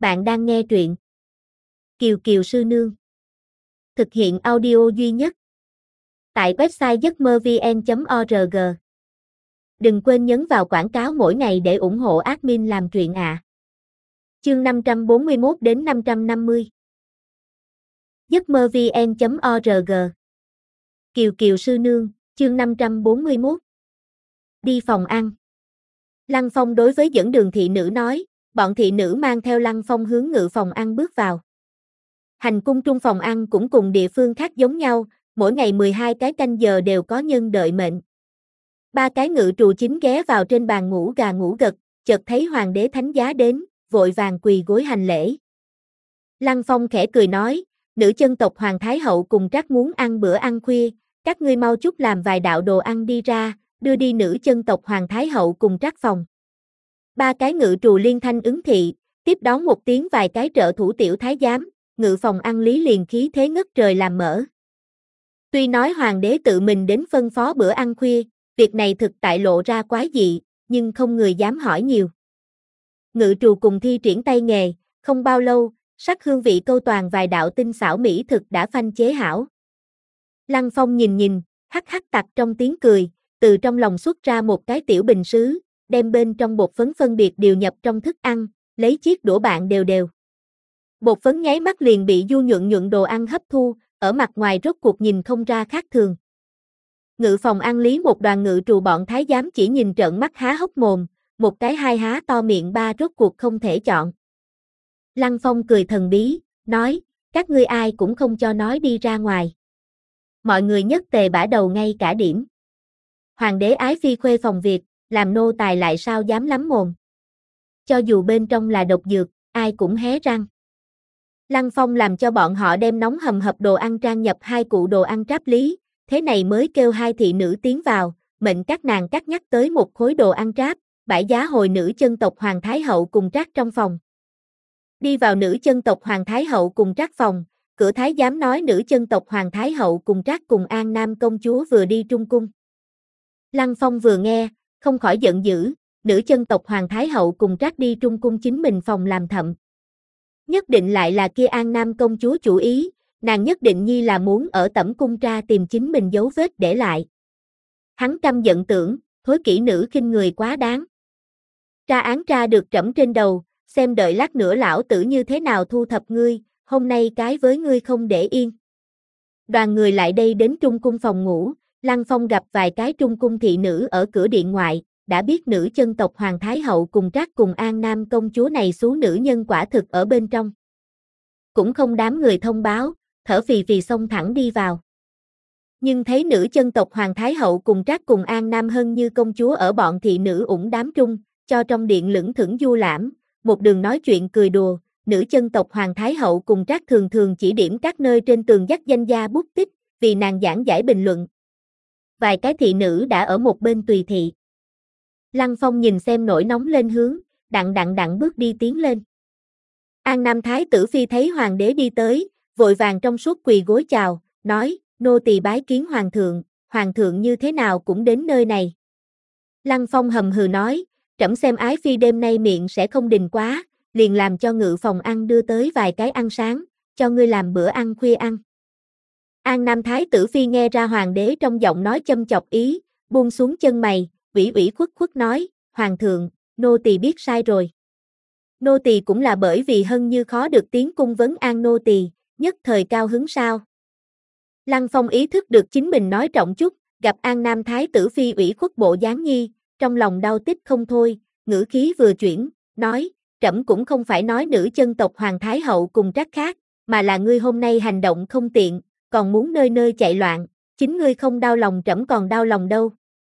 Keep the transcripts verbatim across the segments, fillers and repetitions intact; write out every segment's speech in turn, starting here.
Bạn đang nghe truyện Kiều Kiều Sư Nương. Thực hiện audio duy nhất tại website giấc mơ vn chấm org. Đừng quên nhấn vào quảng cáo mỗi ngày để ủng hộ admin làm truyện ạ. À. Chương năm trăm bốn mươi mốt đến năm trăm năm mươi. giấc mơ vn chấm org. Kiều Kiều Sư Nương, chương năm trăm bốn mươi mốt. Đi phòng ăn. Lăng Phong đối với dẫn đường thị nữ nói, bọn thị nữ mang theo Lăng Phong hướng ngự phòng ăn bước vào. Hành cung trung phòng ăn cũng cùng địa phương khác giống nhau, mỗi ngày mười hai cái canh giờ đều có nhân đợi mệnh. Ba cái ngự trù chính ghé vào trên bàn ngủ gà ngủ gật, chợt thấy hoàng đế thánh giá đến, vội vàng quỳ gối hành lễ. Lăng Phong khẽ cười nói, nữ chân tộc Hoàng Thái Hậu cùng Trác muốn ăn bữa ăn khuya, các ngươi mau chút làm vài đạo đồ ăn đi ra, đưa đi nữ chân tộc Hoàng Thái Hậu cùng Trác phòng. Ba cái ngự trù liên thanh ứng thị, tiếp đón một tiếng vài cái trợ thủ tiểu thái giám, ngự phòng ăn lý liền khí thế ngất trời làm mở. Tuy nói hoàng đế tự mình đến phân phó bữa ăn khuya, việc này thực tại lộ ra quái dị, nhưng không người dám hỏi nhiều. Ngự trù cùng thi triển tay nghề, không bao lâu, sắc hương vị câu toàn vài đạo tinh xảo mỹ thực đã phanh chế hảo. Lăng Phong nhìn nhìn, hắc hắc tặc trong tiếng cười, từ trong lòng xuất ra một cái tiểu bình sứ, đem bên trong bột phấn phân biệt điều nhập trong thức ăn, lấy chiếc đũa bạn đều đều. Bột phấn nháy mắt liền bị du nhuận nhuận đồ ăn hấp thu, ở mặt ngoài rốt cuộc nhìn không ra khác thường. Ngự phòng ăn lý một đoàn ngự trù bọn thái giám chỉ nhìn trợn mắt há hốc mồm, một cái hai há to miệng ba rốt cuộc không thể chọn. Lăng Phong cười thần bí, nói, các ngươi ai cũng không cho nói đi ra ngoài. Mọi người nhất tề bả đầu ngay cả điểm. Hoàng đế ái phi khuê phòng việc, làm nô tài lại sao dám lắm mồm. Cho dù bên trong là độc dược, ai cũng hé răng. Lăng Phong làm cho bọn họ đem nóng hầm hập đồ ăn trang nhập hai cụ đồ ăn tráp lý, thế này mới kêu hai thị nữ tiến vào, mệnh các nàng cắt nhắc tới một khối đồ ăn tráp, bãi giá hồi nữ chân tộc Hoàng Thái Hậu cùng Trác trong phòng. Đi vào nữ chân tộc Hoàng Thái Hậu cùng Trác phòng, cửa thái giám nói nữ chân tộc Hoàng Thái Hậu cùng Trác cùng An Nam công chúa vừa đi trung cung. Lăng Phong vừa nghe, không khỏi giận dữ, nữ chân tộc Hoàng Thái Hậu cùng Trác đi trung cung chính mình phòng làm thậm. Nhất định lại là kia An Nam công chúa chủ ý, nàng nhất định nhi là muốn ở tẩm cung tra tìm chính mình dấu vết để lại. Hắn căm giận tưởng, thối kỹ nữ khinh người quá đáng. Tra án tra được trẫm trên đầu, xem đợi lát nữa lão tử như thế nào thu thập ngươi, hôm nay cái với ngươi không để yên. Đoàn người lại đây đến trung cung phòng ngủ, Lăng Phong gặp vài cái trung cung thị nữ ở cửa điện ngoại, đã biết nữ chân tộc Hoàng Thái Hậu cùng Trác cùng An Nam công chúa này xú nữ nhân quả thực ở bên trong. Cũng không đám người thông báo, thở phì phì xông thẳng đi vào. Nhưng thấy nữ chân tộc Hoàng Thái Hậu cùng Trác cùng An Nam Hân như công chúa ở bọn thị nữ ủng đám trung, cho trong điện lững thững du lãm, một đường nói chuyện cười đùa, nữ chân tộc Hoàng Thái Hậu cùng Trác thường thường chỉ điểm các nơi trên tường dắt danh gia bút tích, vì nàng giảng giải bình luận. Vài cái thị nữ đã ở một bên tùy thị. Lăng Phong nhìn xem nổi nóng lên hướng, đặng đặng đặng bước đi tiến lên. An Nam Thái tử phi thấy hoàng đế đi tới, vội vàng trong suốt quỳ gối chào, nói, nô tỳ bái kiến hoàng thượng, hoàng thượng như thế nào cũng đến nơi này. Lăng Phong hầm hừ nói, trẫm xem ái phi đêm nay miệng sẽ không đình quá, liền làm cho ngự phòng ăn đưa tới vài cái ăn sáng, cho ngươi làm bữa ăn khuya ăn. An Nam Thái tử phi nghe ra hoàng đế trong giọng nói châm chọc ý, buông xuống chân mày, ủy ủy khuất khuất nói, hoàng thượng, nô tỳ biết sai rồi. Nô tỳ cũng là bởi vì Hân Như khó được tiến cung vấn an nô tỳ, nhất thời cao hứng sao. Lăng Phong ý thức được chính mình nói trọng chút, gặp An Nam Thái tử phi ủy khuất bộ dáng nhi, trong lòng đau tích không thôi, ngữ khí vừa chuyển, nói, trẫm cũng không phải nói nữ chân tộc Hoàng Thái Hậu cùng Trác khác, mà là ngươi hôm nay hành động không tiện, còn muốn nơi nơi chạy loạn, chính ngươi không đau lòng trẫm còn đau lòng đâu.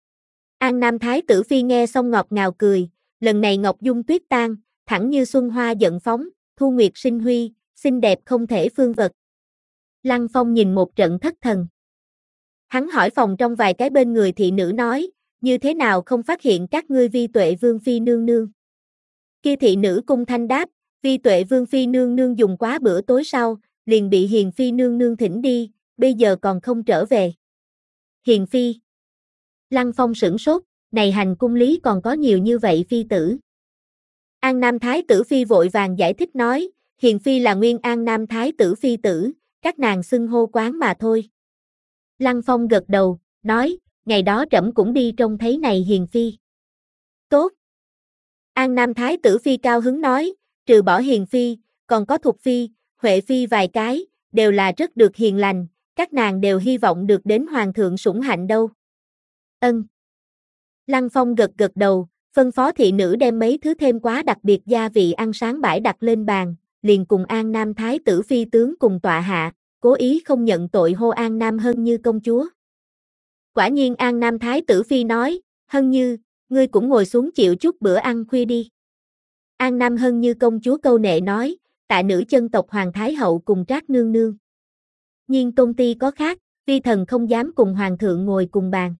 An Nam Thái tử phi nghe xong ngọt ngào cười, lần này ngọc dung tuyết tan, thẳng như xuân hoa giận phóng, thu nguyệt sinh huy, xinh đẹp không thể phương vật. Lăng Phong nhìn một trận thất thần. Hắn hỏi phòng trong vài cái bên người thị nữ nói, như thế nào không phát hiện các ngươi vi tuệ vương phi nương nương. Kia thị nữ cung thanh đáp, vi tuệ vương phi nương nương dùng quá bữa tối sau, liền bị hiền phi nương nương thỉnh đi, bây giờ còn không trở về. Hiền phi. Lăng Phong sửng sốt, này hành cung lý còn có nhiều như vậy phi tử. An Nam Thái tử Phi vội vàng giải thích nói, Hiền Phi là Nguyên An Nam Thái tử Phi tử, các nàng xưng hô quán mà thôi. Lăng Phong gật đầu, nói, ngày đó trẫm cũng đi trông thấy này Hiền Phi. Tốt. An Nam Thái tử Phi cao hứng nói, trừ bỏ Hiền Phi, còn có Thục Phi, Huệ Phi vài cái, đều là rất được hiền lành, các nàng đều hy vọng được đến Hoàng thượng sủng hạnh đâu. Ân. Lăng Phong gật gật đầu, phân phó thị nữ đem mấy thứ thêm quá đặc biệt gia vị ăn sáng bãi đặt lên bàn, liền cùng An Nam Thái tử Phi tướng cùng tọa hạ, cố ý không nhận tội hô An Nam Hân Như công chúa. Quả nhiên An Nam Thái tử Phi nói, Hân Như, ngươi cũng ngồi xuống chịu chút bữa ăn khuya đi. An Nam Hân Như công chúa câu nệ nói, tạ nữ chân tộc Hoàng Thái hậu cùng Trác nương nương. Nhưng tôn ti có khác, vi thần không dám cùng Hoàng thượng ngồi cùng bàn.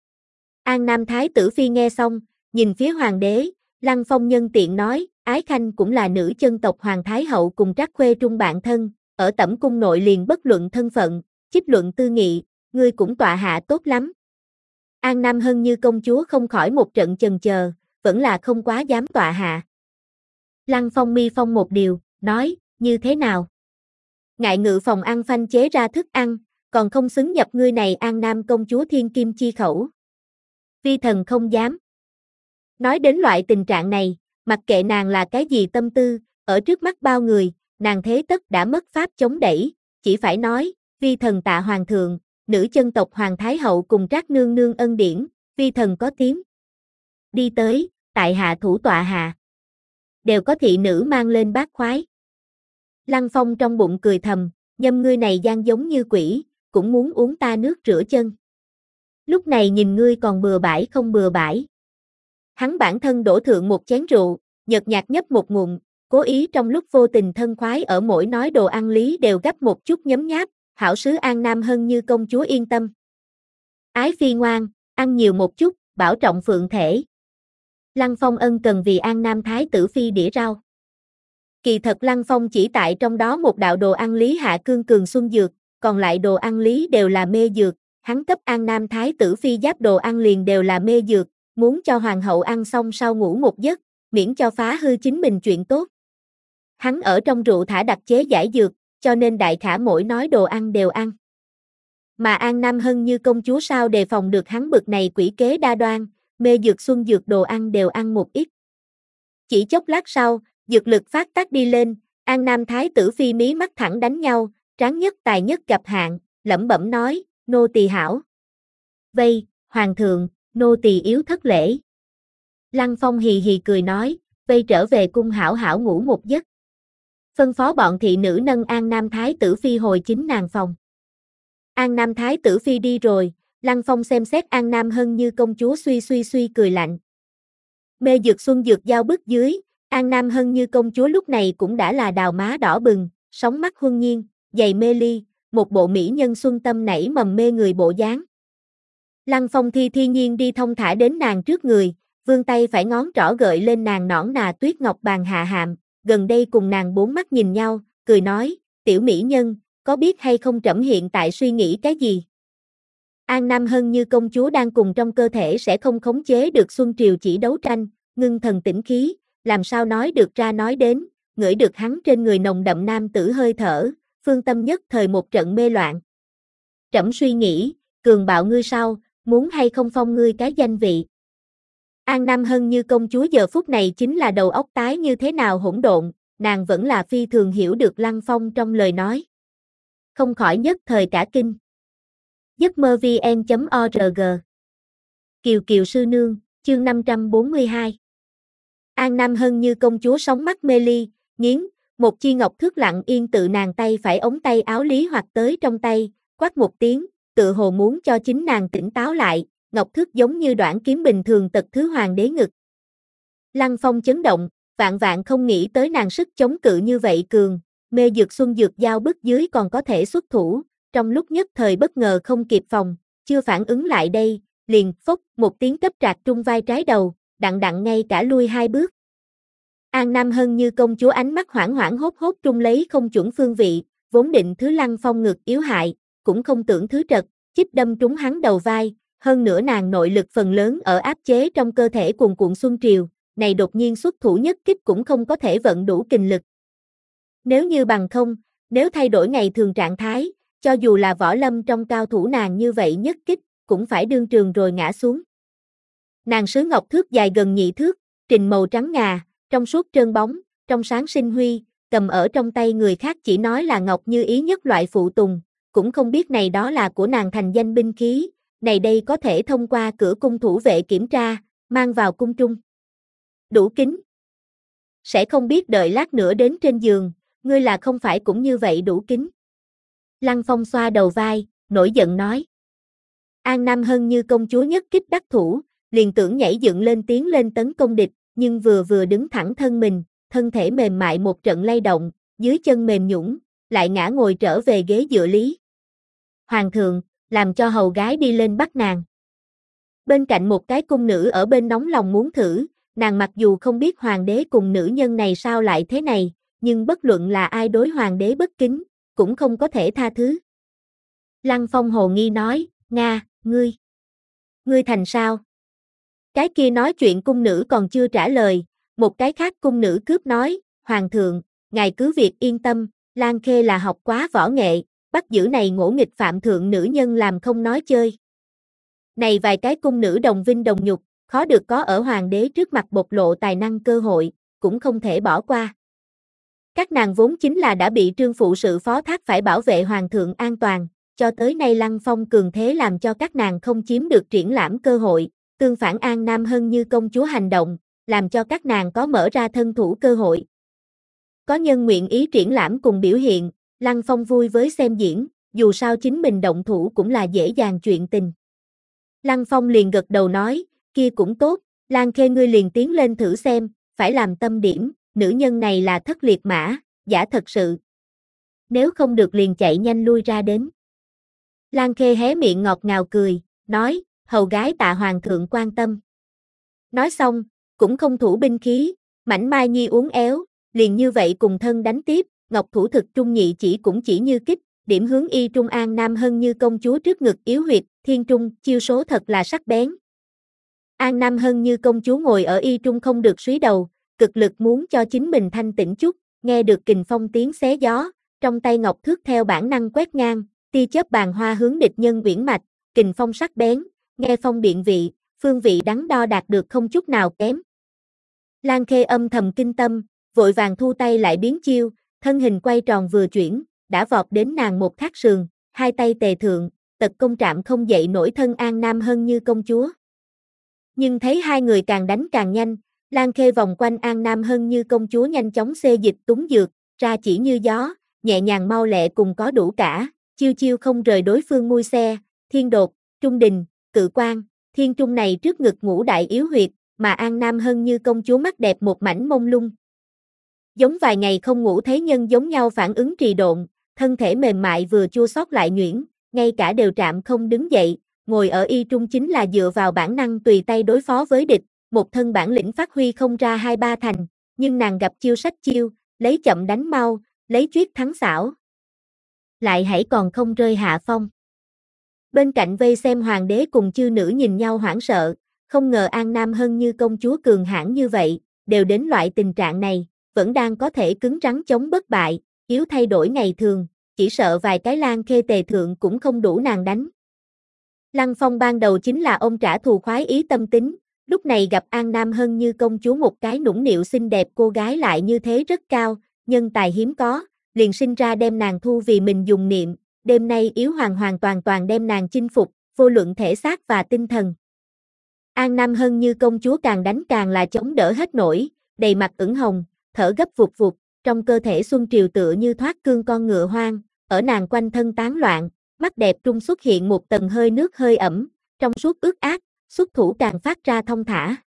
An Nam Thái tử Phi nghe xong, nhìn phía Hoàng đế, Lăng Phong nhân tiện nói, Ái Khanh cũng là nữ chân tộc Hoàng Thái hậu cùng Trác khuê trung bạn thân, ở tẩm cung nội liền bất luận thân phận, chích luận tư nghị, ngươi cũng tọa hạ tốt lắm. An Nam Hân Như công chúa không khỏi một trận chần chờ, vẫn là không quá dám tọa hạ. Lăng Phong mi phong một điều, nói, như thế nào? Ngại ngự phòng ăn phanh chế ra thức ăn, còn không xứng nhập ngươi này An Nam công chúa thiên kim chi khẩu. Vi thần không dám. Nói đến loại tình trạng này, mặc kệ nàng là cái gì tâm tư, ở trước mắt bao người, nàng thế tất đã mất pháp chống đẩy, chỉ phải nói, vi thần tạ Hoàng thượng, nữ chân tộc Hoàng Thái hậu cùng Trác nương nương ân điển, vi thần có tiếng. Đi tới, tại hạ thủ tọa hạ. Đều có thị nữ mang lên bát khoái. Lăng Phong trong bụng cười thầm, nhâm ngươi này gian giống như quỷ, cũng muốn uống ta nước rửa chân. Lúc này nhìn ngươi còn bừa bãi không bừa bãi. Hắn bản thân đổ thượng một chén rượu, nhợt nhạt nhấp một ngụm, cố ý trong lúc vô tình thân khoái ở mỗi nói đồ ăn lý đều gấp một chút nhấm nháp, hảo sứ An Nam Hân Như công chúa yên tâm. Ái Phi ngoan, ăn nhiều một chút, bảo trọng phượng thể. Lăng Phong ân cần vì An Nam Thái tử Phi đĩa rau. Kỳ thật Lăng Phong chỉ tại trong đó một đạo đồ ăn lý hạ cương cường xuân dược, còn lại đồ ăn lý đều là mê dược, hắn cấp An Nam Thái tử Phi giáp đồ ăn liền đều là mê dược, muốn cho Hoàng hậu ăn xong sau ngủ một giấc, miễn cho phá hư chính mình chuyện tốt. Hắn ở trong rượu thả đặc chế giải dược, cho nên đại khả mỗi nói đồ ăn đều ăn. Mà An Nam Hân Như công chúa sao đề phòng được hắn bực này quỷ kế đa đoan, mê dược xuân dược đồ ăn đều ăn một ít. Chỉ chốc lát sau, dược lực phát tác đi lên, An Nam Thái tử Phi mí mắt thẳng đánh nhau, tráng nhất tài nhất gặp hạn, lẩm bẩm nói, nô tỳ hảo. Vây, Hoàng thượng, nô tỳ yếu thất lễ. Lăng Phong hì hì cười nói, vây trở về cung hảo hảo ngủ một giấc. Phân phó bọn thị nữ nâng An Nam Thái tử Phi hồi chính nàng phòng. An Nam Thái tử Phi đi rồi, Lăng Phong xem xét An Nam Hân Như công chúa suy suy suy cười lạnh. Mê dược xuân dược giao bức dưới, An Nam Hân Như công chúa lúc này cũng đã là đào má đỏ bừng, sóng mắt huân nhiên, giày mê ly, một bộ mỹ nhân xuân tâm nảy mầm mê người bộ dáng. Lăng Phong thi thi nhiên đi thông thả đến nàng trước người, vươn tay phải ngón trỏ gợi lên nàng nõn nà tuyết ngọc bàn hạ hàm, gần đây cùng nàng bốn mắt nhìn nhau, cười nói, tiểu mỹ nhân, có biết hay không trẫm hiện tại suy nghĩ cái gì? An Nam Hân Như công chúa đang cùng trong cơ thể sẽ không khống chế được Xuân Triều chỉ đấu tranh, ngưng thần tĩnh khí, làm sao nói được ra nói đến, ngửi được hắn trên người nồng đậm nam tử hơi thở, phương tâm nhất thời một trận mê loạn. Trẫm suy nghĩ, cường bạo ngươi sao, muốn hay không phong ngươi cái danh vị. An Nam Hân Như công chúa giờ phút này chính là đầu óc tái như thế nào hỗn độn, nàng vẫn là phi thường hiểu được Lăng Phong trong lời nói. Không khỏi nhất thời cả kinh. giấc mơ vn chấm org Kiều Kiều sư nương, chương năm trăm bốn mươi hai. An Nam Hân Như công chúa sóng mắt mê ly, nghiến, một chi ngọc thước lặng yên tự nàng tay phải ống tay áo lý hoặc tới trong tay, quát một tiếng, tự hồ muốn cho chính nàng tỉnh táo lại, ngọc thước giống như đoạn kiếm bình thường tật thứ hoàng đế ngực. Lăng Phong chấn động, vạn vạn không nghĩ tới nàng sức chống cự như vậy cường, mê dược xuân dược giao bức dưới còn có thể xuất thủ, trong lúc nhất thời bất ngờ không kịp phòng, chưa phản ứng lại đây, liền phốc một tiếng cấp trạc trung vai trái đầu, đặng đặng ngay cả lui hai bước. An Nam Hân Như công chúa ánh mắt hoảng hoảng hốt hốt trung lấy không chuẩn phương vị, vốn định thứ Lăng Phong ngực yếu hại, cũng không tưởng thứ trật, chích đâm trúng hắn đầu vai, hơn nữa nàng nội lực phần lớn ở áp chế trong cơ thể cuồn cuộn Xuân Triều, này đột nhiên xuất thủ nhất kích cũng không có thể vận đủ kình lực. Nếu như bằng không, nếu thay đổi ngày thường trạng thái, cho dù là võ lâm trong cao thủ nàng như vậy nhất kích, cũng phải đương trường rồi ngã xuống. Nàng sứ ngọc thước dài gần nhị thước, trình màu trắng ngà, trong suốt trơn bóng, trong sáng sinh huy, cầm ở trong tay người khác chỉ nói là ngọc như ý nhất loại phụ tùng, cũng không biết này đó là của nàng thành danh binh khí, này đây có thể thông qua cửa cung thủ vệ kiểm tra, mang vào cung trung. Đủ kính. Sẽ không biết đợi lát nữa đến trên giường, ngươi là không phải cũng như vậy đủ kính. Lăng Phong xoa đầu vai, nổi giận nói. An Nam Hân như công chúa nhất kích đắc thủ, liền tưởng nhảy dựng lên tiến lên tấn công địch, nhưng vừa vừa đứng thẳng thân mình, thân thể mềm mại một trận lay động, dưới chân mềm nhũn, lại ngã ngồi trở về ghế dựa lý. Hoàng thượng, làm cho hầu gái đi lên bắt nàng. Bên cạnh một cái cung nữ ở bên nóng lòng muốn thử, nàng mặc dù không biết hoàng đế cùng nữ nhân này sao lại thế này, nhưng bất luận là ai đối hoàng đế bất kính, cũng không có thể tha thứ. Lăng Phong hồ nghi nói, Nga, ngươi, ngươi thành sao? Cái kia nói chuyện cung nữ còn chưa trả lời, một cái khác cung nữ cướp nói, Hoàng thượng, ngài cứ việc yên tâm, Lan Khê là học quá võ nghệ, bắt giữ này ngỗ nghịch phạm thượng nữ nhân làm không nói chơi. Này vài cái cung nữ đồng vinh đồng nhục, khó được có ở hoàng đế trước mặt bộc lộ tài năng cơ hội, cũng không thể bỏ qua. Các nàng vốn chính là đã bị trương phụ sự phó thác phải bảo vệ hoàng thượng an toàn, cho tới nay Lăng Phong cường thế làm cho các nàng không chiếm được triển lãm cơ hội, tương phản An Nam Hân như công chúa hành động, làm cho các nàng có mở ra thân thủ cơ hội. Có nhân nguyện ý triển lãm cùng biểu hiện, Lăng Phong vui với xem diễn, dù sao chính mình động thủ cũng là dễ dàng chuyện tình. Lăng Phong liền gật đầu nói, kia cũng tốt, Lan Khê ngươi liền tiến lên thử xem, phải làm tâm điểm, nữ nhân này là thất liệt mã, giả thật sự. Nếu không được liền chạy nhanh lui ra đến. Lan Khê hé miệng ngọt ngào cười, nói, hầu gái tạ hoàng thượng quan tâm. Nói xong, cũng không thủ binh khí, mảnh mai nhi uốn éo, liền như vậy cùng thân đánh tiếp, ngọc thủ thực trung nhị chỉ cũng chỉ như kích, điểm hướng y trung An Nam Hân như công chúa trước ngực yếu huyệt, thiên trung, chiêu số thật là sắc bén. An Nam Hân như công chúa ngồi ở y trung không được suý đầu, cực lực muốn cho chính mình thanh tĩnh chút, nghe được kình phong tiếng xé gió, trong tay ngọc thước theo bản năng quét ngang, tia chớp bàn hoa hướng địch nhân uyển mạch, kình phong sắc bén, nghe phong biện vị, phương vị đắn đo đạt được không chút nào kém. Lan Khê âm thầm kinh tâm, vội vàng thu tay lại biến chiêu, thân hình quay tròn vừa chuyển, đã vọt đến nàng một thác sườn, hai tay tề thượng, tật công trạm không dậy nổi thân An Nam Hân như công chúa. Nhưng thấy hai người càng đánh càng nhanh, Lan Khê vòng quanh An Nam Hân như công chúa nhanh chóng xê dịch túng dược, ra chỉ như gió, nhẹ nhàng mau lẹ cùng có đủ cả, chiêu chiêu không rời đối phương mui xe, thiên đột, trung đình, cự quan, thiên trung này trước ngực ngũ đại yếu huyệt, mà An Nam Hân như công chúa mắt đẹp một mảnh mông lung. Giống vài ngày không ngủ thấy nhân giống nhau phản ứng trì độn, thân thể mềm mại vừa chua xót lại nhuyễn, ngay cả đều trạm không đứng dậy, ngồi ở y trung chính là dựa vào bản năng tùy tay đối phó với địch, một thân bản lĩnh phát huy không ra hai ba thành, nhưng nàng gặp chiêu sách chiêu, lấy chậm đánh mau, lấy chuyết thắng xảo. Lại hãy còn không rơi hạ phong. Bên cạnh vây xem hoàng đế cùng chư nữ nhìn nhau hoảng sợ, không ngờ An Nam Hân như công chúa cường hãn như vậy, đều đến loại tình trạng này, vẫn đang có thể cứng rắn chống bất bại, yếu thay đổi ngày thường, chỉ sợ vài cái Lan Khê tề thượng cũng không đủ nàng đánh. Lăng Phong ban đầu chính là ông trả thù khoái ý tâm tính, lúc này gặp An Nam Hân như công chúa một cái nũng nịu xinh đẹp cô gái lại như thế rất cao, nhân tài hiếm có, liền sinh ra đem nàng thu vì mình dùng niệm, đêm nay yếu hoàn hoàn toàn toàn đem nàng chinh phục, vô luận thể xác và tinh thần. An Nam Hân như công chúa càng đánh càng là chống đỡ hết nổi, đầy mặt ửng hồng, thở gấp vụt vụt, trong cơ thể xuân triều tựa như thoát cương con ngựa hoang, ở nàng quanh thân tán loạn, mắt đẹp trung xuất hiện một tầng hơi nước hơi ẩm, trong suốt ướt át, xuất thủ càng phát ra thông thả.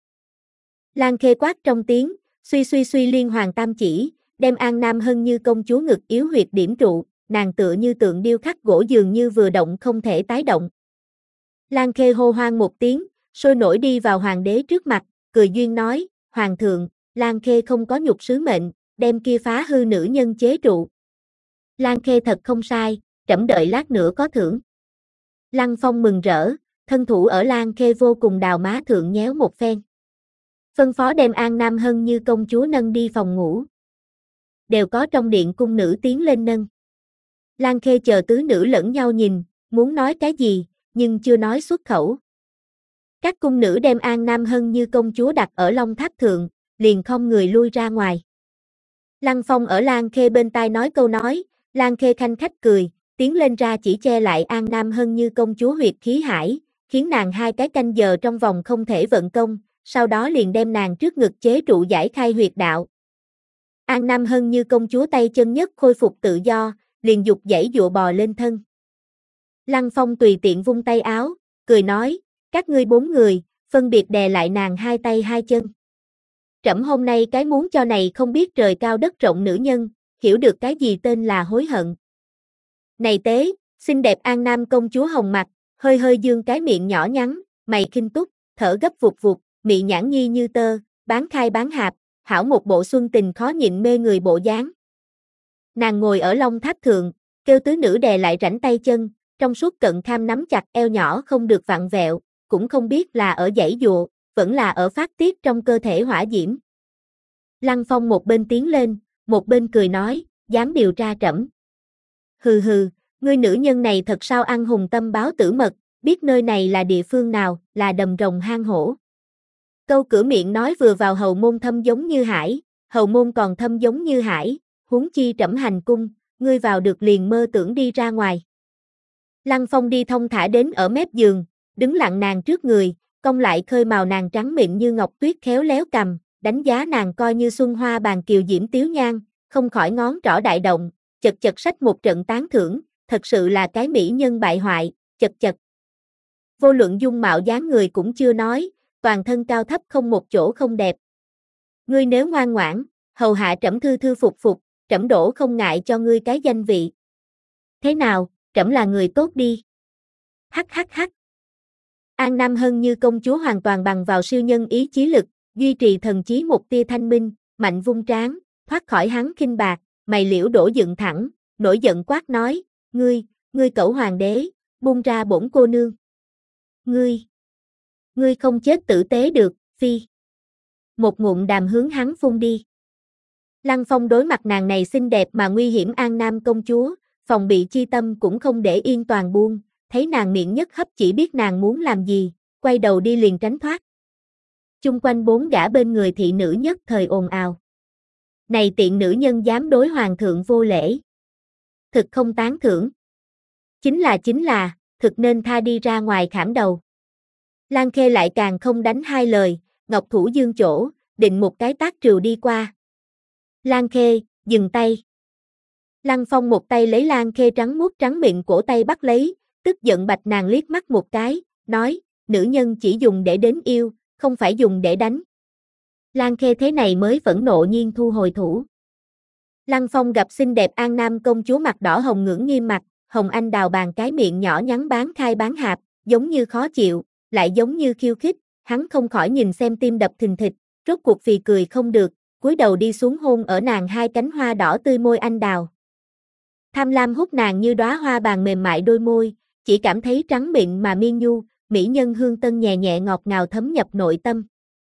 Lan Khê quát trong tiếng, suy suy suy liên hoàng tam chỉ, đem An Nam Hân như công chúa ngực yếu huyệt điểm trụ, nàng tựa như tượng điêu khắc gỗ dường như vừa động không thể tái động. Lan Khê hô hoang một tiếng, sôi nổi đi vào hoàng đế trước mặt, cười duyên nói, hoàng thượng, Lan Khê không có nhục sứ mệnh, đem kia phá hư nữ nhân chế trụ. Lan Khê thật không sai, trẫm đợi lát nữa có thưởng. Lăng Phong mừng rỡ, thân thủ ở Lan Khê vô cùng đào má thượng nhéo một phen. Phân phó đem An Nam Hân Như công chúa nâng đi phòng ngủ. Đều có trong điện cung nữ tiến lên nâng. Lan Khê chờ tứ nữ lẫn nhau nhìn, muốn nói cái gì, nhưng chưa nói xuất khẩu. Các cung nữ đem An Nam Hân Như công chúa đặt ở Long Tháp thượng, liền không người lui ra ngoài. Lăng Phong ở Lan Khê bên tai nói câu nói, Lan Khê khanh khách cười, tiến lên ra chỉ che lại An Nam Hân Như công chúa huyệt khí hải, khiến nàng hai cái canh giờ trong vòng không thể vận công, sau đó liền đem nàng trước ngực chế trụ giải khai huyệt đạo. An Nam Hân Như công chúa tay chân nhất khôi phục tự do, liền dục dãy dụa bò lên thân. Lăng Phong tùy tiện vung tay áo, cười nói, các ngươi bốn người, phân biệt đè lại nàng hai tay hai chân. Trẫm hôm nay cái muốn cho này không biết trời cao đất rộng nữ nhân, hiểu được cái gì tên là hối hận. Này tế, xinh đẹp An Nam công chúa hồng mặt, hơi hơi dương cái miệng nhỏ nhắn, mày khinh túc, thở gấp vụt vụt, mị nhãn nhi như tơ, bán khai bán hạp, hảo một bộ xuân tình khó nhịn mê người bộ dáng. Nàng ngồi ở Long Tháp thượng, kêu tứ nữ đè lại rảnh tay chân, trong suốt cận kham nắm chặt eo nhỏ không được vặn vẹo, cũng không biết là ở giãy dụa, vẫn là ở phát tiết trong cơ thể hỏa diễm. Lăng Phong một bên tiến lên, một bên cười nói, dám điều tra trẫm. Hừ hừ, ngươi nữ nhân này thật sao ăn hùng tâm báo tử mật, biết nơi này là địa phương nào, là đầm rồng hang hổ. Câu cửa miệng nói vừa vào hầu môn thâm giống như hải, hầu môn còn thâm giống như hải, huống chi trẫm hành cung, ngươi vào được liền mơ tưởng đi ra ngoài. Lăng Phong đi thông thả đến ở mép giường, đứng lặng nàng trước người, cong lại khơi màu nàng trắng mịn như ngọc tuyết khéo léo cầm, đánh giá nàng coi như xuân hoa bàn kiều diễm tiếu nhan, không khỏi ngón trỏ đại động, chật chật sách một trận tán thưởng, thật sự là cái mỹ nhân bại hoại, chật chật. Vô luận dung mạo dáng người cũng chưa nói, toàn thân cao thấp không một chỗ không đẹp. Ngươi nếu ngoan ngoãn, hầu hạ trẫm thư thư phục phục, trẫm đổ không ngại cho ngươi cái danh vị. Thế nào, trẫm là người tốt đi. Hắc hắc hắc. An Nam Hân Như công chúa hoàn toàn bằng vào siêu nhân ý chí lực, duy trì thần trí một tia thanh minh, mạnh vung trán, thoát khỏi hắn khinh bạc, mày liễu đổ dựng thẳng, nổi giận quát nói, ngươi, ngươi cẩu hoàng đế, buông ra bổn cô nương. Ngươi, ngươi không chết tử tế được, phi. Một ngụm đàm hướng hắn phun đi. Lăng Phong đối mặt nàng này xinh đẹp mà nguy hiểm An Nam công chúa, phòng bị chi tâm cũng không để yên toàn buông, thấy nàng miệng nhất hấp chỉ biết nàng muốn làm gì, quay đầu đi liền tránh thoát. Chung quanh bốn gã bên người thị nữ nhất thời ồn ào. Này tiện nữ nhân dám đối hoàng thượng vô lễ. Thực không tán thưởng. Chính là chính là, thực nên tha đi ra ngoài khảm đầu. Lan Khê lại càng không đánh hai lời, ngọc thủ dương chỗ, định một cái tác trừu đi qua. Lan Khê, dừng tay. Lăng Phong một tay lấy Lan Khê trắng muốt trắng miệng cổ tay bắt lấy, tức giận bạch nàng liếc mắt một cái, nói, nữ nhân chỉ dùng để đến yêu, không phải dùng để đánh. Lan Khê thế này mới phẫn nộ nhiên thu hồi thủ. Lăng Phong gặp xinh đẹp An Nam công chúa mặt đỏ hồng ngưỡng nghiêm mặt, hồng anh đào bàn cái miệng nhỏ nhắn bán khai bán hạp, giống như khó chịu, lại giống như khiêu khích, hắn không khỏi nhìn xem tim đập thình thịch, rốt cuộc phì cười không được, cúi đầu đi xuống hôn ở nàng hai cánh hoa đỏ tươi môi anh đào. Tham lam hút nàng như đóa hoa bàn mềm mại đôi môi, chỉ cảm thấy trắng mịn mà miên nhu, mỹ nhân hương tân nhẹ nhẹ ngọt ngào thấm nhập nội tâm.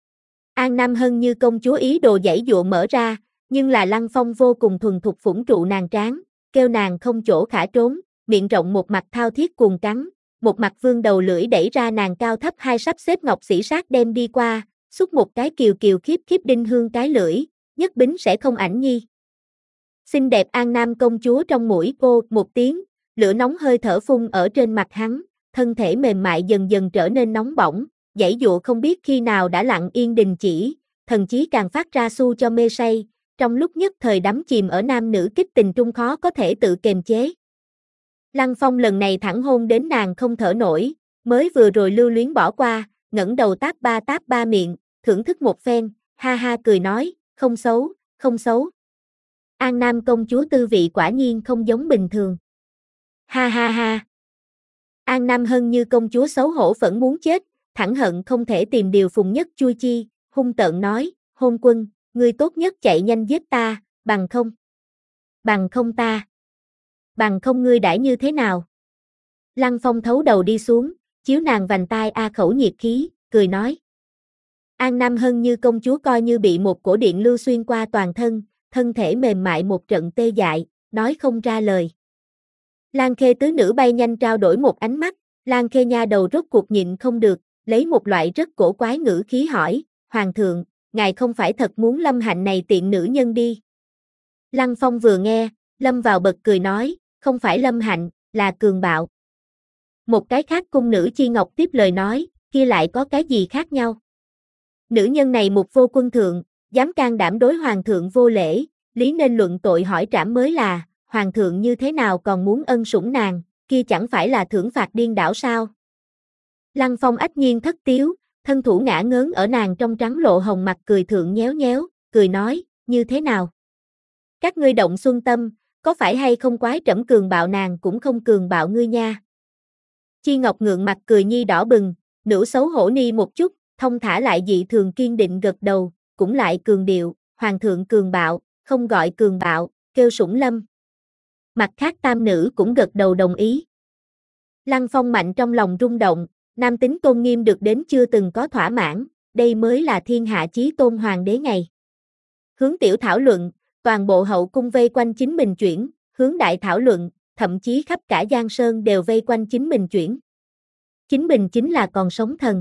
An Nam Hân Như công chúa ý đồ giãy dụa mở ra, nhưng là Lăng Phong vô cùng thuần thục phủng trụ nàng trán, kêu nàng không chỗ khả trốn, miệng rộng một mặt thao thiết cuồng cắn, một mặt vương đầu lưỡi đẩy ra nàng cao thấp hai sắp xếp ngọc sĩ sát đem đi qua, xúc một cái kiều kiều khiếp khiếp đinh hương cái lưỡi, nhất bính sẽ không ảnh nhi. Xinh đẹp An Nam công chúa trong mũi cô một tiếng, lửa nóng hơi thở phun ở trên mặt hắn, thân thể mềm mại dần dần trở nên nóng bỏng, giãy dụa không biết khi nào đã lặng yên đình chỉ, thần chí càng phát ra su cho mê say, trong lúc nhất thời đắm chìm ở nam nữ kích tình trung khó có thể tự kiềm chế. Lăng Phong lần này thẳng hôn đến nàng không thở nổi, mới vừa rồi lưu luyến bỏ qua, ngẩng đầu táp ba táp ba miệng, thưởng thức một phen, ha ha cười nói, không xấu, không xấu. An Nam công chúa tư vị quả nhiên không giống bình thường. Ha ha ha. An Nam Hân Như công chúa xấu hổ phẫn muốn chết, thẳng hận không thể tìm điều phùng nhất chui chi, hung tợn nói, hôn quân, ngươi tốt nhất chạy nhanh giết ta, bằng không. Bằng không ta. Bằng không ngươi đãi như thế nào. Lăng Phong thấu đầu đi xuống, chiếu nàng vành tai a khẩu nhiệt khí, cười nói. An Nam Hân Như công chúa coi như bị một cổ điện lưu xuyên qua toàn thân, thân thể mềm mại một trận tê dại, nói không ra lời. Lan Khê tứ nữ bay nhanh trao đổi một ánh mắt, Lan Khê nha đầu rốt cuộc nhịn không được, lấy một loại rất cổ quái ngữ khí hỏi, Hoàng thượng, ngài không phải thật muốn Lâm Hạnh này tiện nữ nhân đi. Lăng Phong vừa nghe, lâm vào bật cười nói, không phải Lâm Hạnh, là Cường Bạo. Một cái khác cung nữ Chi Ngọc tiếp lời nói, kia lại có cái gì khác nhau. Nữ nhân này một vô quân thượng, dám can đảm đối hoàng thượng vô lễ, lý nên luận tội hỏi trảm mới là, hoàng thượng như thế nào còn muốn ân sủng nàng, kia chẳng phải là thưởng phạt điên đảo sao. Lăng Phong ách nhiên thất tiếu, thân thủ ngã ngớn ở nàng trong trắng lộ hồng mặt cười thượng nhéo nhéo, cười nói, như thế nào? Các ngươi động xuân tâm, có phải hay không quái trẫm cường bạo nàng cũng không cường bạo ngươi nha. Chi Ngọc ngượng mặt cười nhi đỏ bừng, nữ xấu hổ ni một chút, thông thả lại dị thường kiên định gật đầu, cũng lại cường điệu, hoàng thượng cường bạo, không gọi cường bạo, kêu sủng lâm. Mặt khác tam nữ cũng gật đầu đồng ý. Lăng Phong mạnh trong lòng rung động, nam tính tôn nghiêm được đến chưa từng có thỏa mãn, đây mới là thiên hạ chí tôn hoàng đế ngày. Hướng tiểu thảo luận, toàn bộ hậu cung vây quanh chính mình chuyển, hướng đại thảo luận, thậm chí khắp cả Giang Sơn đều vây quanh chính mình chuyển. Chính mình chính là còn sống thần.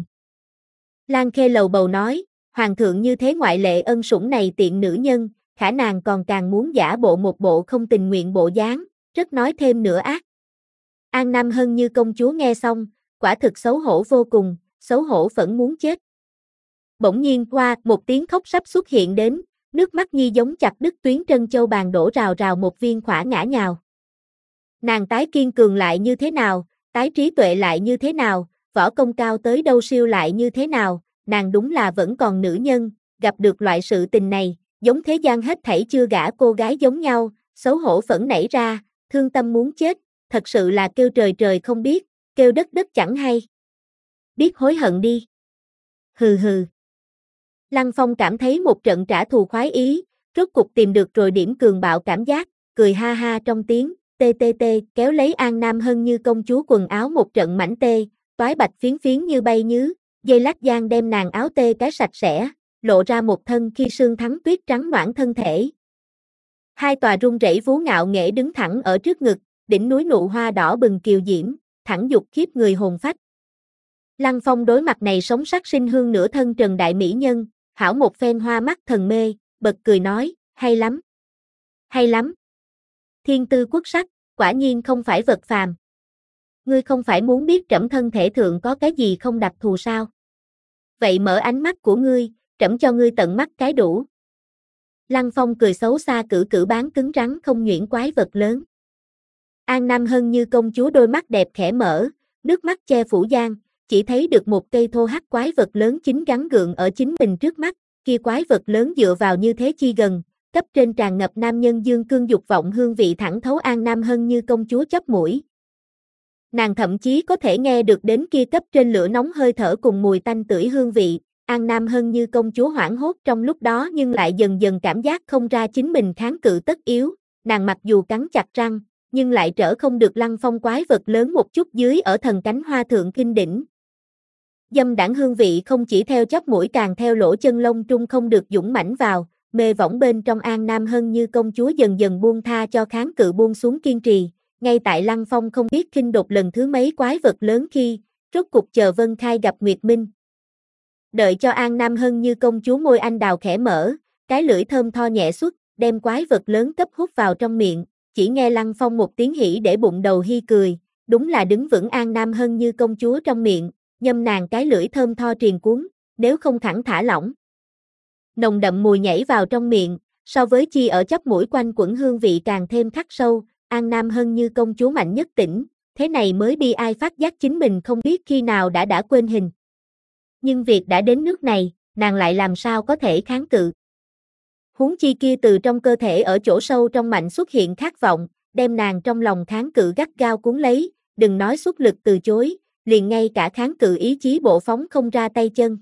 Lan Khê lầu bầu nói, hoàng thượng như thế ngoại lệ ân sủng này tiện nữ nhân, khả nàng còn càng muốn giả bộ một bộ không tình nguyện bộ dáng, rất nói thêm nữa ác. An Nam Hân Như công chúa nghe xong, quả thực xấu hổ vô cùng, xấu hổ phẫn muốn chết. Bỗng nhiên qua, một tiếng khóc sắp xuất hiện đến, nước mắt nhi giống chặt đứt tuyến trân châu bàn đổ rào rào một viên khỏa ngã nhào. Nàng tái kiên cường lại như thế nào, tái trí tuệ lại như thế nào, võ công cao tới đâu siêu lại như thế nào, nàng đúng là vẫn còn nữ nhân, gặp được loại sự tình này, giống thế gian hết thảy chưa gả cô gái giống nhau, xấu hổ phẫn nảy ra, thương tâm muốn chết, thật sự là kêu trời trời không biết, kêu đất đất chẳng hay. Biết hối hận đi. Hừ hừ. Lăng Phong cảm thấy một trận trả thù khoái ý, rốt cục tìm được rồi điểm cường bạo cảm giác, cười ha ha trong tiếng, tê tê tê, kéo lấy An Nam Hân Như công chúa quần áo một trận mảnh tê, toái bạch phiến phiến như bay nhứ, dây lát giang đem nàng áo tê cái sạch sẽ, lộ ra một thân khi sương thắng tuyết trắng noãn thân thể. Hai tòa rung rẩy vú ngạo nghệ đứng thẳng ở trước ngực, đỉnh núi nụ hoa đỏ bừng kiều diễm, thẳng dục khiếp người hồn phách. Lăng Phong đối mặt này sống sắc sinh hương nửa thân trần đại mỹ nhân, hảo một phen hoa mắt thần mê, bật cười nói, hay lắm. Hay lắm. Thiên tư quốc sắc, quả nhiên không phải vật phàm. Ngươi không phải muốn biết trẫm thân thể thượng có cái gì không đặc thù sao? Vậy mở ánh mắt của ngươi, trẫm cho ngươi tận mắt cái đủ. Lăng Phong cười xấu xa cử cử bán cứng rắn không nhuyễn quái vật lớn. An Nam Hân Như công chúa đôi mắt đẹp khẽ mở, nước mắt che phủ giang, chỉ thấy được một cây thô hắc quái vật lớn chính gắn gượng ở chính mình trước mắt, kia quái vật lớn dựa vào như thế chi gần, cấp trên tràn ngập nam nhân dương cương dục vọng hương vị thẳng thấu An Nam Hân Như công chúa chóp mũi. Nàng thậm chí có thể nghe được đến kia cấp trên lửa nóng hơi thở cùng mùi tanh tưởi hương vị, An Nam Hân Như công chúa hoảng hốt trong lúc đó nhưng lại dần dần cảm giác không ra chính mình kháng cự tất yếu, nàng mặc dù cắn chặt răng, nhưng lại trở không được Lăng Phong quái vật lớn một chút dưới ở thần cánh hoa thượng kinh đỉnh. Dâm đảng hương vị không chỉ theo chóp mũi càng theo lỗ chân lông trung không được dũng mãnh vào, mê võng bên trong An Nam Hân Như công chúa dần dần buông tha cho kháng cự buông xuống kiên trì, ngay tại Lăng Phong không biết khinh đột lần thứ mấy quái vật lớn khi, rốt cục chờ Vân Khai gặp Nguyệt Minh. Đợi cho An Nam Hân Như công chúa môi anh đào khẽ mở, cái lưỡi thơm tho nhẹ xuất, đem quái vật lớn cấp hút vào trong miệng, chỉ nghe Lăng Phong một tiếng hỉ để bụng đầu hi cười, đúng là đứng vững An Nam Hân Như công chúa trong miệng, nhâm nàng cái lưỡi thơm tho triền cuốn, nếu không thẳng thả lỏng. Nồng đậm mùi nhảy vào trong miệng, so với chi ở chóp mũi quanh quẩn hương vị càng thêm khắc sâu, An Nam Hân Như công chúa mạnh nhất tỉnh, thế này mới bi ai phát giác chính mình không biết khi nào đã đã quên hình. Nhưng việc đã đến nước này, nàng lại làm sao có thể kháng cự. Huống chi kia từ trong cơ thể ở chỗ sâu trong mạnh xuất hiện khát vọng, đem nàng trong lòng kháng cự gắt gao cuốn lấy, đừng nói xuất lực từ chối, liền ngay cả kháng cự ý chí bộ phóng không ra tay chân.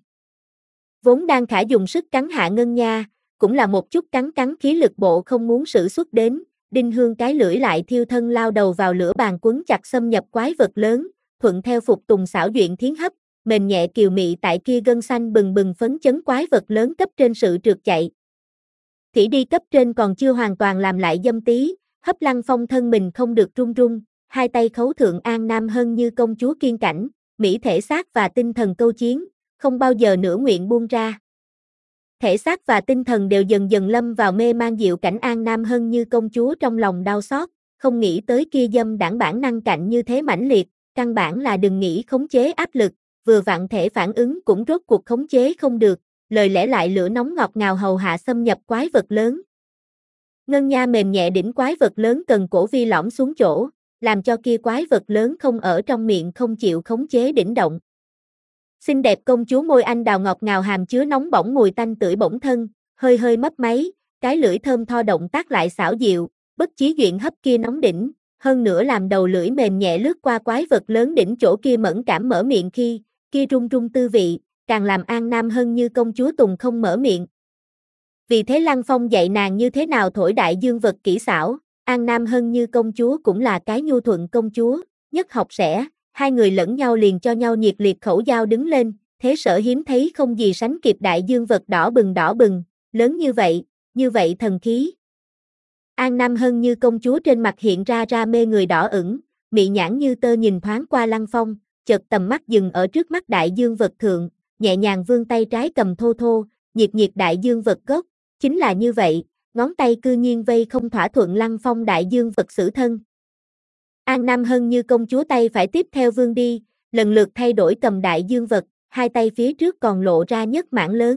Vốn đang khả dùng sức cắn hạ ngân nha, cũng là một chút cắn cắn khí lực bộ không muốn sử xuất đến, Đinh Hương cái lưỡi lại thiêu thân lao đầu vào lửa bàn quấn chặt xâm nhập quái vật lớn, thuận theo phục tùng xảo duyện thiến hấp, mềm nhẹ kiều mị tại kia gân xanh bừng bừng phấn chấn quái vật lớn cấp trên sự trượt chạy. Thỉ đi cấp trên còn chưa hoàn toàn làm lại dâm tí, hấp Lăng Phong thân mình không được run run, hai tay khấu thượng An Nam Hân Như công chúa kiên cảnh, mỹ thể xác và tinh thần câu chiến, không bao giờ nữa nguyện buông ra. Thể xác và tinh thần đều dần dần lâm vào mê man diệu cảnh. An Nam Hân Như công chúa trong lòng đau xót, không nghĩ tới kia dâm đảng bản năng cạnh như thế mãnh liệt, căn bản là đừng nghĩ khống chế áp lực, vừa vặn thể phản ứng cũng rốt cuộc khống chế không được, lời lẽ lại lửa nóng ngọt ngào hầu hạ xâm nhập quái vật lớn. Ngân nha mềm nhẹ đỉnh quái vật lớn cần cổ vi lõm xuống chỗ, làm cho kia quái vật lớn không ở trong miệng không chịu khống chế đỉnh động. Xinh đẹp công chúa môi anh đào ngọt ngào hàm chứa nóng bỏng mùi tanh tưởi bỗng thân, hơi hơi mấp máy, cái lưỡi thơm tho động tác lại xảo diệu, bất chí duyện hấp kia nóng đỉnh, hơn nữa làm đầu lưỡi mềm nhẹ lướt qua quái vật lớn đỉnh chỗ kia mẫn cảm mở miệng khi, kia rung rung tư vị, càng làm An Nam Hân Như công chúa tùng không mở miệng. Vì thế Lăng Phong dạy nàng như thế nào thổi đại dương vật kỹ xảo, An Nam Hân Như công chúa cũng là cái nhu thuận công chúa, nhất học sẽ, hai người lẫn nhau liền cho nhau nhiệt liệt khẩu giao đứng lên, thế sở hiếm thấy không gì sánh kịp đại dương vật đỏ bừng đỏ bừng, lớn như vậy, như vậy thần khí. An Nam Hân Như công chúa trên mặt hiện ra ra mê người đỏ ửng, mị nhãn như tơ nhìn thoáng qua Lăng Phong, chợt tầm mắt dừng ở trước mắt đại dương vật thượng, nhẹ nhàng vươn tay trái cầm thô thô, nhiệt nhiệt đại dương vật gốc, chính là như vậy, ngón tay cư nhiên vây không thỏa thuận Lăng Phong đại dương vật xử thân. An Nam Hân Như công chúa tay phải tiếp theo vươn đi, lần lượt thay đổi cầm đại dương vật, hai tay phía trước còn lộ ra nhất mảng lớn.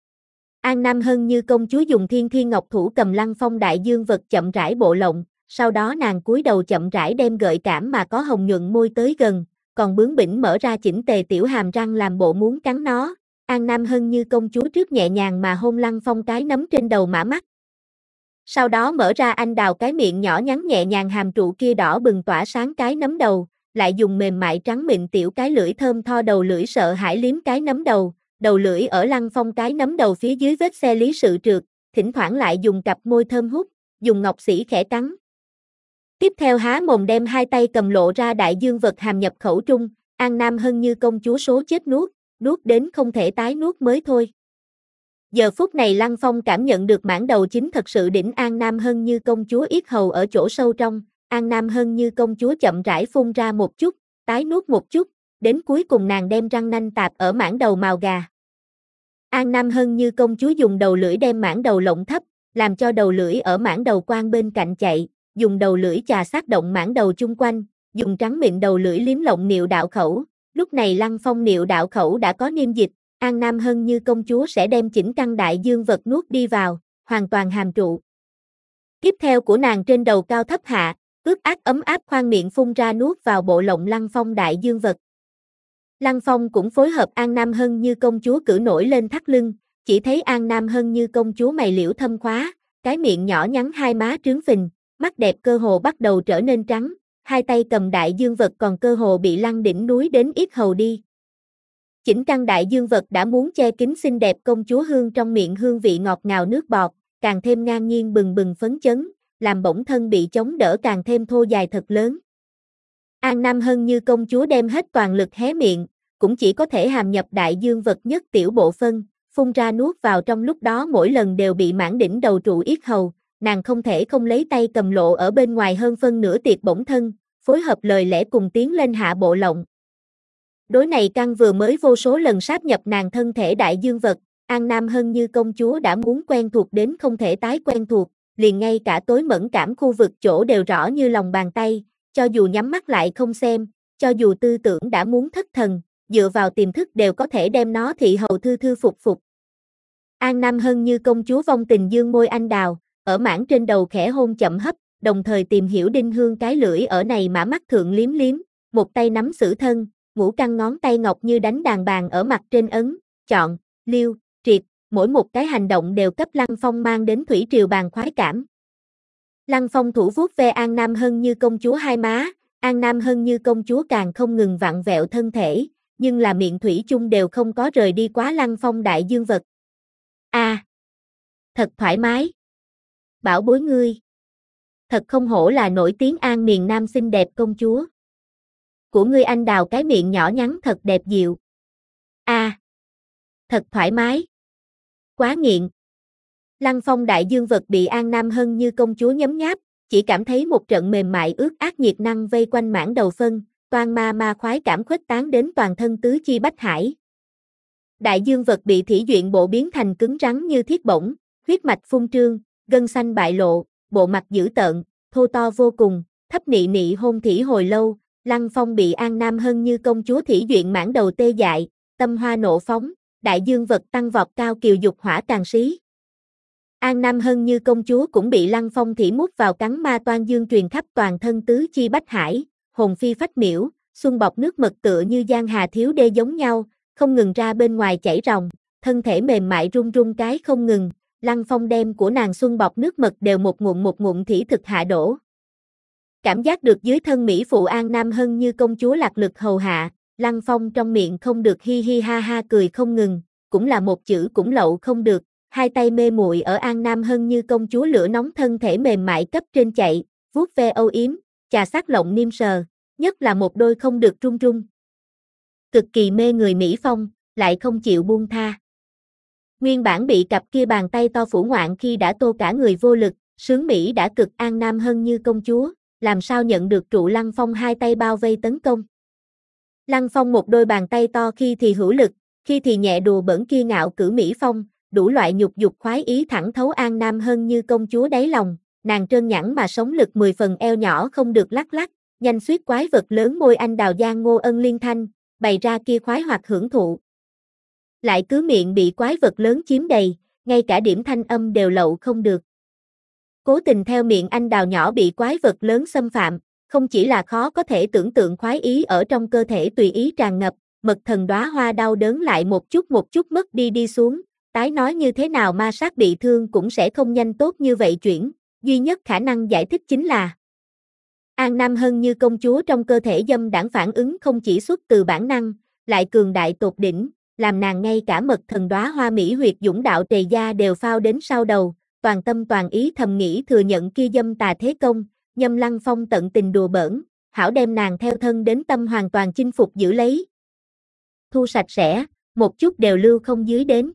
An Nam Hân Như công chúa dùng thiên thiên ngọc thủ cầm Lăng Phong đại dương vật chậm rãi bộ lộng, sau đó nàng cúi đầu chậm rãi đem gợi cảm mà có hồng nhuận môi tới gần, còn bướng bỉnh mở ra chỉnh tề tiểu hàm răng làm bộ muốn cắn nó. An Nam Hân Như công chúa trước nhẹ nhàng mà hôn Lăng Phong cái nấm trên đầu mã mắt. Sau đó mở ra anh đào cái miệng nhỏ nhắn nhẹ nhàng hàm trụ kia đỏ bừng tỏa sáng cái nấm đầu, lại dùng mềm mại trắng mịn tiểu cái lưỡi thơm tho đầu lưỡi sợ hãi liếm cái nấm đầu, đầu lưỡi ở Lăng Phong cái nấm đầu phía dưới vết xe lý sự trượt, thỉnh thoảng lại dùng cặp môi thơm hút, dùng ngọc sĩ khẽ cắn. Tiếp theo há mồm đem hai tay cầm lộ ra đại dương vật hàm nhập khẩu trung, An Nam Hân Như công chúa số chết nuốt, nuốt đến không thể tái nuốt mới thôi. Giờ phút này Lăng Phong cảm nhận được mảng đầu chính thật sự đỉnh An Nam Hân Như công chúa yết hầu ở chỗ sâu trong, An Nam Hân Như công chúa chậm rãi phun ra một chút, tái nuốt một chút, đến cuối cùng nàng đem răng nanh tạp ở mảng đầu màu gà. An Nam Hân Như công chúa dùng đầu lưỡi đem mảng đầu lộng thấp, làm cho đầu lưỡi ở mảng đầu quan bên cạnh chạy, dùng đầu lưỡi chà sát động mảng đầu chung quanh, dùng trắng mịn đầu lưỡi liếm lộng niệu đạo khẩu. Lúc này Lăng Phong niệu đạo khẩu đã có niêm dịch, An Nam Hân Như công chúa sẽ đem chỉnh căn đại dương vật nuốt đi vào, hoàn toàn hàm trụ. Tiếp theo của nàng trên đầu cao thấp hạ, ướt át ấm áp khoang miệng phun ra nuốt vào bộ lộng Lăng Phong đại dương vật. Lăng Phong cũng phối hợp An Nam Hân Như công chúa cử nổi lên thắt lưng, chỉ thấy An Nam Hân Như công chúa mày liễu thâm khóa, cái miệng nhỏ nhắn hai má trướng phình, mắt đẹp cơ hồ bắt đầu trở nên trắng, hai tay cầm đại dương vật còn cơ hồ bị lăn đỉnh núi đến yết hầu đi. Chỉnh căn đại dương vật đã muốn che kín xinh đẹp công chúa hương trong miệng hương vị ngọt ngào nước bọt, càng thêm ngang nhiên bừng bừng phấn chấn, làm bổng thân bị chống đỡ càng thêm thô dài thật lớn. An Nam Hân Như công chúa đem hết toàn lực hé miệng, cũng chỉ có thể hàm nhập đại dương vật nhất tiểu bộ phân, phun ra nuốt vào trong lúc đó mỗi lần đều bị mãn đỉnh đầu trụ yết hầu, nàng không thể không lấy tay cầm lộ ở bên ngoài hơn phân nửa tiệt bổng thân, phối hợp lời lẽ cùng tiến lên hạ bộ lộng. Đối này căn vừa mới vô số lần sáp nhập nàng thân thể đại dương vật, An Nam Hân Như công chúa đã muốn quen thuộc đến không thể tái quen thuộc, liền ngay cả tối mẫn cảm khu vực chỗ đều rõ như lòng bàn tay, cho dù nhắm mắt lại không xem, cho dù tư tưởng đã muốn thất thần, dựa vào tiềm thức đều có thể đem nó thị hầu thư thư phục phục. An Nam Hân Như công chúa vong tình dương môi anh đào, ở mảng trên đầu khẽ hôn chậm hấp, đồng thời tìm hiểu đinh hương cái lưỡi ở này mã mắt thượng liếm liếm, một tay nắm xử thân, ngũ căn ngón tay ngọc như đánh đàn bàn ở mặt trên ấn, chọn, liêu, triệt, mỗi một cái hành động đều cấp Lăng Phong mang đến thủy triều bàn khoái cảm. Lăng Phong thủ vuốt ve An Nam Hân Như công chúa hai má, An Nam Hân Như công chúa càng không ngừng vặn vẹo thân thể, nhưng là miệng thủy chung đều không có rời đi quá Lăng Phong đại dương vật. A, à, thật thoải mái. Bảo bối ngươi. Thật không hổ là nổi tiếng An miền Nam xinh đẹp công chúa. Của ngươi anh đào cái miệng nhỏ nhắn thật đẹp dịu. A, à, thật thoải mái. Quá nghiện. Lăng Phong đại dương vật bị An Nam Hân Như công chúa nhấm nháp, chỉ cảm thấy một trận mềm mại ướt át nhiệt năng vây quanh mãn đầu phân, toan ma ma khoái cảm khuếch tán đến toàn thân tứ chi bách hải. Đại dương vật bị Thỉ Duyện bộ biến thành cứng rắn như thiết bổng, huyết mạch phun trương, gân xanh bại lộ, bộ mặt dữ tợn, thô to vô cùng, thấp nị nị hôn Thỉ hồi lâu, Lăng Phong bị An Nam Hân Như công chúa Thỉ Duyện mãn đầu tê dại, tâm hoa nộ phóng, đại dương vật tăng vọt cao kiều dục hỏa càng xí. An Nam Hân Như công chúa cũng bị Lăng Phong thỉ mút vào cắn ma toan dương truyền khắp toàn thân tứ chi bách hải, hồn phi phách miểu, xuân bọc nước mật tựa như giang hà thiếu đê giống nhau, không ngừng ra bên ngoài chảy ròng, thân thể mềm mại run run cái không ngừng, Lăng Phong đem của nàng xuân bọc nước mật đều một ngụm một ngụm thỉ thực hạ đổ. Cảm giác được dưới thân mỹ phụ An Nam Hân Như công chúa lạc lực hầu hạ, Lăng Phong trong miệng không được hi hi ha ha cười không ngừng, cũng là một chữ cũng lậu không được. Hai tay mê muội ở An Nam Hân Như công chúa lửa nóng thân thể mềm mại cấp trên chạy, vuốt ve âu yếm, chà sát lộng niêm sờ, nhất là một đôi không được run run. Cực kỳ mê người Mỹ Phong, lại không chịu buông tha. Nguyên bản bị cặp kia bàn tay to phủ ngoạn khi đã tô cả người vô lực, sướng Mỹ đã cực An Nam Hân Như công chúa, làm sao nhận được trụ Lăng Phong hai tay bao vây tấn công. Lăng Phong một đôi bàn tay to khi thì hữu lực, khi thì nhẹ đùa bỡn kia ngạo cử Mỹ Phong, đủ loại nhục dục khoái ý thẳng thấu An Nam Hân Như công chúa đáy lòng, nàng trơn nhẵn mà sống lực mười phần eo nhỏ không được lắc lắc, nhanh suýt quái vật lớn môi anh đào giang ngô ân liên thanh, bày ra kia khoái hoặc hưởng thụ. Lại cứ miệng bị quái vật lớn chiếm đầy, ngay cả điểm thanh âm đều lậu không được. Cố tình theo miệng anh đào nhỏ bị quái vật lớn xâm phạm, không chỉ là khó có thể tưởng tượng khoái ý ở trong cơ thể tùy ý tràn ngập, mật thần đóa hoa đau đớn lại một chút một chút mất đi đi xuống. Tái nói như thế nào ma sát bị thương cũng sẽ không nhanh tốt như vậy chuyển, duy nhất khả năng giải thích chính là An Nam Hân Như công chúa trong cơ thể dâm đảng phản ứng không chỉ xuất từ bản năng, lại cường đại tột đỉnh, làm nàng ngay cả mật thần đóa hoa mỹ huyệt dũng đạo trề da đều phao đến sau đầu, toàn tâm toàn ý thầm nghĩ thừa nhận kia dâm tà thế công, nhâm Lăng Phong tận tình đùa bỡn, hảo đem nàng theo thân đến tâm hoàn toàn chinh phục giữ lấy. Thu sạch sẽ, một chút đều lưu không dưới đến.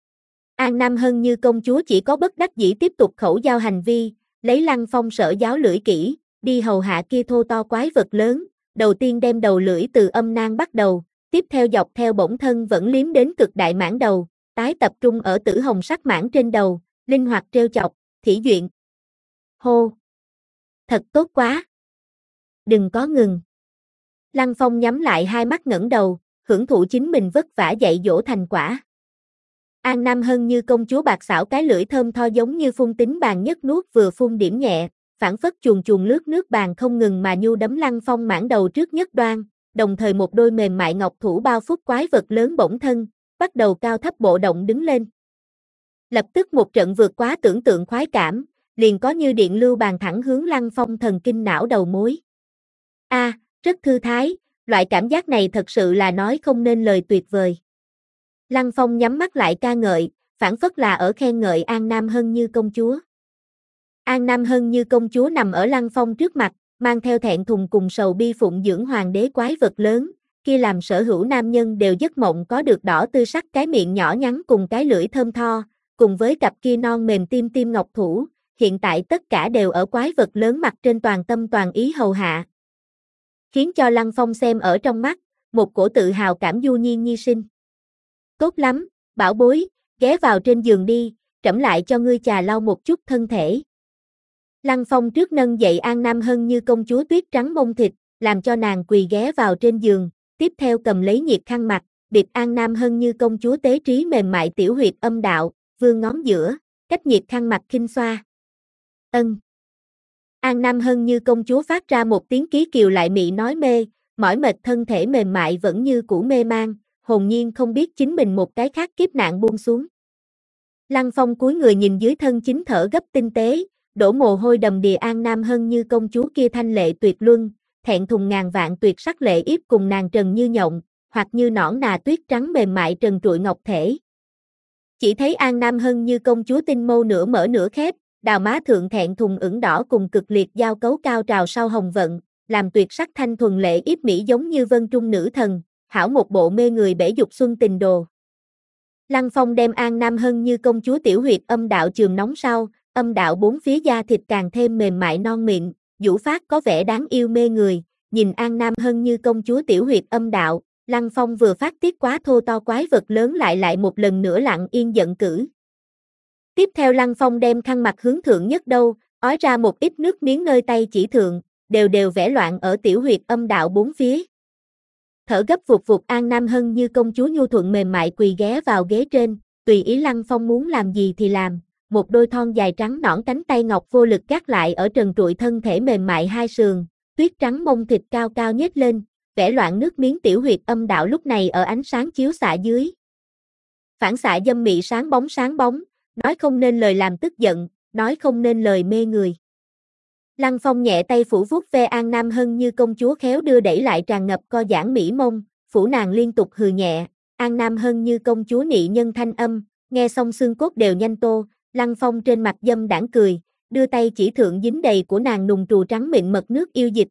An Nam Hân Như công chúa chỉ có bất đắc dĩ tiếp tục khẩu giao hành vi, lấy Lăng Phong sở giáo lưỡi kỹ, đi hầu hạ kia thô to quái vật lớn, đầu tiên đem đầu lưỡi từ âm nang bắt đầu, tiếp theo dọc theo bổng thân vẫn liếm đến cực đại mãn đầu, tái tập trung ở tử hồng sắc mãn trên đầu, linh hoạt trêu chọc, Thỉ Duyện. Hô! Thật tốt quá! Đừng có ngừng! Lăng Phong nhắm lại hai mắt ngẩng đầu, hưởng thụ chính mình vất vả dạy dỗ thành quả. An Nam Hân Như công chúa bạc xảo cái lưỡi thơm tho giống như phun tính bàn nhất nuốt vừa phun điểm nhẹ, phản phất chuồn chuồn lướt nước bàn không ngừng mà nhu đấm Lăng Phong mãn đầu trước nhất đoan, đồng thời một đôi mềm mại ngọc thủ bao phúc quái vật lớn bổng thân, bắt đầu cao thấp bộ động đứng lên. Lập tức một trận vượt quá tưởng tượng khoái cảm, liền có như điện lưu bàn thẳng hướng Lăng Phong thần kinh não đầu mối. A, à, rất thư thái, loại cảm giác này thật sự là nói không nên lời tuyệt vời. Lăng Phong nhắm mắt lại ca ngợi, phản phất là ở khen ngợi An Nam Hân Như công chúa. An Nam Hân Như công chúa nằm ở Lăng Phong trước mặt, mang theo thẹn thùng cùng sầu bi phụng dưỡng hoàng đế quái vật lớn, kia làm sở hữu nam nhân đều giấc mộng có được đỏ tươi sắc cái miệng nhỏ nhắn cùng cái lưỡi thơm tho, cùng với cặp kia non mềm tim tim ngọc thủ, hiện tại tất cả đều ở quái vật lớn mặt trên toàn tâm toàn ý hầu hạ. Khiến cho Lăng Phong xem ở trong mắt, một cổ tự hào cảm du nhiên nhi sinh. Tốt lắm, bảo bối, ghé vào trên giường đi, trẫm lại cho ngươi chà lau một chút thân thể. Lăng Phong trước nâng dậy An Nam Hân Như công chúa tuyết trắng mông thịt, làm cho nàng quỳ ghé vào trên giường, tiếp theo cầm lấy nhiệt khăn mặt, điệp An Nam Hân Như công chúa tế trí mềm mại tiểu huyệt âm đạo, vươn ngón giữa, cách nhiệt khăn mặt khinh xoa. Ân. An Nam Hân Như công chúa phát ra một tiếng ký kiều lại mị nói mê, mỏi mệt thân thể mềm mại vẫn như cũ mê mang, hồn nhiên không biết chính mình một cái khác kiếp nạn buông xuống. Lăng Phong cúi người nhìn dưới thân chính thở gấp tinh tế, đổ mồ hôi đầm đìa An Nam Hân Như công chúa kia thanh lệ tuyệt luân, thẹn thùng ngàn vạn tuyệt sắc lệ yếp cùng nàng trần như nhộng, hoặc như nõn nà tuyết trắng mềm mại trần trụi ngọc thể. Chỉ thấy An Nam Hân Như công chúa tinh mâu nửa mở nửa khép, đào má thượng thẹn thùng ửng đỏ cùng cực liệt giao cấu cao trào sau hồng vận, làm tuyệt sắc thanh thuần lệ yếp mỹ giống như vân trung nữ thần, hảo một bộ mê người bể dục xuân tình đồ. Lăng Phong đem An Nam Hân như công chúa tiểu huyệt âm đạo chườm nóng sau, âm đạo bốn phía da thịt càng thêm mềm mại non mịn, vũ phát có vẻ đáng yêu mê người, nhìn An Nam Hân như công chúa tiểu huyệt âm đạo, Lăng Phong vừa phát tiết quá thô to quái vật lớn lại lại một lần nữa lặng yên giận cử. Tiếp theo Lăng Phong đem khăn mặt hướng thượng nhất đâu, ói ra một ít nước miếng nơi tay chỉ thượng, đều đều vẽ loạn ở tiểu huyệt âm đạo bốn phía. Thở gấp vụt vụt An Nam Hân như công chúa nhu thuận mềm mại quỳ ghé vào ghế trên, tùy ý Lăng Phong muốn làm gì thì làm, một đôi thon dài trắng nõn cánh tay ngọc vô lực gác lại ở trần trụi thân thể mềm mại hai sườn, tuyết trắng mông thịt cao cao nhếch lên, vẽ loạn nước miếng tiểu huyệt âm đạo lúc này ở ánh sáng chiếu xạ dưới. Phản xạ dâm mị sáng bóng sáng bóng, nói không nên lời làm tức giận, nói không nên lời mê người. Lăng Phong nhẹ tay phủ vuốt ve An Nam Hân như công chúa khéo đưa đẩy lại tràn ngập co giãn mỹ mông, phủ nàng liên tục hừ nhẹ, An Nam Hân như công chúa nị nhân thanh âm, nghe xong xương cốt đều nhanh tô, Lăng Phong trên mặt dâm đãng cười, đưa tay chỉ thượng dính đầy của nàng nùng trù trắng mịn mật nước yêu dịch.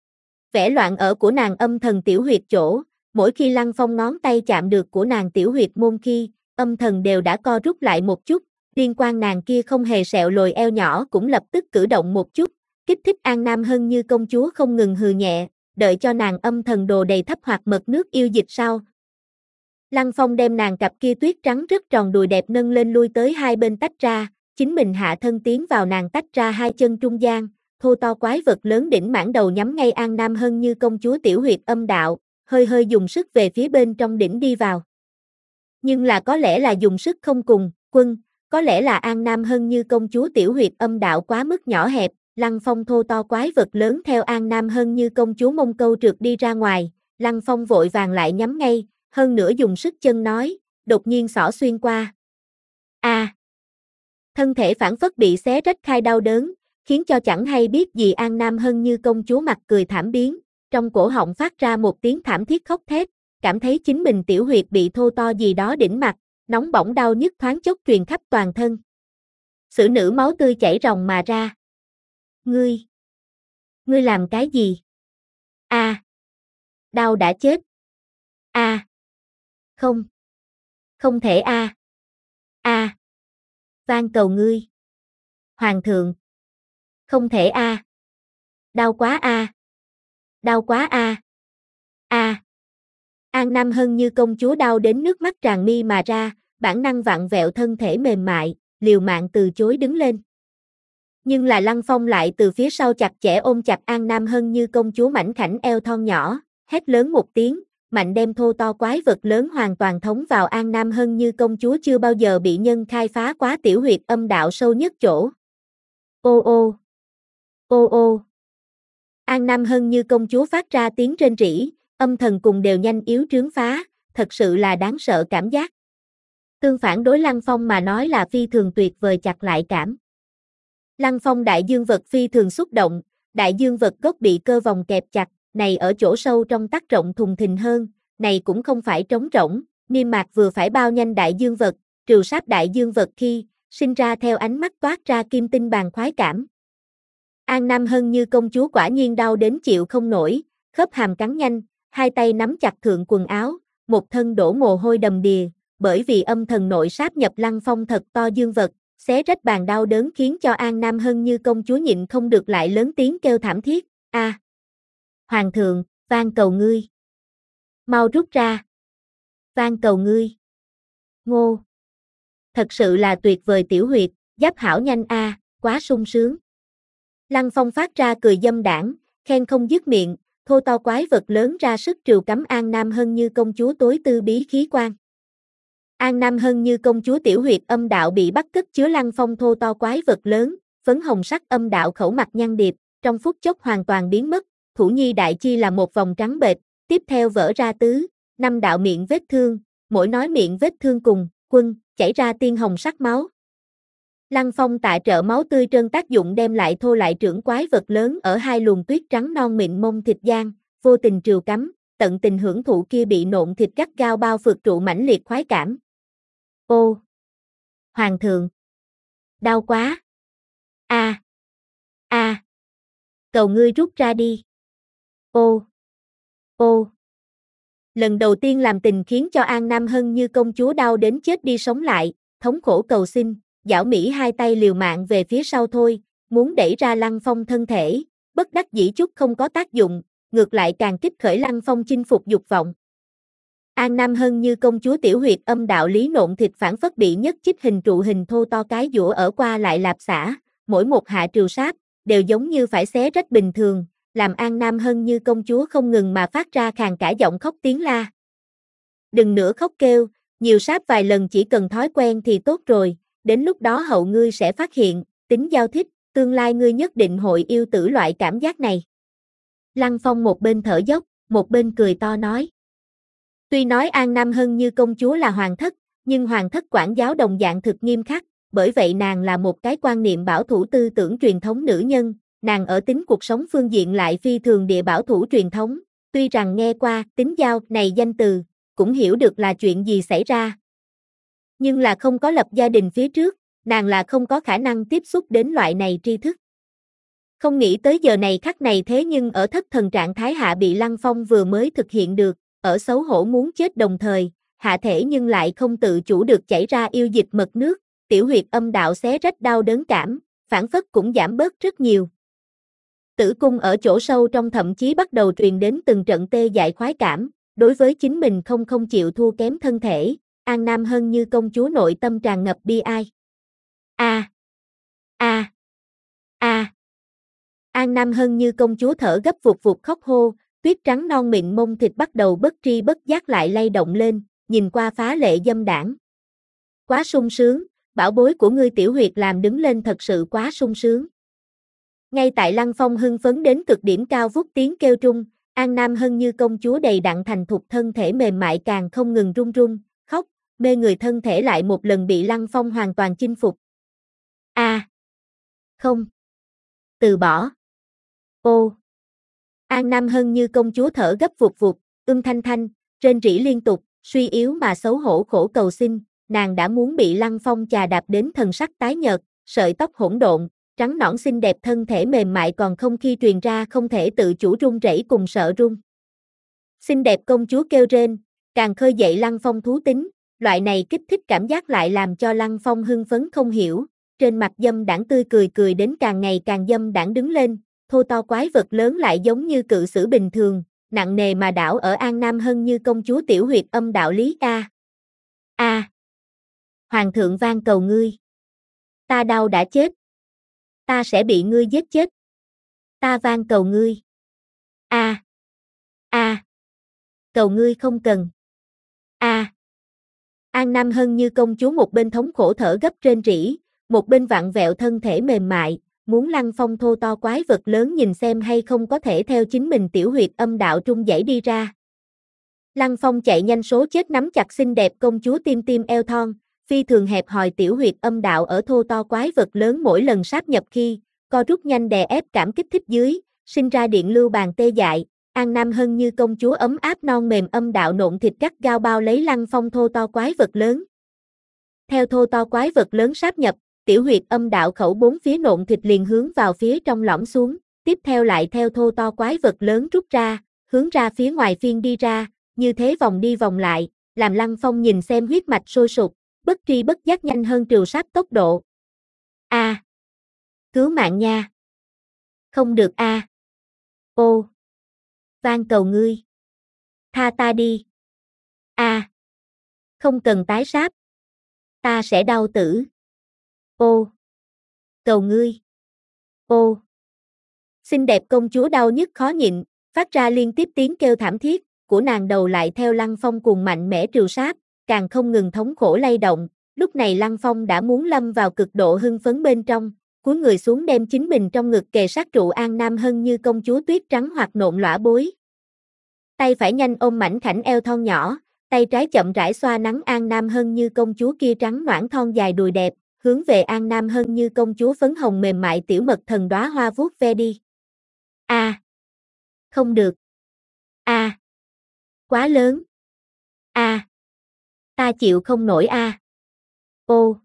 Vẽ loạn ở của nàng âm thần tiểu huyệt chỗ, mỗi khi Lăng Phong ngón tay chạm được của nàng tiểu huyệt môn khi, âm thần đều đã co rút lại một chút, liên quan nàng kia không hề sẹo lồi eo nhỏ cũng lập tức cử động một chút, kích thích An Nam Hân như công chúa không ngừng hừ nhẹ, đợi cho nàng âm thần đồ đầy thấp hoặc mật nước yêu dịch sau. Lăng Phong đem nàng cặp kia tuyết trắng rất tròn đùi đẹp nâng lên lui tới hai bên tách ra, chính mình hạ thân tiến vào nàng tách ra hai chân trung gian, thô to quái vật lớn đỉnh mãn đầu nhắm ngay An Nam Hân như công chúa tiểu huyệt âm đạo, hơi hơi dùng sức về phía bên trong đỉnh đi vào. Nhưng là có lẽ là dùng sức không cùng, quân, có lẽ là An Nam Hân như công chúa tiểu huyệt âm đạo quá mức nhỏ hẹp, Lăng Phong thô to quái vật lớn theo An Nam Hân như công chúa mông câu trượt đi ra ngoài, Lăng Phong vội vàng lại nhắm ngay, hơn nữa dùng sức chân nói, đột nhiên xỏ xuyên qua. A. À. Thân thể phản phất bị xé rách khai đau đớn, khiến cho chẳng hay biết gì An Nam Hân như công chúa mặt cười thảm biến, trong cổ họng phát ra một tiếng thảm thiết khóc thét, cảm thấy chính mình tiểu huyệt bị thô to gì đó đỉnh mặt, nóng bỏng đau nhức thoáng chốc truyền khắp toàn thân. Sử nữ máu tươi chảy ròng mà ra. Ngươi! Ngươi làm cái gì? A! À. Đau đã chết. A! À. Không! Không thể a! À. A! À. Van cầu ngươi! Hoàng thượng! Không thể a! À. Đau quá a! À. Đau quá a! À. A! À. An Nam Hân như công chúa đau đến nước mắt tràn mi mà ra, bản năng vặn vẹo thân thể mềm mại, liều mạng từ chối đứng lên. Nhưng là Lăng Phong lại từ phía sau chặt chẽ ôm chặt An Nam Hân như công chúa mảnh khảnh eo thon nhỏ, hét lớn một tiếng, mạnh đem thô to quái vật lớn hoàn toàn thống vào An Nam Hân như công chúa chưa bao giờ bị nhân khai phá quá tiểu huyệt âm đạo sâu nhất chỗ. Ô ô! Ô ô! An Nam Hân như công chúa phát ra tiếng rên rỉ, âm thần cùng đều nhanh yếu trướng phá, thật sự là đáng sợ cảm giác. Tương phản đối Lăng Phong mà nói là phi thường tuyệt vời chặt lại cảm. Lăng Phong đại dương vật phi thường xúc động, đại dương vật gốc bị cơ vòng kẹp chặt, này ở chỗ sâu trong tắc rộng thùng thình hơn, này cũng không phải trống rỗng, niêm mạc vừa phải bao nhanh đại dương vật, trừ sáp đại dương vật khi, sinh ra theo ánh mắt toát ra kim tinh bàn khoái cảm. An Nam Hân như công chúa quả nhiên đau đến chịu không nổi, khớp hàm cắn nhanh, hai tay nắm chặt thượng quần áo, một thân đổ mồ hôi đầm đìa, bởi vì âm thần nội sáp nhập Lăng Phong thật to dương vật, xé rách bàn đau đớn khiến cho An Nam Hân như công chúa nhịn không được lại lớn tiếng kêu thảm thiết, a! À. Hoàng thượng, van cầu ngươi! Mau rút ra! Van cầu ngươi! Ngô! Thật sự là tuyệt vời tiểu huyệt, giáp hảo nhanh a, à, quá sung sướng. Lăng Phong phát ra cười dâm đảng, khen không dứt miệng, thô to quái vật lớn ra sức trìu cắm An Nam Hân như công chúa tối tư bí khí quan. An Nam Hân như công chúa tiểu huyệt âm đạo bị bắt cất chứa Lăng Phong thô to quái vật lớn, phấn hồng sắc âm đạo khẩu mặt nhăn điệp, trong phút chốc hoàn toàn biến mất, thủ nhi đại chi là một vòng trắng bệch, tiếp theo vỡ ra tứ, năm đạo miệng vết thương, mỗi nói miệng vết thương cùng, quân, chảy ra tiên hồng sắc máu. Lăng Phong tạ trợ máu tươi trơn tác dụng đem lại thô lại trưởng quái vật lớn ở hai luồng tuyết trắng non mịn mông thịt giang, vô tình trìu cắm, tận tình hưởng thụ kia bị nộn thịt gắt gao bao phượt trụ mãnh liệt khoái cảm. Ô! Hoàng thượng! Đau quá! A! À. A! À. Cầu ngươi rút ra đi! Ô! Ô! Lần đầu tiên làm tình khiến cho An Nam Hân Như công chúa đau đến chết đi sống lại, thống khổ cầu xin, Giảo Mỹ hai tay liều mạng về phía sau thôi, muốn đẩy ra Lăng Phong thân thể, bất đắc dĩ chút không có tác dụng, ngược lại càng kích khởi Lăng Phong chinh phục dục vọng. An Nam Hân Như công chúa tiểu huyệt âm đạo lý nộn thịt phản phất bị nhất chích hình trụ hình thô to cái giũa ở qua lại lạp xả, mỗi một hạ trừ sát, đều giống như phải xé rách bình thường, làm An Nam Hân Như công chúa không ngừng mà phát ra khàn cả giọng khóc tiếng la. Đừng nữa khóc kêu, nhiều sát vài lần chỉ cần thói quen thì tốt rồi, đến lúc đó hậu ngươi sẽ phát hiện, tính giao thích, tương lai ngươi nhất định hội yêu tử loại cảm giác này. Lăng Phong một bên thở dốc, một bên cười to nói. Tuy nói An Nam Hân Như công chúa là hoàng thất, nhưng hoàng thất quản giáo đồng dạng thực nghiêm khắc, bởi vậy nàng là một cái quan niệm bảo thủ tư tưởng truyền thống nữ nhân, nàng ở tính cuộc sống phương diện lại phi thường địa bảo thủ truyền thống, tuy rằng nghe qua tính giao này danh từ, cũng hiểu được là chuyện gì xảy ra. Nhưng là không có lập gia đình phía trước, nàng là không có khả năng tiếp xúc đến loại này tri thức. Không nghĩ tới giờ này khắc này thế nhưng ở thất thần trạng thái hạ bị Lăng Phong vừa mới thực hiện được, ở xấu hổ muốn chết đồng thời, hạ thể nhưng lại không tự chủ được chảy ra yêu dịch mật nước, tiểu huyệt âm đạo xé rách đau đớn cảm, phản phất cũng giảm bớt rất nhiều. Tử cung ở chỗ sâu trong thậm chí bắt đầu truyền đến từng trận tê dại khoái cảm, đối với chính mình không không chịu thua kém thân thể, An Nam Hân Như công chúa nội tâm tràn ngập bi ai. A a a An Nam Hân Như công chúa thở gấp vụt vụt khóc hô, tuyết trắng non mịn mông thịt bắt đầu bất tri bất giác lại lay động lên, nhìn qua phá lệ dâm đãng. Quá sung sướng, bảo bối của ngươi tiểu huyệt làm đứng lên thật sự quá sung sướng. Ngay tại Lăng Phong hưng phấn đến cực điểm cao vút tiếng kêu trung, An Nam Hân Như công chúa đầy đặn thành thục thân thể mềm mại càng không ngừng run run, khóc, mê người thân thể lại một lần bị Lăng Phong hoàn toàn chinh phục. A, à, không, từ bỏ. Ô. An Nam Hân Như công chúa thở gấp vụt vụt, ưm thanh thanh, rên rỉ liên tục, suy yếu mà xấu hổ khổ cầu xin, nàng đã muốn bị Lăng Phong chà đạp đến thần sắc tái nhợt, sợi tóc hỗn độn, trắng nõn xinh đẹp thân thể mềm mại còn không khi truyền ra không thể tự chủ run rẩy cùng sợ run. Xinh đẹp công chúa kêu rên, càng khơi dậy Lăng Phong thú tính, loại này kích thích cảm giác lại làm cho Lăng Phong hưng phấn không hiểu, trên mặt dâm đãng tươi cười cười đến càng ngày càng dâm đãng đứng lên, thô to quái vật lớn lại giống như cự sử bình thường, nặng nề mà đảo ở An Nam Hân Như công chúa tiểu huyệt âm đạo lý a. A. Hoàng thượng van cầu ngươi. Ta đau đã chết. Ta sẽ bị ngươi giết chết. Ta van cầu ngươi. A. A. Cầu ngươi không cần. A. An Nam Hân Như công chúa một bên thống khổ thở gấp rên rỉ, một bên vặn vẹo thân thể mềm mại, muốn Lăng Phong thô to quái vật lớn nhìn xem hay không có thể theo chính mình tiểu huyệt âm đạo trung dãy đi ra. Lăng Phong chạy nhanh số chết nắm chặt xinh đẹp công chúa tim tim eo thon, phi thường hẹp hòi tiểu huyệt âm đạo ở thô to quái vật lớn mỗi lần sáp nhập khi, co rút nhanh đè ép cảm kích thích dưới, sinh ra điện lưu bàn tê dại, An Nam Hân Như công chúa ấm áp non mềm âm đạo nộn thịt gắt gao bao lấy Lăng Phong thô to quái vật lớn. Theo thô to quái vật lớn sáp nhập, tiểu huyệt âm đạo khẩu bốn phía nộn thịt liền hướng vào phía trong lõm xuống, tiếp theo lại theo thô to quái vật lớn rút ra, hướng ra phía ngoài phiên đi ra, như thế vòng đi vòng lại, làm Lăng Phong nhìn xem huyết mạch sôi sục, bất tri bất giác nhanh hơn trừ sát tốc độ. A. À, cứu mạng nha. Không được a. À. Ô. Van cầu ngươi. Tha ta đi. A. À, không cần tái sát. Ta sẽ đau tử. Ô. Cầu ngươi. Ô. Xinh đẹp công chúa đau nhức khó nhịn, phát ra liên tiếp tiếng kêu thảm thiết, của nàng đầu lại theo Lăng Phong cuồng mạnh mẽ trừ sát, càng không ngừng thống khổ lay động, lúc này Lăng Phong đã muốn lâm vào cực độ hưng phấn bên trong, cúi người xuống đem chính mình trong ngực kề sát trụ An Nam Hân Như công chúa tuyết trắng hoặc nộn lõa bối. Tay phải nhanh ôm mảnh khảnh eo thon nhỏ, tay trái chậm rãi xoa nắng An Nam Hân Như công chúa kia trắng noãn thon dài đùi đẹp, hướng về An Nam Hân Như công chúa phấn hồng mềm mại tiểu mật thần đóa hoa vuốt ve đi. A. À, không được. A. À, quá lớn. A. À, ta chịu không nổi a. À. Ô.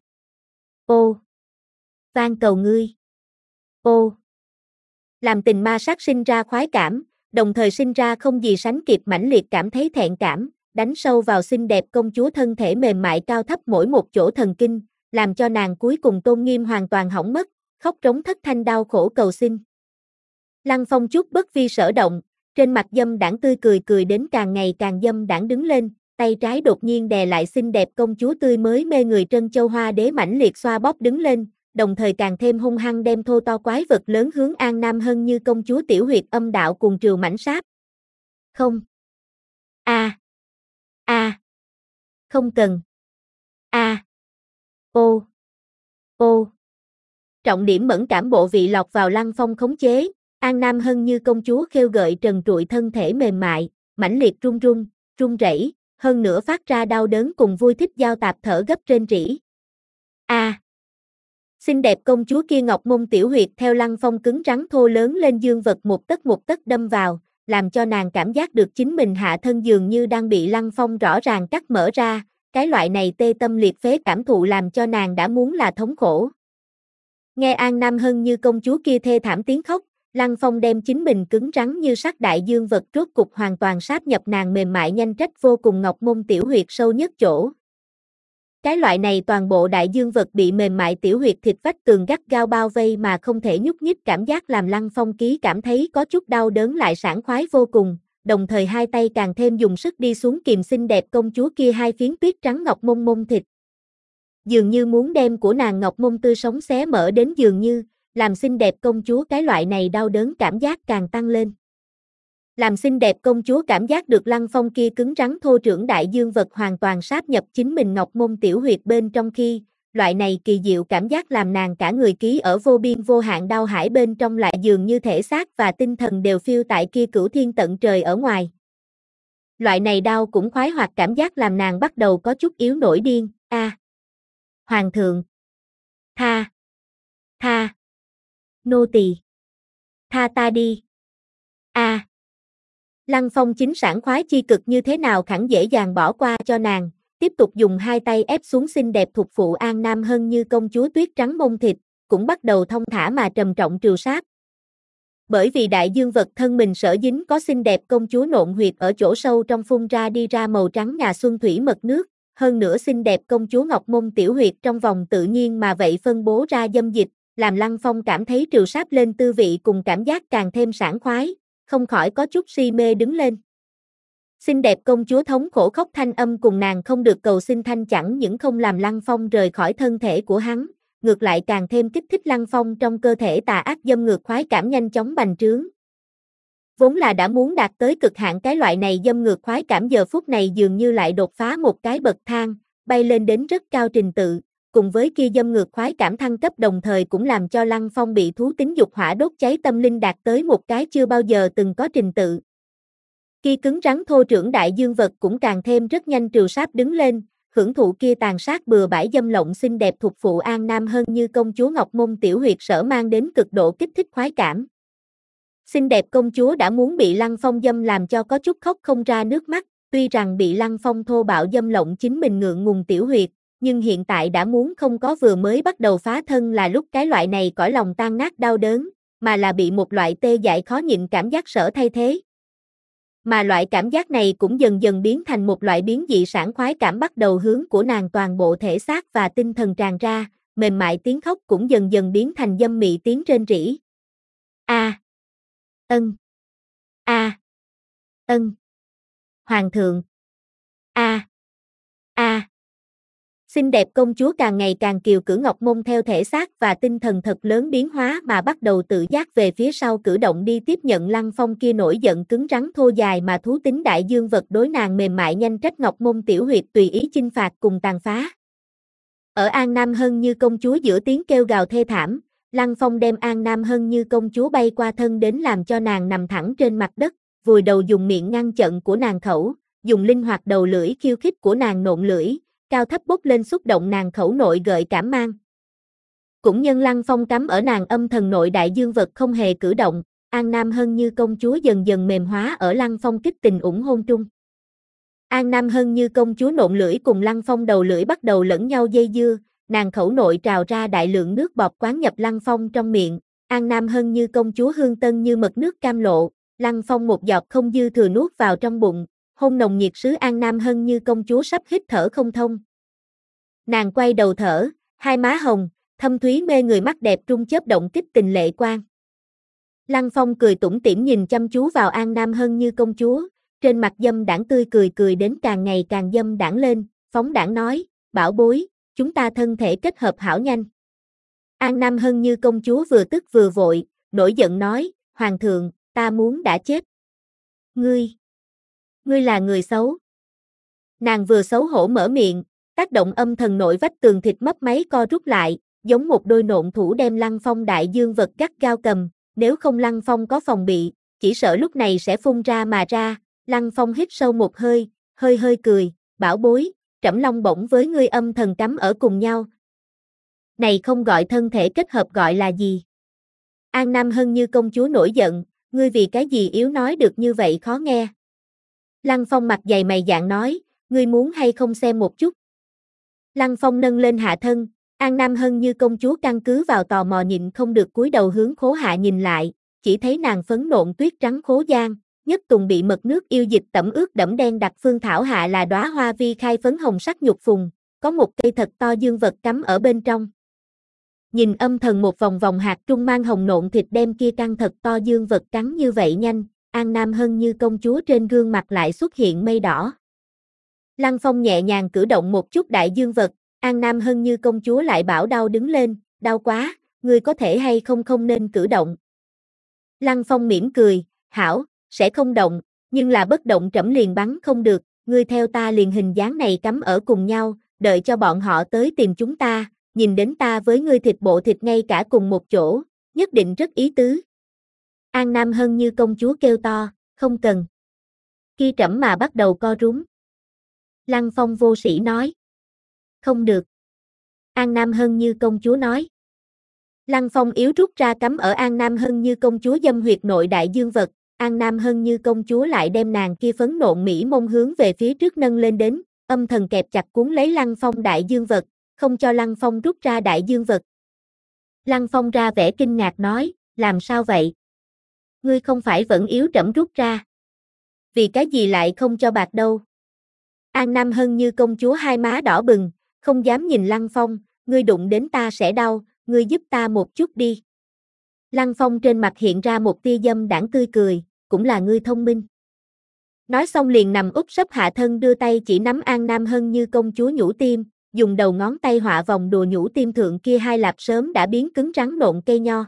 Ô. Van cầu ngươi. Ô. Làm tình ma sát sinh ra khoái cảm, đồng thời sinh ra không gì sánh kịp mãnh liệt cảm thấy thẹn cảm, đánh sâu vào xinh đẹp công chúa thân thể mềm mại cao thấp mỗi một chỗ thần kinh, làm cho nàng cuối cùng tôn nghiêm hoàn toàn hỏng mất, khóc trống thất thanh đau khổ cầu xin. Lăng Phong chút bất vi sở động, trên mặt dâm đãng tươi cười cười đến càng ngày càng dâm đãng đứng lên, tay trái đột nhiên đè lại xinh đẹp công chúa tươi mới mê người Trân Châu Hoa Đế mãnh liệt xoa bóp đứng lên, đồng thời càng thêm hung hăng đem thô to quái vật lớn hướng An Nam Hân Như công chúa tiểu huyệt âm đạo cùng triều mãnh sáp. Không. A. A. Không cần. A. Ô. Ô. Trọng điểm mẫn cảm bộ vị lọt vào Lăng Phong khống chế, An Nam Hân Như công chúa khêu gợi trần trụi thân thể mềm mại, mãnh liệt run run, run rẩy, hơn nữa phát ra đau đớn cùng vui thích giao tạp thở gấp trên rỉ. A. Xinh đẹp công chúa kia ngọc mông tiểu huyệt theo Lăng Phong cứng rắn thô lớn lên dương vật một tấc một tấc đâm vào, làm cho nàng cảm giác được chính mình hạ thân dường như đang bị Lăng Phong rõ ràng cắt mở ra, cái loại này tê tâm liệt phế cảm thụ làm cho nàng đã muốn là thống khổ. Nghe An Nam Hân Như công chúa kia thê thảm tiếng khóc, Lăng Phong đem chính mình cứng rắn như sắt đại dương vật rốt cục hoàn toàn sáp nhập nàng mềm mại nhanh trách vô cùng ngọc mông tiểu huyệt sâu nhất chỗ. Cái loại này toàn bộ đại dương vật bị mềm mại tiểu huyệt thịt vách tường gắt gao bao vây mà không thể nhúc nhích cảm giác làm Lăng Phong ký cảm thấy có chút đau đớn lại sảng khoái vô cùng, đồng thời hai tay càng thêm dùng sức đi xuống kìm xinh đẹp công chúa kia hai phiến tuyết trắng ngọc mông mông thịt. Dường như muốn đem của nàng ngọc mông tươi sống xé mở đến dường như, làm xinh đẹp công chúa cái loại này đau đớn cảm giác càng tăng lên. Làm xinh đẹp công chúa cảm giác được Lăng Phong kia cứng rắn thô trưởng đại dương vật hoàn toàn sáp nhập chính mình ngọc mông tiểu huyệt bên trong khi, loại này kỳ diệu cảm giác làm nàng cả người ký ở vô biên vô hạn đau hải bên trong lại dường như thể xác và tinh thần đều phiêu tại kia cửu thiên tận trời ở ngoài. Loại này đau cũng khoái hoạt cảm giác làm nàng bắt đầu có chút yếu nổi điên, a. À. Hoàng thượng. Tha. Tha. Nô tỳ. Tha ta đi. A. À. Lăng Phong chính sảng khoái chi cực như thế nào khẳng dễ dàng bỏ qua cho nàng, tiếp tục dùng hai tay ép xuống xinh đẹp thuộc phụ An Nam Hân Như công chúa tuyết trắng mông thịt, cũng bắt đầu thông thả mà trầm trọng trừ sát. Bởi vì đại dương vật thân mình sở dính có xinh đẹp công chúa nộn huyệt ở chỗ sâu trong phun ra đi ra màu trắng ngà xuân thủy mật nước, hơn nữa xinh đẹp công chúa ngọc mông tiểu huyệt trong vòng tự nhiên mà vậy phân bố ra dâm dịch, làm Lăng Phong cảm thấy trừ sát lên tư vị cùng cảm giác càng thêm sảng khoái, không khỏi có chút si mê đứng lên. Xinh đẹp công chúa thống khổ khóc thanh âm cùng nàng không được cầu xin thanh chẳng những không làm Lăng Phong rời khỏi thân thể của hắn, ngược lại càng thêm kích thích Lăng Phong trong cơ thể tà ác dâm ngược khoái cảm nhanh chóng bành trướng. Vốn là đã muốn đạt tới cực hạn cái loại này dâm ngược khoái cảm giờ phút này dường như lại đột phá một cái bậc thang, bay lên đến rất cao trình tự, cùng với kia dâm ngược khoái cảm thăng cấp đồng thời cũng làm cho Lăng Phong bị thú tính dục hỏa đốt cháy tâm linh đạt tới một cái chưa bao giờ từng có trình tự. Kia cứng rắn thô trưởng đại dương vật cũng càng thêm rất nhanh trừ sát đứng lên, hưởng thụ kia tàn sát bừa bãi dâm lộng xinh đẹp thuộc phụ An Nam Hân Như công chúa ngọc mông tiểu huyệt sở mang đến cực độ kích thích khoái cảm. Xinh đẹp công chúa đã muốn bị Lăng Phong dâm làm cho có chút khóc không ra nước mắt, tuy rằng bị Lăng Phong thô bạo dâm lộng chính mình ngượng ngùng tiểu huyệt, nhưng hiện tại đã muốn không có vừa mới bắt đầu phá thân là lúc cái loại này cõi lòng tan nát đau đớn, mà là bị một loại tê dại khó nhịn cảm giác sở thay thế. Mà loại cảm giác này cũng dần dần biến thành một loại biến dị sảng khoái cảm bắt đầu hướng của nàng toàn bộ thể xác và tinh thần tràn ra, mềm mại tiếng khóc cũng dần dần biến thành dâm mị tiếng rên rỉ. A. Ân. A. Ân. Hoàng thượng. A. A. Xinh đẹp công chúa càng ngày càng kiều cử ngọc mông theo thể xác và tinh thần thật lớn biến hóa mà bắt đầu tự giác về phía sau cử động đi tiếp nhận Lăng Phong kia nổi giận cứng rắn thô dài mà thú tính đại dương vật đối nàng mềm mại nhanh trách ngọc mông tiểu huyệt tùy ý chinh phạt cùng tàn phá. Ở An Nam Hân Như công chúa giữa tiếng kêu gào thê thảm, Lăng Phong đem An Nam Hân Như công chúa bay qua thân đến làm cho nàng nằm thẳng trên mặt đất, vùi đầu dùng miệng ngăn chặn của nàng khẩu, dùng linh hoạt đầu lưỡi khiêu khích của nàng nộn lưỡi, cao thấp bốc lên xúc động nàng khẩu nội gợi cảm mang. Cũng nhân Lăng Phong cắm ở nàng âm thần nội đại dương vật không hề cử động, An Nam Hân Như công chúa dần dần mềm hóa ở Lăng Phong kích tình ủng hôn trung. An Nam Hân Như công chúa nộn lưỡi cùng Lăng Phong đầu lưỡi bắt đầu lẫn nhau dây dưa, nàng khẩu nội trào ra đại lượng nước bọt quán nhập Lăng Phong trong miệng, An Nam Hân Như công chúa hương tân như mật nước cam lộ, Lăng Phong một giọt không dư thừa nuốt vào trong bụng, hôn nồng nhiệt sứ An Nam Hân Như công chúa sắp hít thở không thông. Nàng quay đầu thở, hai má hồng, thâm thúy mê người mắt đẹp trung chớp động kích tình lệ quang. Lăng Phong cười tủm tỉm nhìn chăm chú vào An Nam Hân Như công chúa, trên mặt dâm đãng tươi cười cười đến càng ngày càng dâm đãng lên, phóng đãng nói, bảo bối, chúng ta thân thể kết hợp hảo nhanh. An Nam Hân Như công chúa vừa tức vừa vội, nổi giận nói, Hoàng thượng, ta muốn đã chết. Ngươi, ngươi là người xấu. Nàng vừa xấu hổ mở miệng, tác động âm thần nội vách tường thịt mấp máy co rút lại, giống một đôi nộn thủ đem Lăng Phong đại dương vật gắt gao cầm, nếu không Lăng Phong có phòng bị, chỉ sợ lúc này sẽ phun ra mà ra. Lăng Phong hít sâu một hơi, hơi hơi cười, bảo bối, Trẫm Long bổng với ngươi âm thần cắm ở cùng nhau. Này không gọi thân thể kết hợp gọi là gì? An Nam Hân Như công chúa nổi giận, ngươi vì cái gì yếu nói được như vậy khó nghe. Lăng Phong mặt dày mày dạn nói, ngươi muốn hay không xem một chút. Lăng Phong nâng lên hạ thân, An Nam Hân Như công chúa căn cứ vào tò mò nhịn không được cúi đầu hướng khố hạ nhìn lại, chỉ thấy nàng phấn nộn tuyết trắng khố giang, nhất tùng bị mật nước yêu dịch tẩm ướt đẫm đen đặc phương thảo hạ là đóa hoa vi khai phấn hồng sắc nhục phùng, có một cây thật to dương vật cắm ở bên trong. Nhìn âm thần một vòng vòng hạt trung mang hồng nộn thịt đem kia căng thật to dương vật cắn như vậy nhanh, An Nam Hân Như công chúa trên gương mặt lại xuất hiện mây đỏ. Lăng Phong nhẹ nhàng cử động một chút đại dương vật, An Nam Hân Như công chúa lại bảo đau đứng lên, đau quá, ngươi có thể hay không không nên cử động. Lăng Phong mỉm cười, hảo, sẽ không động, nhưng là bất động trẫm liền bắn không được, ngươi theo ta liền hình dáng này cắm ở cùng nhau, đợi cho bọn họ tới tìm chúng ta, nhìn đến ta với ngươi thịt bộ thịt ngay cả cùng một chỗ, nhất định rất ý tứ. An Nam Hân Như công chúa kêu to, không cần. Khi trẫm mà bắt đầu co rúm. Lăng Phong vô sĩ nói. Không được. An Nam Hân Như công chúa nói. Lăng Phong yếu rút ra cắm ở An Nam Hân Như công chúa dâm huyệt nội đại dương vật, An Nam Hân Như công chúa lại đem nàng kia phấn nộn mỹ mông hướng về phía trước nâng lên đến, âm thần kẹp chặt cuốn lấy Lăng Phong đại dương vật, không cho Lăng Phong rút ra đại dương vật. Lăng Phong ra vẻ kinh ngạc nói, làm sao vậy? Ngươi không phải vẫn yếu trẫm rút ra. Vì cái gì lại không cho bạc đâu? An Nam Hân Như công chúa hai má đỏ bừng, không dám nhìn Lăng Phong, ngươi đụng đến ta sẽ đau, ngươi giúp ta một chút đi. Lăng Phong trên mặt hiện ra một tia dâm đãng tươi cười, cũng là ngươi thông minh. Nói xong liền nằm úp sấp hạ thân đưa tay chỉ nắm An Nam Hân Như công chúa nhũ tim, dùng đầu ngón tay họa vòng đùa nhũ tim thượng kia hai lạp sớm đã biến cứng rắn nộn cây nho.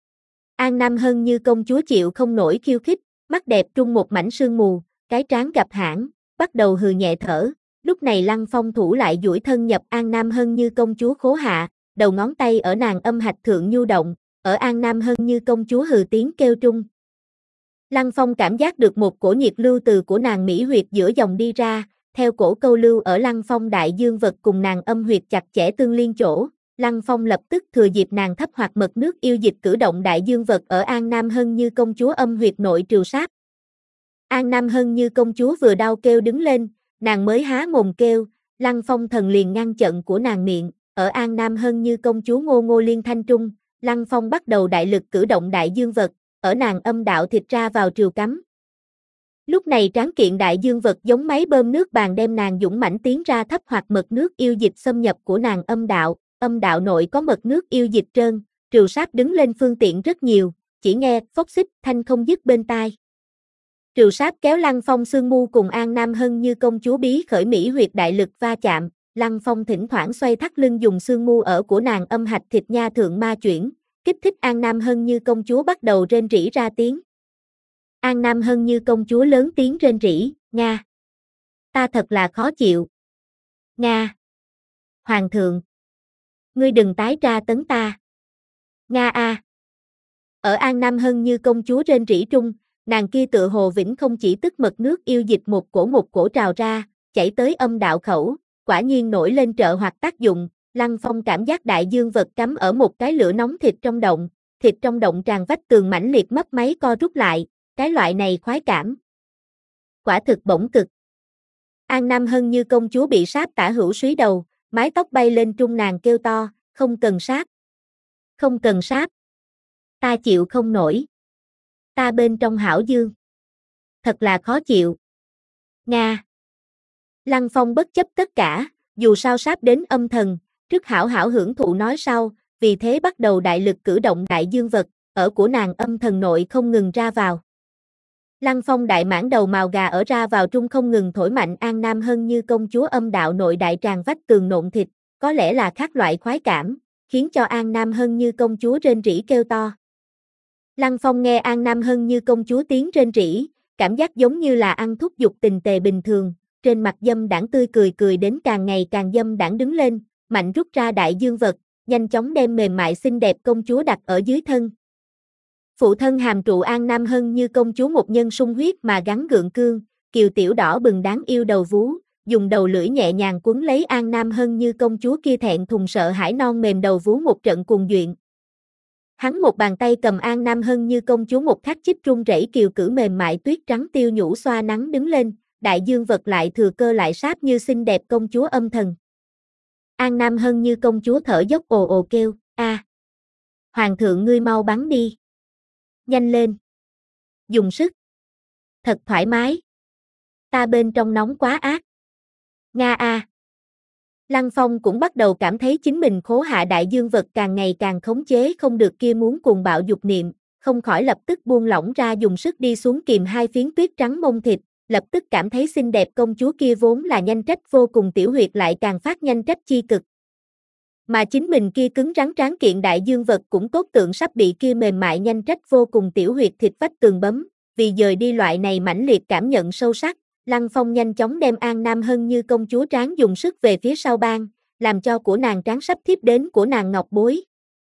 An Nam Hân Như công chúa chịu không nổi khiêu khích, mắt đẹp trung một mảnh sương mù, cái trán gặp hãn, bắt đầu hừ nhẹ thở. Lúc này Lăng Phong thủ lại duỗi thân nhập An Nam Hân Như công chúa khố hạ, đầu ngón tay ở nàng âm hạch thượng nhu động, ở An Nam Hân Như công chúa hừ tiếng kêu trung. Lăng Phong cảm giác được một cổ nhiệt lưu từ của nàng mỹ huyệt giữa dòng đi ra, theo cổ câu lưu ở Lăng Phong đại dương vật cùng nàng âm huyệt chặt chẽ tương liên chỗ. Lăng Phong lập tức thừa dịp nàng thấp hoặc mật nước yêu dịch cử động đại dương vật ở An Nam Hân Như công chúa âm huyệt nội trừ sát. An Nam Hân Như công chúa vừa đau kêu đứng lên, nàng mới há mồm kêu, Lăng Phong thần liền ngăn chặn của nàng miệng, ở An Nam Hân Như công chúa ngô ngô liên thanh trung, Lăng Phong bắt đầu đại lực cử động đại dương vật, ở nàng âm đạo thịt ra vào triều cắm. Lúc này tráng kiện đại dương vật giống máy bơm nước bàn đem nàng dũng mãnh tiến ra thấp hoặc mật nước yêu dịch xâm nhập của nàng âm đạo, âm đạo nội có mật nước yêu dịch trơn, triều sát đứng lên phương tiện rất nhiều, chỉ nghe phốc xích thanh không dứt bên tai. Triều sát kéo Lăng Phong xương mu cùng An Nam Hân Như công chúa bí khởi mỹ huyệt đại lực va chạm, Lăng Phong thỉnh thoảng xoay thắt lưng dùng xương mu ở của nàng âm hạch thịt nha thượng ma chuyển, kích thích An Nam Hân Như công chúa bắt đầu rên rỉ ra tiếng. An Nam Hân Như công chúa lớn tiếng rên rỉ, Nga. Ta thật là khó chịu. Nga. Hoàng thượng. Ngươi đừng tái tra tấn ta. Nga a. Ở An Nam Hân Như công chúa rên rỉ trung, nàng kia tựa hồ vĩnh không chỉ tức mật nước yêu dịch một cổ một cổ trào ra, chảy tới âm đạo khẩu, quả nhiên nổi lên trợ hoặc tác dụng. Lăng Phong cảm giác đại dương vật cắm ở một cái lửa nóng thịt trong động, thịt trong động tràn vách tường mãnh liệt mấp máy co rút lại, cái loại này khoái cảm. Quả thực bổng cực. An Nam Hân Như công chúa bị sát tả hữu súy đầu, mái tóc bay lên trung nàng kêu to, không cần sát. Không cần sát. Ta chịu không nổi. Ta bên trong hảo dương. Thật là khó chịu. Nga. Lăng Phong bất chấp tất cả, dù sao sắp đến âm thần, trước hảo hảo hưởng thụ nói sau, vì thế bắt đầu đại lực cử động đại dương vật, ở của nàng âm thần nội không ngừng ra vào. Lăng Phong đại mãn đầu màu gà ở ra vào trung không ngừng thổi mạnh An Nam Hân Như công chúa âm đạo nội đại tràng vách tường nộn thịt, có lẽ là khác loại khoái cảm, khiến cho An Nam Hân Như công chúa rên rỉ kêu to. Lăng Phong nghe An Nam Hân Như công chúa tiếng rên rỉ, cảm giác giống như là ăn thúc dục tình tề bình thường, trên mặt dâm đãng tươi cười cười đến càng ngày càng dâm đãng đứng lên, mạnh rút ra đại dương vật, nhanh chóng đem mềm mại xinh đẹp công chúa đặt ở dưới thân. Phụ thân hàm trụ An Nam Hân Như công chúa một nhân sung huyết mà gắn gượng cương, kiều tiểu đỏ bừng đáng yêu đầu vú, dùng đầu lưỡi nhẹ nhàng quấn lấy An Nam Hân Như công chúa kia thẹn thùng sợ hãi non mềm đầu vú một trận cuồng duyện. Hắn một bàn tay cầm An Nam Hân Như công chúa một khắc chích run rẩy kiều cử mềm mại tuyết trắng tiêu nhũ xoa nắng đứng lên, đại dương vật lại thừa cơ lại sáp như xinh đẹp công chúa âm thần. An Nam Hân Như công chúa thở dốc ồ ồ kêu, a, hoàng thượng ngươi mau bắn đi. Nhanh lên. Dùng sức. Thật thoải mái. Ta bên trong nóng quá ác. Nga a. Lăng Phong cũng bắt đầu cảm thấy chính mình khố hạ đại dương vật càng ngày càng khống chế không được kia muốn cuồng bạo dục niệm, không khỏi lập tức buông lỏng ra dùng sức đi xuống kìm hai phiến tuyết trắng mông thịt, lập tức cảm thấy xinh đẹp công chúa kia vốn là nhanh trách vô cùng tiểu huyệt lại càng phát nhanh trách chi cực. Mà chính mình kia cứng rắn tráng kiện đại dương vật cũng tốt tượng sắp bị kia mềm mại nhanh trách vô cùng tiểu huyệt thịt vách tường bấm, vì dời đi loại này mãnh liệt cảm nhận sâu sắc, Lăng Phong nhanh chóng đem An Nam Hân Như công chúa tráng dùng sức về phía sau bang, làm cho của nàng tráng sắp thiếp đến của nàng ngọc bối.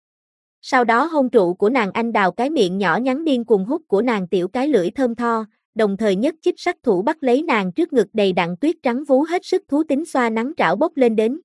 Sau đó hôn trụ của nàng anh đào cái miệng nhỏ nhắn điên cuồng hút của nàng tiểu cái lưỡi thơm tho, đồng thời nhất chích sắc thủ bắt lấy nàng trước ngực đầy đặn tuyết trắng vú hết sức thú tính xoa nắng trảo bốc lên đến.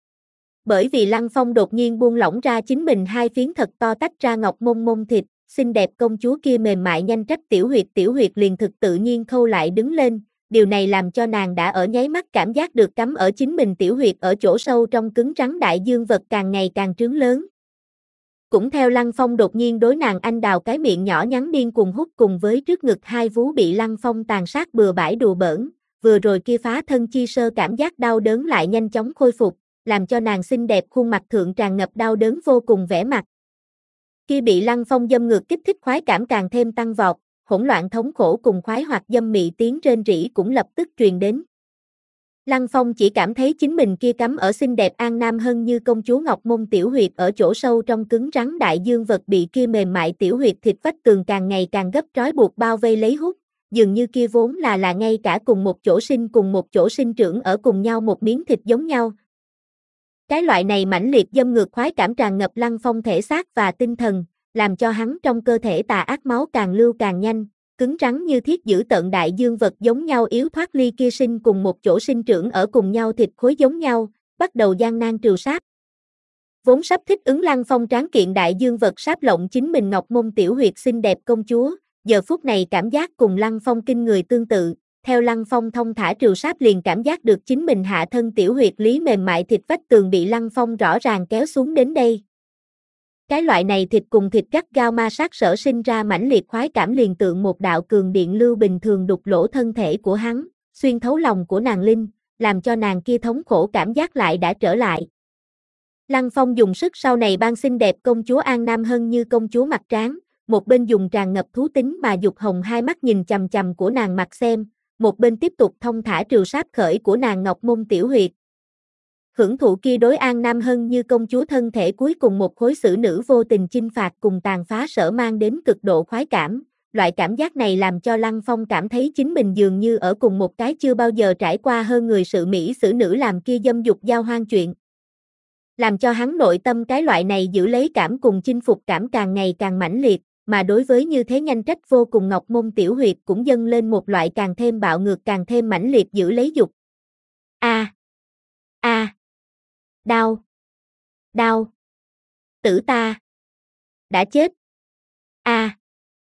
Bởi vì Lăng Phong đột nhiên buông lỏng ra chính mình hai phiến thật to tách ra ngọc mông mông thịt, xinh đẹp công chúa kia mềm mại nhanh trách tiểu huyệt tiểu huyệt liền thực tự nhiên khâu lại đứng lên, điều này làm cho nàng đã ở nháy mắt cảm giác được cắm ở chính mình tiểu huyệt ở chỗ sâu trong cứng trắng đại dương vật càng ngày càng trướng lớn. Cũng theo Lăng Phong đột nhiên đối nàng anh đào cái miệng nhỏ nhắn điên cuồng hút cùng với trước ngực hai vú bị Lăng Phong tàn sát bừa bãi đùa bỡn, vừa rồi kia phá thân chi sơ cảm giác đau đớn lại nhanh chóng khôi phục, làm cho nàng xinh đẹp khuôn mặt thượng tràn ngập đau đớn vô cùng vẻ mặt. Kia bị Lăng Phong dâm ngược kích thích khoái cảm càng thêm tăng vọt, hỗn loạn thống khổ cùng khoái hoặc dâm mị tiếng rên rỉ cũng lập tức truyền đến. Lăng Phong chỉ cảm thấy chính mình kia cắm ở xinh đẹp An Nam Hân Như công chúa ngọc mông tiểu huyệt ở chỗ sâu trong cứng rắn đại dương vật bị kia mềm mại tiểu huyệt thịt vách tường càng ngày càng gấp trói buộc bao vây lấy hút, dường như kia vốn là là ngay cả cùng một chỗ sinh cùng một chỗ sinh trưởng ở cùng nhau một miếng thịt giống nhau. Cái loại này mãnh liệt dâm ngược khoái cảm tràn ngập Lăng Phong thể xác và tinh thần, làm cho hắn trong cơ thể tà ác máu càng lưu càng nhanh, cứng rắn như thiết giữ tận đại dương vật giống nhau yếu thoát ly kia sinh cùng một chỗ sinh trưởng ở cùng nhau thịt khối giống nhau, bắt đầu gian nan trừ sáp. Vốn sắp thích ứng Lăng Phong tráng kiện đại dương vật sáp lộng chính mình ngọc mông tiểu huyệt xinh đẹp công chúa, giờ phút này cảm giác cùng Lăng Phong kinh người tương tự, theo Lăng Phong thông thả trừ sáp liền cảm giác được chính mình hạ thân tiểu huyệt lý mềm mại thịt vách tường bị Lăng Phong rõ ràng kéo xuống đến đây. Cái loại này thịt cùng thịt gắt gao ma sát sở sinh ra mãnh liệt khoái cảm liền tượng một đạo cường điện lưu bình thường đục lỗ thân thể của hắn, xuyên thấu lòng của nàng linh, làm cho nàng kia thống khổ cảm giác lại đã trở lại. Lăng Phong dùng sức sau này ban xinh đẹp công chúa An Nam Hân Như công chúa mặt tráng, một bên dùng tràn ngập thú tính mà dục hồng hai mắt nhìn chằm chằm của nàng mặt xem, một bên tiếp tục thông thả trừ sáp khởi của nàng ngọc mông tiểu huyệt. Hưởng thụ kia đối An Nam Hân Như công chúa thân thể cuối cùng một khối xử nữ vô tình chinh phạt cùng tàn phá sở mang đến cực độ khoái cảm, loại cảm giác này làm cho Lăng Phong cảm thấy chính mình dường như ở cùng một cái chưa bao giờ trải qua hơn người sự mỹ xử nữ làm kia dâm dục giao hoang chuyện. Làm cho hắn nội tâm cái loại này giữ lấy cảm cùng chinh phục cảm càng ngày càng mãnh liệt, mà đối với như thế nhanh trách vô cùng ngọc mông tiểu huyệt cũng dâng lên một loại càng thêm bạo ngược càng thêm mãnh liệt giữ lấy dục. A. A. Đau. Đau. Tử ta. Đã chết. A.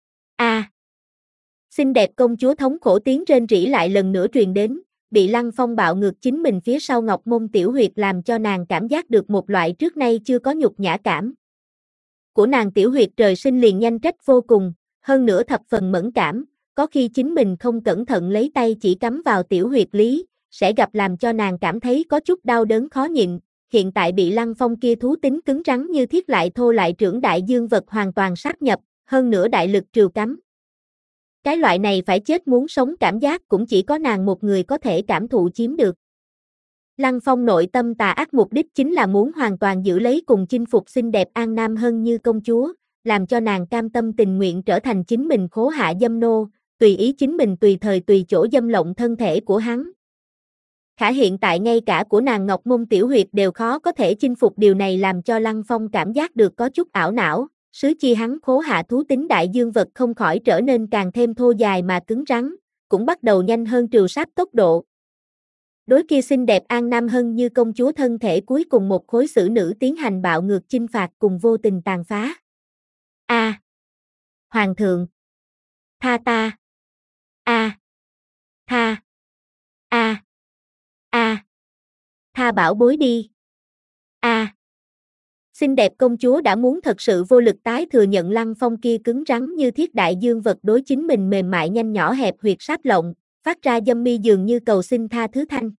A. Xinh đẹp công chúa thống khổ tiếng rên rỉ lại lần nữa truyền đến, bị Lăng Phong bạo ngược chính mình phía sau ngọc mông tiểu huyệt làm cho nàng cảm giác được một loại trước nay chưa có nhục nhã cảm. Của nàng tiểu huyệt trời sinh liền nhanh trách vô cùng, hơn nữa thập phần mẫn cảm, có khi chính mình không cẩn thận lấy tay chỉ cắm vào tiểu huyệt lý, sẽ gặp làm cho nàng cảm thấy có chút đau đớn khó nhịn. Hiện tại bị Lăng Phong kia thú tính cứng rắn như thiết lại thô lại trưởng đại dương vật hoàn toàn sát nhập, hơn nữa đại lực trừ cắm. Cái loại này phải chết muốn sống cảm giác cũng chỉ có nàng một người có thể cảm thụ chiếm được. Lăng Phong nội tâm tà ác mục đích chính là muốn hoàn toàn giữ lấy cùng chinh phục xinh đẹp An Nam Hân Như công chúa, làm cho nàng cam tâm tình nguyện trở thành chính mình khố hạ dâm nô, tùy ý chính mình tùy thời tùy chỗ dâm lộng thân thể của hắn. Khả hiện tại ngay cả của nàng Ngọc Môn tiểu huyệt đều khó có thể chinh phục, điều này làm cho Lăng Phong cảm giác được có chút ảo não, sứ chi hắn khố hạ thú tính đại dương vật không khỏi trở nên càng thêm thô dài mà cứng rắn, cũng bắt đầu nhanh hơn trừ sáp tốc độ. Đối kia xinh đẹp An Nam Hân Như công chúa thân thể cuối cùng một khối xử nữ tiến hành bạo ngược chinh phạt cùng vô tình tàn phá. A. À, Hoàng thượng. Tha ta. A. À, tha. A. À, A. À, tha bảo bối đi. A. À, xinh đẹp công chúa đã muốn thật sự vô lực tái thừa nhận Lăng Phong kia cứng rắn như thiết đại dương vật đối chính mình mềm mại nhanh nhỏ hẹp huyệt sáp lộng, phát ra dâm mi dường như cầu xin tha thứ thanh.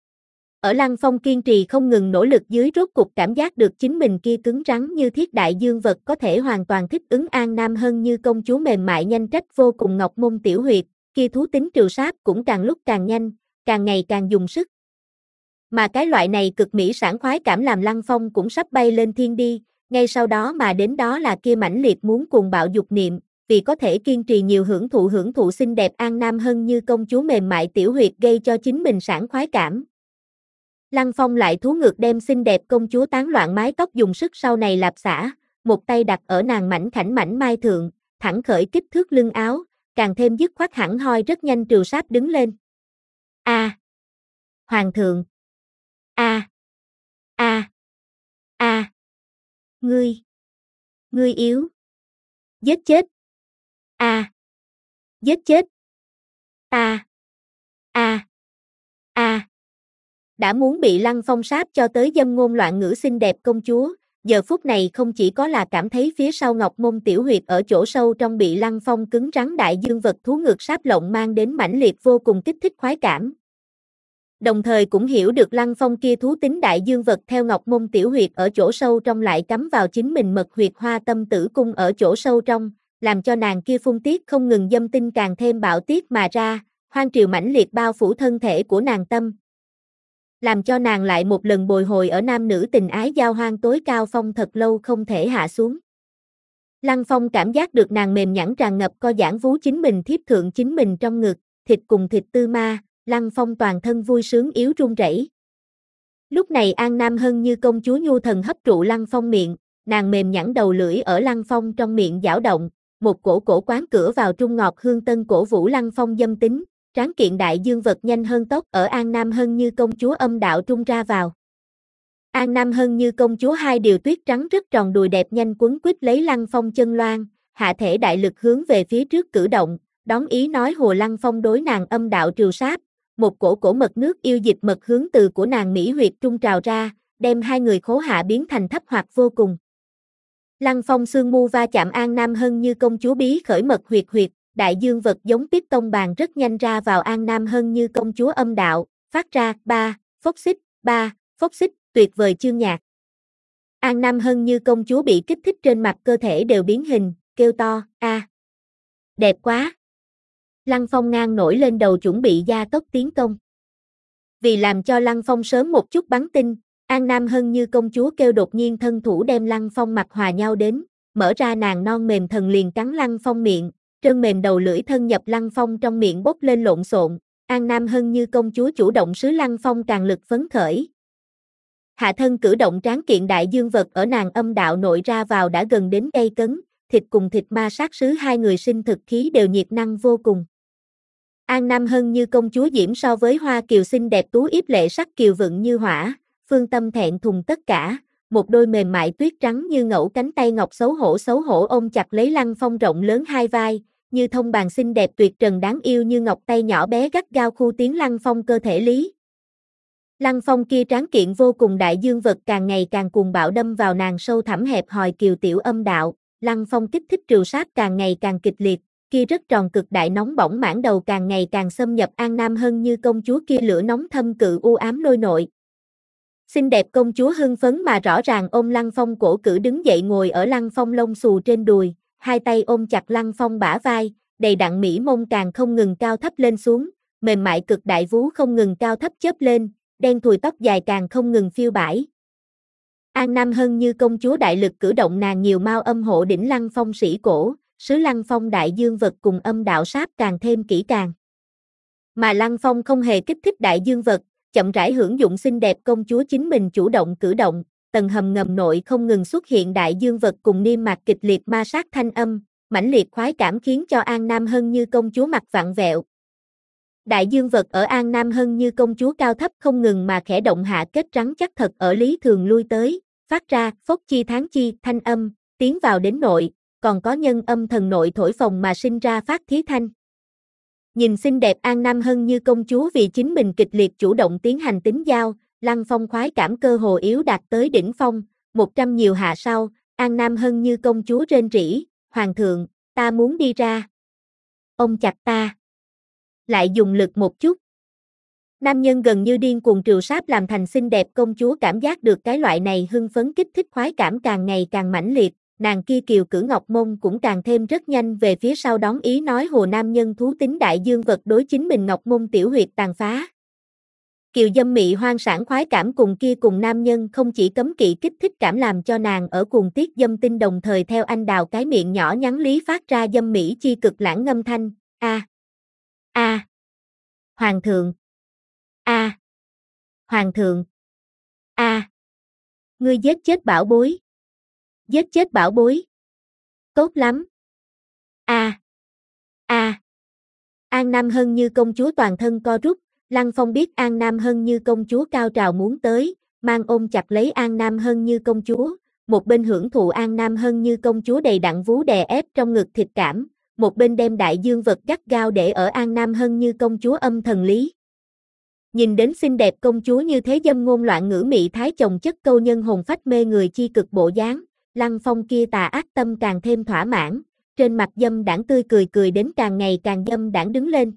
Ở Lăng Phong kiên trì không ngừng nỗ lực dưới, rốt cục cảm giác được chính mình kia cứng rắn như thiết đại dương vật có thể hoàn toàn thích ứng An Nam Hân Như công chúa mềm mại nhanh trách vô cùng Ngọc Môn tiểu huyệt, kia thú tính trừ sáp cũng càng lúc càng nhanh, càng ngày càng dùng sức. Mà cái loại này cực mỹ sảng khoái cảm làm Lăng Phong cũng sắp bay lên thiên đi, ngay sau đó mà đến đó là kia mãnh liệt muốn cuồng bạo dục niệm, vì có thể kiên trì nhiều hưởng thụ hưởng thụ xinh đẹp An Nam Hân Như công chúa mềm mại tiểu huyệt gây cho chính mình sảng khoái cảm. Lăng Phong lại thú ngược đem xinh đẹp công chúa tán loạn mái tóc dùng sức sau này lạp xả, một tay đặt ở nàng mảnh khảnh mảnh mai thượng, thẳng khởi kích thước lưng áo, càng thêm dứt khoát hẳn hoi rất nhanh trừ sáp đứng lên. A. À, Hoàng thượng. A. A. A. Ngươi. Ngươi yếu. Giết chết. A. Giết chết. Ta. A. A. Đã muốn bị Lăng Phong sáp cho tới dâm ngôn loạn ngữ xinh đẹp công chúa, giờ phút này không chỉ có là cảm thấy phía sau Ngọc Môn tiểu huyệt ở chỗ sâu trong bị Lăng Phong cứng rắn đại dương vật thú ngược sáp lộng mang đến mãnh liệt vô cùng kích thích khoái cảm. Đồng thời cũng hiểu được Lăng Phong kia thú tính đại dương vật theo Ngọc Môn tiểu huyệt ở chỗ sâu trong lại cắm vào chính mình mật huyệt hoa tâm tử cung ở chỗ sâu trong, làm cho nàng kia phun tiết không ngừng dâm tinh càng thêm bạo tiết mà ra, hoang triều mãnh liệt bao phủ thân thể của nàng tâm. Làm cho nàng lại một lần bồi hồi ở nam nữ tình ái giao hoang tối cao phong thật lâu không thể hạ xuống. Lăng Phong cảm giác được nàng mềm nhẵn tràn ngập co giãn vú chính mình thiếp thượng chính mình trong ngực, thịt cùng thịt tư ma, Lăng Phong toàn thân vui sướng yếu run rẩy. Lúc này An Nam Hân Như công chúa nhu thần hấp trụ Lăng Phong miệng, nàng mềm nhẵn đầu lưỡi ở Lăng Phong trong miệng dao động, một cổ cổ quán cửa vào trung ngọt hương tân cổ vũ Lăng Phong dâm tính. Tráng kiện đại dương vật nhanh hơn tốc ở An Nam Hân Như công chúa âm đạo trung ra vào. An Nam Hân Như công chúa hai điều tuyết trắng rất tròn đùi đẹp nhanh quấn quýt lấy Lăng Phong chân loan, hạ thể đại lực hướng về phía trước cử động, đón ý nói hùa Lăng Phong đối nàng âm đạo trừ sáp, một cổ cổ mật nước yêu dịch mật hướng từ của nàng mỹ huyệt trung trào ra, đem hai người khố hạ biến thành thấp hoạt vô cùng. Lăng Phong xương mu va chạm An Nam Hân Như công chúa bí khởi mật huyệt huyệt. Đại dương vật giống tiếp tông bàn rất nhanh ra vào An Nam Hân Như công chúa âm đạo, phát ra ba phốc xích, ba phốc xích, tuyệt vời chương nhạc. An Nam Hân Như công chúa bị kích thích trên mặt cơ thể đều biến hình, kêu to, a, à, đẹp quá. Lăng Phong ngang nổi lên đầu chuẩn bị gia tốc tiến công. Vì làm cho Lăng Phong sớm một chút bắn tinh, An Nam Hân Như công chúa kêu đột nhiên thân thủ đem Lăng Phong mặt hòa nhau đến, mở ra nàng non mềm thần liền cắn Lăng Phong miệng. Trơn mềm đầu lưỡi thân nhập Lăng Phong trong miệng bốc lên lộn xộn, An Nam Hân Như công chúa chủ động sứ Lăng Phong càng lực phấn khởi. Hạ thân cử động tráng kiện đại dương vật ở nàng âm đạo nội ra vào đã gần đến gây cấn, thịt cùng thịt ma sát sứ hai người sinh thực khí đều nhiệt năng vô cùng. An Nam Hân Như công chúa diễm so với hoa kiều xinh đẹp tú yếp lệ sắc kiều vựng như hỏa, phương tâm thẹn thùng tất cả. Một đôi mềm mại tuyết trắng như ngẫu cánh tay ngọc xấu hổ xấu hổ ôm chặt lấy Lăng Phong rộng lớn hai vai, như thông bàn xinh đẹp tuyệt trần đáng yêu như ngọc tay nhỏ bé gắt gao khu tiến Lăng Phong cơ thể lý. Lăng Phong kia tráng kiện vô cùng đại dương vật càng ngày càng cuồng bạo đâm vào nàng sâu thẳm hẹp hòi kiều tiểu âm đạo, Lăng Phong kích thích rìu sáp càng ngày càng kịch liệt, kia rất tròn cực đại nóng bỏng mãn đầu càng ngày càng xâm nhập An Nam Hân Như công chúa kia lửa nóng thâm cự u ám lôi nội. Xinh đẹp công chúa hưng phấn mà rõ ràng ôm Lăng Phong cổ cử đứng dậy ngồi ở Lăng Phong lông xù trên đùi, hai tay ôm chặt Lăng Phong bả vai, đầy đặn mỹ mông càng không ngừng cao thấp lên xuống, mềm mại cực đại vú không ngừng cao thấp chớp lên, đen thùi tóc dài càng không ngừng phiêu bãi. An Nam Hân Như công chúa đại lực cử động nàng nhiều mao âm hộ đỉnh Lăng Phong sĩ cổ, sứ Lăng Phong đại dương vật cùng âm đạo sáp càng thêm kỹ càng. Mà Lăng Phong không hề kích thích đại dương vật, chậm rãi hưởng dụng xinh đẹp công chúa chính mình chủ động cử động, tầng hầm ngầm nội không ngừng xuất hiện đại dương vật cùng niêm mạc kịch liệt ma sát thanh âm, mãnh liệt khoái cảm khiến cho An Nam Hân Như công chúa mặt vặn vẹo. Đại dương vật ở An Nam Hân Như công chúa cao thấp không ngừng mà khẽ động hạ kết rắn chắc thật ở lý thường lui tới, phát ra phốc chi tháng chi thanh âm, tiến vào đến nội, còn có nhân âm thần nội thổi phồng mà sinh ra phát thí thanh. Nhìn xinh đẹp An Nam Hân Như công chúa vì chính mình kịch liệt chủ động tiến hành tính giao, Lăng Phong khoái cảm cơ hồ yếu đạt tới đỉnh phong, một trăm nhiều hạ sau, An Nam Hân Như công chúa rên rỉ, hoàng thượng, ta muốn đi ra. Ông chặt ta. Lại dùng lực một chút. Nam nhân gần như điên cuồng trìu sáp làm thành xinh đẹp công chúa cảm giác được cái loại này hưng phấn kích thích khoái cảm càng ngày càng mãnh liệt, nàng kia kiều cử ngọc mông cũng càng thêm rất nhanh về phía sau đón ý nói hồ nam nhân thú tính đại dương vật đối chính mình ngọc mông tiểu huyệt tàn phá. Kiều dâm mị hoang sản khoái cảm cùng kia cùng nam nhân không chỉ cấm kỵ kích thích cảm làm cho nàng ở cuồng tiết dâm tinh đồng thời theo anh đào cái miệng nhỏ nhắn lý phát ra dâm mỹ chi cực lãng ngâm thanh, a a hoàng thượng, a hoàng thượng, a ngươi giết chết bảo bối, giết chết bảo bối, tốt lắm, a a An Nam Hân Như công chúa toàn thân co rút. Lăng Phong biết An Nam Hân Như công chúa cao trào muốn tới, mang ôm chặt lấy An Nam Hân Như công chúa, một bên hưởng thụ An Nam Hân Như công chúa đầy đặn vú đè ép trong ngực thịt cảm, một bên đem đại dương vật gắt gao để ở An Nam Hân Như công chúa âm thần lý. Nhìn đến xinh đẹp công chúa như thế dâm ngôn loạn ngữ mị thái chồng chất câu nhân hồn phách mê người chi cực bộ dáng, Lăng Phong kia tà ác tâm càng thêm thỏa mãn, trên mặt dâm đãng tươi cười cười đến càng ngày càng dâm đãng đứng lên.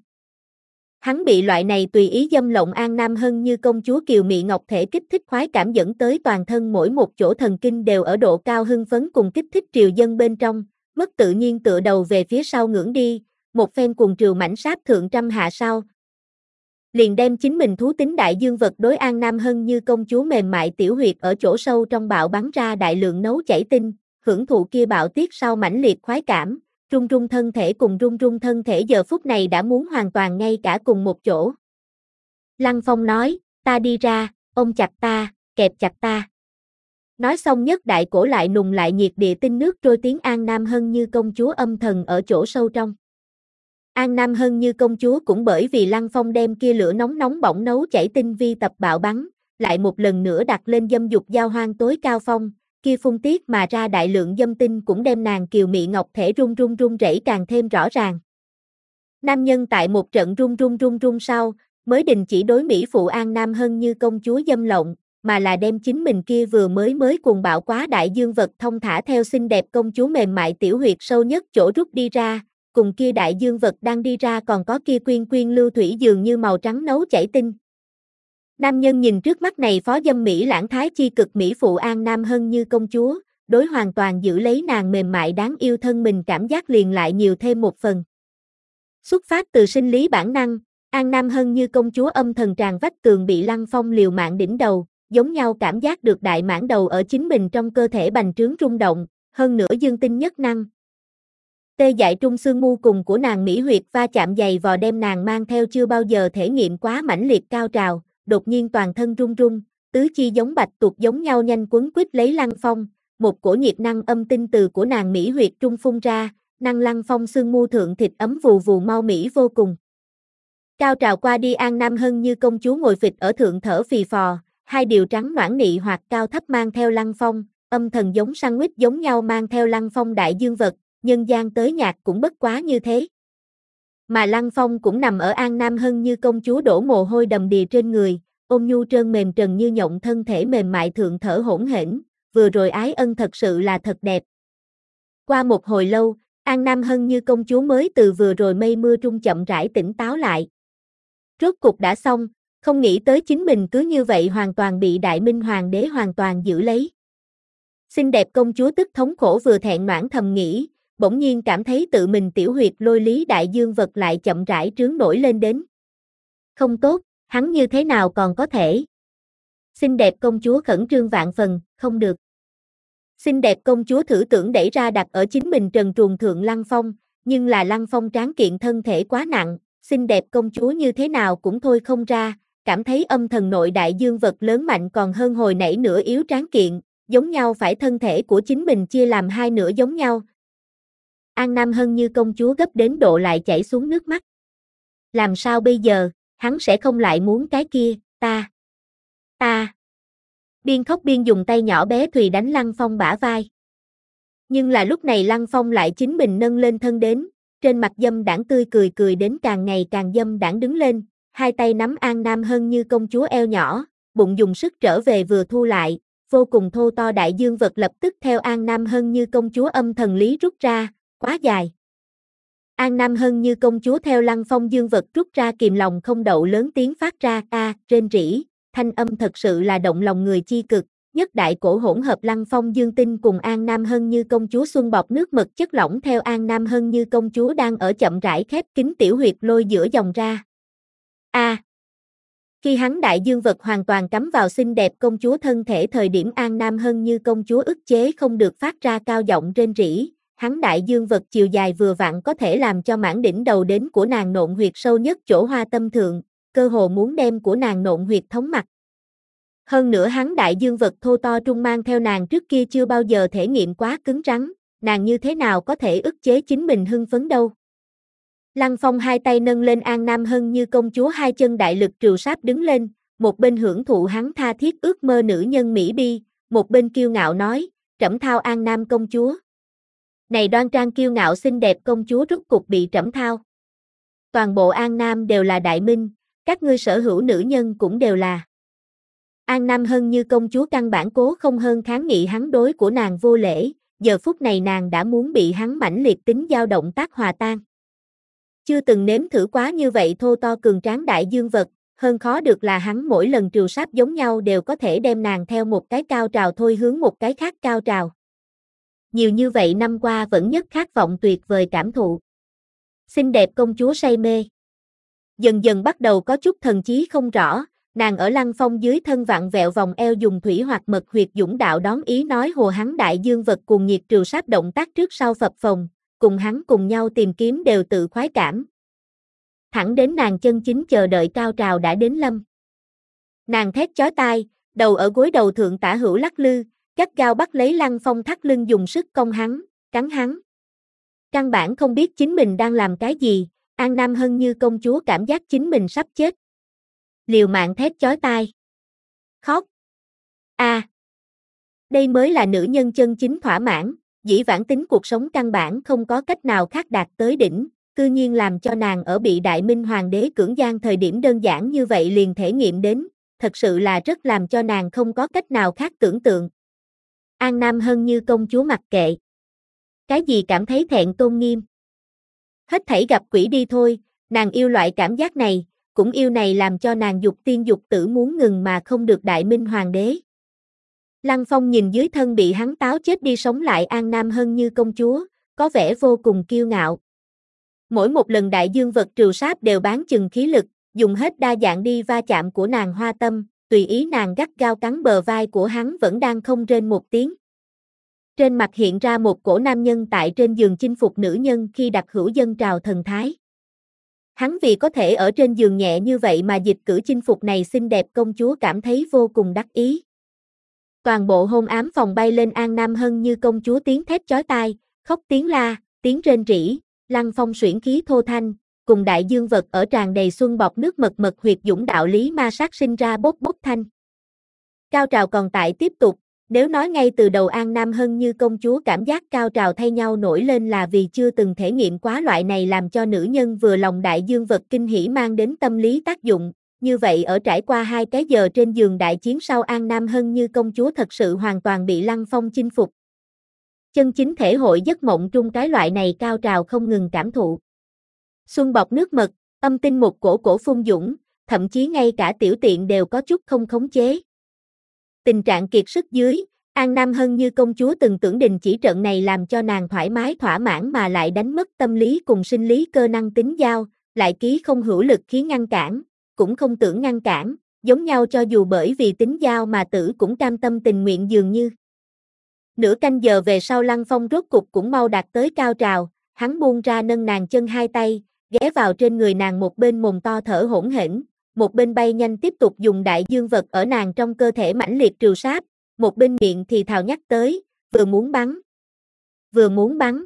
Hắn bị loại này tùy ý dâm lộng An Nam Hân Như công chúa kiều mị ngọc thể kích thích khoái cảm dẫn tới toàn thân mỗi một chỗ thần kinh đều ở độ cao hưng phấn cùng kích thích triều dân bên trong, mất tự nhiên tựa đầu về phía sau ngưỡng đi, một phen cuồng triều mảnh sáp thượng trăm hạ sau. Liền đem chính mình thú tính đại dương vật đối An Nam Hân Như công chúa mềm mại tiểu huyệt ở chỗ sâu trong bạo bắn ra đại lượng nấu chảy tinh, hưởng thụ kia bạo tiết sau mãnh liệt khoái cảm. Rung rung thân thể cùng rung rung thân thể giờ phút này đã muốn hoàn toàn ngay cả cùng một chỗ. Lăng Phong nói, ta đi ra, ôm chặt ta, kẹp chặt ta. Nói xong nhất đại cổ lại nùng lại nhiệt địa tinh nước trôi tiếng An Nam Hân Như công chúa âm thần ở chỗ sâu trong. An Nam Hân Như công chúa cũng bởi vì Lăng Phong đem kia lửa nóng nóng bỏng nấu chảy tinh vi tập bạo bắn, lại một lần nữa đặt lên dâm dục giao hoang tối cao phong. Kia phun tiết mà ra đại lượng dâm tinh cũng đem nàng kiều mị ngọc thể rung rung rung rẩy càng thêm rõ ràng. Nam nhân tại một trận rung rung rung rung sau, mới đình chỉ đối Mỹ phụ An Nam Hân Như công chúa dâm lộng, mà là đem chính mình kia vừa mới mới cuồng bạo quá đại dương vật thông thả theo xinh đẹp công chúa mềm mại tiểu huyệt sâu nhất chỗ rút đi ra, cùng kia đại dương vật đang đi ra còn có kia quyên quyên lưu thủy dường như màu trắng nấu chảy tinh. Nam nhân nhìn trước mắt này phó dâm mỹ lãng thái chi cực mỹ phụ An Nam Hân Như công chúa, đối hoàn toàn giữ lấy nàng mềm mại đáng yêu thân mình cảm giác liền lại nhiều thêm một phần. Xuất phát từ sinh lý bản năng, An Nam Hân Như công chúa âm thần tràn vách tường bị Lăng Phong liều mạng đỉnh đầu, giống nhau cảm giác được đại mãn đầu ở chính mình trong cơ thể bành trướng rung động, hơn nữa dương tinh nhất năng. Tê dại trung xương mu cùng của nàng mỹ huyệt va chạm dày vò đem nàng mang theo chưa bao giờ thể nghiệm quá mãnh liệt cao trào. Đột nhiên toàn thân run run, tứ chi giống bạch tuộc giống nhau nhanh quấn quýt lấy Lăng Phong, một cổ nhiệt năng âm tinh từ của nàng mỹ huyệt trung phun ra, năng Lăng Phong xương mu thượng thịt ấm vù vù mau mỹ vô cùng. Cao trào qua đi An Nam Hân Như công chúa ngồi phịch ở thượng thở phì phò, hai điều trắng noãn nị hoặc cao thấp mang theo Lăng Phong, âm thần giống sandwich giống nhau mang theo Lăng Phong đại dương vật, nhân gian tới nhạc cũng bất quá như thế. Mà Lăng Phong cũng nằm ở An Nam Hân Như công chúa đổ mồ hôi đầm đìa trên người, ôm nhu trơn mềm trần như nhộng thân thể mềm mại thượng thở hỗn hển, vừa rồi ái ân thật sự là thật đẹp. Qua một hồi lâu, An Nam Hân Như công chúa mới từ vừa rồi mây mưa trung chậm rãi tỉnh táo lại. Rốt cục đã xong, không nghĩ tới chính mình cứ như vậy hoàn toàn bị Đại Minh Hoàng đế hoàn toàn giữ lấy. Xinh đẹp công chúa tức thống khổ vừa thẹn noãn thầm nghĩ, bỗng nhiên cảm thấy tự mình tiểu huyệt lôi lý đại dương vật lại chậm rãi trướng nổi lên đến. Không tốt, hắn như thế nào còn có thể? Xinh đẹp công chúa khẩn trương vạn phần, không được. Xinh đẹp công chúa thử tưởng đẩy ra đặt ở chính mình trần truồng thượng Lăng Phong, nhưng là Lăng Phong tráng kiện thân thể quá nặng, xinh đẹp công chúa như thế nào cũng thôi không ra, cảm thấy âm thần nội đại dương vật lớn mạnh còn hơn hồi nãy nửa yếu tráng kiện, giống nhau phải thân thể của chính mình chia làm hai nửa giống nhau. An Nam Hân Như công chúa gấp đến độ lại chảy xuống nước mắt. Làm sao bây giờ, hắn sẽ không lại muốn cái kia, ta, ta. Biên khóc biên dùng tay nhỏ bé Thùy đánh Lăng Phong bả vai. Nhưng là lúc này Lăng Phong lại chính mình nâng lên thân đến, trên mặt dâm đãng tươi cười cười đến càng ngày càng dâm đãng đứng lên, hai tay nắm An Nam Hân Như công chúa eo nhỏ, bụng dùng sức trở về vừa thu lại, vô cùng thô to đại dương vật lập tức theo An Nam Hân Như công chúa âm thần lý rút ra, quá dài. An Nam Hân Như công chúa theo Lăng Phong dương vật rút ra kìm lòng không đậu lớn tiếng phát ra a rên rỉ, thanh âm thật sự là động lòng người chi cực, nhất đại cổ hỗn hợp Lăng Phong dương tinh cùng An Nam Hân Như công chúa xuân bọt nước mật chất lỏng theo An Nam Hân Như công chúa đang ở chậm rãi khép kín tiểu huyệt lôi giữa dòng ra. A. À, khi hắn đại dương vật hoàn toàn cắm vào xinh đẹp công chúa thân thể thời điểm An Nam Hân Như công chúa ức chế không được phát ra cao giọng rên rỉ, hắn đại dương vật chiều dài vừa vặn có thể làm cho mảng đỉnh đầu đến của nàng nộn huyệt sâu nhất chỗ hoa tâm thượng, cơ hồ muốn đem của nàng nộn huyệt thống mặt. Hơn nữa hắn đại dương vật thô to trung mang theo nàng trước kia chưa bao giờ thể nghiệm quá cứng rắn, nàng như thế nào có thể ức chế chính mình hưng phấn đâu. Lăng Phong hai tay nâng lên An Nam Hân Như công chúa hai chân đại lực trừu sáp đứng lên, một bên hưởng thụ hắn tha thiết ước mơ nữ nhân Mỹ Bi, một bên kiêu ngạo nói, trẫm thao An Nam công chúa. Này đoan trang kiêu ngạo xinh đẹp công chúa rốt cục bị trẫm thao. Toàn bộ An Nam đều là đại minh, các ngươi sở hữu nữ nhân cũng đều là. An Nam Hân Như công chúa căn bản cố không hơn kháng nghị hắn đối của nàng vô lễ, giờ phút này nàng đã muốn bị hắn mãnh liệt tính dao động tác hòa tan. Chưa từng nếm thử quá như vậy thô to cường tráng đại dương vật, hơn khó được là hắn mỗi lần trừu sáp giống nhau đều có thể đem nàng theo một cái cao trào thôi hướng một cái khác cao trào. Nhiều như vậy năm qua vẫn nhất khát vọng tuyệt vời cảm thụ. Xinh đẹp công chúa say mê. Dần dần bắt đầu có chút thần trí không rõ, nàng ở Lăng Phong dưới thân vặn vẹo vòng eo dùng thủy hoặc mật huyệt dũng đạo đón ý nói hồ hắn đại dương vật cuồng nhiệt trừu sáp động tác trước sau phập phồng, cùng hắn cùng nhau tìm kiếm đều tự khoái cảm. Thẳng đến nàng chân chính chờ đợi cao trào đã đến lâm. Nàng thét chói tai, đầu ở gối đầu thượng tả hữu lắc lư, gắt gao bắt lấy Lăng Phong thắt lưng dùng sức cong hắn, cắn hắn. Căn bản không biết chính mình đang làm cái gì, An Nam Hân Như công chúa cảm giác chính mình sắp chết. Liều mạng thét chói tai. Khóc. A. À. Đây mới là nữ nhân chân chính thỏa mãn, dĩ vãng tính cuộc sống căn bản không có cách nào khác đạt tới đỉnh, tự nhiên làm cho nàng ở bị Đại Minh Hoàng đế cưỡng gian thời điểm đơn giản như vậy liền thể nghiệm đến, thật sự là rất làm cho nàng không có cách nào khác tưởng tượng. An Nam Hân Như công chúa mặc kệ. Cái gì cảm thấy thẹn tôn nghiêm? Hết thảy gặp quỷ đi thôi, nàng yêu loại cảm giác này, cũng yêu này làm cho nàng dục tiên dục tử muốn ngừng mà không được Đại Minh Hoàng đế. Lăng Phong nhìn dưới thân bị hắn táo chết đi sống lại An Nam Hân Như công chúa, có vẻ vô cùng kiêu ngạo. Mỗi một lần đại dương vật trừu sáp đều bán chừng khí lực, dùng hết đa dạng đi va chạm của nàng hoa tâm, tùy ý nàng gắt gao cắn bờ vai của hắn vẫn đang không rên một tiếng. Trên mặt hiện ra một cổ nam nhân tại trên giường chinh phục nữ nhân khi đặt hữu dân trào thần thái. Hắn vì có thể ở trên giường nhẹ như vậy mà dịch cử chinh phục này xinh đẹp công chúa cảm thấy vô cùng đắc ý. Toàn bộ hôn ám phòng bay lên An Nam Hân Như công chúa tiếng thét chói tai, khóc tiếng la, tiếng rên rỉ, Lăng Phong xuyển khí thô thanh, cùng đại dương vật ở tràn đầy xuân bọt nước mật mật huyệt dũng đạo lý ma sát sinh ra bốc bốc thanh. Cao trào còn tại tiếp tục, nếu nói ngay từ đầu An Nam Hân Như công chúa cảm giác cao trào thay nhau nổi lên là vì chưa từng thể nghiệm quá loại này làm cho nữ nhân vừa lòng đại dương vật kinh hỉ mang đến tâm lý tác dụng, như vậy ở trải qua hai cái giờ trên giường đại chiến sau An Nam Hân Như công chúa thật sự hoàn toàn bị Lăng Phong chinh phục. Chân chính thể hội giấc mộng trung cái loại này cao trào không ngừng cảm thụ. Xuân bọc nước mật, âm tinh một cổ cổ phun dũng, thậm chí ngay cả tiểu tiện đều có chút không khống chế. Tình trạng kiệt sức dưới, An Nam Hân như công chúa từng tưởng đình chỉ trận này làm cho nàng thoải mái thỏa mãn mà lại đánh mất tâm lý cùng sinh lý cơ năng tính giao, lại ký không hữu lực khí ngăn cản, cũng không tưởng ngăn cản, giống nhau cho dù bởi vì tính giao mà tử cũng cam tâm tình nguyện dường như. Nửa canh giờ về sau Lăng Phong rốt cục cũng mau đạt tới cao trào, hắn buông ra nâng nàng chân hai tay, ghé vào trên người nàng một bên mồm to thở hỗn hển, một bên bay nhanh tiếp tục dùng đại dương vật ở nàng trong cơ thể mãnh liệt trừ sáp, một bên miệng thì thào nhắc tới, vừa muốn bắn, vừa muốn bắn.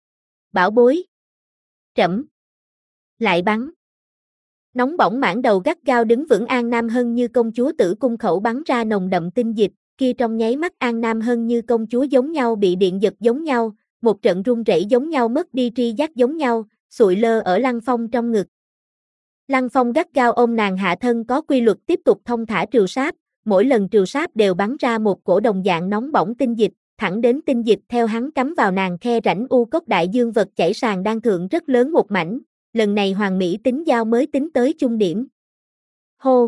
Bảo bối. Trẫm. Lại bắn. Nóng bỏng mãn đầu gắt gao đứng vững An Nam Hân như công chúa tử cung khẩu bắn ra nồng đậm tinh dịch, kia trong nháy mắt An Nam Hân như công chúa giống nhau bị điện giật giống nhau, một trận run rẩy giống nhau mất đi tri giác giống nhau, sụi lơ ở Lăng Phong trong ngực. Lăng Phong gắt gao ôm nàng hạ thân có quy luật tiếp tục thông thả trừ sáp, mỗi lần trừ sáp đều bắn ra một cổ đồng dạng nóng bỏng tinh dịch, thẳng đến tinh dịch theo hắn cắm vào nàng khe rãnh u cốc đại dương vật chảy sàn đang thượng rất lớn một mảnh, lần này hoàn mỹ tính giao mới tính tới chung điểm. Hô!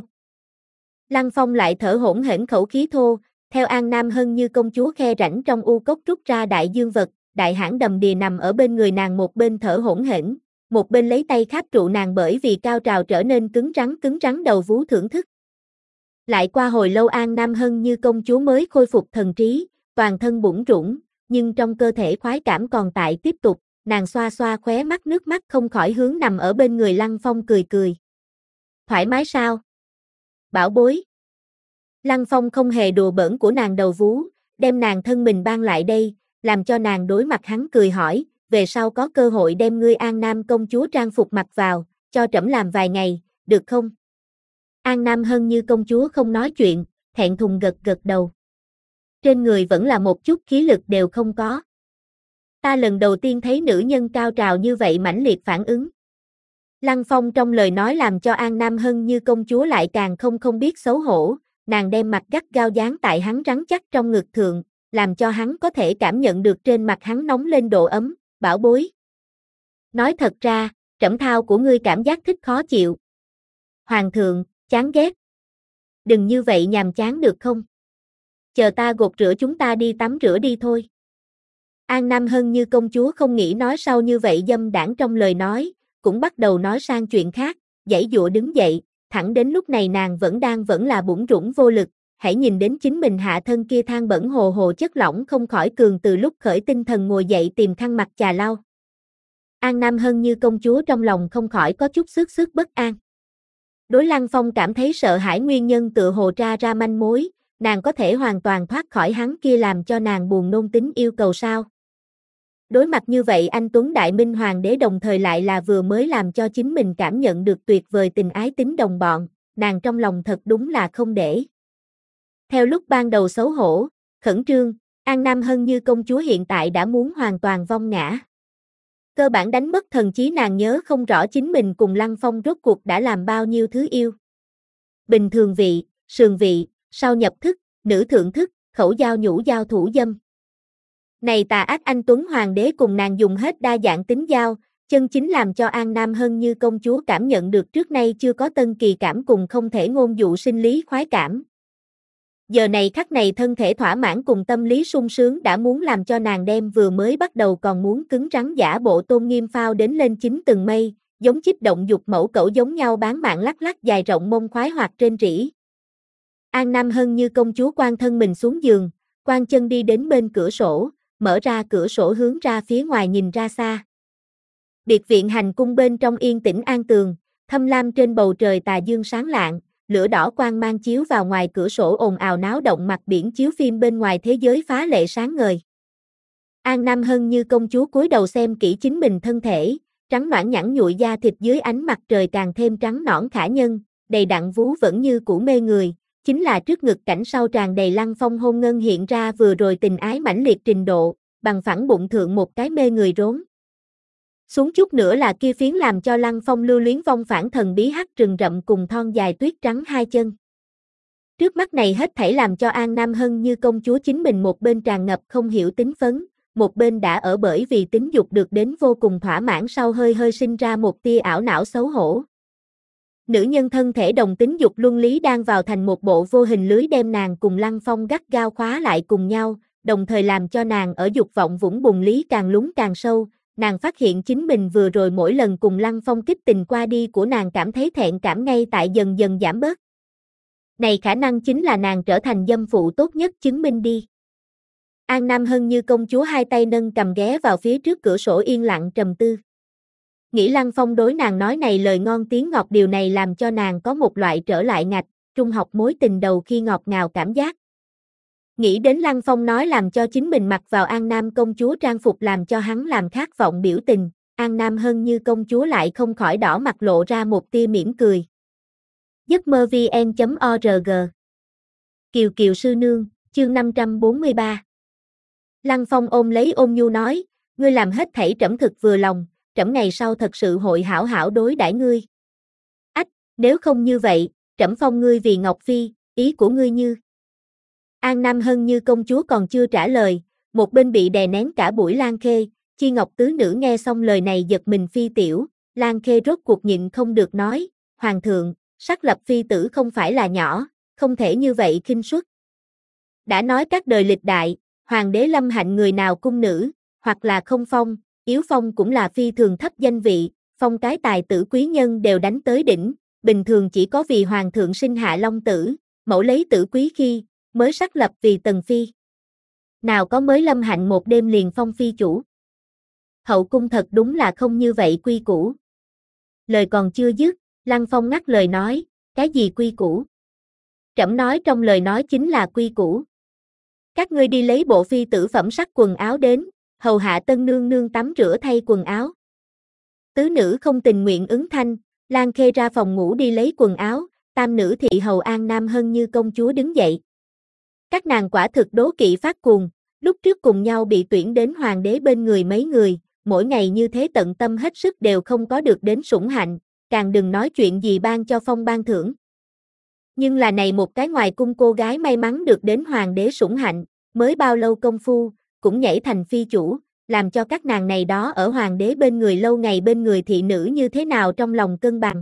Lăng Phong lại thở hỗn hển khẩu khí thô, theo An Nam Hân như công chúa khe rãnh trong u cốc rút ra đại dương vật, đại hãn đầm đìa nằm ở bên người nàng một bên thở hỗn hển, một bên lấy tay kháp trụ nàng bởi vì cao trào trở nên cứng rắn cứng rắn đầu vú thưởng thức. Lại qua hồi lâu An Nam Hân như công chúa mới khôi phục thần trí, toàn thân bủn rủn, nhưng trong cơ thể khoái cảm còn tại tiếp tục, nàng xoa xoa khóe mắt nước mắt không khỏi hướng nằm ở bên người Lăng Phong cười cười. Thoải mái sao? Bảo bối. Lăng Phong không hề đùa bỡn của nàng đầu vú, đem nàng thân mình ban lại đây, làm cho nàng đối mặt hắn cười hỏi, về sau có cơ hội đem ngươi An Nam công chúa trang phục mặc vào, cho trẫm làm vài ngày, được không? An Nam Hân như công chúa không nói chuyện, thẹn thùng gật gật đầu. Trên người vẫn là một chút khí lực đều không có. Ta lần đầu tiên thấy nữ nhân cao trào như vậy mãnh liệt phản ứng. Lăng Phong trong lời nói làm cho An Nam Hân như công chúa lại càng không không biết xấu hổ, nàng đem mặt gắt gao dán tại hắn rắn chắc trong ngực thượng, làm cho hắn có thể cảm nhận được trên mặt hắn nóng lên độ ấm, bảo bối. Nói thật ra, trẫm thao của ngươi cảm giác thích khó chịu. Hoàng thượng, chán ghét. Đừng như vậy nhàm chán được không? Chờ ta gột rửa chúng ta đi tắm rửa đi thôi. An Nam Hân như công chúa không nghĩ nói sau như vậy dâm đảng trong lời nói, cũng bắt đầu nói sang chuyện khác, giãy giụa đứng dậy, thẳng đến lúc này nàng vẫn đang vẫn là bủn rủn vô lực, hãy nhìn đến chính mình hạ thân kia than bẩn hồ hồ chất lỏng không khỏi cường từ lúc khởi tinh thần ngồi dậy tìm khăn mặt chà lau. An Nam Hân như công chúa trong lòng không khỏi có chút xước xước bất an. Đối Lăng Phong cảm thấy sợ hãi nguyên nhân tựa hồ tra ra manh mối, nàng có thể hoàn toàn thoát khỏi hắn kia làm cho nàng buồn nôn tính yêu cầu sao. Đối mặt như vậy anh Tuấn Đại Minh Hoàng đế đồng thời lại là vừa mới làm cho chính mình cảm nhận được tuyệt vời tình ái tính đồng bọn, nàng trong lòng thật đúng là không để. Theo lúc ban đầu xấu hổ, khẩn trương, An Nam Hân như công chúa hiện tại đã muốn hoàn toàn vong ngã. Cơ bản đánh mất thần trí nàng nhớ không rõ chính mình cùng Lăng Phong rốt cuộc đã làm bao nhiêu thứ yêu. Bình thường vị, sườn vị, sau nhập thức, nữ thượng thức, khẩu giao nhũ giao thủ dâm. Này tà ác anh Tuấn Hoàng đế cùng nàng dùng hết đa dạng tính giao, chân chính làm cho An Nam Hân như công chúa cảm nhận được trước nay chưa có tân kỳ cảm cùng không thể ngôn dụ sinh lý khoái cảm. Giờ này khắc này thân thể thỏa mãn cùng tâm lý sung sướng đã muốn làm cho nàng đem vừa mới bắt đầu còn muốn cứng rắn giả bộ tôn nghiêm phao đến lên chín tầng mây, giống chích động dục mẫu cẩu giống nhau bán mạng lắc lắc dài rộng mông khoái hoặc trên rỉ. An Nam Hân như công chúa quan thân mình xuống giường, quan chân đi đến bên cửa sổ, mở ra cửa sổ hướng ra phía ngoài nhìn ra xa. Biệt viện hành cung bên trong yên tĩnh an tường, thâm lam trên bầu trời tà dương sáng lạng, lửa đỏ quang mang chiếu vào ngoài cửa sổ ồn ào náo động mặt biển chiếu phim bên ngoài thế giới phá lệ sáng ngời. An Nam Hân như công chúa cúi đầu xem kỹ chính mình thân thể, trắng nõn nhẵn nhụi da thịt dưới ánh mặt trời càng thêm trắng nõn khả nhân, đầy đặn vú vẫn như cũ mê người, chính là trước ngực cảnh sau tràn đầy Lăng Phong hôn ngân hiện ra vừa rồi tình ái mãnh liệt trình độ, bằng phẳng bụng thượng một cái mê người rốn. Xuống chút nữa là kia phiến làm cho Lăng Phong lưu luyến vong phản thần bí hắc rừng rậm cùng thon dài tuyết trắng hai chân. Trước mắt này hết thảy làm cho An Nam Hân như công chúa chính mình một bên tràn ngập không hiểu tính phấn, một bên đã ở bởi vì tính dục được đến vô cùng thỏa mãn sau hơi hơi sinh ra một tia ảo não xấu hổ. Nữ nhân thân thể đồng tính dục luân lý đang vào thành một bộ vô hình lưới đem nàng cùng Lăng Phong gắt gao khóa lại cùng nhau, đồng thời làm cho nàng ở dục vọng vũng bùn lý càng lún càng sâu. Nàng phát hiện chính mình vừa rồi mỗi lần cùng Lăng Phong kích tình qua đi của nàng cảm thấy thẹn cảm ngay tại dần dần giảm bớt. Này khả năng chính là nàng trở thành dâm phụ tốt nhất chứng minh đi. An Nam Hân như công chúa hai tay nâng cầm ghé vào phía trước cửa sổ yên lặng trầm tư. Nghĩ Lăng Phong đối nàng nói này lời ngon tiếng ngọt, điều này làm cho nàng có một loại trở lại ngạch, trung học mối tình đầu khi ngọt ngào cảm giác. Nghĩ đến Lăng Phong nói làm cho chính mình mặc vào An Nam công chúa trang phục làm cho hắn làm khát vọng biểu tình, An Nam Hân như công chúa lại không khỏi đỏ mặt lộ ra một tia mỉm cười. giấc mơ vn chấm org Kiều Kiều sư nương, chương năm trăm bốn mươi ba. Lăng Phong ôm lấy ôn nhu nói, ngươi làm hết thảy trẫm thực vừa lòng, trẫm ngày sau thật sự hội hảo hảo đối đãi ngươi. Ách, nếu không như vậy, trẫm phong ngươi vì Ngọc Phi, ý của ngươi như. An Nam Hân như công chúa còn chưa trả lời, một bên bị đè nén cả buổi Lan Khê, Chi Ngọc tứ nữ nghe xong lời này giật mình phi tiểu, Lan Khê rốt cuộc nhịn không được nói, hoàng thượng, sắc lập phi tử không phải là nhỏ, không thể như vậy khinh suất. Đã nói các đời lịch đại, hoàng đế lâm hạnh người nào cung nữ, hoặc là không phong, yếu phong cũng là phi thường thấp danh vị, phong cái tài tử quý nhân đều đánh tới đỉnh, bình thường chỉ có vì hoàng thượng sinh hạ long tử, mẫu lấy tử quý khi, mới sắc lập vì tần phi. Nào có mới lâm hạnh một đêm liền phong phi chủ. Hậu cung thật đúng là không như vậy quy củ. Lời còn chưa dứt, Lăng Phong ngắt lời nói, cái gì quy củ? Trẫm nói trong lời nói chính là quy củ. Các ngươi đi lấy bộ phi tử phẩm sắc quần áo đến, hầu hạ tân nương nương tắm rửa thay quần áo. Tứ nữ không tình nguyện ứng thanh, Lan Khê ra phòng ngủ đi lấy quần áo, tam nữ thị hầu An Nam Hân như công chúa đứng dậy. Các nàng quả thực đố kỵ phát cuồng, lúc trước cùng nhau bị tuyển đến hoàng đế bên người mấy người, mỗi ngày như thế tận tâm hết sức đều không có được đến sủng hạnh, càng đừng nói chuyện gì ban cho phong ban thưởng. Nhưng là này một cái ngoài cung cô gái may mắn được đến hoàng đế sủng hạnh, mới bao lâu công phu, cũng nhảy thành phi chủ, làm cho các nàng này đó ở hoàng đế bên người lâu ngày bên người thị nữ như thế nào trong lòng cân bằng.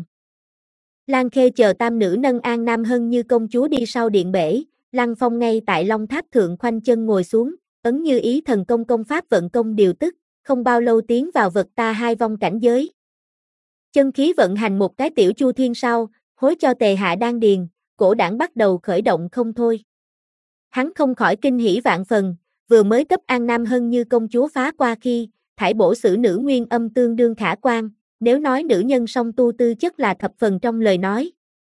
Lan Khê chờ tam nữ nâng An Nam Hân như công chúa đi sau điện bể, Lăng Phong ngay tại Long Tháp thượng khoanh chân ngồi xuống, ấn như ý thần công công pháp vận công điều tức, không bao lâu tiến vào vật ta hai vong cảnh giới. Chân khí vận hành một cái tiểu chu thiên sau, hối cho tề hạ đan điền, cổ đảng bắt đầu khởi động không thôi. Hắn không khỏi kinh hỉ vạn phần, vừa mới cấp An Nam Hân như công chúa phá qua khi, thải bổ sử nữ nguyên âm tương đương khả quan, nếu nói nữ nhân song tu tư chất là thập phần trong lời nói.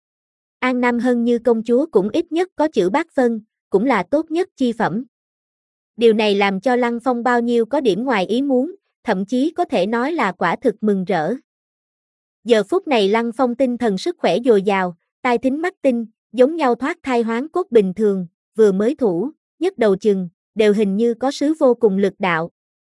An Nam Hân như công chúa cũng ít nhất có chữ bát phân, cũng là tốt nhất chi phẩm. Điều này làm cho Lăng Phong bao nhiêu có điểm ngoài ý muốn, thậm chí có thể nói là quả thực mừng rỡ. Giờ phút này Lăng Phong tinh thần sức khỏe dồi dào, tai thính mắt tinh, giống nhau thoát thai hoán cốt bình thường, vừa mới thủ, nhất đầu chừng, đều hình như có sứ vô cùng lực đạo.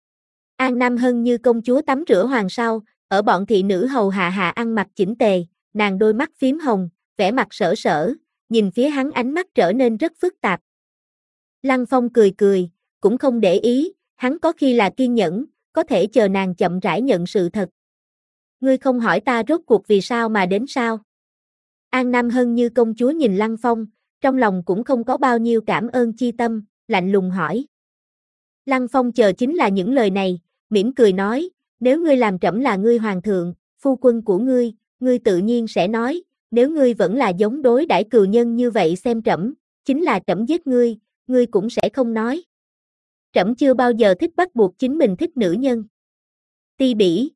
An Nam Hân như công chúa tắm rửa hoàng sau, ở bọn thị nữ hầu hạ hạ ăn mặc chỉnh tề, nàng đôi mắt phím hồng, vẻ mặt sở sở, nhìn phía hắn ánh mắt trở nên rất phức tạp. Lăng Phong cười cười, cũng không để ý, hắn có khi là kiên nhẫn, có thể chờ nàng chậm rãi nhận sự thật. Ngươi không hỏi ta rốt cuộc vì sao mà đến sao? An Nam Hân như công chúa nhìn Lăng Phong, trong lòng cũng không có bao nhiêu cảm ơn chi tâm, lạnh lùng hỏi. Lăng Phong chờ chính là những lời này, mỉm cười nói, nếu ngươi làm trẫm là ngươi hoàng thượng, phu quân của ngươi, ngươi tự nhiên sẽ nói, nếu ngươi vẫn là giống đối đãi cừu nhân như vậy xem trẫm, chính là trẫm giết ngươi, ngươi cũng sẽ không nói. Trẫm chưa bao giờ thích bắt buộc chính mình thích nữ nhân. Ti bỉ.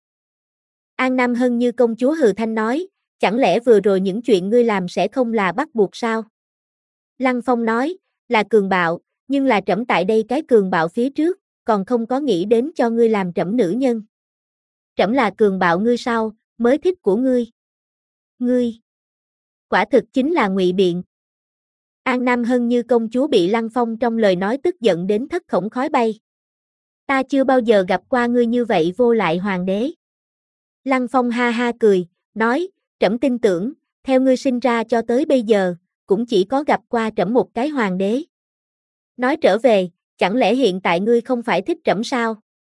An Nam Hân như công chúa hừ thanh nói, chẳng lẽ vừa rồi những chuyện ngươi làm sẽ không là bắt buộc sao? Lăng Phong nói, là cường bạo, nhưng là trẫm tại đây cái cường bạo phía trước, còn không có nghĩ đến cho ngươi làm trẫm nữ nhân. Trẫm là cường bạo ngươi sao, mới thích của ngươi. Ngươi. Quả thực chính là ngụy biện. An Nam Hân như công chúa bị Lăng Phong trong lời nói tức giận đến thất khổng khói bay. Ta chưa bao giờ gặp qua ngươi như vậy vô lại hoàng đế. Lăng Phong ha ha cười, nói, trẫm tin tưởng, theo ngươi sinh ra cho tới bây giờ, cũng chỉ có gặp qua trẫm một cái hoàng đế. Nói trở về, chẳng lẽ hiện tại ngươi không phải thích trẫm sao?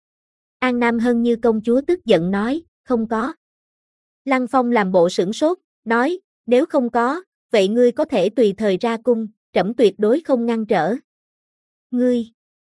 An Nam Hân Như công chúa tức giận nói, không có. Lăng Phong làm bộ sửng sốt, nói, nếu không có, vậy ngươi có thể tùy thời ra cung, trẫm tuyệt đối không ngăn trở. Ngươi!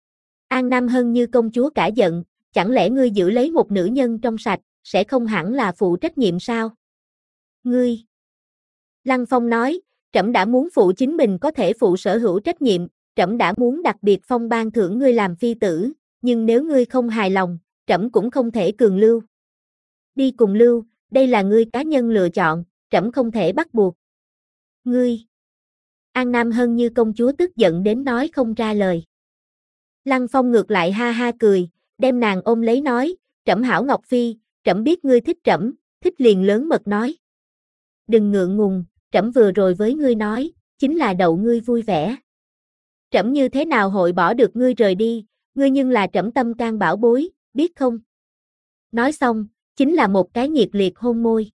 An Nam Hân Như công chúa cả giận, chẳng lẽ ngươi giữ lấy một nữ nhân trong sạch, sẽ không hẳn là phụ trách nhiệm sao? Ngươi! Lăng Phong nói, trẫm đã muốn phụ chính mình có thể phụ sở hữu trách nhiệm, trẫm đã muốn đặc biệt phong ban thưởng ngươi làm phi tử, nhưng nếu ngươi không hài lòng, trẫm cũng không thể cường lưu. Đi cùng lưu, đây là ngươi cá nhân lựa chọn, trẫm không thể bắt buộc. Ngươi! An Nam Hân Như công chúa tức giận đến nói không ra lời. Lăng Phong ngược lại ha ha cười, đem nàng ôm lấy nói, trẫm hảo Ngọc Phi, trẫm biết ngươi thích trẫm, thích liền lớn mật nói. Đừng ngượng ngùng, trẫm vừa rồi với ngươi nói, chính là đậu ngươi vui vẻ. Trẫm như thế nào hội bỏ được ngươi rời đi, ngươi nhưng là trẫm tâm can bảo bối, biết không? Nói xong, chính là một cái nhiệt liệt hôn môi.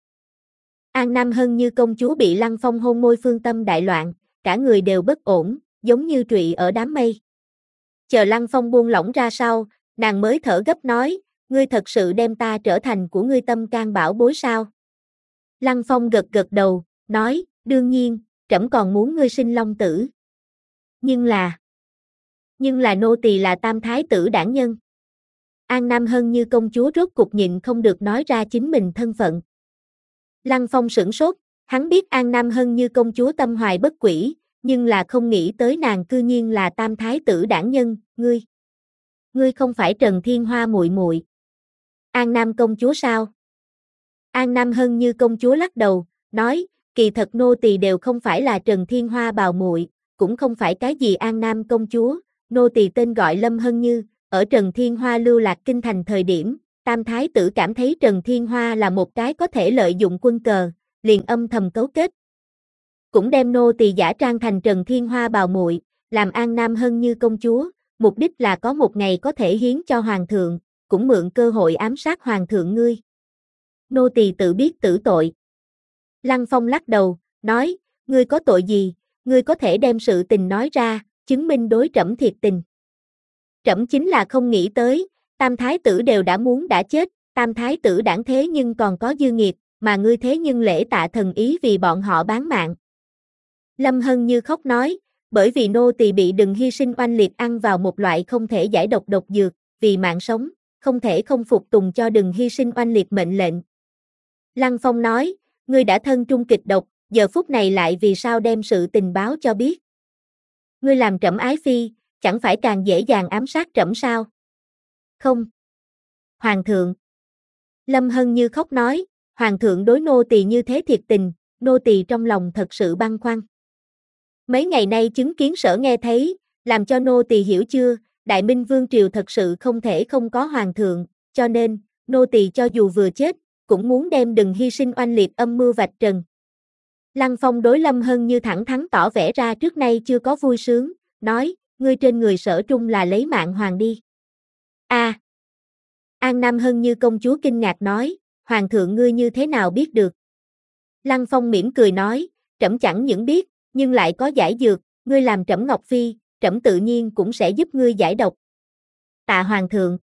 An Nam Hân Như công chúa bị Lăng Phong hôn môi phương tâm đại loạn, cả người đều bất ổn, giống như trụy ở đám mây. Chờ Lăng Phong buông lỏng ra sau, nàng mới thở gấp nói, ngươi thật sự đem ta trở thành của ngươi tâm can bảo bối sao? Lăng Phong gật gật đầu, nói, đương nhiên, trẫm còn muốn ngươi sinh long tử. Nhưng là... Nhưng là nô tỳ là tam thái tử đảng nhân. An Nam Hân Như công chúa rốt cục nhịn không được nói ra chính mình thân phận. Lăng Phong sửng sốt, hắn biết An Nam Hân Như công chúa tâm hoài bất quỷ, nhưng là không nghĩ tới nàng cư nhiên là tam thái tử đảng nhân, ngươi. Ngươi không phải Trần Thiên Hoa muội muội. An Nam công chúa sao? An Nam Hân Như công chúa lắc đầu, nói, kỳ thật nô tỳ đều không phải là Trần Thiên Hoa bào muội, cũng không phải cái gì An Nam công chúa, nô tỳ tên gọi Lâm Hân Như, ở Trần Thiên Hoa lưu lạc kinh thành thời điểm, tam thái tử cảm thấy Trần Thiên Hoa là một cái có thể lợi dụng quân cờ, liền âm thầm cấu kết. Cũng đem nô tỳ giả trang thành Trần Thiên Hoa bào muội, làm An Nam Hân Như công chúa, mục đích là có một ngày có thể hiến cho hoàng thượng, cũng mượn cơ hội ám sát hoàng thượng ngươi. Nô tỳ tự biết tử tội. Lăng Phong lắc đầu, nói, ngươi có tội gì, ngươi có thể đem sự tình nói ra, chứng minh đối trẫm thiệt tình. Trẫm chính là không nghĩ tới, tam thái tử đều đã muốn đã chết, tam thái tử đảng thế nhưng còn có dư nghiệp, mà ngươi thế nhưng lễ tạ thần ý vì bọn họ bán mạng. Lâm Hân Như khóc nói, bởi vì nô tỳ bị Đừng Hy Sinh oanh liệt ăn vào một loại không thể giải độc độc dược, vì mạng sống, không thể không phục tùng cho Đừng Hy Sinh oanh liệt mệnh lệnh. Lăng Phong nói, ngươi đã thân trung kịch độc, giờ phút này lại vì sao đem sự tình báo cho biết. Ngươi làm trẫm ái phi, chẳng phải càng dễ dàng ám sát trẫm sao? Không. Hoàng thượng. Lâm Hân Như khóc nói, hoàng thượng đối nô tỳ như thế thiệt tình, nô tỳ trong lòng thật sự băn khoăn. Mấy ngày nay chứng kiến sở nghe thấy, làm cho nô tỳ hiểu chưa, Đại Minh Vương triều thật sự không thể không có hoàng thượng, cho nên, nô tỳ cho dù vừa chết, cũng muốn đem Đừng Hy Sinh oanh liệt âm mưu vạch trần. Lăng Phong đối Lâm Hân Như thẳng thắn tỏ vẻ ra trước nay chưa có vui sướng, nói, ngươi trên người Sở Trung là lấy mạng hoàng đi. A. À. An Nam Hân Như công chúa kinh ngạc nói, hoàng thượng ngươi như thế nào biết được? Lăng Phong mỉm cười nói, trẫm chẳng những biết, nhưng lại có giải dược, ngươi làm trẫm Ngọc Phi, trẫm tự nhiên cũng sẽ giúp ngươi giải độc. Tạ hoàng thượng.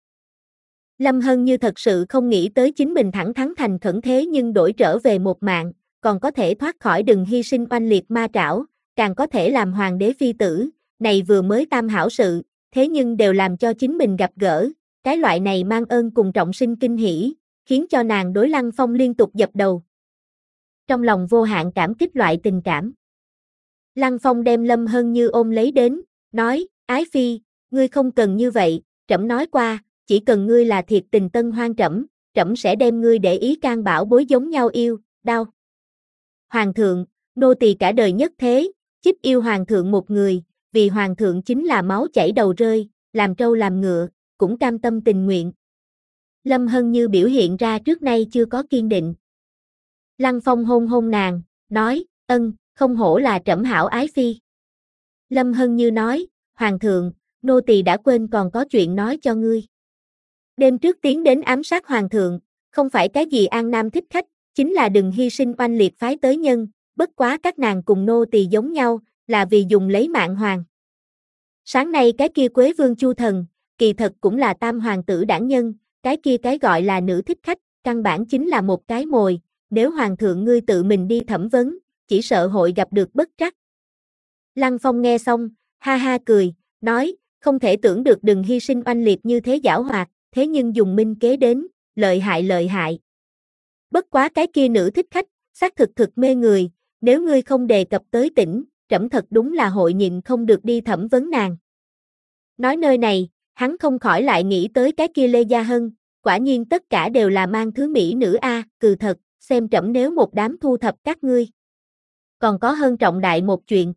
Lâm Hân Như thật sự không nghĩ tới chính mình thẳng thắn thành khẩn thế nhưng đổi trở về một mạng, còn có thể thoát khỏi Đừng Hy Sinh oanh liệt ma trảo, càng có thể làm hoàng đế phi tử, này vừa mới tam hảo sự, thế nhưng đều làm cho chính mình gặp gỡ, cái loại này mang ơn cùng trọng sinh kinh hỉ, khiến cho nàng đối Lăng Phong liên tục dập đầu. Trong lòng vô hạn cảm kích loại tình cảm. Lăng Phong đem Lâm Hân Như ôm lấy đến, nói, ái phi, ngươi không cần như vậy, trẫm nói qua, chỉ cần ngươi là thiệt tình tân hoan trẫm, trẫm sẽ đem ngươi để ý can bảo bối giống nhau yêu, đau. Hoàng thượng, nô tỳ cả đời nhất thế, chích yêu hoàng thượng một người, vì hoàng thượng chính là máu chảy đầu rơi, làm trâu làm ngựa, cũng cam tâm tình nguyện. Lâm Hân Như biểu hiện ra trước nay chưa có kiên định. Lăng Phong hôn hôn nàng, nói, ân, không hổ là trẫm hảo ái phi. Lâm Hân Như nói, hoàng thượng, nô tỳ đã quên còn có chuyện nói cho ngươi. Đêm trước tiến đến ám sát hoàng thượng, không phải cái gì An Nam thích khách, chính là Đừng Hy Sinh oanh liệt phái tới nhân, bất quá các nàng cùng nô tỳ giống nhau, là vì dùng lấy mạng hoàng. Sáng nay cái kia Quế Vương Chu Thần, kỳ thật cũng là tam hoàng tử đảng nhân, cái kia cái gọi là nữ thích khách, căn bản chính là một cái mồi, nếu hoàng thượng ngươi tự mình đi thẩm vấn, chỉ sợ hội gặp được bất trắc. Lăng Phong nghe xong, ha ha cười, nói, không thể tưởng được Đừng Hy Sinh oanh liệt như thế giảo hoạt, thế nhưng dùng minh kế đến, lợi hại lợi hại. Bất quá cái kia nữ thích khách, xác thực thực mê người, nếu ngươi không đề cập tới tỉnh, trẫm thật đúng là hội nhịn không được đi thẩm vấn nàng. Nói nơi này, hắn không khỏi lại nghĩ tới cái kia Lê Gia Hân, quả nhiên tất cả đều là mang thứ mỹ nữ a, cừ thật, xem trẫm nếu một đám thu thập các ngươi. Còn có hơn trọng đại một chuyện.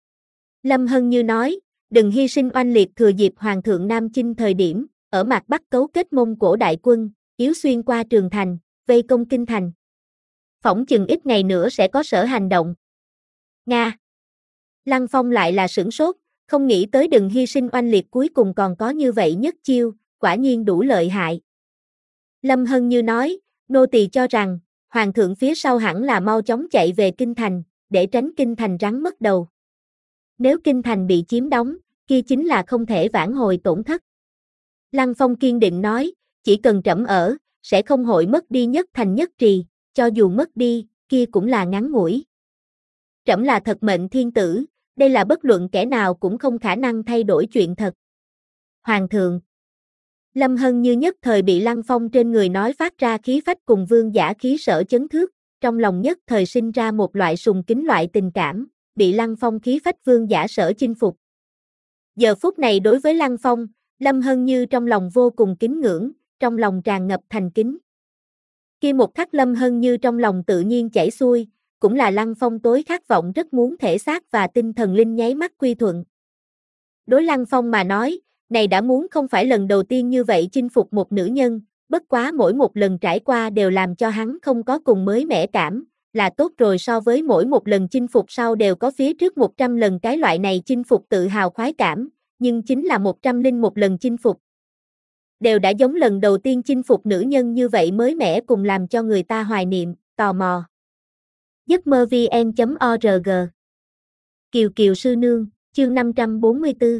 Lâm Hân Như nói, Đừng Hy Sinh oanh liệt thừa dịp hoàng thượng Nam Chinh thời điểm, ở mặt Bắc cấu kết Mông Cổ đại quân, yếu xuyên qua Trường Thành, vây công Kinh Thành. Phỏng chừng ít ngày nữa sẽ có sở hành động. Nga. Lăng Phong lại là sửng sốt, không nghĩ tới Đừng Hy Sinh oanh liệt cuối cùng còn có như vậy nhất chiêu, quả nhiên đủ lợi hại. Lâm Hân Như nói, nô tỳ cho rằng, hoàng thượng phía sau hẳn là mau chóng chạy về Kinh Thành, để tránh Kinh Thành rắn mất đầu. Nếu Kinh Thành bị chiếm đóng, kia chính là không thể vãn hồi tổn thất. Lăng Phong kiên định nói, chỉ cần trẫm ở, sẽ không hội mất đi nhất thành nhất trì, cho dù mất đi, kia cũng là ngắn ngủi. Trẫm là thật mệnh thiên tử, đây là bất luận kẻ nào cũng không khả năng thay đổi chuyện thật. Hoàng thượng. Lâm Hân Như nhất thời bị Lăng Phong trên người nói phát ra khí phách cùng vương giả khí sở chấn thước, trong lòng nhất thời sinh ra một loại sùng kính loại tình cảm, bị Lăng Phong khí phách vương giả sở chinh phục. Giờ phút này đối với Lăng Phong, Lâm Hân Như trong lòng vô cùng kính ngưỡng, trong lòng tràn ngập thành kính. Kia một khắc Lâm Hân Như trong lòng tự nhiên chảy xuôi, cũng là Lăng Phong tối khát vọng rất muốn thể xác và tinh thần linh nháy mắt quy thuận. Đối Lăng Phong mà nói, này đã muốn không phải lần đầu tiên như vậy chinh phục một nữ nhân, bất quá mỗi một lần trải qua đều làm cho hắn không có cùng mới mẻ cảm, là tốt rồi so với mỗi một lần chinh phục sau đều có phía trước một trăm lần cái loại này chinh phục tự hào khoái cảm, nhưng chính là một trăm lẻ một lần chinh phục. Đều đã giống lần đầu tiên chinh phục nữ nhân như vậy mới mẻ cùng làm cho người ta hoài niệm, tò mò. giấc mơ vn chấm org Kiều Kiều Sư Nương, chương năm trăm bốn mươi tư.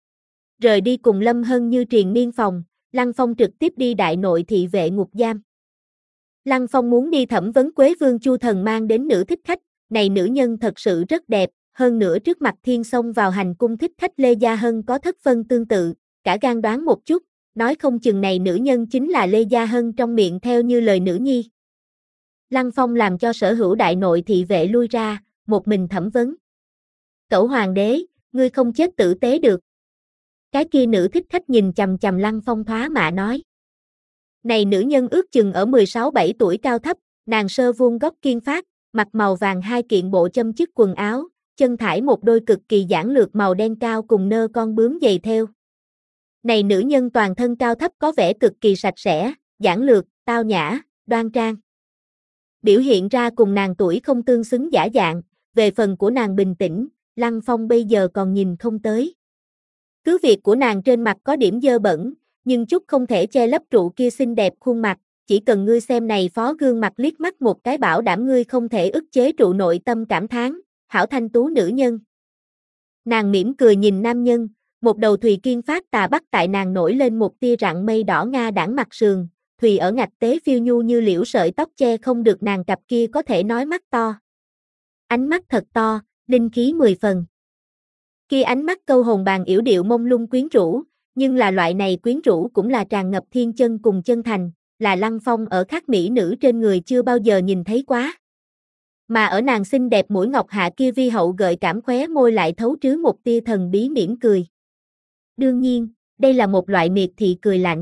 Rời đi cùng Lâm Hân Như triền miên phòng, Lăng Phong trực tiếp đi đại nội thị vệ ngục giam. Lăng Phong muốn đi thẩm vấn Quế Vương Chu Thần mang đến nữ thích khách, này nữ nhân thật sự rất đẹp, hơn nữa trước mặt thiên xông vào hành cung thích khách Lê Gia Hân có thất phân tương tự, cả gan đoán một chút, nói không chừng này nữ nhân chính là Lê Gia Hân trong miệng theo như lời nữ nhi. Lăng Phong làm cho sở hữu đại nội thị vệ lui ra, một mình thẩm vấn. Cẩu hoàng đế, ngươi không chết tử tế được. Cái kia nữ thích khách nhìn chằm chằm Lăng Phong thoá mạ nói. Này nữ nhân ước chừng ở mười sáu bảy tuổi cao thấp, nàng sơ vuông góc kiên phát, mặc màu vàng hai kiện bộ châm chức quần áo, chân thải một đôi cực kỳ giản lược màu đen cao cùng nơ con bướm giày theo. Này nữ nhân toàn thân cao thấp có vẻ cực kỳ sạch sẽ, giản lược, tao nhã, đoan trang. Biểu hiện ra cùng nàng tuổi không tương xứng giả dạng, về phần của nàng bình tĩnh, Lăng Phong bây giờ còn nhìn không tới. Cứ việc của nàng trên mặt có điểm dơ bẩn, nhưng chút không thể che lấp trụ kia xinh đẹp khuôn mặt, chỉ cần ngươi xem này phó gương mặt liếc mắt một cái bảo đảm ngươi không thể ức chế trụ nội tâm cảm thán, hảo thanh tú nữ nhân. Nàng mỉm cười nhìn nam nhân, một đầu thùy kiên phát tà bắt tại nàng nổi lên một tia rặng mây đỏ nga đãng mặt sườn, thùy ở ngạch tế phiêu nhu như liễu sợi tóc che không được nàng cặp kia có thể nói mắt to. Ánh mắt thật to, linh khí mười phần. Kia ánh mắt câu hồn bàn yểu điệu mông lung quyến rũ, nhưng là loại này quyến rũ cũng là tràn ngập thiên chân cùng chân thành, là Lăng Phong ở khác mỹ nữ trên người chưa bao giờ nhìn thấy quá. Mà ở nàng xinh đẹp mũi ngọc hạ kia vi hậu gợi cảm khóe môi lại thấu trứ một tia thần bí mỉm cười. Đương nhiên, đây là một loại miệt thị cười lạnh.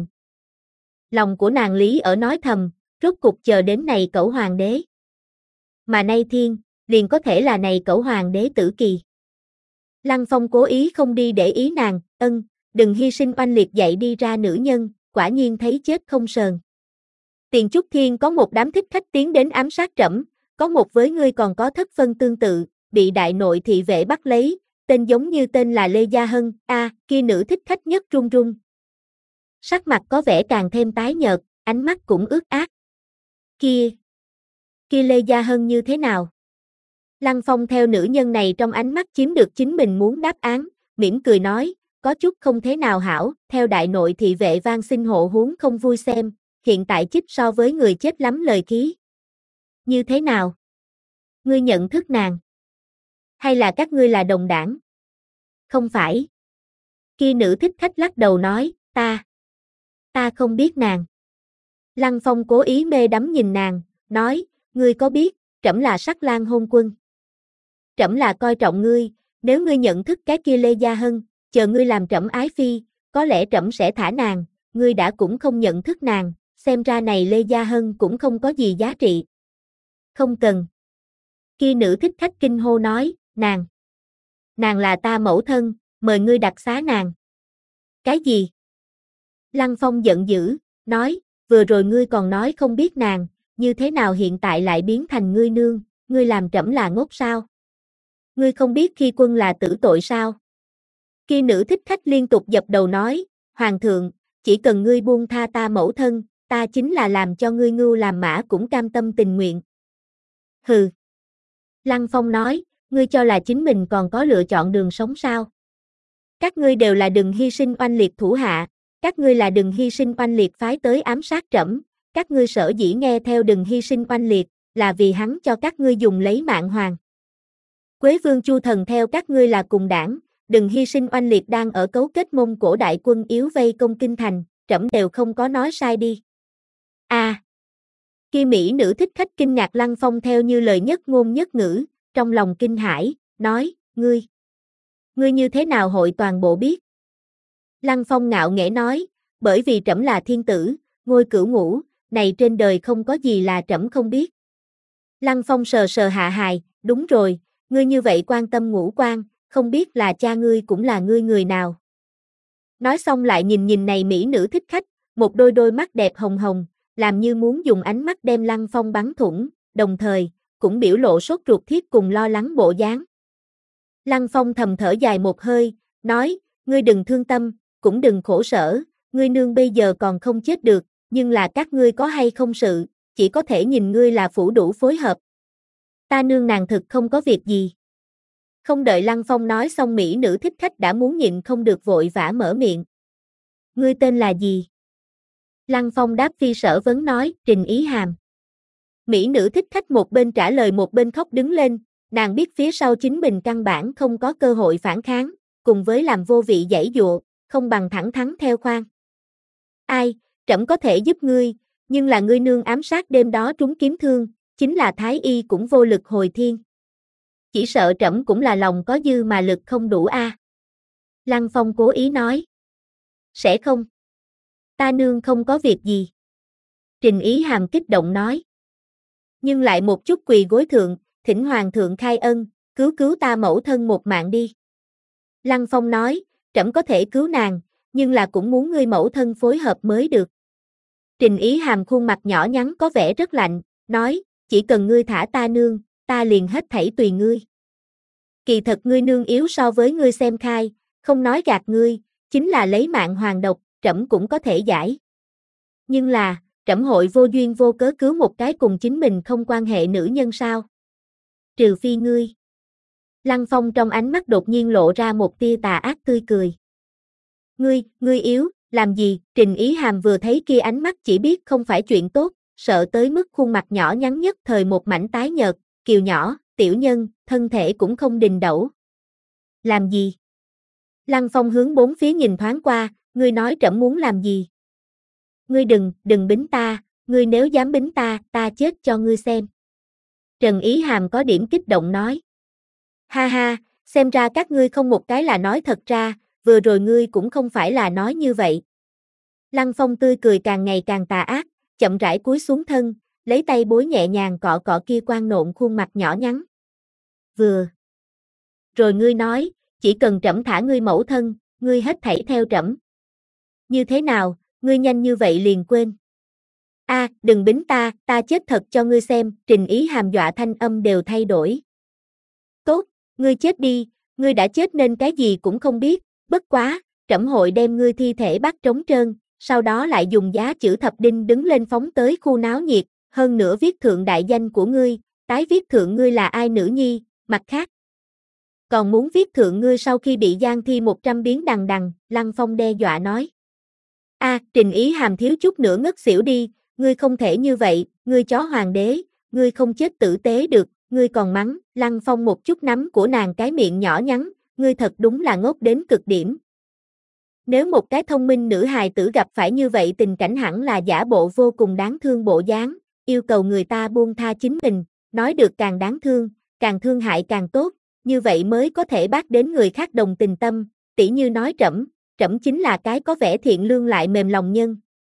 Lòng của nàng lý ở nói thầm, rốt cục chờ đến này cẩu hoàng đế. Mà nay thiên, liền có thể là này cẩu hoàng đế tử kỳ. Lăng Phong cố ý không đi để ý nàng, ân, Đừng Hy Sinh oanh liệt dạy đi ra nữ nhân, quả nhiên thấy chết không sờn. Tiền Trúc Thiên có một đám thích khách tiến đến ám sát trẫm, có một với ngươi còn có thất phân tương tự, bị đại nội thị vệ bắt lấy, tên giống như tên là Lê Gia Hân, a, à, kia nữ thích khách nhất run run. Sắc mặt có vẻ càng thêm tái nhợt, ánh mắt cũng ướt át. Kia, kia Lê Gia Hân như thế nào? Lăng Phong theo nữ nhân này trong ánh mắt chiếm được chính mình muốn đáp án, mỉm cười nói, có chút không thế nào hảo, theo đại nội thị vệ van xin hộ huống không vui xem, hiện tại chích so với người chết lắm lời khí. Như thế nào? Ngươi nhận thức nàng? Hay là các ngươi là đồng đảng? Không phải. Kia nữ thích khách lắc đầu nói, ta, ta không biết nàng. Lăng Phong cố ý mê đắm nhìn nàng, nói, ngươi có biết, trẫm là Sắc Lang hôn quân. Trẫm là coi trọng ngươi, nếu ngươi nhận thức cái kia Lê Gia Hân, chờ ngươi làm trẫm ái phi, có lẽ trẫm sẽ thả nàng, ngươi đã cũng không nhận thức nàng, xem ra này Lê Gia Hân cũng không có gì giá trị. Không cần. Kia nữ thích khách kinh hô nói, nàng. Nàng là ta mẫu thân, mời ngươi đặc xá nàng. Cái gì? Lăng Phong giận dữ, nói, vừa rồi ngươi còn nói không biết nàng, như thế nào hiện tại lại biến thành ngươi nương, ngươi làm trẫm là ngốc sao? Ngươi không biết khi quân là tử tội sao? Kia nữ thích khách liên tục dập đầu nói, Hoàng thượng, chỉ cần ngươi buông tha ta mẫu thân, ta chính là làm cho ngươi ngưu làm mã cũng cam tâm tình nguyện. Hừ. Lăng Phong nói, ngươi cho là chính mình còn có lựa chọn đường sống sao? Các ngươi đều là đừng hy sinh oanh liệt thủ hạ, các ngươi là đừng hy sinh oanh liệt phái tới ám sát trẫm, các ngươi sở dĩ nghe theo đừng hy sinh oanh liệt, là vì hắn cho các ngươi dùng lấy mạng hoàng. Quế Vương Chu Thần theo các ngươi là cùng đảng, đừng hy sinh oanh liệt đang ở cấu kết Mông Cổ đại quân yếu vây công kinh thành, trẫm đều không có nói sai đi. A. À, kia Mỹ nữ thích khách kinh ngạc Lăng Phong theo như lời nhất ngôn nhất ngữ, trong lòng kinh hãi, nói, ngươi, ngươi như thế nào hội toàn bộ biết? Lăng Phong ngạo nghễ nói, bởi vì trẫm là thiên tử, ngôi cửu ngũ, này trên đời không có gì là trẫm không biết. Lăng Phong sờ sờ hạ hài, đúng rồi, ngươi như vậy quan tâm ngũ quan, không biết là cha ngươi cũng là ngươi người nào. Nói xong lại nhìn nhìn này Mỹ nữ thích khách, một đôi đôi mắt đẹp hồng hồng, làm như muốn dùng ánh mắt đem Lăng Phong bắn thủng, đồng thời, cũng biểu lộ sốt ruột thiết cùng lo lắng bộ dáng. Lăng Phong thầm thở dài một hơi, nói, ngươi đừng thương tâm, cũng đừng khổ sở, ngươi nương bây giờ còn không chết được, nhưng là các ngươi có hay không sự, chỉ có thể nhìn ngươi là phủ đủ phối hợp. Ta nương nàng thực không có việc gì. Không đợi Lăng Phong nói xong Mỹ nữ thích khách đã muốn nhịn không được vội vã mở miệng. Ngươi tên là gì? Lăng Phong đáp phi sở vấn nói, Trình Ý Hàm. Mỹ nữ thích khách một bên trả lời một bên khóc đứng lên, nàng biết phía sau chính mình căn bản không có cơ hội phản kháng, cùng với làm vô vị giãy dụa, không bằng thẳng thắn theo khoan. Ai, trẫm có thể giúp ngươi, nhưng là ngươi nương ám sát đêm đó trúng kiếm thương, chính là Thái Y cũng vô lực hồi thiên. Chỉ sợ trẫm cũng là lòng có dư mà lực không đủ a. À. Lăng Phong cố ý nói. Sẽ không. Ta nương không có việc gì. Trình Ý Hàm kích động nói. Nhưng lại một chút quỳ gối thượng, thỉnh hoàng thượng khai ân, cứu cứu ta mẫu thân một mạng đi. Lăng Phong nói, trẫm có thể cứu nàng, nhưng là cũng muốn ngươi mẫu thân phối hợp mới được. Trình Ý Hàm khuôn mặt nhỏ nhắn có vẻ rất lạnh, nói, chỉ cần ngươi thả ta nương, ta liền hết thảy tùy ngươi. Kỳ thật ngươi nương yếu so với ngươi xem khai, không nói gạt ngươi, chính là lấy mạng hoàng độc, trẫm cũng có thể giải. Nhưng là, trẫm hội vô duyên vô cớ cứu một cái cùng chính mình không quan hệ nữ nhân sao? Trừ phi ngươi. Lăng Phong trong ánh mắt đột nhiên lộ ra một tia tà ác tươi cười. Ngươi, ngươi yếu, làm gì? Trình Ý Hàm vừa thấy kia ánh mắt chỉ biết không phải chuyện tốt, sợ tới mức khuôn mặt nhỏ nhắn nhất thời một mảnh tái nhợt, kiều nhỏ, tiểu nhân, thân thể cũng không đình đẩu. Làm gì? Lăng Phong hướng bốn phía nhìn thoáng qua, ngươi nói trẫm muốn làm gì? Ngươi đừng, đừng bính ta, ngươi nếu dám bính ta, ta chết cho ngươi xem. Trần Ý Hàm có điểm kích động nói. Ha ha, xem ra các ngươi không một cái là nói thật ra, vừa rồi ngươi cũng không phải là nói như vậy. Lăng Phong tươi cười càng ngày càng tà ác, chậm rãi cúi xuống thân, lấy tay bối nhẹ nhàng cọ cọ kia quan nộn khuôn mặt nhỏ nhắn. Vừa. Rồi ngươi nói, chỉ cần trẫm thả ngươi mẫu thân, ngươi hết thảy theo trẫm. Như thế nào, ngươi nhanh như vậy liền quên. A, à, đừng bính ta, ta chết thật cho ngươi xem, Trình Ý Hàm dọa thanh âm đều thay đổi. Tốt, ngươi chết đi, ngươi đã chết nên cái gì cũng không biết, bất quá, trẫm hội đem ngươi thi thể bắt trống trơn, sau đó lại dùng giá chữ thập đinh đứng lên phóng tới khu náo nhiệt, hơn nữa viết thượng đại danh của ngươi, tái viết thượng ngươi là ai nữ nhi, mặt khác. Còn muốn viết thượng ngươi sau khi bị giang thi một trăm biến đằng đằng, Lăng Phong đe dọa nói. A, à, Trình Ý Hàm thiếu chút nữa ngất xỉu đi, ngươi không thể như vậy, ngươi chó hoàng đế, ngươi không chết tử tế được, ngươi còn mắng, Lăng Phong một chút nắm của nàng cái miệng nhỏ nhắn, ngươi thật đúng là ngốc đến cực điểm. Nếu một cái thông minh nữ hài tử gặp phải như vậy tình cảnh hẳn là giả bộ vô cùng đáng thương bộ dáng, yêu cầu người ta buông tha chính mình, nói được càng đáng thương, càng thương hại càng tốt, như vậy mới có thể bắt đến người khác đồng tình tâm, tỉ như nói trẫm, trẫm chính là cái có vẻ thiện lương lại mềm lòng nhân.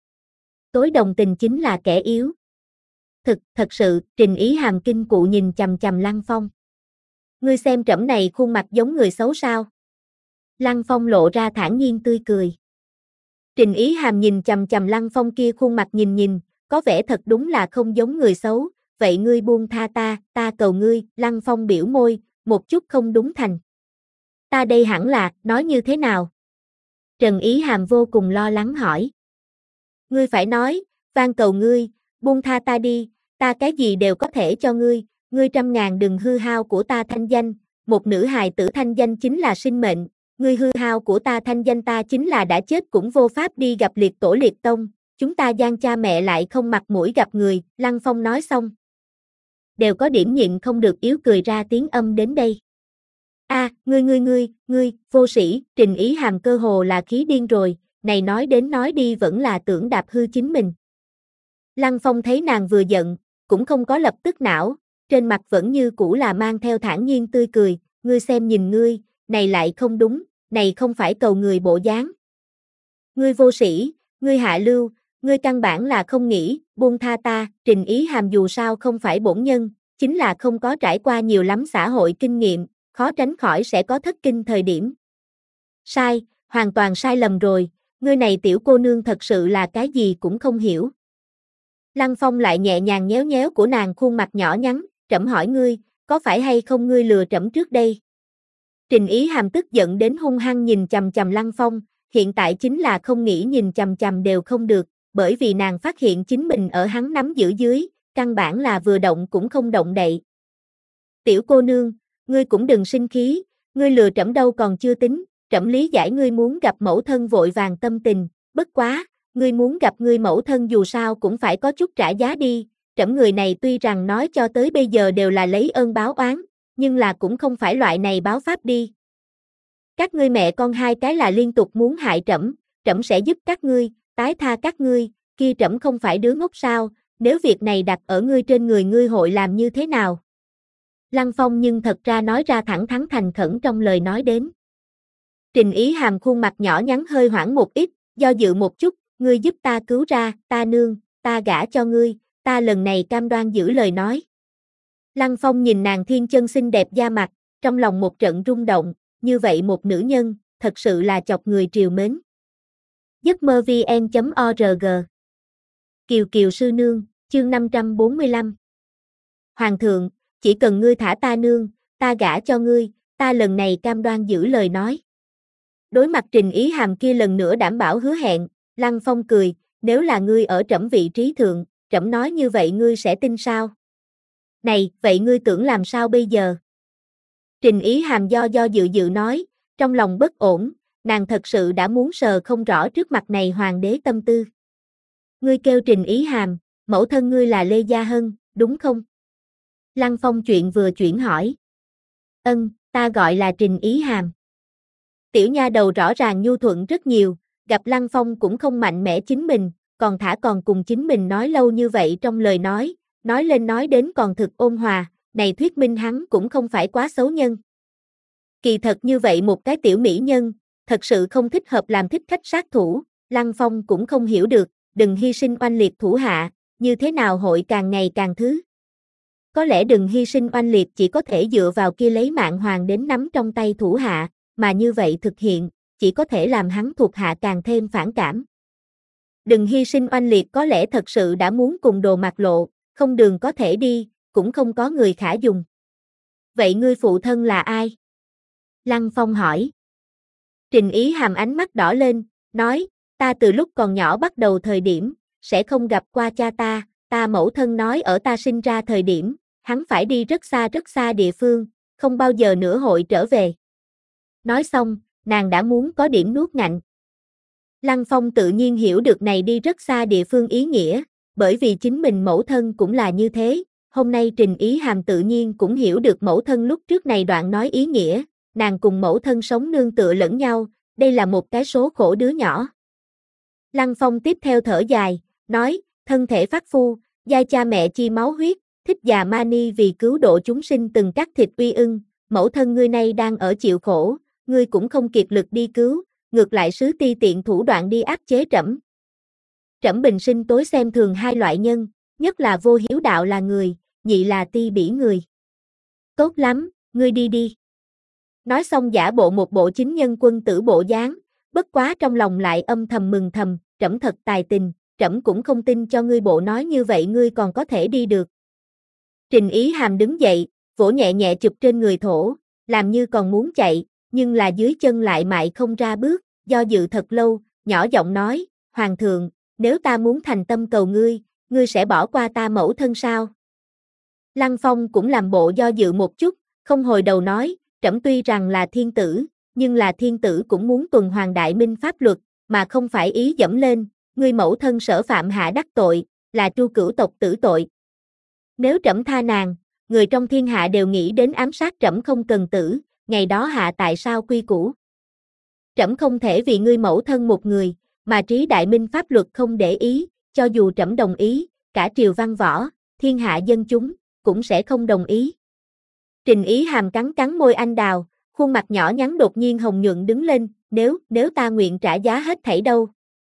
Tối đồng tình chính là kẻ yếu. Thực, thật sự, Trình Ý Hàm kinh cụ nhìn chằm chằm Lăng Phong. Ngươi xem trẫm này khuôn mặt giống người xấu sao? Lăng Phong lộ ra thản nhiên tươi cười. Trình Ý Hàm nhìn chằm chằm Lăng Phong kia khuôn mặt nhìn nhìn, có vẻ thật đúng là không giống người xấu, vậy ngươi buông tha ta, ta cầu ngươi, Lăng Phong biểu môi, một chút không đúng thành. Ta đây hẳn là, nói như thế nào? Trần Ý Hàm vô cùng lo lắng hỏi. Ngươi phải nói, van cầu ngươi, buông tha ta đi, ta cái gì đều có thể cho ngươi, ngươi trăm ngàn đừng hư hao của ta thanh danh, một nữ hài tử thanh danh chính là sinh mệnh, ngươi hư hao của ta thanh danh ta chính là đã chết cũng vô pháp đi gặp liệt tổ liệt tông, chúng ta Giang cha mẹ lại không mặt mũi gặp người, Lăng Phong nói xong. Đều có điểm nhịn không được yếu cười ra tiếng âm đến đây. A, à, ngươi ngươi ngươi, ngươi, vô sĩ, Trình Ý Hàm cơ hồ là khí điên rồi, này nói đến nói đi vẫn là tưởng đạp hư chính mình. Lăng Phong thấy nàng vừa giận, cũng không có lập tức não, trên mặt vẫn như cũ là mang theo thản nhiên tươi cười, ngươi xem nhìn ngươi, này lại không đúng, này không phải cầu người bộ dáng. Ngươi vô sĩ, ngươi hạ lưu, ngươi căn bản là không nghĩ, buông tha ta, Trình Ý Hàm dù sao không phải bổn nhân, chính là không có trải qua nhiều lắm xã hội kinh nghiệm, khó tránh khỏi sẽ có thất kinh thời điểm. Sai, hoàn toàn sai lầm rồi, ngươi này tiểu cô nương thật sự là cái gì cũng không hiểu. Lăng Phong lại nhẹ nhàng nhéo nhéo của nàng khuôn mặt nhỏ nhắn, trẫm hỏi ngươi, có phải hay không ngươi lừa trẫm trước đây? Trình Ý Hàm tức giận đến hung hăng nhìn chằm chằm Lăng Phong, hiện tại chính là không nghĩ nhìn chằm chằm đều không được, bởi vì nàng phát hiện chính mình ở hắn nắm giữ dưới, căn bản là vừa động cũng không động đậy. Tiểu cô nương, ngươi cũng đừng sinh khí, ngươi lừa trẫm đâu còn chưa tính, trẫm lý giải ngươi muốn gặp mẫu thân vội vàng tâm tình, bất quá, ngươi muốn gặp ngươi mẫu thân dù sao cũng phải có chút trả giá đi, trẫm người này tuy rằng nói cho tới bây giờ đều là lấy ơn báo oán, nhưng là cũng không phải loại này báo pháp đi. Các ngươi mẹ con hai cái là liên tục muốn hại trẫm, trẫm sẽ giúp các ngươi, tái tha các ngươi, kia trẫm không phải đứa ngốc sao, nếu việc này đặt ở ngươi trên người ngươi hội làm như thế nào? Lăng Phong nhưng thật ra nói ra thẳng thắn thành khẩn trong lời nói đến. Trình Ý Hàm khuôn mặt nhỏ nhắn hơi hoảng một ít, do dự một chút, ngươi giúp ta cứu ra, ta nương, ta gả cho ngươi, ta lần này cam đoan giữ lời nói. Lăng Phong nhìn nàng thiên chân xinh đẹp da mặt, trong lòng một trận rung động, như vậy một nữ nhân, thật sự là chọc người triều mến. giấc mơ vn chấm org Kiều Kiều sư nương, chương năm trăm bốn mươi lăm. Hoàng thượng, chỉ cần ngươi thả ta nương, ta gả cho ngươi, ta lần này cam đoan giữ lời nói. Đối mặt Trình Ý Hàm kia lần nữa đảm bảo hứa hẹn, Lăng Phong cười, nếu là ngươi ở trẫm vị trí thượng, trẫm nói như vậy ngươi sẽ tin sao? Này, vậy ngươi tưởng làm sao bây giờ? Trình Ý Hàm do do dự dự nói, trong lòng bất ổn, nàng thật sự đã muốn sờ không rõ trước mặt này hoàng đế tâm tư. Ngươi kêu Trình Ý Hàm, mẫu thân ngươi là Lê Gia Hân, đúng không? Lăng Phong chuyện vừa chuyển hỏi. Ân, ta gọi là Trình Ý Hàm. Tiểu nha đầu rõ ràng nhu thuận rất nhiều, gặp Lăng Phong cũng không mạnh mẽ chính mình, còn thả còn cùng chính mình nói lâu như vậy trong lời nói, nói lên nói đến còn thực ôn hòa, này thuyết minh hắn cũng không phải quá xấu nhân. Kỳ thật như vậy một cái tiểu mỹ nhân, thật sự không thích hợp làm thích khách sát thủ, Lăng Phong cũng không hiểu được, đừng hy sinh oanh liệt thủ hạ, như thế nào hội càng ngày càng thứ. Có lẽ đừng hy sinh oanh liệt chỉ có thể dựa vào kia lấy mạng hoàng đến nắm trong tay thủ hạ, mà như vậy thực hiện, chỉ có thể làm hắn thuộc hạ càng thêm phản cảm. Đừng hy sinh oanh liệt có lẽ thật sự đã muốn cùng đồ mặt lộ, không đường có thể đi, cũng không có người khả dùng. Vậy ngươi phụ thân là ai? Lăng Phong hỏi. Trình Ý Hàm ánh mắt đỏ lên, nói, ta từ lúc còn nhỏ bắt đầu thời điểm, sẽ không gặp qua cha ta, ta mẫu thân nói ở ta sinh ra thời điểm, hắn phải đi rất xa rất xa địa phương, không bao giờ nữa hội trở về. Nói xong, nàng đã muốn có điểm nuốt ngạnh. Lăng Phong tự nhiên hiểu được này đi rất xa địa phương ý nghĩa, bởi vì chính mình mẫu thân cũng là như thế. Hôm nay Trình Ý Hàm tự nhiên cũng hiểu được mẫu thân lúc trước này đoạn nói ý nghĩa, nàng cùng mẫu thân sống nương tựa lẫn nhau, đây là một cái số khổ đứa nhỏ. Lăng Phong tiếp theo thở dài, nói, thân thể phát phu, giai cha mẹ chi máu huyết, thích già mani vì cứu độ chúng sinh từng cắt thịt uy ưng, mẫu thân ngươi nay đang ở chịu khổ, ngươi cũng không kiệt lực đi cứu, ngược lại sứ ti tiện thủ đoạn đi áp chế trẫm. Trẫm bình sinh tối xem thường hai loại nhân, nhất là vô hiếu đạo là người, nhị là ti bỉ người. Tốt lắm, ngươi đi đi. Nói xong giả bộ một bộ chính nhân quân tử bộ dáng, bất quá trong lòng lại âm thầm mừng thầm, trẫm thật tài tình, trẫm cũng không tin cho ngươi bộ nói như vậy ngươi còn có thể đi được. Trình Ý Hàm đứng dậy, vỗ nhẹ nhẹ chụp trên người thổ, làm như còn muốn chạy, nhưng là dưới chân lại mại không ra bước, do dự thật lâu, nhỏ giọng nói, Hoàng thượng, nếu ta muốn thành tâm cầu ngươi, ngươi sẽ bỏ qua ta mẫu thân sao? Lăng Phong cũng làm bộ do dự một chút, không hồi đầu nói, trẫm tuy rằng là thiên tử, nhưng là thiên tử cũng muốn tuần hoàn đại minh pháp luật, mà không phải ý dẫm lên, ngươi mẫu thân sở phạm hạ đắc tội, là tru cửu tộc tử tội. Nếu trẫm tha nàng, người trong thiên hạ đều nghĩ đến ám sát trẫm không cần tử, ngày đó hạ tại sao quy củ? Trẫm không thể vì ngươi mẫu thân một người, mà trí đại minh pháp luật không để ý, cho dù trẫm đồng ý, cả triều văn võ, thiên hạ dân chúng, cũng sẽ không đồng ý. Trình Ý Hàm cắn cắn môi anh đào, khuôn mặt nhỏ nhắn đột nhiên hồng nhuận đứng lên, nếu, nếu ta nguyện trả giá hết thảy đâu.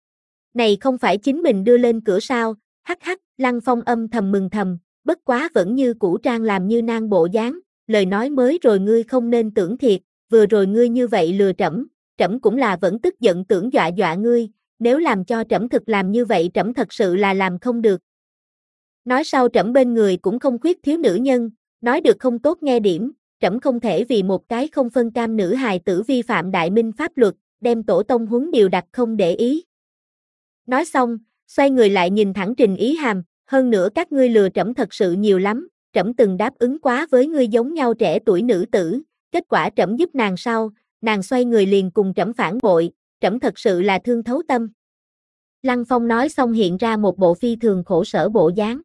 Này không phải chính mình đưa lên cửa sao, hắc hắc, Lăng Phong âm thầm mừng thầm, bất quá vẫn như cũ trang làm như nang bộ dáng, lời nói mới rồi ngươi không nên tưởng thiệt, vừa rồi ngươi như vậy lừa trẫm, trẫm cũng là vẫn tức giận tưởng dọa dọa ngươi, nếu làm cho trẫm thực làm như vậy trẫm thật sự là làm không được. Nói sau trẫm bên người cũng không khuyết thiếu nữ nhân, nói được không tốt nghe điểm, trẫm không thể vì một cái không phân cam nữ hài tử vi phạm đại minh pháp luật, đem tổ tông huấn điều đặt không để ý. Nói xong, xoay người lại nhìn thẳng Trình Ý Hàm, hơn nữa các ngươi lừa trẫm thật sự nhiều lắm, trẫm từng đáp ứng quá với ngươi giống nhau trẻ tuổi nữ tử, kết quả trẫm giúp nàng sau, nàng xoay người liền cùng trẫm phản bội, trẫm thật sự là thương thấu tâm. Lăng Phong nói xong hiện ra một bộ phi thường khổ sở bộ dáng.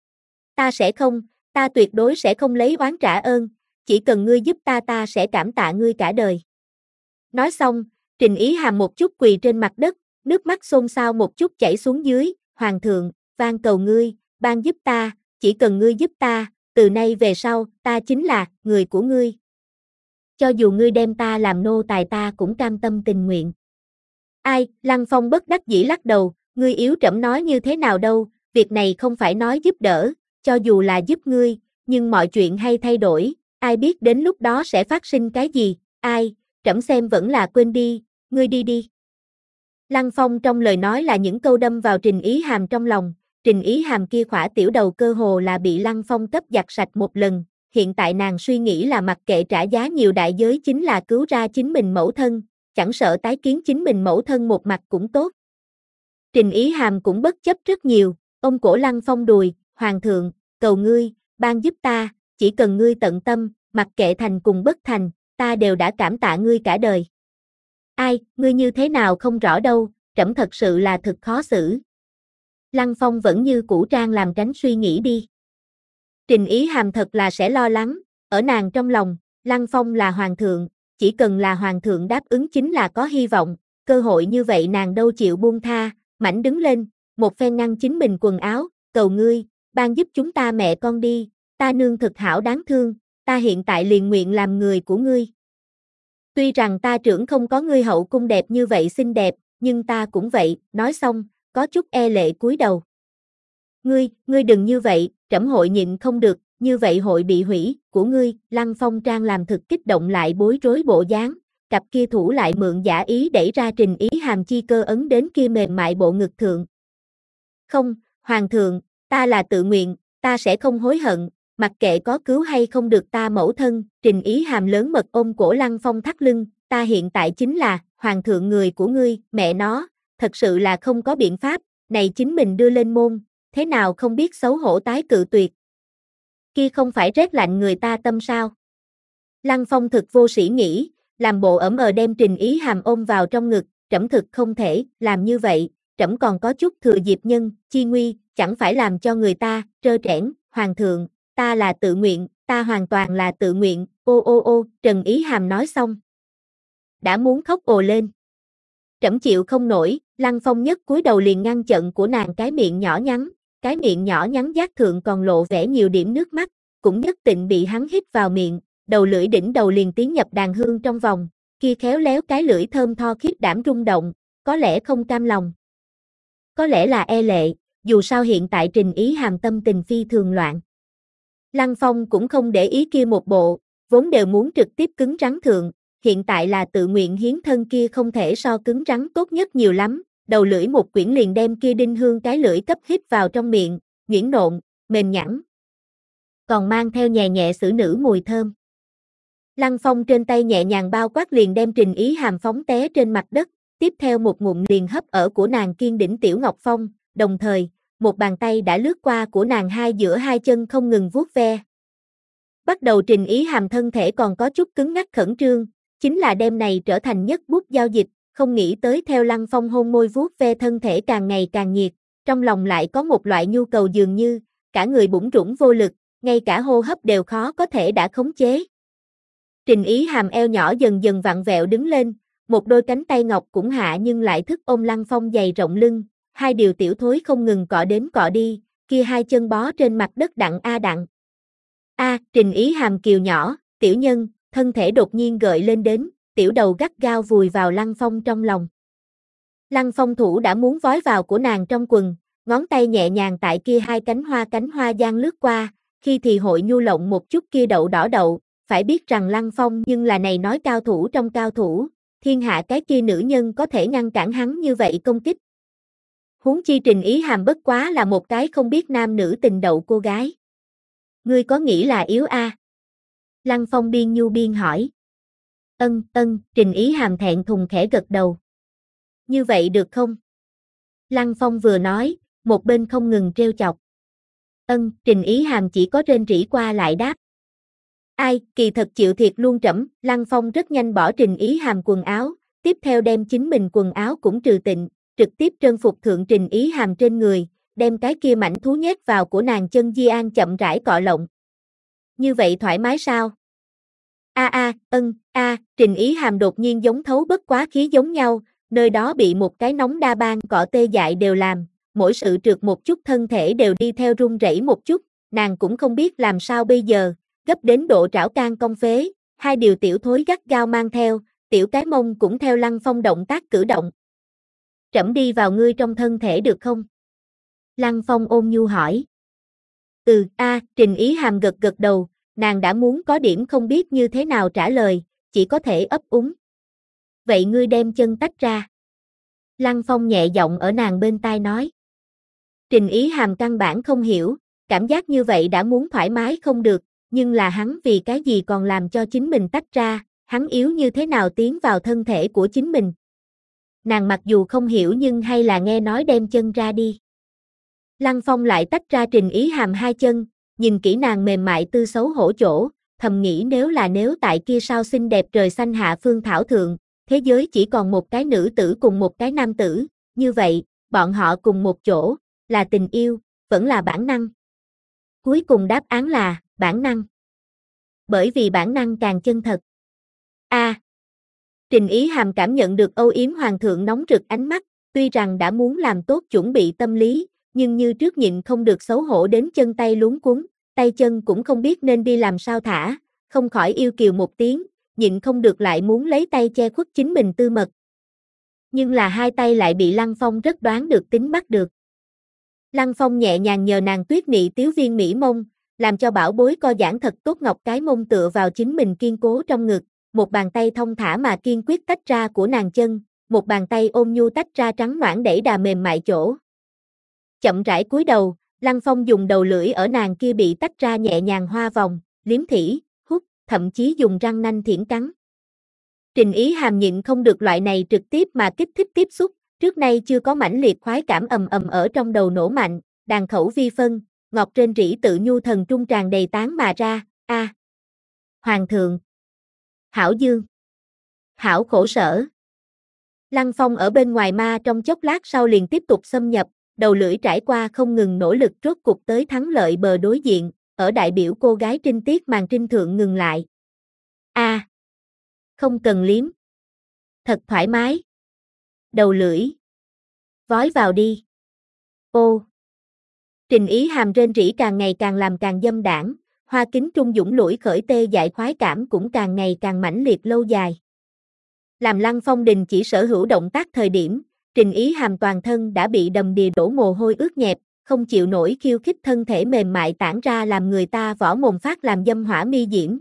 Ta sẽ không, ta tuyệt đối sẽ không lấy oán trả ơn, chỉ cần ngươi giúp ta ta sẽ cảm tạ ngươi cả đời. Nói xong, Trình Ý Hàm một chút quỳ trên mặt đất, nước mắt xôn xao một chút chảy xuống dưới, Hoàng thượng, van cầu ngươi, ban giúp ta, chỉ cần ngươi giúp ta, từ nay về sau, ta chính là người của ngươi. Cho dù ngươi đem ta làm nô tài ta cũng cam tâm tình nguyện. Ai, Lăng Phong bất đắc dĩ lắc đầu, ngươi yếu trẫm nói như thế nào đâu, việc này không phải nói giúp đỡ, cho dù là giúp ngươi, nhưng mọi chuyện hay thay đổi, ai biết đến lúc đó sẽ phát sinh cái gì, ai, trẫm xem vẫn là quên đi, ngươi đi đi. Lăng Phong trong lời nói là những câu đâm vào Trình Ý Hàm trong lòng, Trình Ý Hàm kia khỏa tiểu đầu cơ hồ là bị Lăng Phong cấp giặt sạch một lần, hiện tại nàng suy nghĩ là mặc kệ trả giá nhiều đại giới chính là cứu ra chính mình mẫu thân, chẳng sợ tái kiến chính mình mẫu thân một mặt cũng tốt. Trình Ý Hàm cũng bất chấp rất nhiều, ôm cổ Lăng Phong đùi, Hoàng thượng, cầu ngươi, ban giúp ta, chỉ cần ngươi tận tâm, mặc kệ thành cùng bất thành, ta đều đã cảm tạ ngươi cả đời. Ai, ngươi như thế nào không rõ đâu, trẫm thật sự là thật khó xử. Lăng Phong vẫn như cũ trang làm tránh suy nghĩ đi. Trình Ý Hàm thật là sẽ lo lắng, ở nàng trong lòng, Lăng Phong là hoàng thượng, chỉ cần là hoàng thượng đáp ứng chính là có hy vọng, cơ hội như vậy nàng đâu chịu buông tha, mảnh đứng lên, một phen ngăn chính mình quần áo, cầu ngươi, ban giúp chúng ta mẹ con đi, ta nương thực hảo đáng thương, ta hiện tại liền nguyện làm người của ngươi. Tuy rằng ta trưởng không có ngươi hậu cung đẹp như vậy xinh đẹp, nhưng ta cũng vậy, nói xong, có chút e lệ cúi đầu. Ngươi, ngươi đừng như vậy, trẫm hội nhịn không được, như vậy hội bị hủy, của ngươi, Lăng Phong trang làm thực kích động lại bối rối bộ dáng, cặp kia thủ lại mượn giả ý đẩy ra Trình Ý Hàm chi cơ ấn đến kia mềm mại bộ ngực thượng. Không, Hoàng thượng, ta là tự nguyện, ta sẽ không hối hận, mặc kệ có cứu hay không được ta mẫu thân, Trình Ý Hàm lớn mật ôm cổ Lăng Phong thắt lưng, ta hiện tại chính là, Hoàng thượng người của ngươi, mẹ nó, thật sự là không có biện pháp, này chính mình đưa lên môn, thế nào không biết xấu hổ tái cự tuyệt. Kia không phải rét lạnh người ta tâm sao. Lăng Phong thực vô sĩ nghĩ, làm bộ ẩm ờ đem Trình Ý Hàm ôm vào trong ngực, trẫm thực không thể, làm như vậy, trẫm còn có chút thừa dịp nhân, chi nguy, chẳng phải làm cho người ta, trơ trẽn, hoàng thượng, ta là tự nguyện, ta hoàn toàn là tự nguyện, ô ô ô, Trần Ý Hàm nói xong. Đã muốn khóc ồ lên. Trẫm chịu không nổi, Lăng Phong nhất cúi đầu liền ngăn chặn của nàng cái miệng nhỏ nhắn, cái miệng nhỏ nhắn giác thượng còn lộ vẻ nhiều điểm nước mắt, cũng nhất định bị hắn hít vào miệng, đầu lưỡi đỉnh đầu liền tiến nhập đàn hương trong vòng, kia khéo léo cái lưỡi thơm tho khiếp đảm rung động, có lẽ không cam lòng. Có lẽ là e lệ, dù sao hiện tại Trình Ý Hàm tâm tình phi thường loạn. Lăng Phong cũng không để ý kia một bộ, vốn đều muốn trực tiếp cứng rắn thượng, hiện tại là tự nguyện hiến thân kia không thể so cứng rắn tốt nhất nhiều lắm, đầu lưỡi một quyển liền đem kia đinh hương cái lưỡi cấp hít vào trong miệng, nhuyễn nộn, mềm nhẵn. Còn mang theo nhẹ nhẹ xử nữ mùi thơm. Lăng Phong trên tay nhẹ nhàng bao quát liền đem Trình Ý Hàm phóng té trên mặt đất, tiếp theo một ngụm liền hấp ở của nàng kiên đỉnh Tiểu Ngọc Phong, đồng thời, một bàn tay đã lướt qua của nàng hai giữa hai chân không ngừng vuốt ve. Bắt đầu Trình Ý Hàm thân thể còn có chút cứng ngắc khẩn trương, chính là đêm này trở thành nhất bút giao dịch, không nghĩ tới theo Lăng Phong hôn môi vuốt ve thân thể càng ngày càng nhiệt, trong lòng lại có một loại nhu cầu dường như, cả người bủn rủn vô lực, ngay cả hô hấp đều khó có thể đã khống chế. Trình Ý Hàm eo nhỏ dần dần vặn vẹo đứng lên, một đôi cánh tay ngọc cũng hạ nhưng lại thức ôm Lăng Phong dày rộng lưng, hai điều tiểu thối không ngừng cọ đến cọ đi, kia hai chân bó trên mặt đất đặng a đặng. A, Trình Ý Hàm kiều nhỏ, tiểu nhân, thân thể đột nhiên gợi lên đến, tiểu đầu gắt gao vùi vào Lăng Phong trong lòng. Lăng Phong thủ đã muốn vói vào của nàng trong quần, ngón tay nhẹ nhàng tại kia hai cánh hoa cánh hoa giang lướt qua, khi thì hội nhu lộng một chút kia đậu đỏ đậu, phải biết rằng Lăng Phong nhưng là này nói cao thủ trong cao thủ, thiên hạ cái kia nữ nhân có thể ngăn cản hắn như vậy công kích. Huống chi Trình Ý Hàm bất quá là một cái không biết nam nữ tình đậu cô gái. Ngươi có nghĩ là yếu a? À? Lăng Phong biên nhu biên hỏi. Ân, ân, Trình Ý Hàm thẹn thùng khẽ gật đầu. Như vậy được không? Lăng Phong vừa nói, một bên không ngừng trêu chọc. Ân, Trình Ý Hàm chỉ có rên rỉ qua lại đáp. Ai, kỳ thật chịu thiệt luôn trẫm, Lăng Phong rất nhanh bỏ Trình Ý Hàm quần áo, tiếp theo đem chính mình quần áo cũng trừ tịnh, trực tiếp trơn phục thượng Trình Ý Hàm trên người, đem cái kia mảnh thú nhét vào của nàng chân Di An chậm rãi cọ lộng. Như vậy thoải mái sao? A a, ân, a, Trình Ý Hàm đột nhiên giống thấu bất quá khí giống nhau, nơi đó bị một cái nóng đa ban cọ tê dại đều làm, mỗi sự trượt một chút thân thể đều đi theo run rẩy một chút, nàng cũng không biết làm sao bây giờ, gấp đến độ trảo can cong phế, hai điều tiểu thối gắt gao mang theo, tiểu cái mông cũng theo Lăng Phong động tác cử động. Trẫm đi vào ngươi trong thân thể được không? Lăng Phong ôn nhu hỏi. Ừ, a, Trình Ý Hàm gật gật đầu, nàng đã muốn có điểm không biết như thế nào trả lời, chỉ có thể ấp úng. Vậy ngươi đem chân tách ra. Lăng Phong nhẹ giọng ở nàng bên tai nói. Trình Ý Hàm căn bản không hiểu, cảm giác như vậy đã muốn thoải mái không được, nhưng là hắn vì cái gì còn làm cho chính mình tách ra, hắn yếu như thế nào tiến vào thân thể của chính mình. Nàng mặc dù không hiểu nhưng hay là nghe nói đem chân ra đi. Lăng Phong lại tách ra Trình Ý Hàm hai chân, nhìn kỹ nàng mềm mại tư xấu hổ chỗ, thầm nghĩ nếu là nếu tại kia sao xinh đẹp trời xanh hạ phương thảo thượng, thế giới chỉ còn một cái nữ tử cùng một cái nam tử, như vậy, bọn họ cùng một chỗ, là tình yêu, vẫn là bản năng. Cuối cùng đáp án là, bản năng. Bởi vì bản năng càng chân thật. A. À, Trình Ý Hàm cảm nhận được âu yếm hoàng thượng nóng rực ánh mắt, tuy rằng đã muốn làm tốt chuẩn bị tâm lý, nhưng như trước nhịn không được xấu hổ đến chân tay luống cuống, tay chân cũng không biết nên đi làm sao thả, không khỏi yêu kiều một tiếng, nhịn không được lại muốn lấy tay che khuất chính mình tư mật. Nhưng là hai tay lại bị Lăng Phong rất đoán được tính bắt được. Lăng Phong nhẹ nhàng nhờ nàng tuyết nị tiếu viên mỹ mông, làm cho bảo bối co giãn thật tốt ngọc cái mông tựa vào chính mình kiên cố trong ngực, một bàn tay thông thả mà kiên quyết tách ra của nàng chân, một bàn tay ôm nhu tách ra trắng noãn đẩy đà mềm mại chỗ. Chậm rãi cúi đầu, Lăng Phong dùng đầu lưỡi ở nàng kia bị tách ra nhẹ nhàng hoa vòng, liếm thỉ, hút, thậm chí dùng răng nanh thiển cắn. Trình Ý Hàm nhịn không được loại này trực tiếp mà kích thích tiếp xúc, trước nay chưa có mãnh liệt khoái cảm ầm ầm ở trong đầu nổ mạnh, đàn khẩu vi phân, ngọt trên rỉ tự nhu thần trung tràn đầy tán mà ra, a. À. Hoàng thượng. Hảo dương. Hảo khổ sở. Lăng Phong ở bên ngoài ma trong chốc lát sau liền tiếp tục xâm nhập, đầu lưỡi trải qua không ngừng nỗ lực rốt cục tới thắng lợi bờ đối diện, ở đại biểu cô gái trinh tiết màn trinh thượng ngừng lại. A, à, không cần liếm. Thật thoải mái. Đầu lưỡi. Vói vào đi. Ô. Trình Ý Hàm rên rỉ càng ngày càng làm càng dâm đãng, hoa kính trung dũng lũi khởi tê dại khoái cảm cũng càng ngày càng mãnh liệt lâu dài. Làm Lăng Phong đình chỉ sở hữu động tác thời điểm, Trình Ý Hàm toàn thân đã bị đầm đìa đổ mồ hôi ướt nhẹp, không chịu nổi khiêu khích thân thể mềm mại tản ra làm người ta võ mồm phát làm dâm hỏa mi diễm.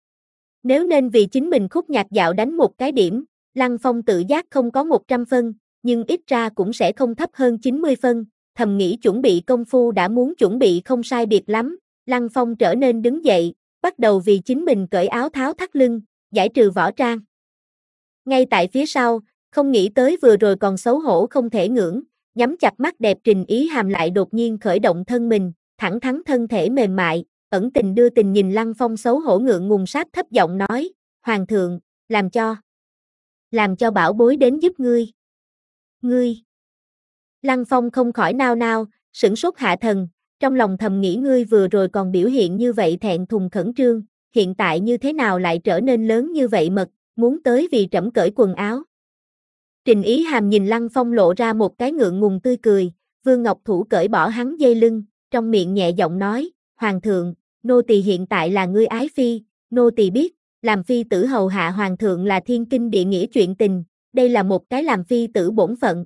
Nếu nên vì chính mình khúc nhạc dạo đánh một cái điểm, Lăng Phong tự giác không có một trăm phân, nhưng ít ra cũng sẽ không thấp hơn chín mươi phân, thầm nghĩ chuẩn bị công phu đã muốn chuẩn bị không sai biệt lắm, Lăng Phong trở nên đứng dậy, bắt đầu vì chính mình cởi áo tháo thắt lưng, giải trừ võ trang. Ngay tại phía sau, không nghĩ tới vừa rồi còn xấu hổ không thể ngưỡng, nhắm chặt mắt đẹp Trình Ý Hàm lại đột nhiên khởi động thân mình, thẳng thắn thân thể mềm mại, ẩn tình đưa tình nhìn Lăng Phong xấu hổ ngượng ngùng sát thấp giọng nói, Hoàng thượng, làm cho, làm cho bảo bối đến giúp ngươi. Ngươi. Lăng Phong không khỏi nao nao, sửng sốt hạ thần, trong lòng thầm nghĩ ngươi vừa rồi còn biểu hiện như vậy thẹn thùng khẩn trương, hiện tại như thế nào lại trở nên lớn như vậy mật, muốn tới vì trẫm cởi quần áo. Trình Ý Hàm nhìn Lăng Phong lộ ra một cái ngượng ngùng tươi cười, Vương Ngọc Thủ cởi bỏ hắn dây lưng, trong miệng nhẹ giọng nói, Hoàng thượng, nô tỳ hiện tại là ngươi ái phi, nô tỳ biết, làm phi tử hầu hạ Hoàng thượng là thiên kinh địa nghĩa chuyện tình, đây là một cái làm phi tử bổn phận.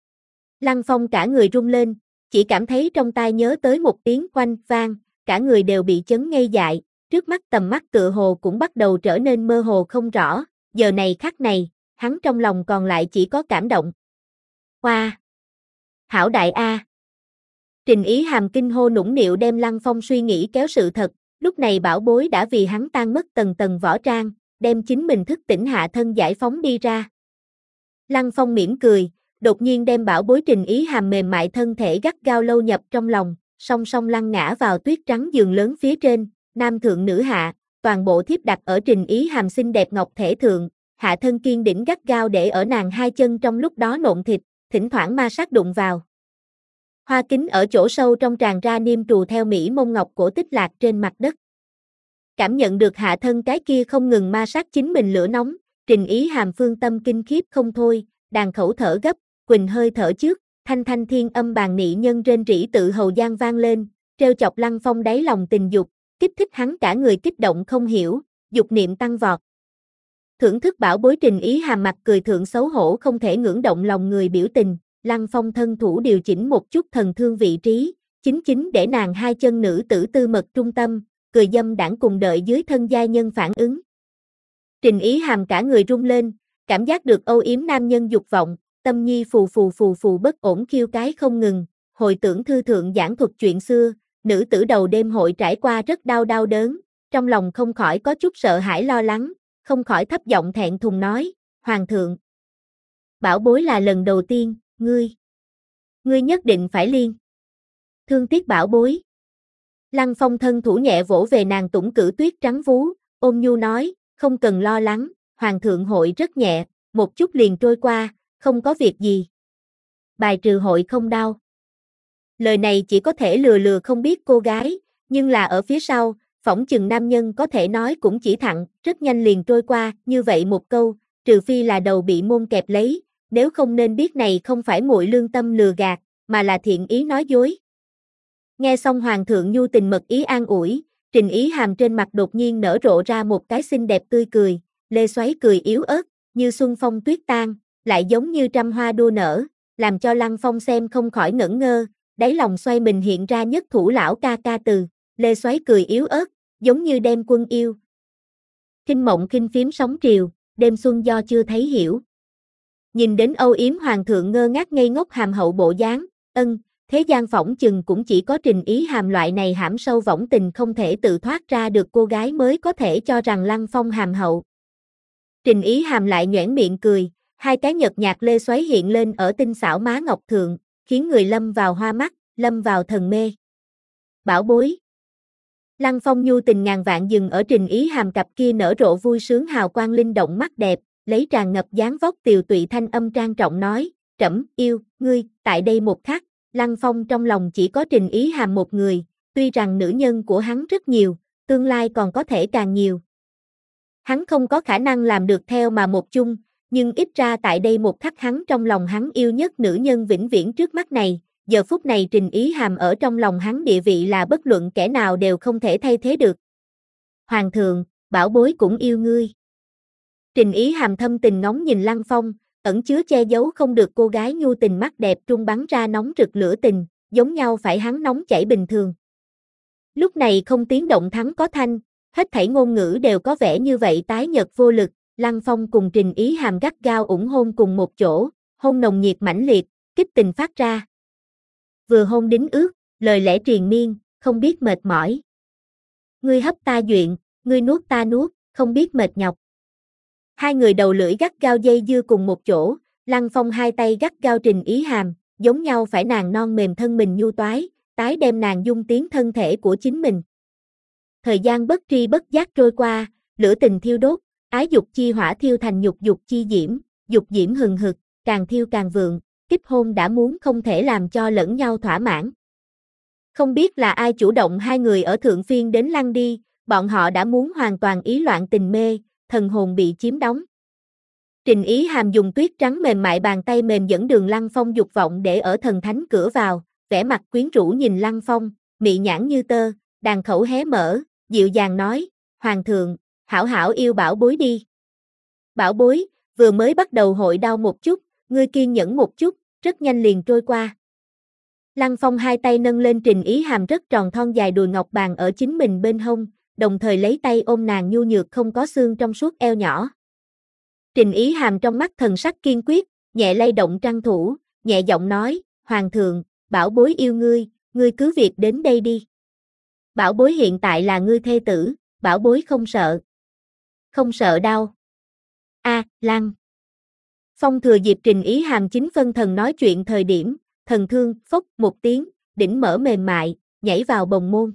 Lăng Phong cả người rung lên, chỉ cảm thấy trong tai nhớ tới một tiếng oanh vang, cả người đều bị chấn ngây dại, trước mắt tầm mắt tựa hồ cũng bắt đầu trở nên mơ hồ không rõ, giờ này khắc này, hắn trong lòng còn lại chỉ có cảm động. Hoa! Wow. Hảo đại A! Trình Ý Hàm kinh hô nũng nịu đem Lăng Phong suy nghĩ kéo sự thật, lúc này bảo bối đã vì hắn tan mất tầng tầng võ trang, đem chính mình thức tỉnh hạ thân giải phóng đi ra. Lăng Phong mỉm cười, đột nhiên đem bảo bối Trình Ý Hàm mềm mại thân thể gắt gao lâu nhập trong lòng, song song lăn ngã vào tuyết trắng giường lớn phía trên, nam thượng nữ hạ, toàn bộ thiếp đặt ở Trình Ý Hàm xinh đẹp ngọc thể thượng, hạ thân kiên đỉnh gắt gao để ở nàng hai chân trong lúc đó nộn thịt, thỉnh thoảng ma sát đụng vào. Hoa kính ở chỗ sâu trong tràn ra niêm trù theo mỹ mông ngọc cổ tích lạc trên mặt đất. Cảm nhận được hạ thân cái kia không ngừng ma sát chính mình lửa nóng, Trình Ý Hàm phương tâm kinh khiếp không thôi, đàn khẩu thở gấp, quỳnh hơi thở trước, thanh thanh thiên âm bàn nị nhân rên rỉ tự hầu gian vang lên, treo chọc Lăng Phong đáy lòng tình dục, kích thích hắn cả người kích động không hiểu, dục niệm tăng vọt. Thưởng thức bảo bối Trình Ý Hàm mặt cười thượng xấu hổ không thể ngưỡng động lòng người biểu tình, Lăng Phong thân thủ điều chỉnh một chút thần thương vị trí, chính chính để nàng hai chân nữ tử tư mật trung tâm, cười dâm đãng cùng đợi dưới thân giai nhân phản ứng. Trình Ý Hàm cả người rung lên, cảm giác được âu yếm nam nhân dục vọng, tâm nhi phù phù phù phù bất ổn khiêu cái không ngừng, hồi tưởng thư thượng giảng thuật chuyện xưa, nữ tử đầu đêm hội trải qua rất đau đau đớn, trong lòng không khỏi có chút sợ hãi lo lắng, không khỏi thấp giọng thẹn thùng nói, Hoàng thượng, bảo bối là lần đầu tiên, ngươi, ngươi nhất định phải liên. Thương tiếc bảo bối. Lăng Phong thân thủ nhẹ vỗ về nàng tủng cử tuyết trắng vú, ôm nhu nói, không cần lo lắng, Hoàng thượng hội rất nhẹ, một chút liền trôi qua, không có việc gì. Bài trừ hội không đau. Lời này chỉ có thể lừa lừa không biết cô gái, nhưng là ở phía sau, phỏng chừng nam nhân có thể nói cũng chỉ thẳng, rất nhanh liền trôi qua, như vậy một câu, trừ phi là đầu bị môn kẹp lấy, nếu không nên biết này không phải muội lương tâm lừa gạt, mà là thiện ý nói dối. Nghe xong Hoàng thượng nhu tình mật ý an ủi, Trình Ý Hàm trên mặt đột nhiên nở rộ ra một cái xinh đẹp tươi cười, lê xoáy cười yếu ớt, như xuân phong tuyết tan, lại giống như trăm hoa đua nở, làm cho Lăng Phong xem không khỏi ngẩn ngơ, đáy lòng xoay mình hiện ra nhất thủ lão ca ca từ, lê xoáy cười yếu ớt, giống như đem quân yêu. Kinh mộng kinh phím sóng triều, đêm xuân do chưa thấy hiểu. Nhìn đến âu yếm Hoàng thượng ngơ ngác ngây ngốc hàm hậu bộ dáng, ân, thế gian phỏng chừng cũng chỉ có Trình Ý Hàm loại này hãm sâu võng tình không thể tự thoát ra được cô gái mới có thể cho rằng Lăng Phong hàm hậu. Trình Ý Hàm lại nhoẻn miệng cười, hai cái nhợt nhạt lê xoáy hiện lên ở tinh xảo má ngọc thượng, khiến người lâm vào hoa mắt, lâm vào thần mê. Bảo bối. Lăng Phong nhu tình ngàn vạn dừng ở Trình Ý Hàm cặp kia nở rộ vui sướng hào quang linh động mắt đẹp, lấy tràn ngập dáng vóc tiều tụy thanh âm trang trọng nói, trẫm yêu, ngươi, tại đây một khắc, Lăng Phong trong lòng chỉ có Trình Ý Hàm một người, tuy rằng nữ nhân của hắn rất nhiều, tương lai còn có thể càng nhiều. Hắn không có khả năng làm được theo mà một chung, nhưng ít ra tại đây một khắc hắn trong lòng hắn yêu nhất nữ nhân vĩnh viễn trước mắt này, giờ phút này Trình Ý Hàm ở trong lòng hắn địa vị là bất luận kẻ nào đều không thể thay thế được. Hoàng thượng, bảo bối cũng yêu ngươi. Trình Ý Hàm thâm tình ngóng nhìn Lăng Phong, ẩn chứa che giấu không được cô gái nhu tình mắt đẹp trung bắn ra nóng rực lửa tình, giống nhau phải hắn nóng chảy bình thường. Lúc này không tiếng động thắng có thanh, hết thảy ngôn ngữ đều có vẻ như vậy tái nhợt vô lực, Lăng Phong cùng Trình Ý Hàm gắt gao ủng hôn cùng một chỗ, hôn nồng nhiệt mãnh liệt, kích tình phát ra. Vừa hôn đính ước, lời lẽ triền miên, không biết mệt mỏi. Ngươi hấp ta duyện, ngươi nuốt ta nuốt, không biết mệt nhọc. Hai người đầu lưỡi gắt gao dây dưa cùng một chỗ, Lăng Phong hai tay gắt gao Trình Ý Hàm, giống nhau phải nàng non mềm thân mình nhu toái, tái đem nàng dung tiến thân thể của chính mình. Thời gian bất tri bất giác trôi qua, lửa tình thiêu đốt, ái dục chi hỏa thiêu thành nhục dục chi diễm, dục diễm hừng hực, càng thiêu càng vượng, kích hôn đã muốn không thể làm cho lẫn nhau thỏa mãn. Không biết là ai chủ động hai người ở thượng phiên đến lăn đi, bọn họ đã muốn hoàn toàn ý loạn tình mê, thần hồn bị chiếm đóng. Trình Ý Hàm dùng tuyết trắng mềm mại bàn tay mềm dẫn đường Lăng Phong dục vọng để ở thần thánh cửa vào, vẻ mặt quyến rũ nhìn Lăng Phong, mị nhãn như tơ, đàn khẩu hé mở, dịu dàng nói, Hoàng thượng, hảo hảo yêu bảo bối đi. Bảo bối, vừa mới bắt đầu hội đau một chút, ngươi kiên nhẫn một chút, rất nhanh liền trôi qua. Lăng Phong hai tay nâng lên Trình Ý Hàm rất tròn thon dài đùi ngọc bàn ở chính mình bên hông, đồng thời lấy tay ôm nàng nhu nhược không có xương trong suốt eo nhỏ. Trình Ý Hàm trong mắt thần sắc kiên quyết, nhẹ lay động trăng thủ, nhẹ giọng nói, Hoàng thượng, bảo bối yêu ngươi, ngươi cứ việc đến đây đi. Bảo bối hiện tại là ngươi thê tử, bảo bối không sợ. Không sợ đau. A, à, Lăng Phong thừa dịp Trình Ý Hàm chính phân thần nói chuyện thời điểm, thần thương, phốc một tiếng, đỉnh mở mềm mại, nhảy vào bồng môn.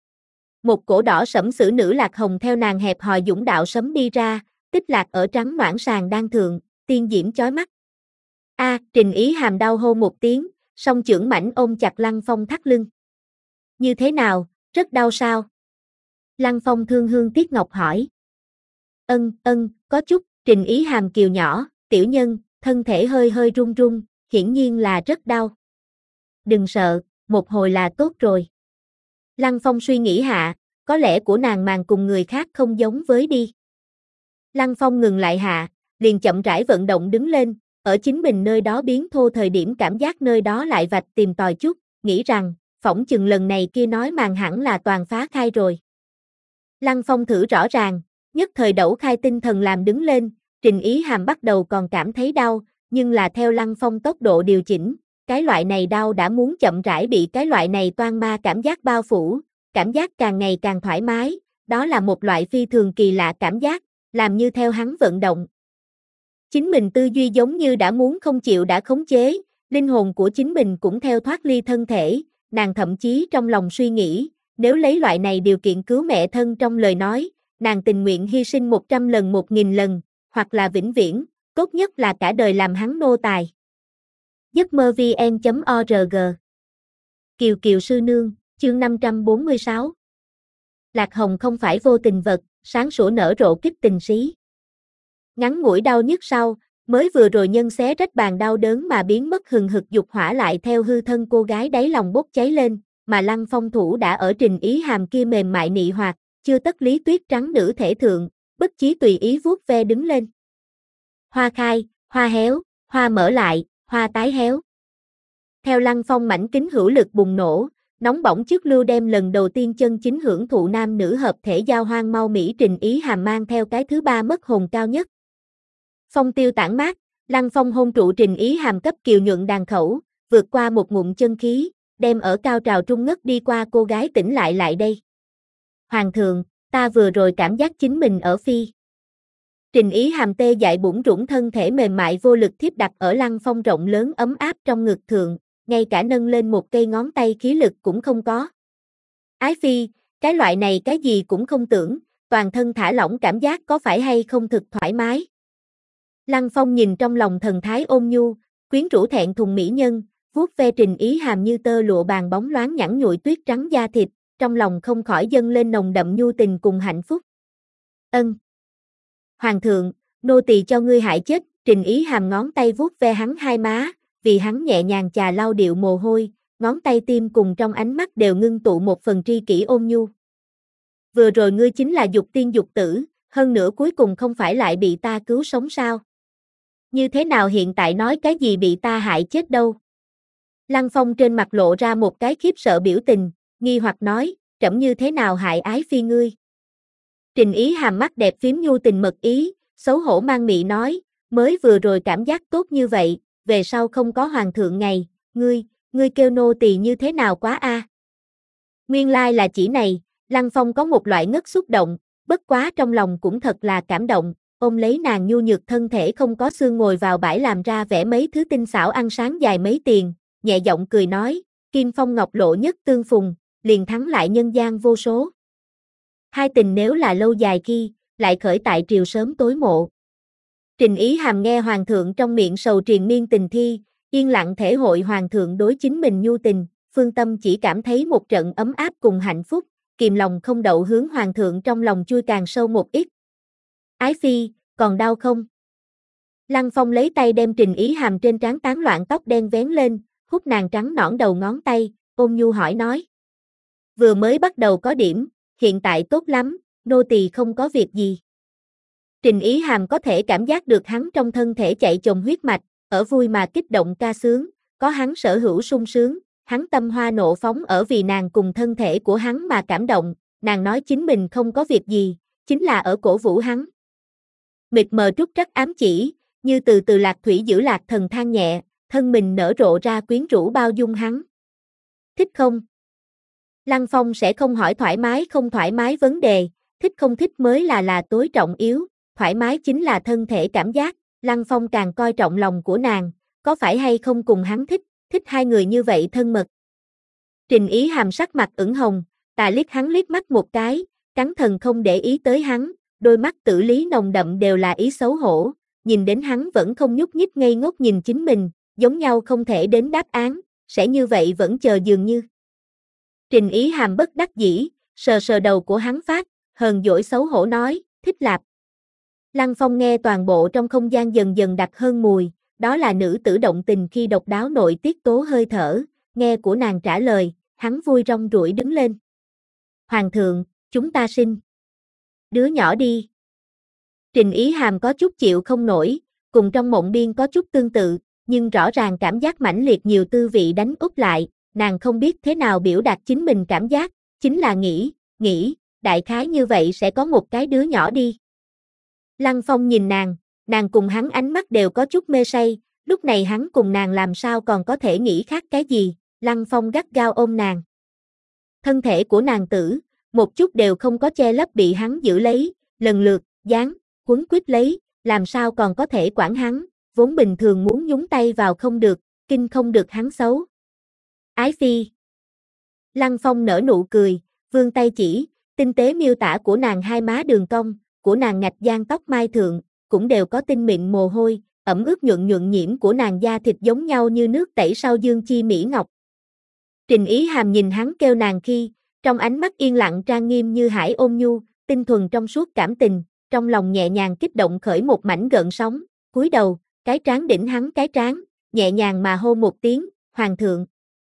Một cổ đỏ sẫm sử nữ lạc hồng theo nàng hẹp hòi dũng đạo sấm đi ra, tích lạc ở trắng noãn sàn đang thượng, tiên diễm chói mắt. A, à, Trình Ý Hàm đau hô một tiếng, song chưởng mảnh ôm chặt Lăng Phong thắt lưng. Như thế nào, rất đau sao? Lăng Phong thương hương tiếc ngọc hỏi. Ân, ân, có chút, Trình Ý Hàm kiều nhỏ, tiểu nhân, thân thể hơi hơi run run, hiển nhiên là rất đau. Đừng sợ, một hồi là tốt rồi. Lăng Phong suy nghĩ hạ, có lẽ của nàng màng cùng người khác không giống với đi. Lăng Phong ngừng lại hạ, liền chậm rãi vận động đứng lên, ở chính mình nơi đó biến thô thời điểm cảm giác nơi đó lại vạch tìm tòi chút, nghĩ rằng, phỏng chừng lần này kia nói màng hẳn là toàn phá khai rồi. Lăng Phong thử rõ ràng, nhất thời đẩu khai tinh thần làm đứng lên, Trình Ý Hàm bắt đầu còn cảm thấy đau, nhưng là theo Lăng Phong tốc độ điều chỉnh, cái loại này đau đã muốn chậm rãi bị cái loại này toan ma cảm giác bao phủ, cảm giác càng ngày càng thoải mái, đó là một loại phi thường kỳ lạ cảm giác, làm như theo hắn vận động. Chính mình tư duy giống như đã muốn không chịu đã khống chế, linh hồn của chính mình cũng theo thoát ly thân thể, nàng thậm chí trong lòng suy nghĩ, nếu lấy loại này điều kiện cứu mẹ thân trong lời nói, nàng tình nguyện hy sinh một trăm lần một nghìn lần, hoặc là vĩnh viễn, tốt nhất là cả đời làm hắn nô tài. giấc mơ vn chấm org Kiều Kiều Sư Nương, chương năm trăm bốn mươi sáu Lạc Hồng không phải vô tình vật, sáng sủa nở rộ kích tình xí. Ngắn ngủi đau nhức sau, mới vừa rồi nhân xé rách bàn đau đớn mà biến mất hừng hực dục hỏa lại theo hư thân cô gái đáy lòng bốc cháy lên, mà Lăng Phong thủ đã ở Trình Ý Hàm kia mềm mại nị hoạt, chưa tất lý tuyết trắng nữ thể thượng, bất chí tùy ý vuốt ve đứng lên. Hoa khai, hoa héo, hoa mở lại, hoa tái héo. Theo Lăng Phong mảnh kính hữu lực bùng nổ, nóng bỏng trước lưu đem lần đầu tiên chân chính hưởng thụ nam nữ hợp thể giao hoang mau mỹ Trình Ý Hàm mang theo cái thứ ba mất hồn cao nhất. Phong tiêu tản mát, Lăng Phong hôn trụ Trình Ý Hàm cấp kiều nhuận đàn khẩu, vượt qua một ngụm chân khí, đem ở cao trào trung ngất đi qua cô gái tỉnh lại lại đây. Hoàng thượng, ta vừa rồi cảm giác chính mình ở phi. Trình Ý Hàm tê dại bủn rủn thân thể mềm mại vô lực thiếp đặt ở Lăng Phong rộng lớn ấm áp trong ngực thượng, ngay cả nâng lên một cây ngón tay khí lực cũng không có. Ái phi, Cái loại này cái gì cũng không tưởng, toàn thân thả lỏng cảm giác có phải hay không thực thoải mái. Lăng Phong nhìn trong lòng thần thái ôn nhu, quyến rũ thẹn thùng mỹ nhân, vuốt ve Trình Ý Hàm như tơ lụa bàn bóng loáng nhẵn nhụi tuyết trắng da thịt, trong lòng không khỏi dâng lên nồng đậm nhu tình cùng hạnh phúc. Ân. Hoàng thượng, nô tỳ cho ngươi hại chết, Trình Ý Hàm ngón tay vuốt ve hắn hai má, vì hắn nhẹ nhàng chà lau điệu mồ hôi, ngón tay tim cùng trong ánh mắt đều ngưng tụ một phần tri kỷ ôn nhu. Vừa rồi ngươi chính là dục tiên dục tử, hơn nữa cuối cùng không phải lại bị ta cứu sống sao? Như thế nào hiện tại nói cái gì bị ta hại chết đâu? Lăng Phong trên mặt lộ ra một cái khiếp sợ biểu tình, nghi hoặc nói, trẫm như thế nào hại ái phi ngươi? Trình Ý Hàm mắt đẹp phím nhu tình mật ý, xấu hổ mang mị nói, mới vừa rồi cảm giác tốt như vậy, về sau không có hoàng thượng ngày, ngươi, ngươi kêu nô tỳ như thế nào quá a? À? Nguyên lai là chỉ này, Lăng Phong có một loại ngất xúc động, bất quá trong lòng cũng thật là cảm động, ôm lấy nàng nhu nhược thân thể không có xương ngồi vào bãi làm ra vẻ mấy thứ tinh xảo ăn sáng dài mấy tiền, nhẹ giọng cười nói, kim phong ngọc lộ nhất tương phùng, liền thắng lại nhân gian vô số. Hai tình nếu là lâu dài khi, lại khởi tại triều sớm tối mộ. Trình Ý Hàm nghe hoàng thượng trong miệng sầu triền miên tình thi, yên lặng thể hội hoàng thượng đối chính mình nhu tình, phương tâm chỉ cảm thấy một trận ấm áp cùng hạnh phúc, kìm lòng không đậu hướng hoàng thượng trong lòng chui càng sâu một ít. Ái phi, còn đau không? Lăng Phong lấy tay đem Trình Ý Hàm trên trán tán loạn tóc đen vén lên, hút nàng trắng nõn đầu ngón tay, ôn nhu hỏi nói. Vừa mới bắt đầu có điểm, hiện tại tốt lắm, nô tỳ không có việc gì. Trình Ý Hàm có thể cảm giác được hắn trong thân thể chạy chồng huyết mạch, ở vui mà kích động ca sướng, có hắn sở hữu sung sướng, hắn tâm hoa nộ phóng ở vì nàng cùng thân thể của hắn mà cảm động, nàng nói chính mình không có việc gì, chính là ở cổ vũ hắn. Mịt mờ trúc trắc ám chỉ, như từ từ lạc thủy giữ lạc thần than nhẹ, thân mình nở rộ ra quyến rũ bao dung hắn. Thích không? Lăng Phong sẽ không hỏi thoải mái không thoải mái vấn đề, thích không thích mới là là tối trọng yếu, thoải mái chính là thân thể cảm giác, Lăng Phong càng coi trọng lòng của nàng, có phải hay không cùng hắn thích, thích hai người như vậy thân mật. Trình Ý Hàm sắc mặt ửng hồng, tà liếc hắn liếc mắt một cái, cắn thần không để ý tới hắn, đôi mắt tử lý nồng đậm đều là ý xấu hổ, nhìn đến hắn vẫn không nhúc nhích ngây ngốc nhìn chính mình, giống nhau không thể đến đáp án, sẽ như vậy vẫn chờ dường như. Trình Ý Hàm bất đắc dĩ, sờ sờ đầu của hắn phát, hờn dỗi xấu hổ nói, thích lạp. Lăng Phong nghe toàn bộ trong không gian dần dần đặc hơn mùi, đó là nữ tử động tình khi độc đáo nội tiết tố hơi thở, nghe của nàng trả lời, hắn vui rong ruổi đứng lên. Hoàng thượng, chúng ta sinh đứa nhỏ đi. Trình Ý Hàm có chút chịu không nổi, cùng trong mộng biên có chút tương tự, nhưng rõ ràng cảm giác mãnh liệt nhiều tư vị đánh úp lại, nàng không biết thế nào biểu đạt chính mình cảm giác, chính là nghĩ, nghĩ, đại khái như vậy sẽ có một cái đứa nhỏ đi. Lăng Phong nhìn nàng, nàng cùng hắn ánh mắt đều có chút mê say, lúc này hắn cùng nàng làm sao còn có thể nghĩ khác cái gì, Lăng Phong gắt gao ôm nàng. Thân thể của nàng tử, một chút đều không có che lấp bị hắn giữ lấy, lần lượt, dán, quấn quýt lấy, làm sao còn có thể quản hắn, vốn bình thường muốn nhúng tay vào không được, kinh không được hắn xấu. Ái phi. Lăng Phong nở nụ cười, vươn tay chỉ, tinh tế miêu tả của nàng hai má đường cong, của nàng ngạch gian tóc mai thượng, cũng đều có tinh mịn mồ hôi, ẩm ướt nhuận nhuận nhiễm của nàng da thịt giống nhau như nước tẩy sau dương chi mỹ ngọc. Trình Ý Hàm nhìn hắn kêu nàng khi, trong ánh mắt yên lặng trang nghiêm như hải ôn nhu, tinh thuần trong suốt cảm tình, trong lòng nhẹ nhàng kích động khởi một mảnh gợn sóng, cúi đầu, cái trán đỉnh hắn cái trán, nhẹ nhàng mà hô một tiếng, hoàng thượng.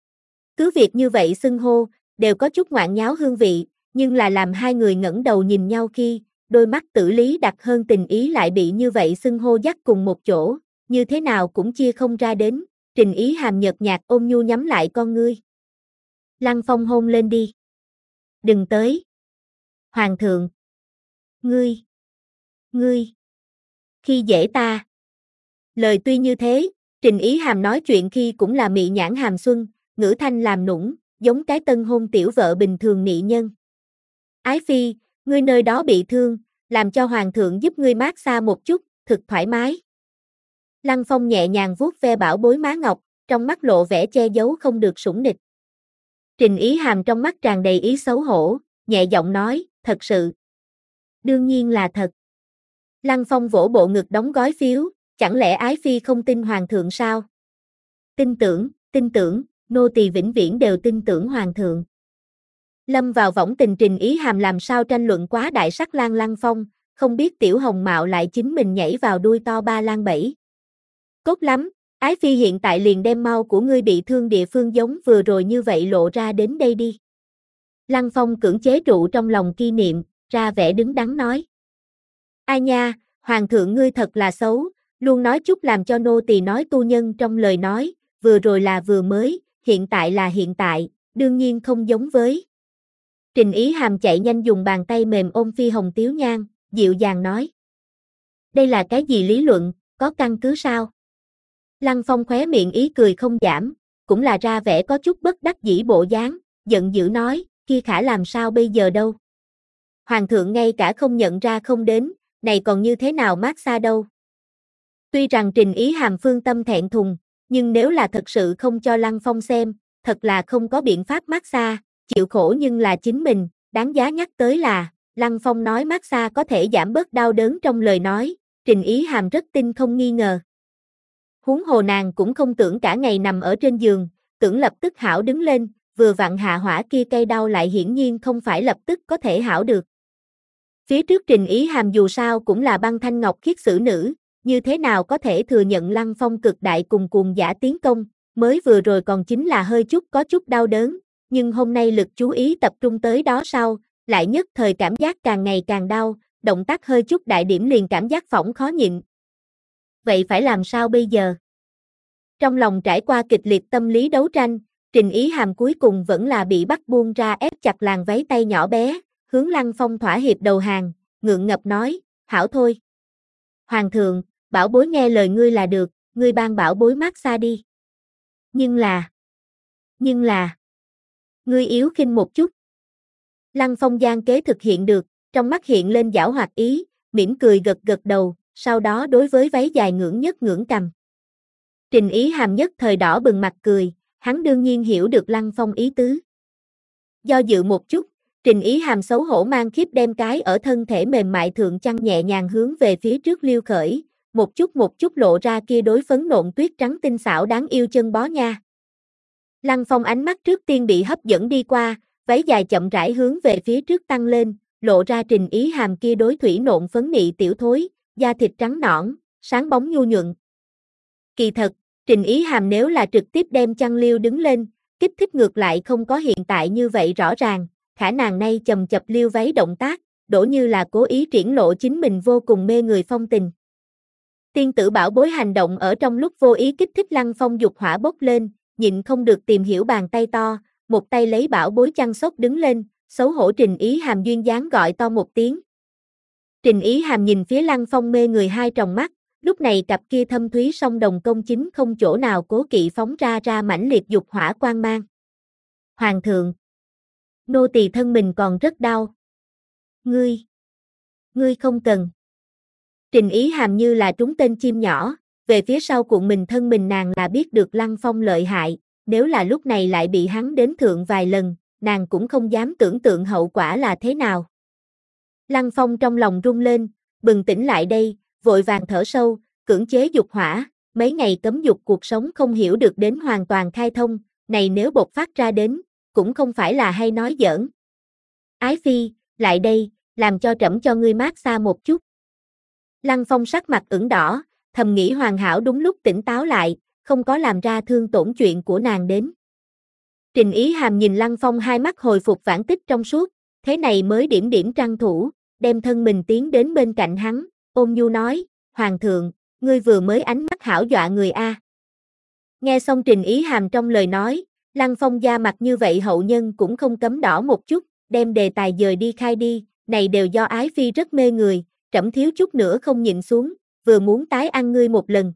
Cứ việc như vậy xưng hô, đều có chút ngoạn nháo hương vị, nhưng là làm hai người ngẩng đầu nhìn nhau khi, đôi mắt tử lý đặc hơn tình ý lại bị như vậy xưng hô dắt cùng một chỗ, như thế nào cũng chia không ra đến, Trình Ý Hàm nhợt nhạt ôm nhu nhắm lại con ngươi. Lăng Phong hôn lên đi. Đừng tới. Hoàng thượng. Ngươi. Ngươi. Khi dễ ta. Lời tuy như thế, Trình Ý Hàm nói chuyện khi cũng là mị nhãn hàm xuân, ngữ thanh làm nũng, giống cái tân hôn tiểu vợ bình thường nị nhân. Ái phi, ngươi nơi đó bị thương, làm cho hoàng thượng giúp ngươi mát xa một chút, thực thoải mái. Lăng Phong nhẹ nhàng vuốt ve bảo bối má ngọc, trong mắt lộ vẻ che giấu không được sủng nịch. Trình Ý Hàm trong mắt tràn đầy ý xấu hổ, nhẹ giọng nói, thật sự. Đương nhiên là thật. Lăng Phong vỗ bộ ngực đóng gói phiếu, chẳng lẽ ái phi không tin hoàng thượng sao? Tin tưởng, tin tưởng, nô tỳ vĩnh viễn đều tin tưởng hoàng thượng. Lâm vào võng tình Trình Ý Hàm làm sao tranh luận quá đại sắc lang Lăng Phong, không biết tiểu hồng mạo lại chính mình nhảy vào đuôi to ba lang bẫy. Tốt lắm, ái phi hiện tại liền đem mau của ngươi bị thương địa phương giống vừa rồi như vậy lộ ra đến đây đi. Lăng Phong cưỡng chế trụ trong lòng kỷ niệm, ra vẻ đứng đắn nói. Ai nha, hoàng thượng ngươi thật là xấu, luôn nói chút làm cho nô tỳ nói tu nhân trong lời nói, vừa rồi là vừa mới, hiện tại là hiện tại, đương nhiên không giống với. Trình Ý Hàm chạy nhanh dùng bàn tay mềm ôm Phi Hồng Tiếu Nhan, dịu dàng nói. Đây là cái gì lý luận, có căn cứ sao? Lăng Phong khóe miệng ý cười không giảm, cũng là ra vẻ có chút bất đắc dĩ bộ dáng, giận dữ nói, kia khả làm sao bây giờ đâu? Hoàng thượng ngay cả không nhận ra không đến, này còn như thế nào mát xa đâu? Tuy rằng Trình Ý Hàm phương tâm thẹn thùng, nhưng nếu là thật sự không cho Lăng Phong xem, thật là không có biện pháp mát xa, chịu khổ nhưng là chính mình, đáng giá nhắc tới là, Lăng Phong nói mát xa có thể giảm bớt đau đớn trong lời nói, Trình Ý Hàm rất tin không nghi ngờ. Huống hồ nàng cũng không tưởng cả ngày nằm ở trên giường, tưởng lập tức hảo đứng lên, vừa vặn hạ hỏa kia cây đau lại hiển nhiên không phải lập tức có thể hảo được. Phía trước Trình Ý Hàm dù sao cũng là băng thanh ngọc khiết xử nữ, như thế nào có thể thừa nhận Lăng Phong cực đại cùng cuồng dã tiến công, mới vừa rồi còn chính là hơi chút có chút đau đớn, nhưng hôm nay lực chú ý tập trung tới đó sau, lại nhất thời cảm giác càng ngày càng đau, động tác hơi chút đại điểm liền cảm giác phỏng khó nhịn. Vậy phải làm sao bây giờ? Trong lòng trải qua kịch liệt tâm lý đấu tranh, Trình Ý Hàm cuối cùng vẫn là bị bắt buông ra ép chặt làn váy tay nhỏ bé, hướng Lăng Phong thỏa hiệp đầu hàng, ngượng ngập nói, hảo thôi. Hoàng thượng, bảo bối nghe lời ngươi là được, ngươi ban bảo bối mát xa đi. Nhưng là, nhưng là, ngươi yếu khinh một chút. Lăng Phong gian kế thực hiện được, trong mắt hiện lên giảo hoạt ý, mỉm cười gật gật đầu, sau đó đối với váy dài ngưỡng nhất ngưỡng cầm. Trình Ý Hàm nhất thời đỏ bừng mặt cười, hắn đương nhiên hiểu được Lăng Phong ý tứ. Do dự một chút, Trình Ý Hàm xấu hổ mang khiếp đem cái ở thân thể mềm mại thượng chăn nhẹ nhàng hướng về phía trước liêu khởi, một chút một chút lộ ra kia đối phấn nộn tuyết trắng tinh xảo đáng yêu chân bó nha. Lăng Phong ánh mắt trước tiên bị hấp dẫn đi qua, váy dài chậm rãi hướng về phía trước tăng lên, lộ ra Trình Ý Hàm kia đối thủy nộn phấn nị tiểu thối, da thịt trắng nõn, sáng bóng nhu nhuận. Kỳ thật, Trình Ý Hàm nếu là trực tiếp đem chăn liêu đứng lên, kích thích ngược lại không có hiện tại như vậy rõ ràng, khả nàng nay chầm chập liêu váy động tác, đổ như là cố ý triển lộ chính mình vô cùng mê người phong tình. Tiên tử bảo bối hành động ở trong lúc vô ý kích thích Lăng Phong dục hỏa bốc lên, nhịn không được tìm hiểu bàn tay to, một tay lấy bảo bối chăn xốc đứng lên, xấu hổ Trình Ý Hàm duyên dáng gọi to một tiếng. Trình Ý Hàm nhìn phía Lăng Phong mê người hai tròng mắt, lúc này cặp kia thâm thúy song đồng công chính không chỗ nào cố kỵ phóng ra ra mãnh liệt dục hỏa quang mang. Hoàng thượng, nô tỳ thân mình còn rất đau. Ngươi, ngươi không cần. Trình Ý Hàm như là trúng tên chim nhỏ, về phía sau cuộn mình thân mình nàng là biết được Lăng Phong lợi hại, nếu là lúc này lại bị hắn đến thượng vài lần, nàng cũng không dám tưởng tượng hậu quả là thế nào. Lăng Phong trong lòng rung lên, bừng tỉnh lại đây, vội vàng thở sâu, cưỡng chế dục hỏa, mấy ngày cấm dục cuộc sống không hiểu được đến hoàn toàn khai thông, này nếu bộc phát ra đến, cũng không phải là hay nói giỡn. Ái phi, lại đây, làm cho trẫm cho ngươi mát xa một chút. Lăng Phong sắc mặt ửng đỏ, thầm nghĩ hoàn hảo đúng lúc tỉnh táo lại, không có làm ra thương tổn chuyện của nàng đến. Trình Ý Hàm nhìn Lăng Phong hai mắt hồi phục vãn tích trong suốt, thế này mới điểm điểm trăng thủ, đem thân mình tiến đến bên cạnh hắn, ôn nhu nói, Hoàng thượng, ngươi vừa mới ánh mắt hảo dọa người a. Nghe xong Trình Ý Hàm trong lời nói, Lăng Phong da mặt như vậy hậu nhân cũng không cấm đỏ một chút, đem đề tài dời đi khai đi, này đều do ái phi rất mê người, trẫm thiếu chút nữa không nhịn xuống, vừa muốn tái ăn ngươi một lần.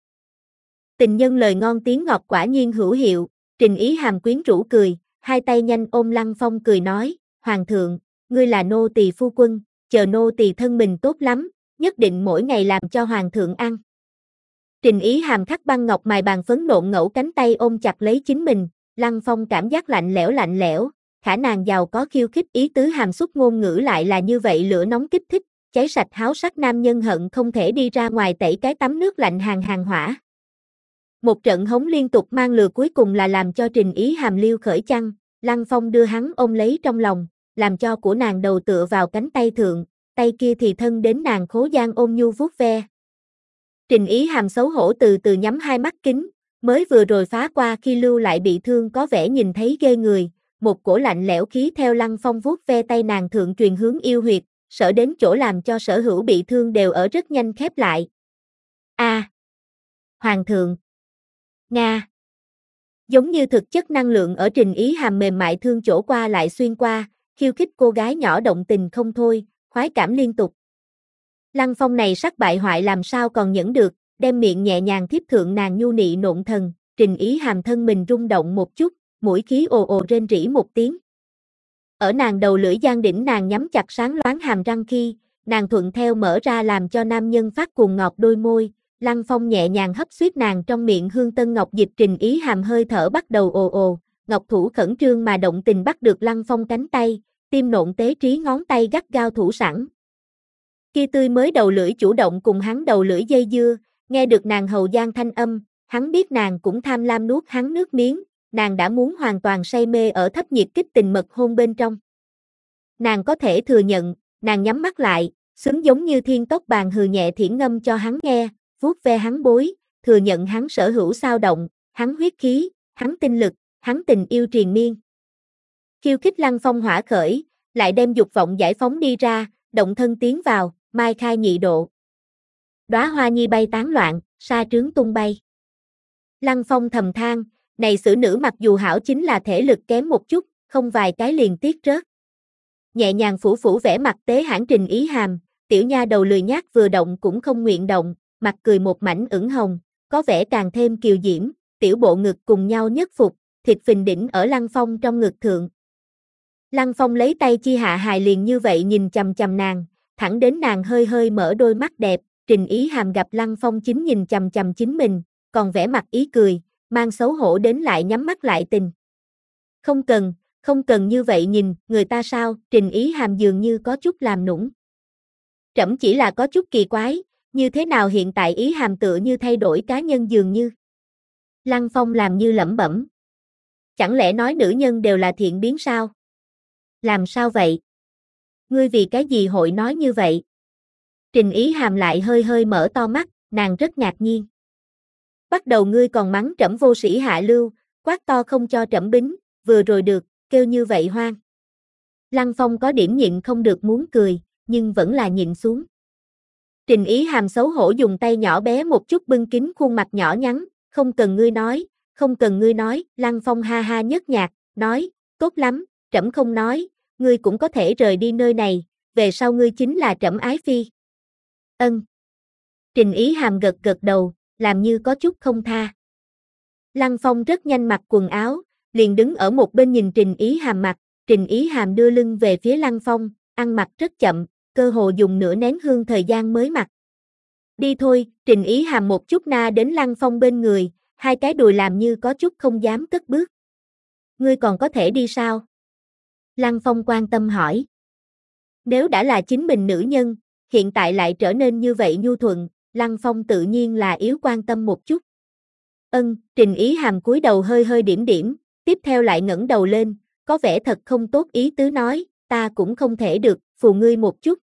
Tình nhân lời ngon tiếng ngọt quả nhiên hữu hiệu, Trình Ý Hàm quyến rũ cười, hai tay nhanh ôm Lăng Phong cười nói, Hoàng thượng, ngươi là nô tỳ phu quân, chờ nô tỳ thân mình tốt lắm, nhất định mỗi ngày làm cho Hoàng thượng ăn. Trình Ý Hàm khắc băng ngọc mài bàn phấn nộn ngẫu cánh tay ôm chặt lấy chính mình, Lăng Phong cảm giác lạnh lẽo lạnh lẽo, khả nàng giàu có khiêu khích ý tứ hàm xúc ngôn ngữ lại là như vậy lửa nóng kích thích, cháy sạch háo sắc nam nhân hận không thể đi ra ngoài tẩy cái tắm nước lạnh hàng hàng hỏa. Một trận hống liên tục mang lừa cuối cùng là làm cho Trình Ý Hàm liêu khởi chăn, Lăng Phong đưa hắn ôm lấy trong lòng, làm cho của nàng đầu tựa vào cánh tay thượng, tay kia thì thân đến nàng khố gian ôm nhu vuốt ve. Trình Ý Hàm xấu hổ từ từ nhắm hai mắt kính, mới vừa rồi phá qua khi lưu lại bị thương có vẻ nhìn thấy ghê người, một cổ lạnh lẽo khí theo Lăng Phong vuốt ve tay nàng thượng truyền hướng yêu huyệt, sở đến chỗ làm cho sở hữu bị thương đều ở rất nhanh khép lại. A, à, Hoàng thượng. Nga. Giống như thực chất năng lượng ở Trình Ý Hàm mềm mại thương chỗ qua lại xuyên qua, khiêu khích cô gái nhỏ động tình không thôi, khoái cảm liên tục. Lăng Phong này sắc bại hoại làm sao còn nhẫn được, đem miệng nhẹ nhàng thiếp thượng nàng nhu nị nộn thần, Trình Ý Hàm thân mình rung động một chút, mũi khí ồ ồ rên rỉ một tiếng. Ở nàng đầu lưỡi gian đỉnh nàng nhắm chặt sáng loáng hàm răng khi, nàng thuận theo mở ra làm cho nam nhân phát cuồng ngọt đôi môi, Lăng Phong nhẹ nhàng hấp xuyết nàng trong miệng hương tân ngọc dịch. Trình Ý Hàm hơi thở bắt đầu ồ ồ, ngọc thủ khẩn trương mà động tình bắt được Lăng Phong cánh tay, tim nộn tế trí ngón tay gắt gao thủ sẵn. Kia tươi mới đầu lưỡi chủ động cùng hắn đầu lưỡi dây dưa, nghe được nàng hầu gian thanh âm, hắn biết nàng cũng tham lam nuốt hắn nước miếng, nàng đã muốn hoàn toàn say mê ở thấp nhiệt kích tình mật hôn bên trong. Nàng có thể thừa nhận, nàng nhắm mắt lại, xứng giống như thiên tốc bàn hừ nhẹ thiển ngâm cho hắn nghe, vuốt ve hắn bối, thừa nhận hắn sở hữu sao động, hắn huyết khí, hắn tinh lực, hắn tình yêu triền miên. Khiêu khích Lăng Phong hỏa khởi, lại đem dục vọng giải phóng đi ra, động thân tiến vào, mai khai nhị độ. Đóa hoa nhi bay tán loạn, sa trướng tung bay. Lăng Phong thầm than, này xử nữ mặc dù hảo chính là thể lực kém một chút, không vài cái liền tiếc rớt. Nhẹ nhàng phủ phủ vẻ mặt tế hãn Trình Ý Hàm, tiểu nha đầu lười nhác vừa động cũng không nguyện động, mặt cười một mảnh ửng hồng, có vẻ càng thêm kiều diễm, tiểu bộ ngực cùng nhau nhất phục, thịt phình đỉnh ở Lăng Phong trong ngực thượng. Lăng Phong lấy tay chi hạ hài liền như vậy nhìn chằm chằm nàng, thẳng đến nàng hơi hơi mở đôi mắt đẹp, Trình Ý Hàm gặp Lăng Phong chính nhìn chằm chằm chính mình, còn vẻ mặt ý cười, mang xấu hổ đến lại nhắm mắt lại tình. Không cần, không cần như vậy nhìn, người ta sao, Trình Ý Hàm dường như có chút làm nũng. Trẫm chỉ là có chút kỳ quái, như thế nào hiện tại Ý Hàm tựa như thay đổi cá nhân dường như. Lăng Phong làm như lẩm bẩm. Chẳng lẽ nói nữ nhân đều là thiện biến sao? Làm sao vậy? Ngươi vì cái gì hội nói như vậy? Trình Ý Hàm lại hơi hơi mở to mắt, nàng rất ngạc nhiên. Bắt đầu ngươi còn mắng trẫm vô sĩ hạ lưu, quát to không cho trẫm bính, vừa rồi được, kêu như vậy hoang. Lăng Phong có điểm nhịn không được muốn cười, nhưng vẫn là nhịn xuống. Trình Ý Hàm xấu hổ dùng tay nhỏ bé một chút bưng kín khuôn mặt nhỏ nhắn, không cần ngươi nói, không cần ngươi nói, Lăng Phong ha ha nhớt nhạt, nói, tốt lắm, trẫm không nói, ngươi cũng có thể rời đi nơi này, về sau ngươi chính là trẫm ái phi. Ân. Trình Ý Hàm gật gật đầu, làm như có chút không tha. Lăng Phong rất nhanh mặc quần áo, liền đứng ở một bên nhìn Trình Ý Hàm mặc, Trình Ý Hàm đưa lưng về phía Lăng Phong, ăn mặc rất chậm, cơ hồ dùng nửa nén hương thời gian mới mặc. Đi thôi, Trình Ý Hàm một chút na đến Lăng Phong bên người, hai cái đùi làm như có chút không dám cất bước. Ngươi còn có thể đi sao? Lăng Phong quan tâm hỏi. Nếu đã là chính mình nữ nhân, hiện tại lại trở nên như vậy nhu thuận, Lăng Phong tự nhiên là yếu quan tâm một chút. Ân, Trình Ý Hàm cúi đầu hơi hơi điểm điểm, tiếp theo lại ngẩng đầu lên, có vẻ thật không tốt ý tứ nói, ta cũng không thể được, phù ngươi một chút.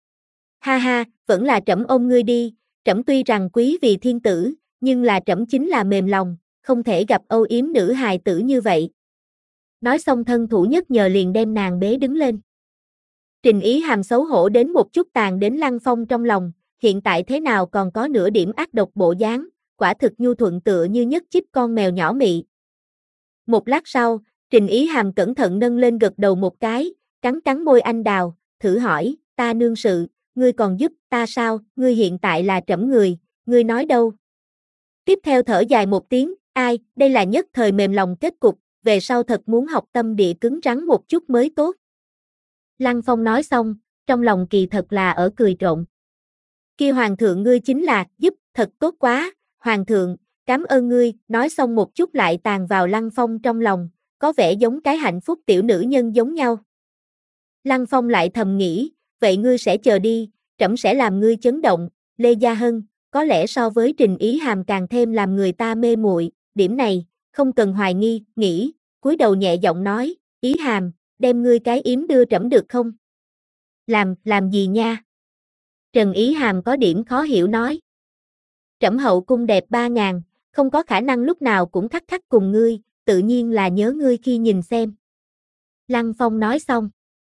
Ha ha, vẫn là trẫm ôm ngươi đi, trẫm tuy rằng quý vì thiên tử, nhưng là trẫm chính là mềm lòng, không thể gặp âu yếm nữ hài tử như vậy. Nói xong thân thủ nhất nhờ liền đem nàng bế đứng lên. Trình Ý Hàm xấu hổ đến một chút tàn đến Lăng Phong trong lòng, hiện tại thế nào còn có nửa điểm ác độc bộ dáng, quả thực nhu thuận tựa như nhất chíp con mèo nhỏ mị. Một lát sau, Trình Ý Hàm cẩn thận nâng lên gật đầu một cái, cắn cắn môi anh đào, thử hỏi, ta nương sự, ngươi còn giúp ta sao, ngươi hiện tại là trẫm người, ngươi nói đâu? Tiếp theo thở dài một tiếng, ai, đây là nhất thời mềm lòng kết cục, về sau thật muốn học tâm địa cứng rắn một chút mới tốt. Lăng Phong nói xong, trong lòng kỳ thật là ở cười trộn. Kia hoàng thượng ngươi chính là, giúp, thật tốt quá, hoàng thượng, cảm ơn ngươi, nói xong một chút lại tàn vào Lăng Phong trong lòng, có vẻ giống cái hạnh phúc tiểu nữ nhân giống nhau. Lăng Phong lại thầm nghĩ, vậy ngươi sẽ chờ đi, trẫm sẽ làm ngươi chấn động, Lê Gia Hân, có lẽ so với Trình Ý Hàm càng thêm làm người ta mê muội, điểm này, không cần hoài nghi, nghĩ, cúi đầu nhẹ giọng nói, Ý Hàm, đem ngươi cái yếm đưa trẫm được không? Làm, làm gì nha? Trần Ý Hàm có điểm khó hiểu nói. Trẫm hậu cung đẹp ba ngàn, không có khả năng lúc nào cũng khắc khắc cùng ngươi, tự nhiên là nhớ ngươi khi nhìn xem. Lăng Phong nói xong.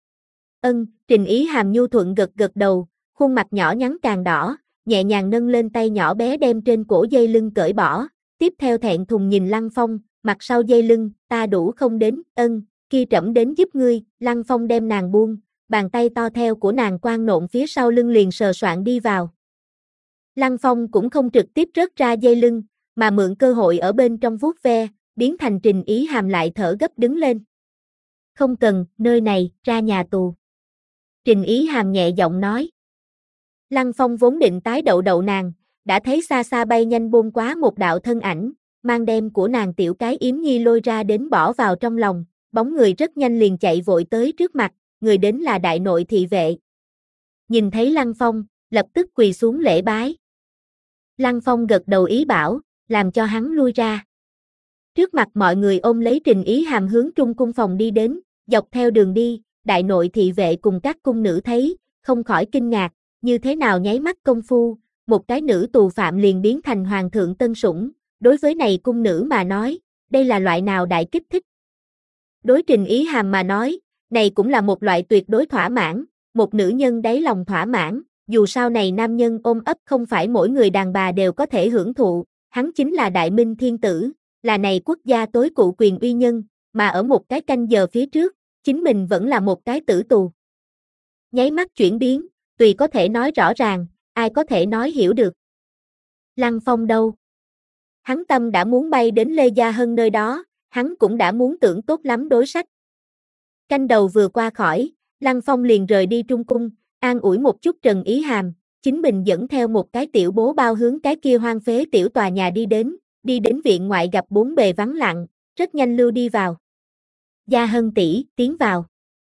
Ân, Trình Ý Hàm nhu thuận gật gật đầu, khuôn mặt nhỏ nhắn càng đỏ, nhẹ nhàng nâng lên tay nhỏ bé đem trên cổ dây lưng cởi bỏ, tiếp theo thẹn thùng nhìn Lăng Phong, mặt sau dây lưng, ta đủ không đến, ân, kia trẫm đến giúp ngươi, Lăng Phong đem nàng buông, bàn tay to theo của nàng quan nộn phía sau lưng liền sờ soạn đi vào. Lăng Phong cũng không trực tiếp rớt ra dây lưng, mà mượn cơ hội ở bên trong vuốt ve, biến thành Trình Ý Hàm lại thở gấp đứng lên. Không cần, nơi này, ra nhà tù. Trình Ý Hàm nhẹ giọng nói. Lăng Phong vốn định tái đậu đậu nàng, đã thấy xa xa bay nhanh bôn quá một đạo thân ảnh, mang đem của nàng tiểu cái yếm nhi lôi ra đến bỏ vào trong lòng, bóng người rất nhanh liền chạy vội tới trước mặt, người đến là đại nội thị vệ. Nhìn thấy Lăng Phong, lập tức quỳ xuống lễ bái. Lăng Phong gật đầu ý bảo, làm cho hắn lui ra. Trước mặt mọi người ôm lấy Trình Ý Hàm hướng trung cung phòng đi đến, dọc theo đường đi, đại nội thị vệ cùng các cung nữ thấy, không khỏi kinh ngạc, như thế nào nháy mắt công phu, một cái nữ tù phạm liền biến thành hoàng thượng tân sủng, đối với này cung nữ mà nói, đây là loại nào đại kích thích. Đối Trình Ý Hàm mà nói, này cũng là một loại tuyệt đối thỏa mãn, một nữ nhân đáy lòng thỏa mãn, dù sao này nam nhân ôm ấp không phải mỗi người đàn bà đều có thể hưởng thụ, hắn chính là đại minh thiên tử, là này quốc gia tối cụ quyền uy nhân, mà ở một cái canh giờ phía trước, chính mình vẫn là một cái tử tù. Nháy mắt chuyển biến, tùy có thể nói rõ ràng, ai có thể nói hiểu được. Lăng Phong đâu? Hắn tâm đã muốn bay đến Lê Gia Hân nơi đó, hắn cũng đã muốn tưởng tốt lắm đối sách. Canh đầu vừa qua khỏi, Lăng Phong liền rời đi trung cung, an ủi một chút Trần Ý Hàm, chính mình dẫn theo một cái tiểu bố bao hướng cái kia hoang phế tiểu tòa nhà đi đến, đi đến viện ngoại gặp bốn bề vắng lặng, rất nhanh lưu đi vào. Gia Hân tỷ, tiến vào.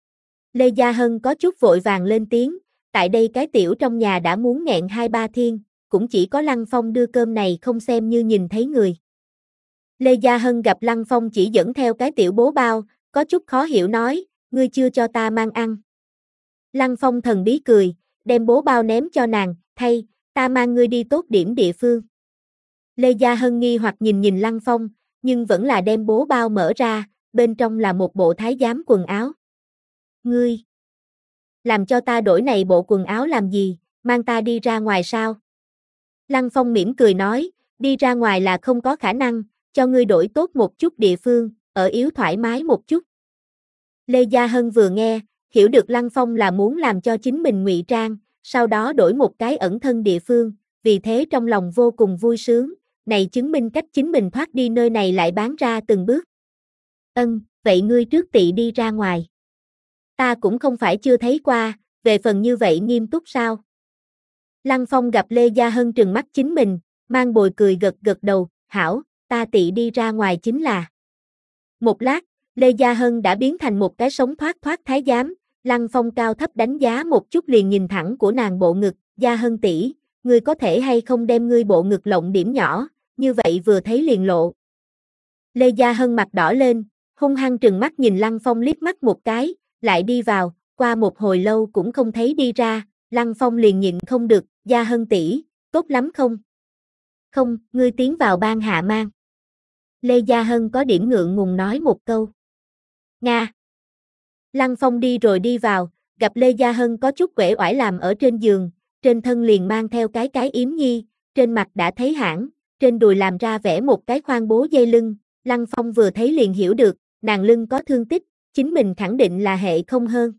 Lê Gia Hân có chút vội vàng lên tiếng, tại đây cái tiểu trong nhà đã muốn nghẹn hai ba thiên, cũng chỉ có Lăng Phong đưa cơm này không xem như nhìn thấy người. Lê Gia Hân gặp Lăng Phong chỉ dẫn theo cái tiểu bố bao, có chút khó hiểu nói, ngươi chưa cho ta mang ăn. Lăng Phong thần bí cười, đem bố bao ném cho nàng, thay, ta mang ngươi đi tốt điểm địa phương. Lê Gia Hân nghi hoặc nhìn nhìn Lăng Phong, nhưng vẫn là đem bố bao mở ra, bên trong là một bộ thái giám quần áo. Ngươi, làm cho ta đổi này bộ quần áo làm gì, mang ta đi ra ngoài sao? Lăng Phong mỉm cười nói, đi ra ngoài là không có khả năng, cho ngươi đổi tốt một chút địa phương, ở yếu thoải mái một chút. Lê Gia Hân vừa nghe, hiểu được Lăng Phong là muốn làm cho chính mình ngụy trang, sau đó đổi một cái ẩn thân địa phương, vì thế trong lòng vô cùng vui sướng, này chứng minh cách chính mình thoát đi nơi này lại bán ra từng bước. Ân, vậy ngươi trước tị đi ra ngoài. Ta cũng không phải chưa thấy qua, về phần như vậy nghiêm túc sao? Lăng Phong gặp Lê Gia Hân trừng mắt chính mình, mang bồi cười gật gật đầu, hảo, ta tị đi ra ngoài chính là. Một lát, Lê Gia Hân đã biến thành một cái sống thoát thoát thái giám, Lăng Phong cao thấp đánh giá một chút liền nhìn thẳng của nàng bộ ngực, Gia Hân tỷ, ngươi có thể hay không đem ngươi bộ ngực lộng điểm nhỏ, như vậy vừa thấy liền lộ. Lê Gia Hân mặt đỏ lên, hung hăng trừng mắt nhìn Lăng Phong liếc mắt một cái, lại đi vào, qua một hồi lâu cũng không thấy đi ra, Lăng Phong liền nhịn không được, Gia Hân tỷ, tốt lắm không? Không, ngươi tiến vào ban hạ mang. Lê Gia Hân có điểm ngượng ngùng nói một câu. Nga. Lăng Phong đi rồi đi vào, gặp Lê Gia Hân có chút uể oải làm ở trên giường, trên thân liền mang theo cái cái yếm nhi, trên mặt đã thấy hãng, trên đùi làm ra vẽ một cái khoan bố dây lưng, Lăng Phong vừa thấy liền hiểu được, nàng lưng có thương tích, chính mình khẳng định là hệ không hơn.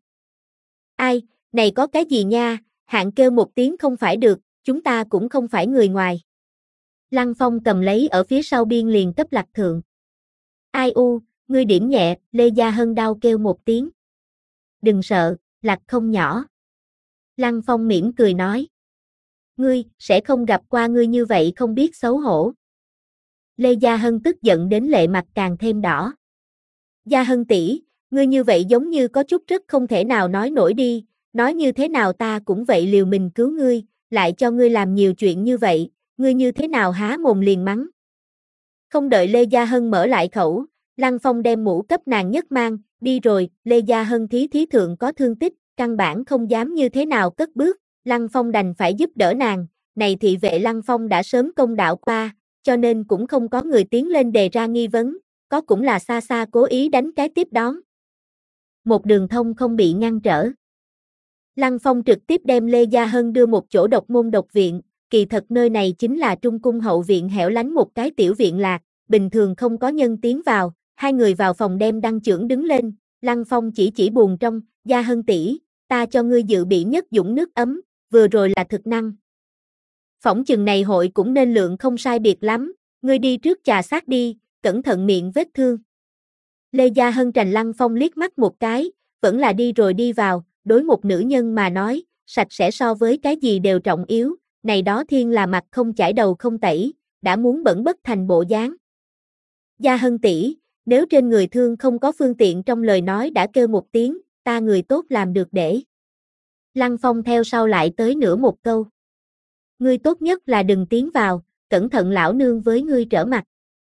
Ai, này có cái gì nha, hạn kêu một tiếng không phải được, chúng ta cũng không phải người ngoài. Lăng Phong cầm lấy ở phía sau biên liền cấp Lạc Thượng. Ai u, ngươi điểm nhẹ, Lê Gia Hân đau kêu một tiếng. Đừng sợ, Lạc không nhỏ. Lăng Phong mỉm cười nói. Ngươi, sẽ không gặp qua ngươi như vậy không biết xấu hổ. Lê Gia Hân tức giận đến lệ mặt càng thêm đỏ. Gia Hân tỷ, ngươi như vậy giống như có chút rất không thể nào nói nổi đi, nói như thế nào ta cũng vậy liều mình cứu ngươi, lại cho ngươi làm nhiều chuyện như vậy, ngươi như thế nào há mồm liền mắng. Không đợi Lê Gia Hân mở lại khẩu, Lăng Phong đem mũ cấp nàng nhất mang, đi rồi, Lê Gia Hân thí thí thượng có thương tích, căn bản không dám như thế nào cất bước, Lăng Phong đành phải giúp đỡ nàng, này thị vệ Lăng Phong đã sớm công đạo qua, cho nên cũng không có người tiến lên đề ra nghi vấn, có cũng là xa xa cố ý đánh cái tiếp đón. Một đường thông không bị ngăn trở. Lăng Phong trực tiếp đem Lê Gia Hân đưa một chỗ độc môn độc viện, kỳ thật nơi này chính là trung cung hậu viện hẻo lánh một cái tiểu viện lạc, bình thường không có nhân tiến vào, hai người vào phòng đem đăng chưởng đứng lên, Lăng Phong chỉ chỉ buồn trong, Gia Hân tỷ, ta cho ngươi dự bị nhất dũng nước ấm, vừa rồi là thực năng. Phỏng chừng này hội cũng nên lượng không sai biệt lắm, ngươi đi trước trà sát đi, cẩn thận miệng vết thương. Lê Gia Hân trành Lăng Phong liếc mắt một cái, vẫn là đi rồi đi vào, đối một nữ nhân mà nói, sạch sẽ so với cái gì đều trọng yếu, này đó thiên là mặt không chải đầu không tẩy, đã muốn bẩn bất thành bộ dáng. Gia Hân tỷ, nếu trên người thương không có phương tiện trong lời nói đã kêu một tiếng, ta người tốt làm được để. Lăng Phong theo sau lại tới nửa một câu. Ngươi tốt nhất là đừng tiến vào, cẩn thận lão nương với ngươi trở mặt.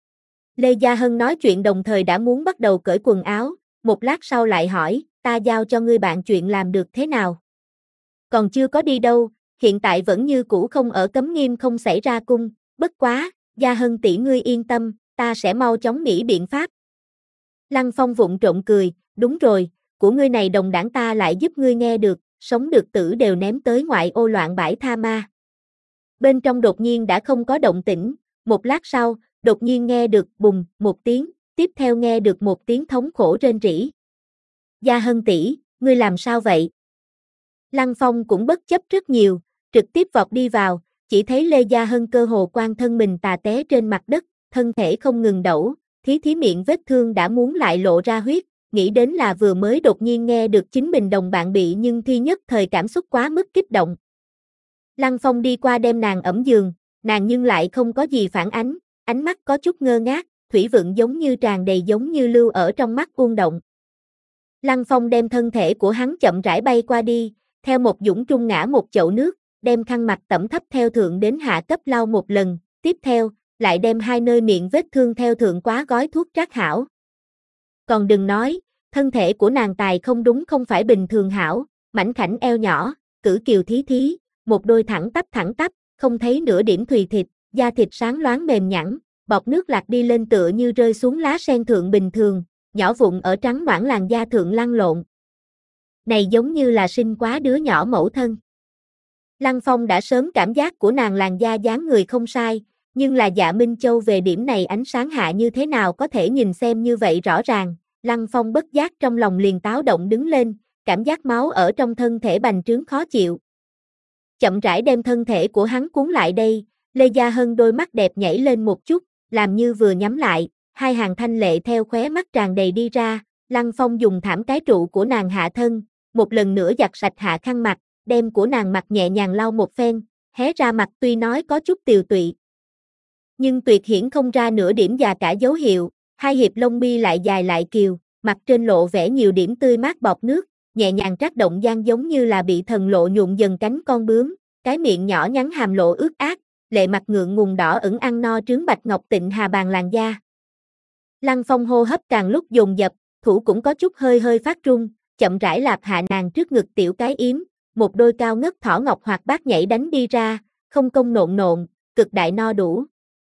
Lê Gia Hân nói chuyện đồng thời đã muốn bắt đầu cởi quần áo, một lát sau lại hỏi, ta giao cho ngươi bạn chuyện làm được thế nào? Còn chưa có đi đâu, hiện tại vẫn như cũ không ở cấm nghiêm không xảy ra cung, bất quá, Gia Hân tỷ ngươi yên tâm, ta sẽ mau chóng nghĩ biện pháp. Lăng Phong vụng trộn cười, đúng rồi, của ngươi này đồng đảng ta lại giúp ngươi nghe được, sống được tử đều ném tới ngoại ô loạn bãi tha ma. Bên trong đột nhiên đã không có động tĩnh, một lát sau, đột nhiên nghe được bùng một tiếng, tiếp theo nghe được một tiếng thống khổ rên rỉ. Gia Hân tỷ, ngươi làm sao vậy? Lăng Phong cũng bất chấp rất nhiều, trực tiếp vọt đi vào, chỉ thấy Lê Gia Hân cơ hồ quan thân mình tà té trên mặt đất, thân thể không ngừng đẩu, thí thí miệng vết thương đã muốn lại lộ ra huyết, nghĩ đến là vừa mới đột nhiên nghe được chính mình đồng bạn bị nhưng thi nhất thời cảm xúc quá mức kích động. Lăng Phong đi qua đem nàng ẩm giường, nàng nhưng lại không có gì phản ánh, ánh mắt có chút ngơ ngác, thủy vượng giống như tràn đầy giống như lưu ở trong mắt uông động. Lăng Phong đem thân thể của hắn chậm rãi bay qua đi, theo một dũng trung ngã một chậu nước, đem khăn mặt tẩm thấp theo thượng đến hạ cấp lau một lần, tiếp theo, lại đem hai nơi miệng vết thương theo thượng quá gói thuốc trát hảo. Còn đừng nói, thân thể của nàng tài không đúng không phải bình thường hảo, mảnh khảnh eo nhỏ, cử kiều thí thí, một đôi thẳng tắp thẳng tắp, không thấy nửa điểm thùy thịt, da thịt sáng loáng mềm nhẵn, bọt nước lạc đi lên tựa như rơi xuống lá sen thượng bình thường, nhỏ vụn ở trắng nõn làn da thượng lăn lộn. Này giống như là sinh quá đứa nhỏ mẫu thân. Lăng Phong đã sớm cảm giác của nàng làn da dáng người không sai, nhưng là Dạ Minh Châu về điểm này ánh sáng hạ như thế nào có thể nhìn xem như vậy rõ ràng, Lăng Phong bất giác trong lòng liền táo động đứng lên, cảm giác máu ở trong thân thể bành trướng khó chịu. Chậm rãi đem thân thể của hắn cuốn lại đây, Lê Gia Hân đôi mắt đẹp nhảy lên một chút, làm như vừa nhắm lại, hai hàng thanh lệ theo khóe mắt tràn đầy đi ra, Lăng Phong dùng thảm cái trụ của nàng hạ thân, một lần nữa giặt sạch hạ khăn mặt, đem của nàng mặt nhẹ nhàng lau một phen, hé ra mặt tuy nói có chút tiều tụy, nhưng tuyệt hiển không ra nửa điểm già cả dấu hiệu, hai hiệp lông mi lại dài lại kiều, mặt trên lộ vẻ nhiều điểm tươi mát bọt nước, nhẹ nhàng trác động gian giống như là bị thần lộ nhuộm dần cánh con bướm, cái miệng nhỏ nhắn hàm lộ ướt át, lệ mặt ngượng ngùng đỏ ửng ăn no trướng bạch ngọc tịnh hà bàn làn da. Lăng Phong hô hấp càng lúc dồn dập, thủ cũng có chút hơi hơi phát run, chậm rãi lạp hạ nàng trước ngực tiểu cái yếm, một đôi cao ngất thỏ ngọc hoạt bát nhảy đánh đi ra, không công nộn nộn, cực đại no đủ.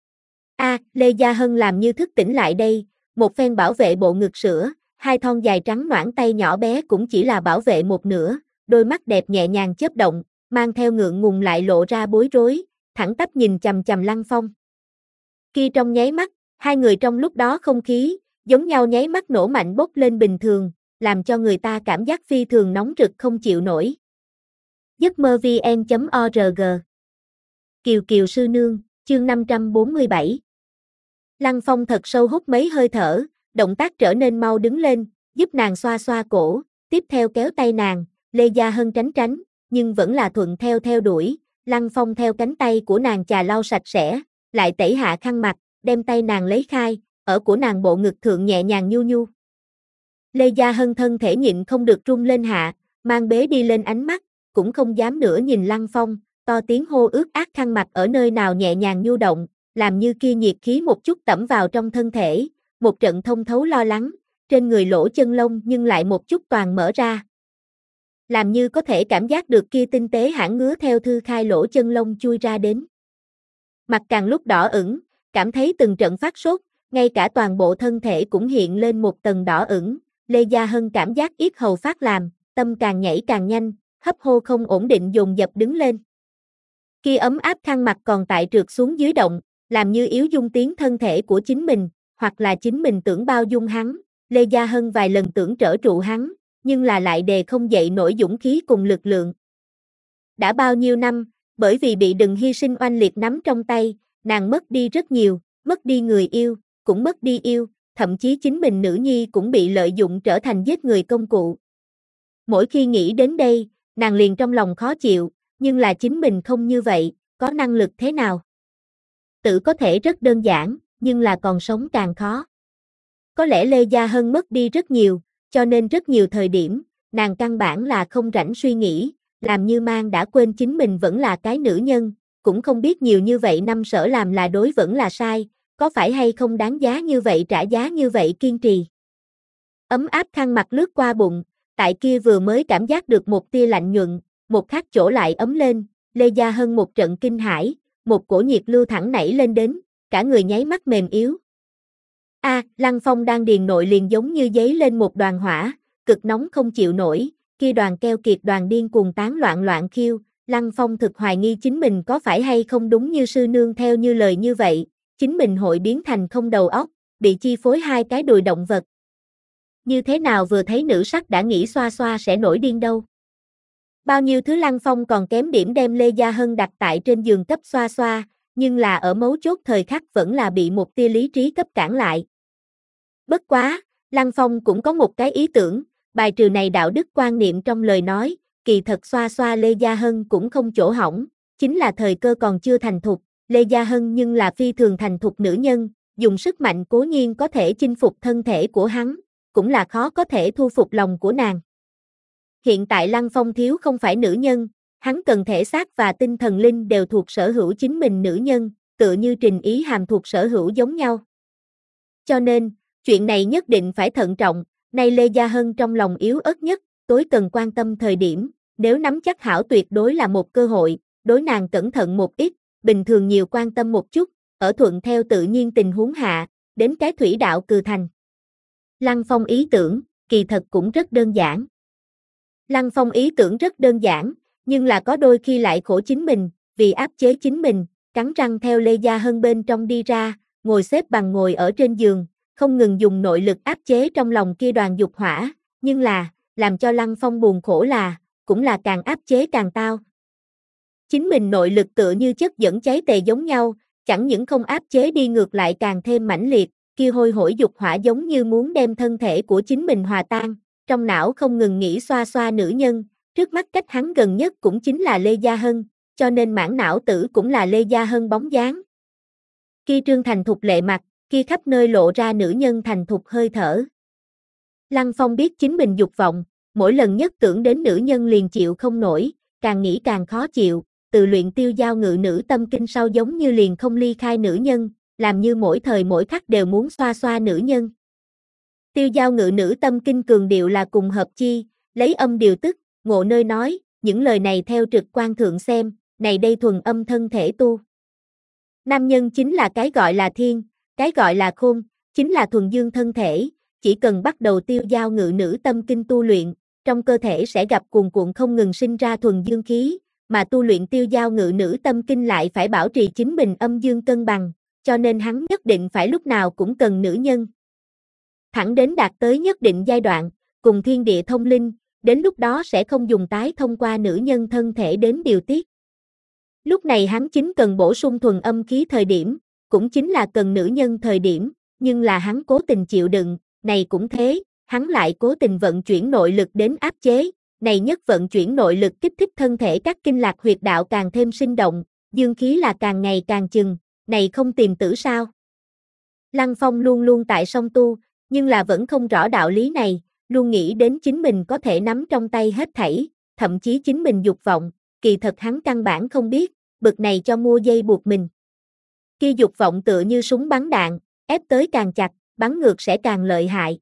A, à, Lê Gia Hân làm như thức tỉnh lại đây, một phen bảo vệ bộ ngực sữa, hai thon dài trắng nõn tay nhỏ bé cũng chỉ là bảo vệ một nửa, đôi mắt đẹp nhẹ nhàng chớp động, mang theo ngượng ngùng lại lộ ra bối rối, thẳng tắp nhìn chằm chằm Lăng Phong. Khi trong nháy mắt, hai người trong lúc đó không khí, giống nhau nháy mắt nổ mạnh bốc lên bình thường, làm cho người ta cảm giác phi thường nóng rực không chịu nổi. giấc mơ vn chấm org Kiều Kiều sư nương, chương năm trăm bốn mươi bảy. Lăng Phong thật sâu hút mấy hơi thở, động tác trở nên mau đứng lên, giúp nàng xoa xoa cổ, tiếp theo kéo tay nàng, Lê Gia Hân tránh tránh, nhưng vẫn là thuận theo theo đuổi, Lăng Phong theo cánh tay của nàng chà lau sạch sẽ, lại tẩy hạ khăn mặt, đem tay nàng lấy khai, ở của nàng bộ ngực thượng nhẹ nhàng nhu nhu. Lê Gia Hân thân thể nhịn không được rung lên hạ, mang bế đi lên ánh mắt, cũng không dám nữa nhìn Lăng Phong, to tiếng hô ướt át khăn mặt ở nơi nào nhẹ nhàng nhu động, làm như kia nhiệt khí một chút tẩm vào trong thân thể, một trận thông thấu lo lắng, trên người lỗ chân lông nhưng lại một chút toàn mở ra. Làm như có thể cảm giác được kia tinh tế hãng ngứa theo thư khai lỗ chân lông chui ra đến. Mặt càng lúc đỏ ửng, cảm thấy từng trận phát sốt, ngay cả toàn bộ thân thể cũng hiện lên một tầng đỏ ửng, Lê Gia Hân cảm giác yết hầu phát làm, tâm càng nhảy càng nhanh, hấp hô không ổn định dồn dập đứng lên. Kia ấm áp khăn mặt còn tại trượt xuống dưới động, làm như yếu dung tiếng thân thể của chính mình, hoặc là chính mình tưởng bao dung hắn, Lê Gia Hân vài lần tưởng trở trụ hắn, nhưng là lại đề không dậy nổi dũng khí cùng lực lượng. Đã bao nhiêu năm, bởi vì bị đừng hy sinh oanh liệt nắm trong tay, nàng mất đi rất nhiều, mất đi người yêu, cũng mất đi yêu, thậm chí chính mình nữ nhi cũng bị lợi dụng trở thành giết người công cụ. Mỗi khi nghĩ đến đây, nàng liền trong lòng khó chịu, nhưng là chính mình không như vậy, có năng lực thế nào? Tự có thể rất đơn giản, nhưng là còn sống càng khó. Có lẽ Lê Gia Hân mất đi rất nhiều, cho nên rất nhiều thời điểm, nàng căn bản là không rảnh suy nghĩ, làm như mang đã quên chính mình vẫn là cái nữ nhân, cũng không biết nhiều như vậy năm sở làm là đối vẫn là sai, có phải hay không đáng giá như vậy trả giá như vậy kiên trì. Ấm áp khăn mặt lướt qua bụng, tại kia vừa mới cảm giác được một tia lạnh nhuận, một khắc chỗ lại ấm lên, Lê Gia Hân một trận kinh hãi, một cổ nhiệt lưu thẳng nảy lên đến, cả người nháy mắt mềm yếu. A, à, Lăng Phong đang điền nội liền giống như giấy lên một đoàn hỏa, cực nóng không chịu nổi, kia đoàn keo kiệt đoàn điên cuồng tán loạn loạn khiêu, Lăng Phong thực hoài nghi chính mình có phải hay không đúng như sư nương theo như lời như vậy, chính mình hội biến thành không đầu óc, bị chi phối hai cái đùi động vật. Như thế nào vừa thấy nữ sắc đã nghĩ xoa xoa sẽ nổi điên đâu. Bao nhiêu thứ Lăng Phong còn kém điểm đem Lê Gia Hân đặt tại trên giường cấp xoa xoa, nhưng là ở mấu chốt thời khắc vẫn là bị một tia lý trí cấp cản lại. Bất quá, Lăng Phong cũng có một cái ý tưởng, bài trừ này đạo đức quan niệm trong lời nói, kỳ thật xoa xoa Lê Gia Hân cũng không chỗ hỏng, chính là thời cơ còn chưa thành thục, Lê Gia Hân nhưng là phi thường thành thục nữ nhân, dùng sức mạnh cố nhiên có thể chinh phục thân thể của hắn, cũng là khó có thể thu phục lòng của nàng. Hiện tại Lăng Phong thiếu không phải nữ nhân, hắn cần thể xác và tinh thần linh đều thuộc sở hữu chính mình nữ nhân, tựa như Trình Ý Hàm thuộc sở hữu giống nhau. Cho nên, chuyện này nhất định phải thận trọng, nay Lê Gia Hân trong lòng yếu ớt nhất, tối cần quan tâm thời điểm, nếu nắm chắc hảo tuyệt đối là một cơ hội, đối nàng cẩn thận một ít, bình thường nhiều quan tâm một chút, ở thuận theo tự nhiên tình huống hạ, đến cái thủy đạo cừ thành. Lăng Phong ý tưởng, kỳ thật cũng rất đơn giản. Lăng Phong ý tưởng rất đơn giản, nhưng là có đôi khi lại khổ chính mình, vì áp chế chính mình, cắn răng theo Lê Gia Hân bên trong đi ra, ngồi xếp bằng ngồi ở trên giường, không ngừng dùng nội lực áp chế trong lòng kia đoàn dục hỏa, nhưng là, làm cho Lăng Phong buồn khổ là, cũng là càng áp chế càng tao. Chính mình nội lực tựa như chất dẫn cháy tề giống nhau, chẳng những không áp chế đi ngược lại càng thêm mãnh liệt, kia hôi hổi dục hỏa giống như muốn đem thân thể của chính mình hòa tan, trong não không ngừng nghĩ xoa xoa nữ nhân, trước mắt cách hắn gần nhất cũng chính là Lê Gia Hân, cho nên mãn não tử cũng là Lê Gia Hân bóng dáng. Kia trương thành thục lệ mặt, kia khắp nơi lộ ra nữ nhân thành thục hơi thở. Lăng Phong biết chính mình dục vọng, mỗi lần nhất tưởng đến nữ nhân liền chịu không nổi, càng nghĩ càng khó chịu, từ luyện tiêu giao ngự nữ tâm kinh sau giống như liền không ly khai nữ nhân, làm như mỗi thời mỗi khắc đều muốn xoa xoa nữ nhân. Tiêu giao ngự nữ tâm kinh cường điệu là cùng hợp chi, lấy âm điều tức, ngộ nơi nói, những lời này theo trực quan thượng xem, này đây thuần âm thân thể tu. Nam nhân chính là cái gọi là thiên, cái gọi là khôn, chính là thuần dương thân thể, chỉ cần bắt đầu tiêu giao ngự nữ tâm kinh tu luyện, trong cơ thể sẽ gặp cuồn cuộn không ngừng sinh ra thuần dương khí, mà tu luyện tiêu giao ngự nữ tâm kinh lại phải bảo trì chính mình âm dương cân bằng, cho nên hắn nhất định phải lúc nào cũng cần nữ nhân. Thẳng đến đạt tới nhất định giai đoạn, cùng thiên địa thông linh, đến lúc đó sẽ không dùng tái thông qua nữ nhân thân thể đến điều tiết. Lúc này hắn chính cần bổ sung thuần âm khí thời điểm, cũng chính là cần nữ nhân thời điểm, nhưng là hắn cố tình chịu đựng, này cũng thế, hắn lại cố tình vận chuyển nội lực đến áp chế, này nhất vận chuyển nội lực kích thích thân thể các kinh lạc huyệt đạo càng thêm sinh động, dương khí là càng ngày càng chừng, này không tìm tử sao? Lăng Phong luôn luôn tại song tu, nhưng là vẫn không rõ đạo lý này, luôn nghĩ đến chính mình có thể nắm trong tay hết thảy, thậm chí chính mình dục vọng, kỳ thật hắn căn bản không biết, bực này cho mua dây buộc mình. Kia dục vọng tựa như súng bắn đạn, ép tới càng chặt, bắn ngược sẽ càng lợi hại.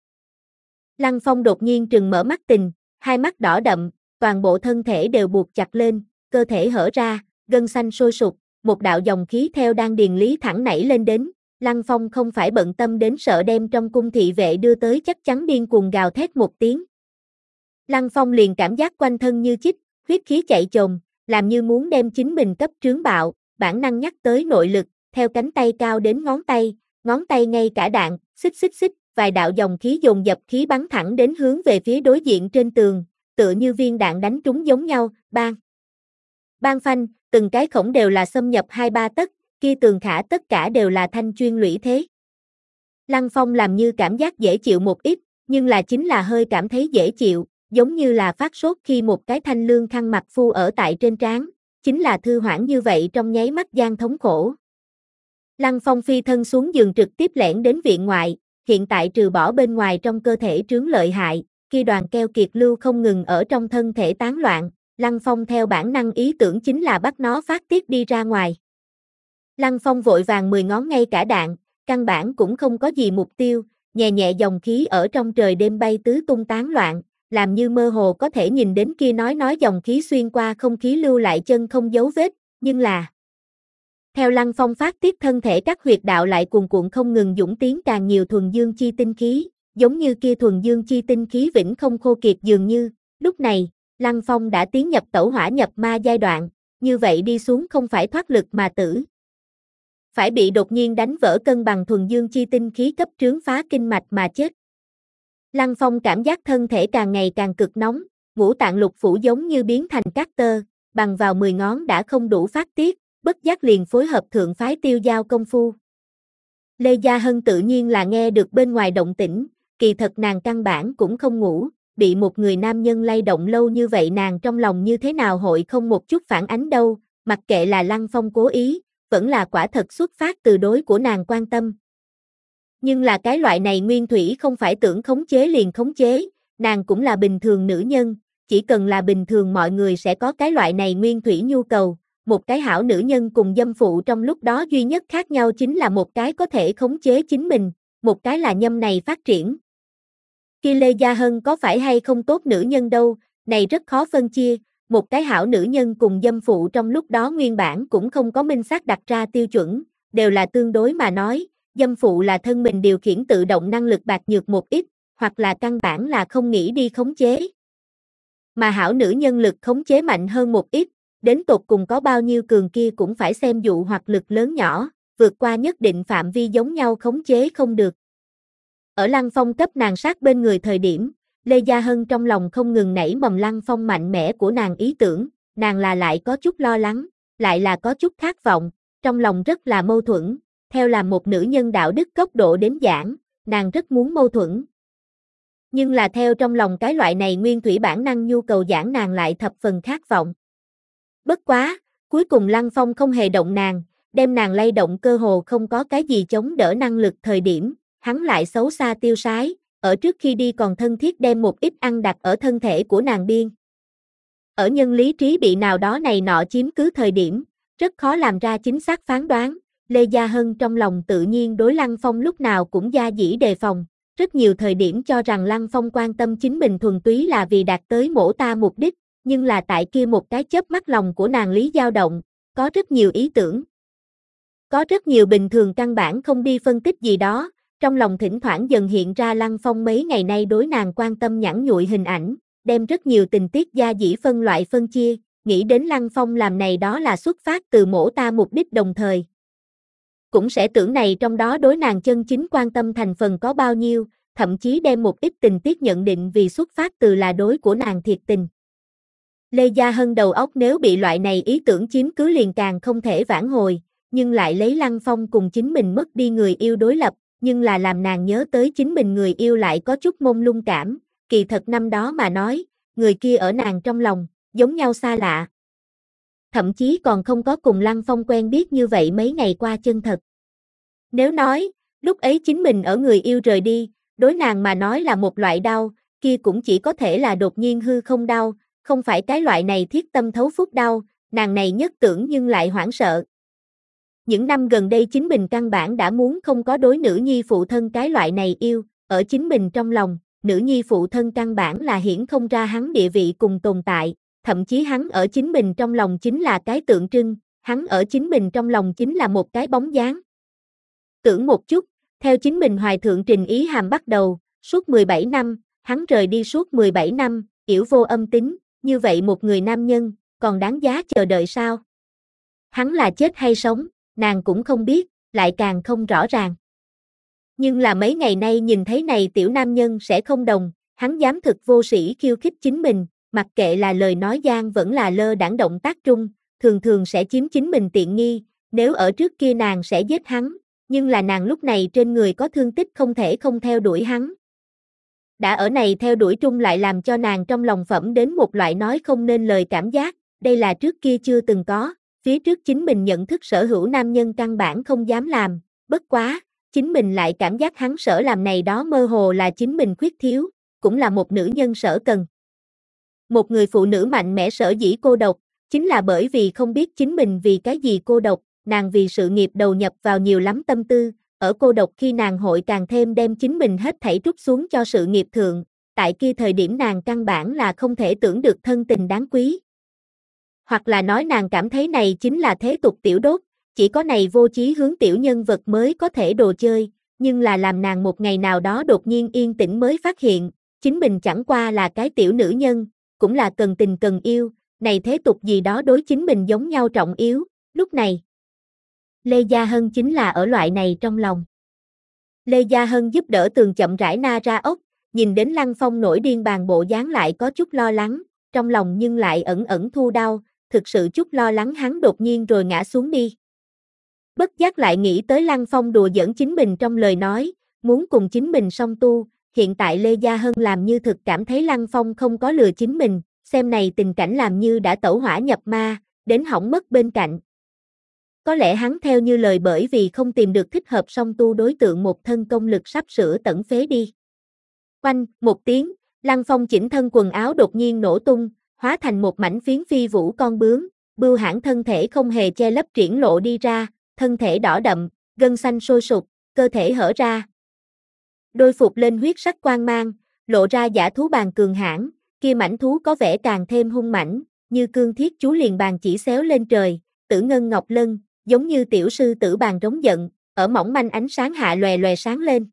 Lăng Phong đột nhiên trừng mở mắt tình, hai mắt đỏ đậm, toàn bộ thân thể đều buộc chặt lên, cơ thể hở ra, gân xanh sôi sục, một đạo dòng khí theo đan điền lý thẳng nảy lên đến. Lăng Phong không phải bận tâm đến sợ đem trong cung thị vệ đưa tới chắc chắn điên cuồng gào thét một tiếng. Lăng Phong liền cảm giác quanh thân như chích, huyết khí chạy chồn, làm như muốn đem chính mình cấp trướng bạo, bản năng nhắc tới nội lực, theo cánh tay cao đến ngón tay, ngón tay ngay cả đạn, xích xích xích, vài đạo dòng khí dồn dập khí bắn thẳng đến hướng về phía đối diện trên tường, tựa như viên đạn đánh trúng giống nhau, bang. Bang phanh, từng cái khổng đều là xâm nhập hai ba tấc, kia tường khả tất cả đều là thanh chuyên lũy thế. Lăng Phong làm như cảm giác dễ chịu một ít, nhưng là chính là hơi cảm thấy dễ chịu, giống như là phát sốt khi một cái thanh lương khăn mặt phu ở tại trên trán, chính là thư hoãn như vậy trong nháy mắt gian thống khổ. Lăng Phong phi thân xuống giường trực tiếp lẻn đến viện ngoại, hiện tại trừ bỏ bên ngoài trong cơ thể trướng lợi hại, khi đoàn keo kiệt lưu không ngừng ở trong thân thể tán loạn, Lăng Phong theo bản năng ý tưởng chính là bắt nó phát tiết đi ra ngoài. Lăng Phong vội vàng mười ngón ngay cả đạn, căn bản cũng không có gì mục tiêu, nhẹ nhẹ dòng khí ở trong trời đêm bay tứ tung tán loạn, làm như mơ hồ có thể nhìn đến kia nói nói dòng khí xuyên qua không khí lưu lại chân không dấu vết, nhưng là theo Lăng Phong phát tiết thân thể các huyệt đạo lại cuồn cuộn không ngừng dũng tiến càng nhiều thuần dương chi tinh khí, giống như kia thuần dương chi tinh khí vĩnh không khô kiệt dường như, lúc này, Lăng Phong đã tiến nhập tẩu hỏa nhập ma giai đoạn, như vậy đi xuống không phải thoát lực mà tử. Phải bị đột nhiên đánh vỡ cân bằng thuần dương chi tinh khí cấp trướng phá kinh mạch mà chết. Lăng Phong cảm giác thân thể càng ngày càng cực nóng, ngũ tạng lục phủ giống như biến thành cát tơ, bằng vào mười ngón đã không đủ phát tiết, bất giác liền phối hợp thượng phái tiêu giao công phu. Lê Gia Hân tự nhiên là nghe được bên ngoài động tĩnh, kỳ thật nàng căn bản cũng không ngủ, bị một người nam nhân lay động lâu như vậy nàng trong lòng như thế nào hội không một chút phản ánh đâu, mặc kệ là Lăng Phong cố ý, vẫn là quả thật xuất phát từ đối của nàng quan tâm. Nhưng là cái loại này nguyên thủy không phải tưởng khống chế liền khống chế, nàng cũng là bình thường nữ nhân, chỉ cần là bình thường mọi người sẽ có cái loại này nguyên thủy nhu cầu, một cái hảo nữ nhân cùng dâm phụ trong lúc đó duy nhất khác nhau chính là một cái có thể khống chế chính mình, một cái là nhâm này phát triển. Khi Lê Gia Hân có phải hay không tốt nữ nhân đâu, này rất khó phân chia, một cái hảo nữ nhân cùng dâm phụ trong lúc đó nguyên bản cũng không có minh xác đặt ra tiêu chuẩn, đều là tương đối mà nói, dâm phụ là thân mình điều khiển tự động năng lực bạc nhược một ít, hoặc là căn bản là không nghĩ đi khống chế. Mà hảo nữ nhân lực khống chế mạnh hơn một ít, đến tột cùng có bao nhiêu cường kia cũng phải xem dụ hoặc lực lớn nhỏ, vượt qua nhất định phạm vi giống nhau khống chế không được. Ở Lăng Phong cấp nàng sát bên người thời điểm, Lê Gia Hân trong lòng không ngừng nảy mầm Lăng Phong mạnh mẽ của nàng ý tưởng, nàng là lại có chút lo lắng, lại là có chút khát vọng, trong lòng rất là mâu thuẫn, theo là một nữ nhân đạo đức góc độ đến giảng, nàng rất muốn mâu thuẫn. Nhưng là theo trong lòng cái loại này nguyên thủy bản năng nhu cầu giảng nàng lại thập phần khát vọng. Bất quá, cuối cùng Lăng Phong không hề động nàng, đem nàng lay động cơ hồ không có cái gì chống đỡ năng lực thời điểm, hắn lại xấu xa tiêu sái, ở trước khi đi còn thân thiết đem một ít ăn đặt ở thân thể của nàng biên. Ở nhân lý trí bị nào đó này nọ chiếm cứ thời điểm, rất khó làm ra chính xác phán đoán, Lê Gia Hân trong lòng tự nhiên đối Lăng Phong lúc nào cũng gia dĩ đề phòng, rất nhiều thời điểm cho rằng Lăng Phong quan tâm chính mình thuần túy là vì đạt tới mổ ta mục đích, nhưng là tại kia một cái chớp mắt lòng của nàng lý dao động, có rất nhiều ý tưởng. Có rất nhiều bình thường căn bản không đi phân tích gì đó, trong lòng thỉnh thoảng dần hiện ra Lăng Phong mấy ngày nay đối nàng quan tâm nhẵn nhụi hình ảnh, đem rất nhiều tình tiết gia dĩ phân loại phân chia, nghĩ đến Lăng Phong làm này đó là xuất phát từ mổ ta mục đích đồng thời. Cũng sẽ tưởng này trong đó đối nàng chân chính quan tâm thành phần có bao nhiêu, thậm chí đem một ít tình tiết nhận định vì xuất phát từ là đối của nàng thiệt tình. Lê Gia Hân đầu óc nếu bị loại này ý tưởng chiếm cứ liền càng không thể vãn hồi, nhưng lại lấy Lăng Phong cùng chính mình mất đi người yêu đối lập, nhưng là làm nàng nhớ tới chính mình người yêu lại có chút mông lung cảm, kỳ thật năm đó mà nói, người kia ở nàng trong lòng, giống nhau xa lạ. Thậm chí còn không có cùng Lăng Phong quen biết như vậy mấy ngày qua chân thật. Nếu nói, lúc ấy chính mình ở người yêu rời đi, đối nàng mà nói là một loại đau, kia cũng chỉ có thể là đột nhiên hư không đau, không phải cái loại này thiết tâm thấu phúc đau, nàng này nhất tưởng nhưng lại hoảng sợ. Những năm gần đây chính mình căn bản đã muốn không có đối nữ nhi phụ thân cái loại này yêu, ở chính mình trong lòng, nữ nhi phụ thân căn bản là hiển không ra hắn địa vị cùng tồn tại, thậm chí hắn ở chính mình trong lòng chính là cái tượng trưng, hắn ở chính mình trong lòng chính là một cái bóng dáng. Tưởng một chút, theo chính mình hoài thượng trình ý hàm bắt đầu, suốt mười bảy năm, hắn rời đi suốt mười bảy năm, yểu vô âm tính, như vậy một người nam nhân, còn đáng giá chờ đợi sao? Hắn là chết hay sống, nàng cũng không biết, lại càng không rõ ràng. Nhưng là mấy ngày nay nhìn thấy này tiểu nam nhân sẽ không đồng, hắn dám thực vô sĩ khiêu khích chính mình, mặc kệ là lời nói gian vẫn là lơ đãng động tác trung, thường thường sẽ chiếm chính mình tiện nghi, nếu ở trước kia nàng sẽ giết hắn, nhưng là nàng lúc này trên người có thương tích không thể không theo đuổi hắn. Đã ở này theo đuổi trung lại làm cho nàng trong lòng phẩm đến một loại nói không nên lời cảm giác, đây là trước kia chưa từng có, phía trước chính mình nhận thức sở hữu nam nhân căn bản không dám làm, bất quá, chính mình lại cảm giác hắn sở làm này đó mơ hồ là chính mình khuyết thiếu, cũng là một nữ nhân sở cần. Một người phụ nữ mạnh mẽ sở dĩ cô độc, chính là bởi vì không biết chính mình vì cái gì cô độc, nàng vì sự nghiệp đầu nhập vào nhiều lắm tâm tư, ở cô độc khi nàng hội càng thêm đem chính mình hết thảy trút xuống cho sự nghiệp thượng, tại kia thời điểm nàng căn bản là không thể tưởng được thân tình đáng quý. Hoặc là nói nàng cảm thấy này chính là thế tục tiểu đốt, chỉ có này vô chí hướng tiểu nhân vật mới có thể đồ chơi, nhưng là làm nàng một ngày nào đó đột nhiên yên tĩnh mới phát hiện, chính mình chẳng qua là cái tiểu nữ nhân, cũng là cần tình cần yêu, này thế tục gì đó đối chính mình giống nhau trọng yếu, lúc này. Lê Gia Hân chính là ở loại này trong lòng. Lê Gia Hân giúp đỡ Tường chậm rãi na ra ốc, nhìn đến Lăng Phong nổi điên bàn bộ dáng lại có chút lo lắng, trong lòng nhưng lại ẩn ẩn thu đau, thực sự chút lo lắng hắn đột nhiên rồi ngã xuống đi. Bất giác lại nghĩ tới Lăng Phong đùa giỡn chính mình trong lời nói, muốn cùng chính mình song tu, hiện tại Lê Gia Hân làm như thực cảm thấy Lăng Phong không có lừa chính mình, xem này tình cảnh làm như đã tẩu hỏa nhập ma, đến hỏng mất bên cạnh. Có lẽ hắn theo như lời bởi vì không tìm được thích hợp song tu đối tượng một thân công lực sắp sửa tẩn phế đi. Oanh, một tiếng, Lăng Phong chỉnh thân quần áo đột nhiên nổ tung, hóa thành một mảnh phiến phi vũ con bướm, bưu hãn thân thể không hề che lấp triển lộ đi ra, thân thể đỏ đậm, gân xanh sôi sục, cơ thể hở ra. Đôi phục lên huyết sắc quang mang, lộ ra dã thú bàn cường hãn, kia mảnh thú có vẻ càng thêm hung mãnh, như cương thiết chú liền bàn chỉ xéo lên trời, tử ngân ngọc lân, giống như tiểu sư tử bàn rống giận, ở mỏng manh ánh sáng hạ lòe lòe sáng lên.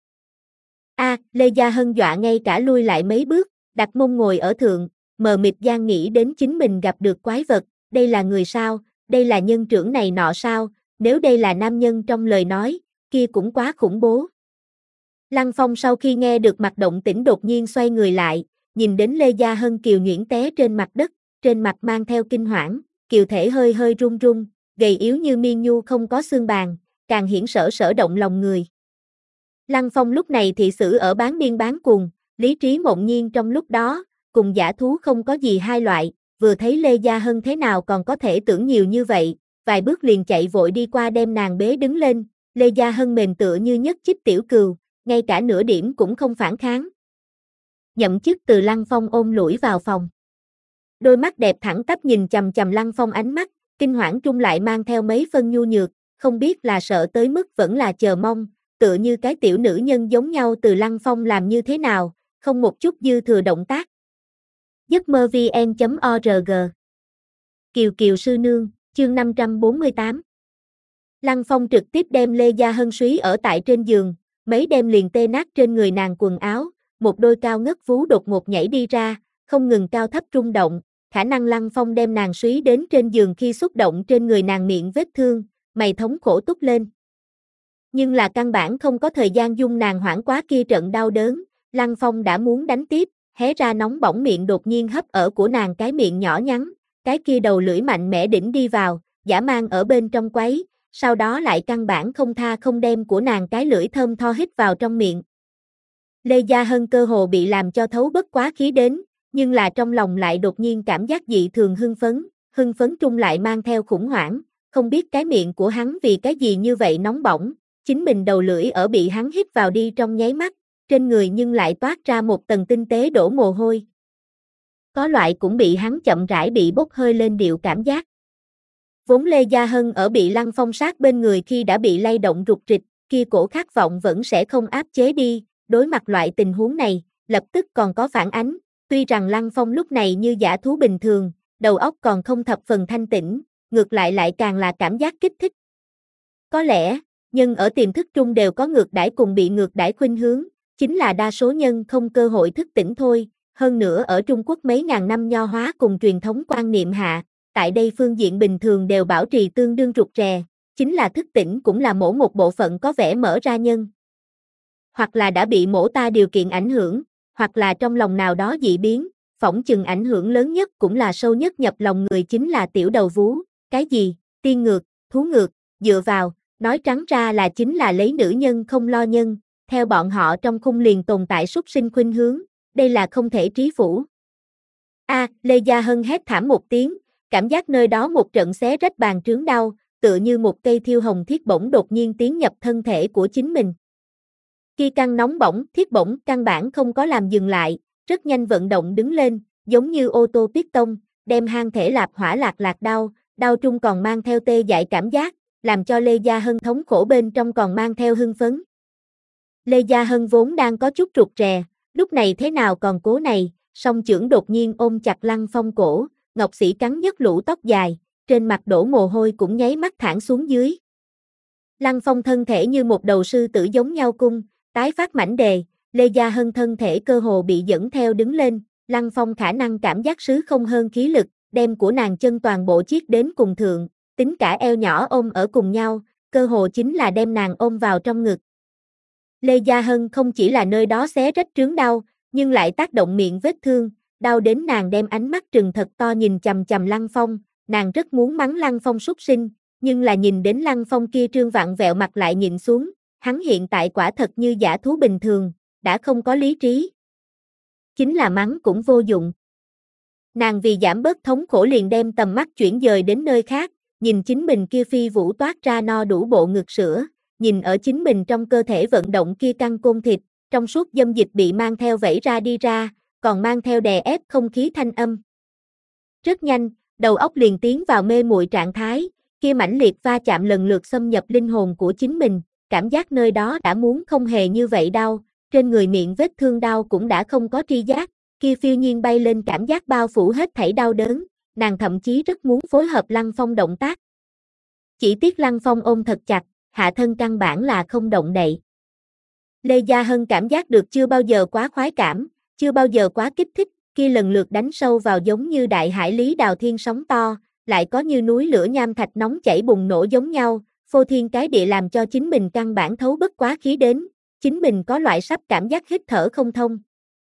A, Lê Gia Hân dọa ngay cả lui lại mấy bước, đặt mông ngồi ở thượng, mờ mịt gian nghĩ đến chính mình gặp được quái vật, đây là người sao, đây là nhân trưởng này nọ sao, nếu đây là nam nhân trong lời nói, kia cũng quá khủng bố. Lăng Phong sau khi nghe được mặt động tĩnh đột nhiên xoay người lại, nhìn đến Lê Gia Hân kiều nhuyễn té trên mặt đất, trên mặt mang theo kinh hoảng, kiều thể hơi hơi run run, gầy yếu như miên nhu không có xương bàn, càng hiển sở sở động lòng người. Lăng Phong lúc này thị xử ở bán điên bán cuồng, lý trí mộng nhiên trong lúc đó, cùng dã thú không có gì hai loại, vừa thấy Lê Gia Hân thế nào còn có thể tưởng nhiều như vậy, vài bước liền chạy vội đi qua đem nàng bế đứng lên, Lê Gia Hân mềm tựa như nhất chích tiểu cừu, ngay cả nửa điểm cũng không phản kháng. Nhậm chức từ Lăng Phong ôm lủi vào phòng. Đôi mắt đẹp thẳng tắp nhìn chằm chằm Lăng Phong ánh mắt, kinh hoảng trung lại mang theo mấy phân nhu nhược, không biết là sợ tới mức vẫn là chờ mong, tựa như cái tiểu nữ nhân giống nhau từ Lăng Phong làm như thế nào, không một chút dư thừa động tác. giấc mơ vn chấm org Kiều Kiều sư nương, chương năm trăm bốn mươi tám. Lăng Phong trực tiếp đem Lê Gia Hân súy ở tại trên giường, mấy đêm liền tê nát trên người nàng quần áo, một đôi cao ngất vú đột ngột nhảy đi ra, không ngừng cao thấp rung động, khả năng Lăng Phong đem nàng súy đến trên giường khi xúc động trên người nàng miệng vết thương, mày thống khổ túc lên. Nhưng là căn bản không có thời gian dung nàng hoảng quá kia trận đau đớn, Lăng Phong đã muốn đánh tiếp, hé ra nóng bỏng miệng đột nhiên hấp ở của nàng cái miệng nhỏ nhắn, cái kia đầu lưỡi mạnh mẽ đỉnh đi vào, giả mang ở bên trong quấy, sau đó lại căn bản không tha không đem của nàng cái lưỡi thơm tho hít vào trong miệng. Lê Gia Hân cơ hồ bị làm cho thấu bất quá khí đến, nhưng là trong lòng lại đột nhiên cảm giác dị thường hưng phấn, hưng phấn trung lại mang theo khủng hoảng, không biết cái miệng của hắn vì cái gì như vậy nóng bỏng, chính mình đầu lưỡi ở bị hắn hít vào đi trong nháy mắt, trên người nhưng lại toát ra một tầng tinh tế đổ mồ hôi. Có loại cũng bị hắn chậm rãi bị bốc hơi lên điệu cảm giác. Vốn Lê Gia Hân ở bị Lăng Phong sát bên người khi đã bị lay động rục rịch, kia cổ khát vọng vẫn sẽ không áp chế đi, đối mặt loại tình huống này, lập tức còn có phản ánh, tuy rằng Lăng Phong lúc này như dã thú bình thường, đầu óc còn không thập phần thanh tĩnh, ngược lại lại càng là cảm giác kích thích. Có lẽ, nhân ở tiềm thức trung đều có ngược đãi cùng bị ngược đãi khuynh hướng, chính là đa số nhân không cơ hội thức tỉnh thôi, hơn nữa ở Trung Quốc mấy ngàn năm nho hóa cùng truyền thống quan niệm hạ, tại đây phương diện bình thường đều bảo trì tương đương rụt rè, chính là thức tỉnh cũng là mỗi một bộ phận có vẻ mở ra nhân. Hoặc là đã bị mổ ta điều kiện ảnh hưởng, hoặc là trong lòng nào đó dị biến, phỏng chừng ảnh hưởng lớn nhất cũng là sâu nhất nhập lòng người chính là tiểu đầu vú, cái gì, tiên ngược, thú ngược, dựa vào, nói trắng ra là chính là lấy nữ nhân không lo nhân, theo bọn họ trong khung liền tồn tại súc sinh khuynh hướng, đây là không thể trí phủ. A, Lê Gia Hân hét thảm một tiếng, cảm giác nơi đó một trận xé rách bàn trướng đau, tựa như một cây thiêu hồng thiết bổng đột nhiên tiến nhập thân thể của chính mình. Khi căng nóng bỏng, thiết bổng căn bản không có làm dừng lại, rất nhanh vận động đứng lên, giống như ô tô piston, đem hang thể lạp hỏa lạc lạc đau, đau trung còn mang theo tê dại cảm giác, làm cho Lê Gia Hân thống khổ bên trong còn mang theo hưng phấn. Lê Gia Hân vốn đang có chút rụt rè, lúc này thế nào còn cố này, song chưởng đột nhiên ôm chặt Lăng Phong cổ, Ngọc Sĩ cắn nhấc lũ tóc dài, trên mặt đổ mồ hôi cũng nháy mắt thẳng xuống dưới. Lăng Phong thân thể như một đầu sư tử giống nhau cung, tái phát mảnh đề, Lê Gia Hân thân thể cơ hồ bị dẫn theo đứng lên, Lăng Phong khả năng cảm giác sứ không hơn khí lực, đem của nàng chân toàn bộ chiết đến cùng thượng, tính cả eo nhỏ ôm ở cùng nhau, cơ hồ chính là đem nàng ôm vào trong ngực. Lê Gia Hân không chỉ là nơi đó xé rách trướng đau, nhưng lại tác động miệng vết thương, đau đến nàng đem ánh mắt trừng thật to nhìn chằm chằm Lăng Phong, nàng rất muốn mắng Lăng Phong súc sinh, nhưng là nhìn đến Lăng Phong kia trương vặn vẹo mặt lại nhìn xuống, hắn hiện tại quả thật như dã thú bình thường, đã không có lý trí. Chính là mắng cũng vô dụng. Nàng vì giảm bớt thống khổ liền đem tầm mắt chuyển dời đến nơi khác, nhìn chính mình kia phi vũ toát ra no đủ bộ ngực sữa, nhìn ở chính mình trong cơ thể vận động kia căng côn thịt, trong suốt dâm dịch bị mang theo vẩy ra đi ra, còn mang theo đè ép không khí thanh âm. Rất nhanh, đầu óc liền tiến vào mê muội trạng thái, kia mãnh liệt va chạm lần lượt xâm nhập linh hồn của chính mình, cảm giác nơi đó đã muốn không hề như vậy đau, trên người miệng vết thương đau cũng đã không có tri giác, kia phiêu nhiên bay lên cảm giác bao phủ hết thảy đau đớn, nàng thậm chí rất muốn phối hợp Lăng Phong động tác. Chỉ tiếc Lăng Phong ôm thật chặt, hạ thân căn bản là không động đậy. Lê Gia Hân cảm giác được chưa bao giờ quá khoái cảm, chưa bao giờ quá kích thích, kia lần lượt đánh sâu vào giống như đại hải lý đào thiên sóng to, lại có như núi lửa nham thạch nóng chảy bùng nổ giống nhau, phô thiên cái địa làm cho chính mình căn bản thấu bất quá khí đến, chính mình có loại sắp cảm giác hít thở không thông.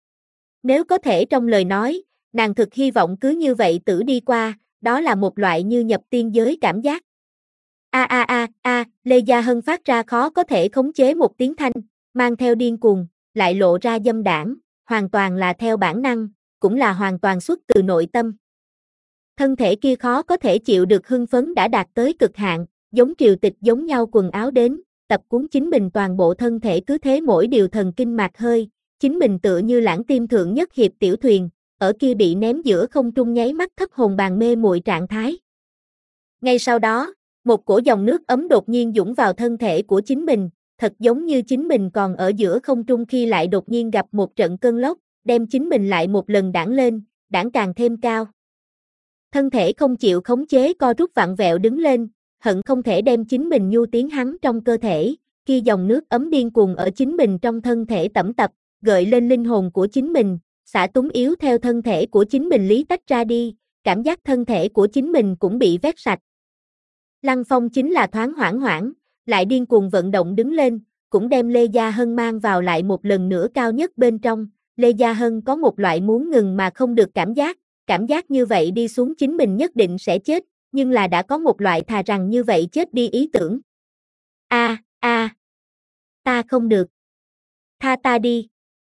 Nếu có thể trong lời nói, nàng thực hy vọng cứ như vậy tử đi qua, đó là một loại như nhập tiên giới cảm giác. A a a a, Lê Gia Hân phát ra khó có thể khống chế một tiếng thanh, mang theo điên cuồng, lại lộ ra dâm đãng, hoàn toàn là theo bản năng, cũng là hoàn toàn xuất từ nội tâm. Thân thể kia khó có thể chịu được hưng phấn đã đạt tới cực hạn, giống triều tịch giống nhau quần áo đến, tập cuốn chính mình toàn bộ thân thể cứ thế mỗi điều thần kinh mạc hơi, chính mình tựa như lãng tim thượng nhất hiệp tiểu thuyền, ở kia bị ném giữa không trung nháy mắt thất hồn bàn mê muội trạng thái. Ngay sau đó, một cổ dòng nước ấm đột nhiên dũng vào thân thể của chính mình, thật giống như chính mình còn ở giữa không trung khi lại đột nhiên gặp một trận cơn lốc, đem chính mình lại một lần đãng lên, đãng càng thêm cao. Thân thể không chịu khống chế co rút vặn vẹo đứng lên, hận không thể đem chính mình nhu tiến hắn trong cơ thể, khi dòng nước ấm điên cuồng ở chính mình trong thân thể tẩm tập, gợi lên linh hồn của chính mình, xả túng yếu theo thân thể của chính mình lý tách ra đi, cảm giác thân thể của chính mình cũng bị vét sạch. Lăng Phong chính là thoáng hoảng hoảng, lại điên cuồng vận động đứng lên, cũng đem Lê Gia Hân mang vào lại một lần nữa cao nhất bên trong, Lê Gia Hân có một loại muốn ngừng mà không được cảm giác, cảm giác như vậy đi xuống chính mình nhất định sẽ chết, nhưng là đã có một loại thà rằng như vậy chết đi ý tưởng. A, a, ta không được. Tha ta đi.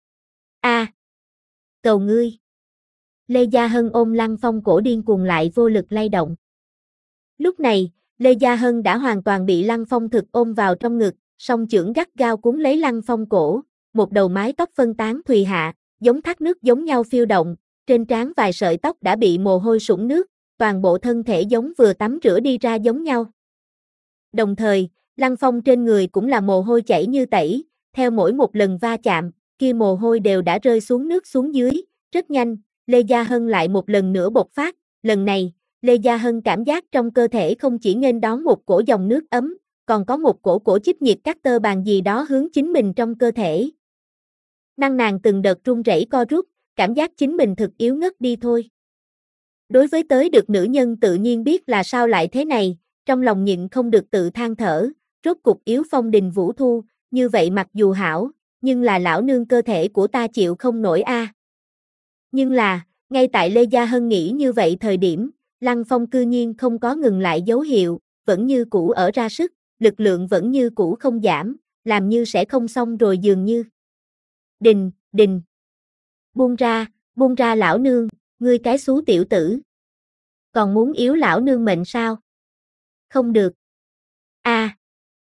A, cầu ngươi. Lê Gia Hân ôm Lăng Phong cổ điên cuồng lại vô lực lay động. Lúc này, Lê Gia Hân đã hoàn toàn bị Lăng Phong thực ôm vào trong ngực, song chưởng gắt gao cuốn lấy Lăng Phong cổ, một đầu mái tóc phân tán thùy hạ, giống thác nước giống nhau phiêu động, trên trán vài sợi tóc đã bị mồ hôi sũng nước, toàn bộ thân thể giống vừa tắm rửa đi ra giống nhau. Đồng thời, Lăng Phong trên người cũng là mồ hôi chảy như tẩy, theo mỗi một lần va chạm, kia mồ hôi đều đã rơi xuống nước xuống dưới, rất nhanh, Lê Gia Hân lại một lần nữa bộc phát, lần này, Lê Gia Hân cảm giác trong cơ thể không chỉ nghênh đón một cổ dòng nước ấm, còn có một cổ cổ chích nhiệt các tơ bàn gì đó hướng chính mình trong cơ thể. Năng nàng từng đợt run rẩy co rút, cảm giác chính mình thực yếu ngất đi thôi. Đối với tới được nữ nhân tự nhiên biết là sao lại thế này, trong lòng nhịn không được tự than thở, rốt cục yếu phong đình vũ thu, như vậy mặc dù hảo, nhưng là lão nương cơ thể của ta chịu không nổi a. Nhưng là, ngay tại Lê Gia Hân nghĩ như vậy thời điểm, Lăng Phong cư nhiên không có ngừng lại dấu hiệu, vẫn như cũ ở ra sức, lực lượng vẫn như cũ không giảm, làm như sẽ không xong rồi dường như. Đình, đình. Buông ra, buông ra lão nương, ngươi cái xú tiểu tử. Còn muốn yếu lão nương mệnh sao? Không được. A. À.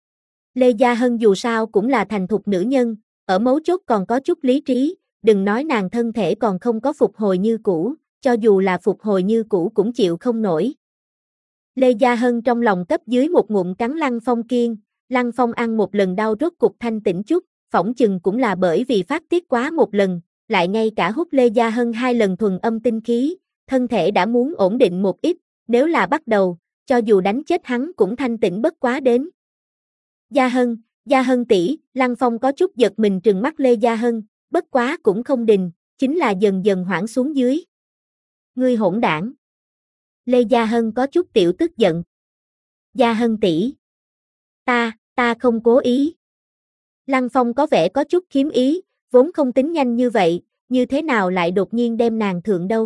Lê Gia Hân dù sao cũng là thành thục nữ nhân, ở mấu chốt còn có chút lý trí, đừng nói nàng thân thể còn không có phục hồi như cũ, cho dù là phục hồi như cũ cũng chịu không nổi. Lê Gia Hân trong lòng cấp dưới một ngụm cắn Lăng Phong kiên, Lăng Phong ăn một lần đau rốt cục thanh tĩnh chút, phỏng chừng cũng là bởi vì phát tiết quá một lần, lại ngay cả hút Lê Gia Hân hai lần thuần âm tinh khí, thân thể đã muốn ổn định một ít, nếu là bắt đầu, cho dù đánh chết hắn cũng thanh tĩnh bất quá đến. Gia Hân, Gia Hân tỷ, Lăng Phong có chút giật mình trừng mắt Lê Gia Hân, bất quá cũng không đình, chính là dần dần hoãn xuống dưới. Ngươi hỗn đảng. Lê Gia Hân có chút tiểu tức giận. Gia Hân tỷ, ta, ta không cố ý. Lăng Phong có vẻ có chút khiếm ý, vốn không tính nhanh như vậy, như thế nào lại đột nhiên đem nàng thượng đâu.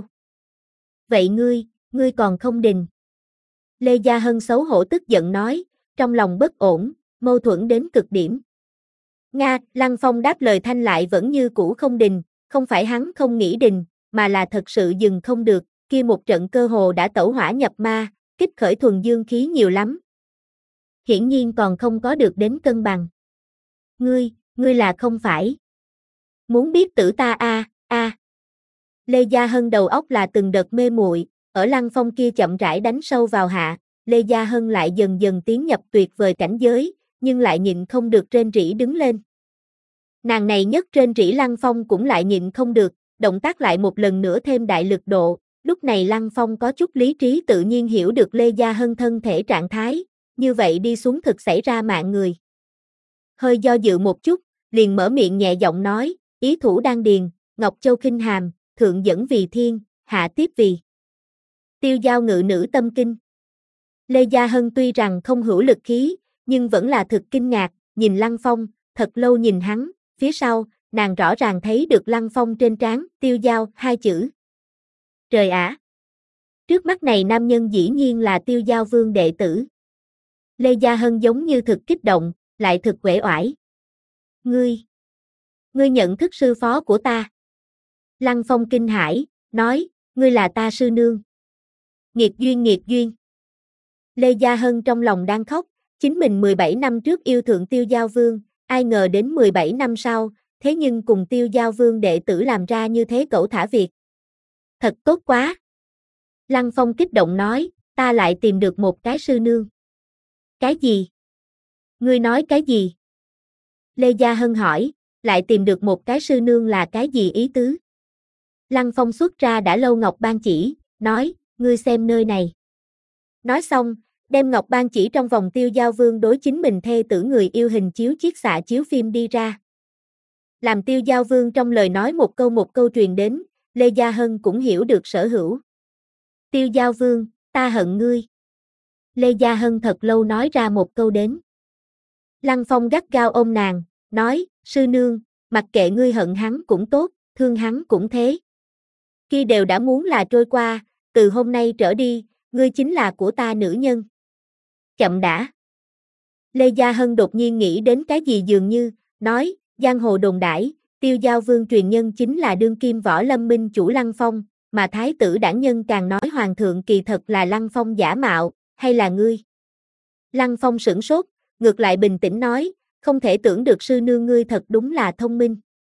Vậy ngươi, ngươi còn không đình. Lê Gia Hân xấu hổ tức giận nói, trong lòng bất ổn, mâu thuẫn đến cực điểm. Nga, Lăng Phong đáp lời thanh lại vẫn như cũ không đình, không phải hắn không nghĩ đình, mà là thật sự dừng không được, kia một trận cơ hồ đã tẩu hỏa nhập ma, kích khởi thuần dương khí nhiều lắm. Hiển nhiên còn không có được đến cân bằng. Ngươi, ngươi là không phải. Muốn biết tử ta a, a. Lê Gia Hân đầu óc là từng đợt mê muội, ở Lăng Phong kia chậm rãi đánh sâu vào hạ, Lê Gia Hân lại dần dần tiến nhập tuyệt vời cảnh giới, nhưng lại nhịn không được rên rỉ đứng lên. Nàng này nhất rên rỉ Lăng Phong cũng lại nhịn không được, động tác lại một lần nữa thêm đại lực độ, lúc này Lăng Phong có chút lý trí tự nhiên hiểu được Lê Gia Hân thân thể trạng thái, như vậy đi xuống thực xảy ra mạng người. Hơi do dự một chút, liền mở miệng nhẹ giọng nói, ý thủ đan điền, Ngọc Châu khinh hàm, thượng dẫn vì thiên, hạ tiếp vì tiêu giao ngự nữ tâm kinh. Lê Gia Hân tuy rằng không hữu lực khí, nhưng vẫn là thực kinh ngạc, nhìn Lăng Phong, thật lâu nhìn hắn, phía sau, nàng rõ ràng thấy được Lăng Phong trên trán, tiêu giao, hai chữ. Trời ả! Trước mắt này nam nhân dĩ nhiên là tiêu giao vương đệ tử. Lê Gia Hân giống như thực kích động, lại thực uể oải. Ngươi! Ngươi nhận thức sư phó của ta. Lăng Phong kinh hãi, nói, ngươi là ta sư nương. Nghiệt duyên nghiệt duyên. Lê Gia Hân trong lòng đang khóc, chính mình mười bảy năm trước yêu thượng tiêu giao vương, ai ngờ đến mười bảy năm sau, thế nhưng cùng tiêu giao vương đệ tử làm ra như thế cẩu thả việc. Thật tốt quá. Lăng Phong kích động nói, ta lại tìm được một cái sư nương. Cái gì? Ngươi nói cái gì? Lê Gia Hân hỏi, lại tìm được một cái sư nương là cái gì ý tứ? Lăng Phong xuất ra đã lâu ngọc ban chỉ, nói, ngươi xem nơi này. Nói xong, đem ngọc ban chỉ trong vòng tiêu giao vương đối chính mình thê tử người yêu hình chiếu chiết xạ chiếu phim đi ra. Làm tiêu giao vương trong lời nói một câu một câu truyền đến, Lê Gia Hân cũng hiểu được sở hữu. Tiêu giao vương, ta hận ngươi. Lê Gia Hân thật lâu nói ra một câu đến. Lăng Phong gắt gao ôm nàng, nói, sư nương, mặc kệ ngươi hận hắn cũng tốt, thương hắn cũng thế. Khi đều đã muốn là trôi qua, từ hôm nay trở đi, ngươi chính là của ta nữ nhân. Chậm đã. Lê Gia Hân đột nhiên nghĩ đến cái gì dường như, nói, giang hồ đồn đãi, tiêu giao vương truyền nhân chính là đương kim võ lâm minh chủ Lăng Phong, mà thái tử đảng nhân càng nói hoàng thượng kỳ thật là Lăng Phong giả mạo, hay là ngươi? Lăng Phong sửng sốt, ngược lại bình tĩnh nói, không thể tưởng được sư nương ngươi thật đúng là thông minh.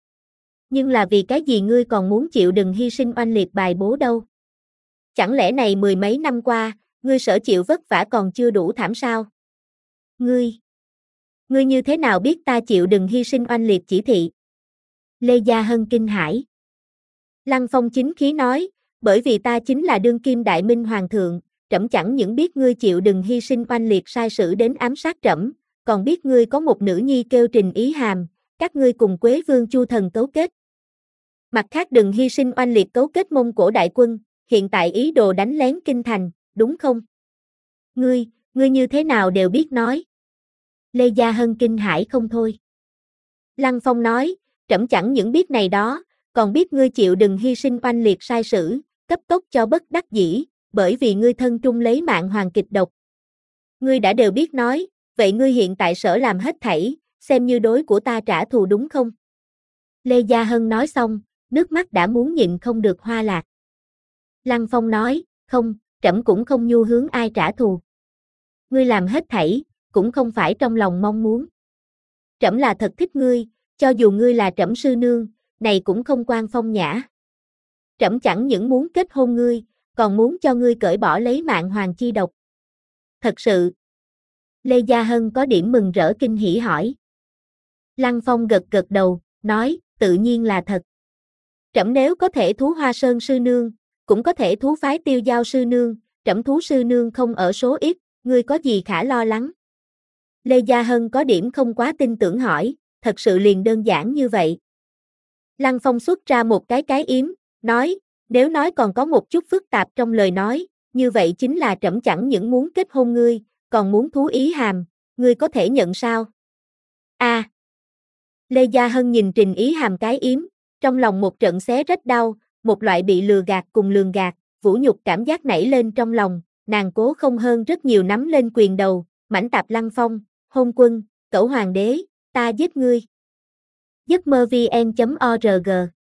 Nhưng là vì cái gì ngươi còn muốn chịu đựng hy sinh oanh liệt bài bố đâu? Chẳng lẽ này mười mấy năm qua, ngươi sở chịu vất vả còn chưa đủ thảm sao? Ngươi, ngươi như thế nào biết ta chịu đựng hy sinh oanh liệt chỉ thị? Lê Gia Hân kinh hãi. Lăng Phong chính khí nói, bởi vì ta chính là đương kim đại minh hoàng thượng, trẫm chẳng những biết ngươi chịu đựng hy sinh oanh liệt sai sử đến ám sát trẫm, còn biết ngươi có một nữ nhi kêu Trình Ý Hàm, các ngươi cùng Quế Vương Chu Thần cấu kết. Mặt khác đừng hy sinh oanh liệt cấu kết Mông Cổ đại quân, hiện tại ý đồ đánh lén kinh thành, đúng không? Ngươi, ngươi như thế nào đều biết nói. Lê Gia Hân kinh hãi không thôi. Lăng Phong nói, trẫm chẳng những biết này đó, còn biết ngươi chịu đừng hy sinh oanh liệt sai sử, cấp tốc cho bất đắc dĩ, bởi vì ngươi thân trung lấy mạng hoàng kịch độc. Ngươi đã đều biết nói, vậy ngươi hiện tại sở làm hết thảy, xem như đối của ta trả thù đúng không? Lê Gia Hân nói xong, nước mắt đã muốn nhịn không được hoa lạc. Lăng Phong nói, không, trẫm cũng không nhu hướng ai trả thù. Ngươi làm hết thảy, cũng không phải trong lòng mong muốn. Trẫm là thật thích ngươi, cho dù ngươi là trẫm sư nương, này cũng không quan phong nhã. Trẫm chẳng những muốn kết hôn ngươi, còn muốn cho ngươi cởi bỏ lấy mạng hoàng chi độc. Thật sự. Lê Gia Hân có điểm mừng rỡ kinh hỉ hỏi. Lăng Phong gật gật đầu, nói, tự nhiên là thật. Trẫm nếu có thể thú Hoa Sơn sư nương, cũng có thể thú phái Tiêu Giao sư nương, trẫm thú sư nương không ở số ít, ngươi có gì khả lo lắng? Lê Gia Hân có điểm không quá tin tưởng hỏi, thật sự liền đơn giản như vậy. Lăng Phong xuất ra một cái cái yếm, nói, nếu nói còn có một chút phức tạp trong lời nói, như vậy chính là trẫm chẳng những muốn kết hôn ngươi, còn muốn thú Ý Hàm, ngươi có thể nhận sao? A. À. Lê Gia Hân nhìn Trình Ý Hàm cái yếm, trong lòng một trận xé rách đau, một loại bị lừa gạt cùng lường gạt, vũ nhục cảm giác nảy lên trong lòng, nàng cố không hơn rất nhiều nắm lên quyền đầu, mãnh tạp Lăng Phong, hôn quân, cẩu hoàng đế, ta giết ngươi. giấc mơ vn chấm org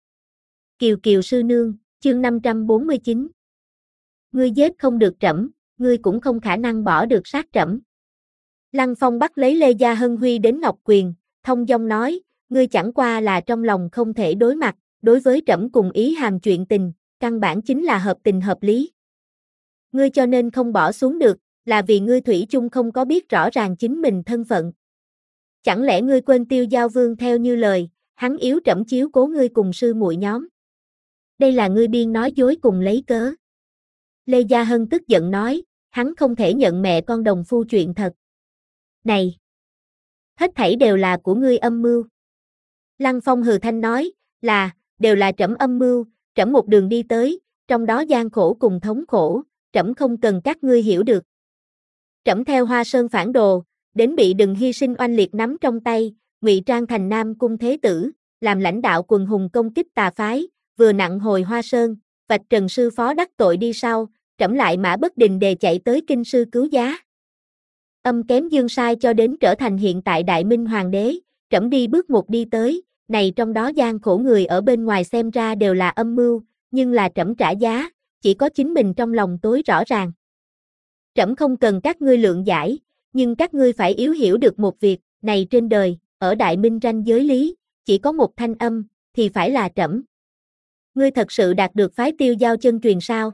Kiều Kiều sư nương, chương năm trăm bốn mươi chín. Ngươi giết không được trẫm, ngươi cũng không khả năng bỏ được sát trẫm. Lăng Phong bắt lấy Lê Gia Hân huy đến ngọc quyền, thông dong nói, ngươi chẳng qua là trong lòng không thể đối mặt, đối với trẫm cùng Ý Hàm chuyện tình, căn bản chính là hợp tình hợp lý. Ngươi cho nên không bỏ xuống được, là vì ngươi thủy chung không có biết rõ ràng chính mình thân phận. Chẳng lẽ ngươi quên Tiêu Giao Vương theo như lời, hắn yếu trẫm chiếu cố ngươi cùng sư muội nhóm. Đây là ngươi biên nói dối cùng lấy cớ. Lê Gia Hân tức giận nói, hắn không thể nhận mẹ con đồng phu chuyện thật. Này! Hết thảy đều là của ngươi âm mưu. Lăng Phong hừ thanh nói, là, đều là trẫm âm mưu, trẫm một đường đi tới, trong đó gian khổ cùng thống khổ, trẫm không cần các ngươi hiểu được. Trẫm theo Hoa Sơn phản đồ, đến bị đừng hy sinh oanh liệt nắm trong tay, ngụy trang thành Nam Cung Thế Tử, làm lãnh đạo quần hùng công kích tà phái, vừa nặng hồi Hoa Sơn, vạch trần sư phó đắc tội đi sau, trẫm lại mã bất đình đề chạy tới kinh sư cứu giá. Âm kém dương sai cho đến trở thành hiện tại Đại Minh Hoàng đế, trẫm đi bước một đi tới, này trong đó gian khổ người ở bên ngoài xem ra đều là âm mưu, nhưng là trẫm trả giá, chỉ có chính mình trong lòng tối rõ ràng. Trẫm không cần các ngươi lượng giải, nhưng các ngươi phải yếu hiểu được một việc, này trên đời, ở Đại Minh ranh giới lý, chỉ có một thanh âm, thì phải là trẫm. Ngươi thật sự đạt được phái Tiêu Giao chân truyền sao?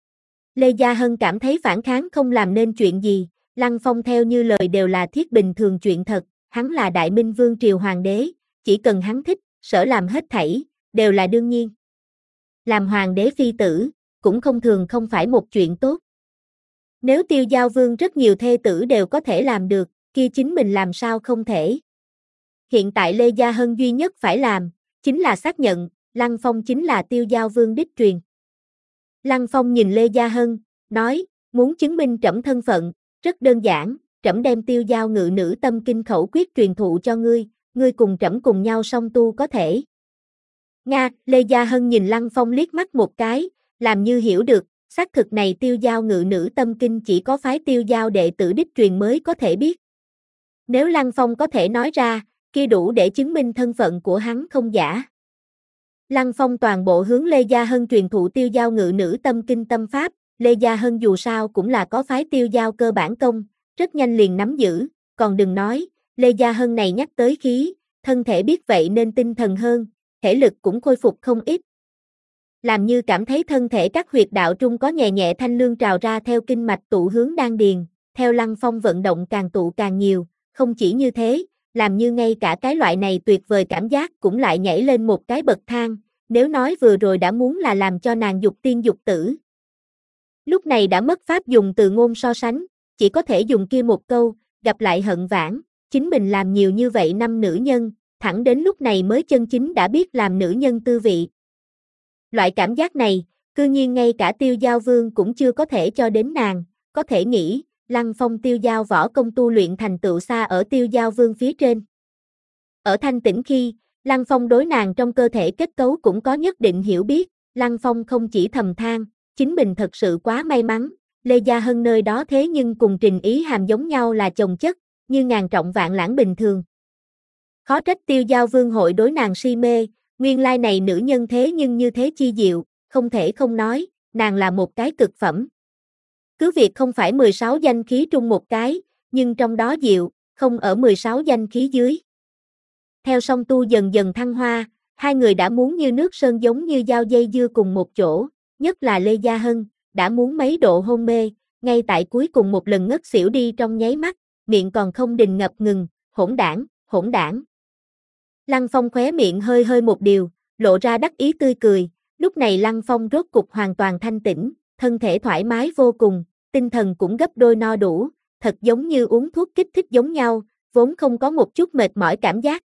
Lê Gia Hân cảm thấy phản kháng không làm nên chuyện gì, Lăng Phong theo như lời đều là thiết bình thường chuyện thật, hắn là Đại Minh Vương Triều Hoàng đế, chỉ cần hắn thích, sở làm hết thảy, đều là đương nhiên. Làm Hoàng đế phi tử, cũng không thường không phải một chuyện tốt. Nếu Tiêu Giao Vương rất nhiều thê tử đều có thể làm được, kia chính mình làm sao không thể. Hiện tại Lê Gia Hân duy nhất phải làm, chính là xác nhận, Lăng Phong chính là Tiêu Giao Vương đích truyền. Lăng Phong nhìn Lê Gia Hân, nói, muốn chứng minh trẫm thân phận, rất đơn giản, trẫm đem Tiêu Giao ngự nữ tâm kinh khẩu quyết truyền thụ cho ngươi, ngươi cùng trẫm cùng nhau song tu có thể. Nga, Lê Gia Hân nhìn Lăng Phong liếc mắt một cái, làm như hiểu được, xác thực này Tiêu Giao ngự nữ tâm kinh chỉ có phái Tiêu Giao đệ tử đích truyền mới có thể biết. Nếu Lăng Phong có thể nói ra, kia đủ để chứng minh thân phận của hắn không giả. Lăng Phong toàn bộ hướng Lê Gia Hân truyền thụ Tiêu Giao ngự nữ tâm kinh tâm pháp, Lê Gia Hân dù sao cũng là có phái Tiêu Giao cơ bản công, rất nhanh liền nắm giữ, còn đừng nói, Lê Gia Hân này nhắc tới khí, thân thể biết vậy nên tinh thần hơn, thể lực cũng khôi phục không ít. Làm như cảm thấy thân thể các huyệt đạo trung có nhẹ nhẹ thanh lương trào ra theo kinh mạch tụ hướng đan điền, theo Lăng Phong vận động càng tụ càng nhiều, không chỉ như thế, làm như ngay cả cái loại này tuyệt vời cảm giác cũng lại nhảy lên một cái bậc thang, nếu nói vừa rồi đã muốn là làm cho nàng dục tiên dục tử. Lúc này đã mất pháp dùng từ ngôn so sánh, chỉ có thể dùng kia một câu, gặp lại hận vãn, chính mình làm nhiều như vậy năm nữ nhân, thẳng đến lúc này mới chân chính đã biết làm nữ nhân tư vị. Loại cảm giác này, cư nhiên ngay cả Tiêu Giao Vương cũng chưa có thể cho đến nàng, có thể nghĩ, Lăng Phong Tiêu Giao võ công tu luyện thành tựu xa ở Tiêu Giao Vương phía trên. Ở thanh tĩnh khi, Lăng Phong đối nàng trong cơ thể kết cấu cũng có nhất định hiểu biết, Lăng Phong không chỉ thầm than, chính mình thật sự quá may mắn, Lê Gia Hân nơi đó thế nhưng cùng Trình Ý Hàm giống nhau là chồng chất, như ngàn trọng vạn lãng bình thường. Khó trách Tiêu Giao Vương hội đối nàng si mê, nguyên lai này nữ nhân thế nhưng như thế chi diệu, không thể không nói, nàng là một cái cực phẩm. Cứ việc không phải mười sáu danh khí trung một cái, nhưng trong đó diệu, không ở mười sáu danh khí dưới. Theo song tu dần dần thăng hoa, hai người đã muốn như nước sơn giống như dao dây dưa cùng một chỗ, nhất là Lê Gia Hân, đã muốn mấy độ hôn mê, ngay tại cuối cùng một lần ngất xỉu đi trong nháy mắt, miệng còn không đình ngập ngừng, hỗn đảng, hỗn đảng. Lăng Phong khóe miệng hơi hơi một điều, lộ ra đắc ý tươi cười, lúc này Lăng Phong rốt cục hoàn toàn thanh tĩnh, thân thể thoải mái vô cùng, tinh thần cũng gấp đôi no đủ, thật giống như uống thuốc kích thích giống nhau, vốn không có một chút mệt mỏi cảm giác.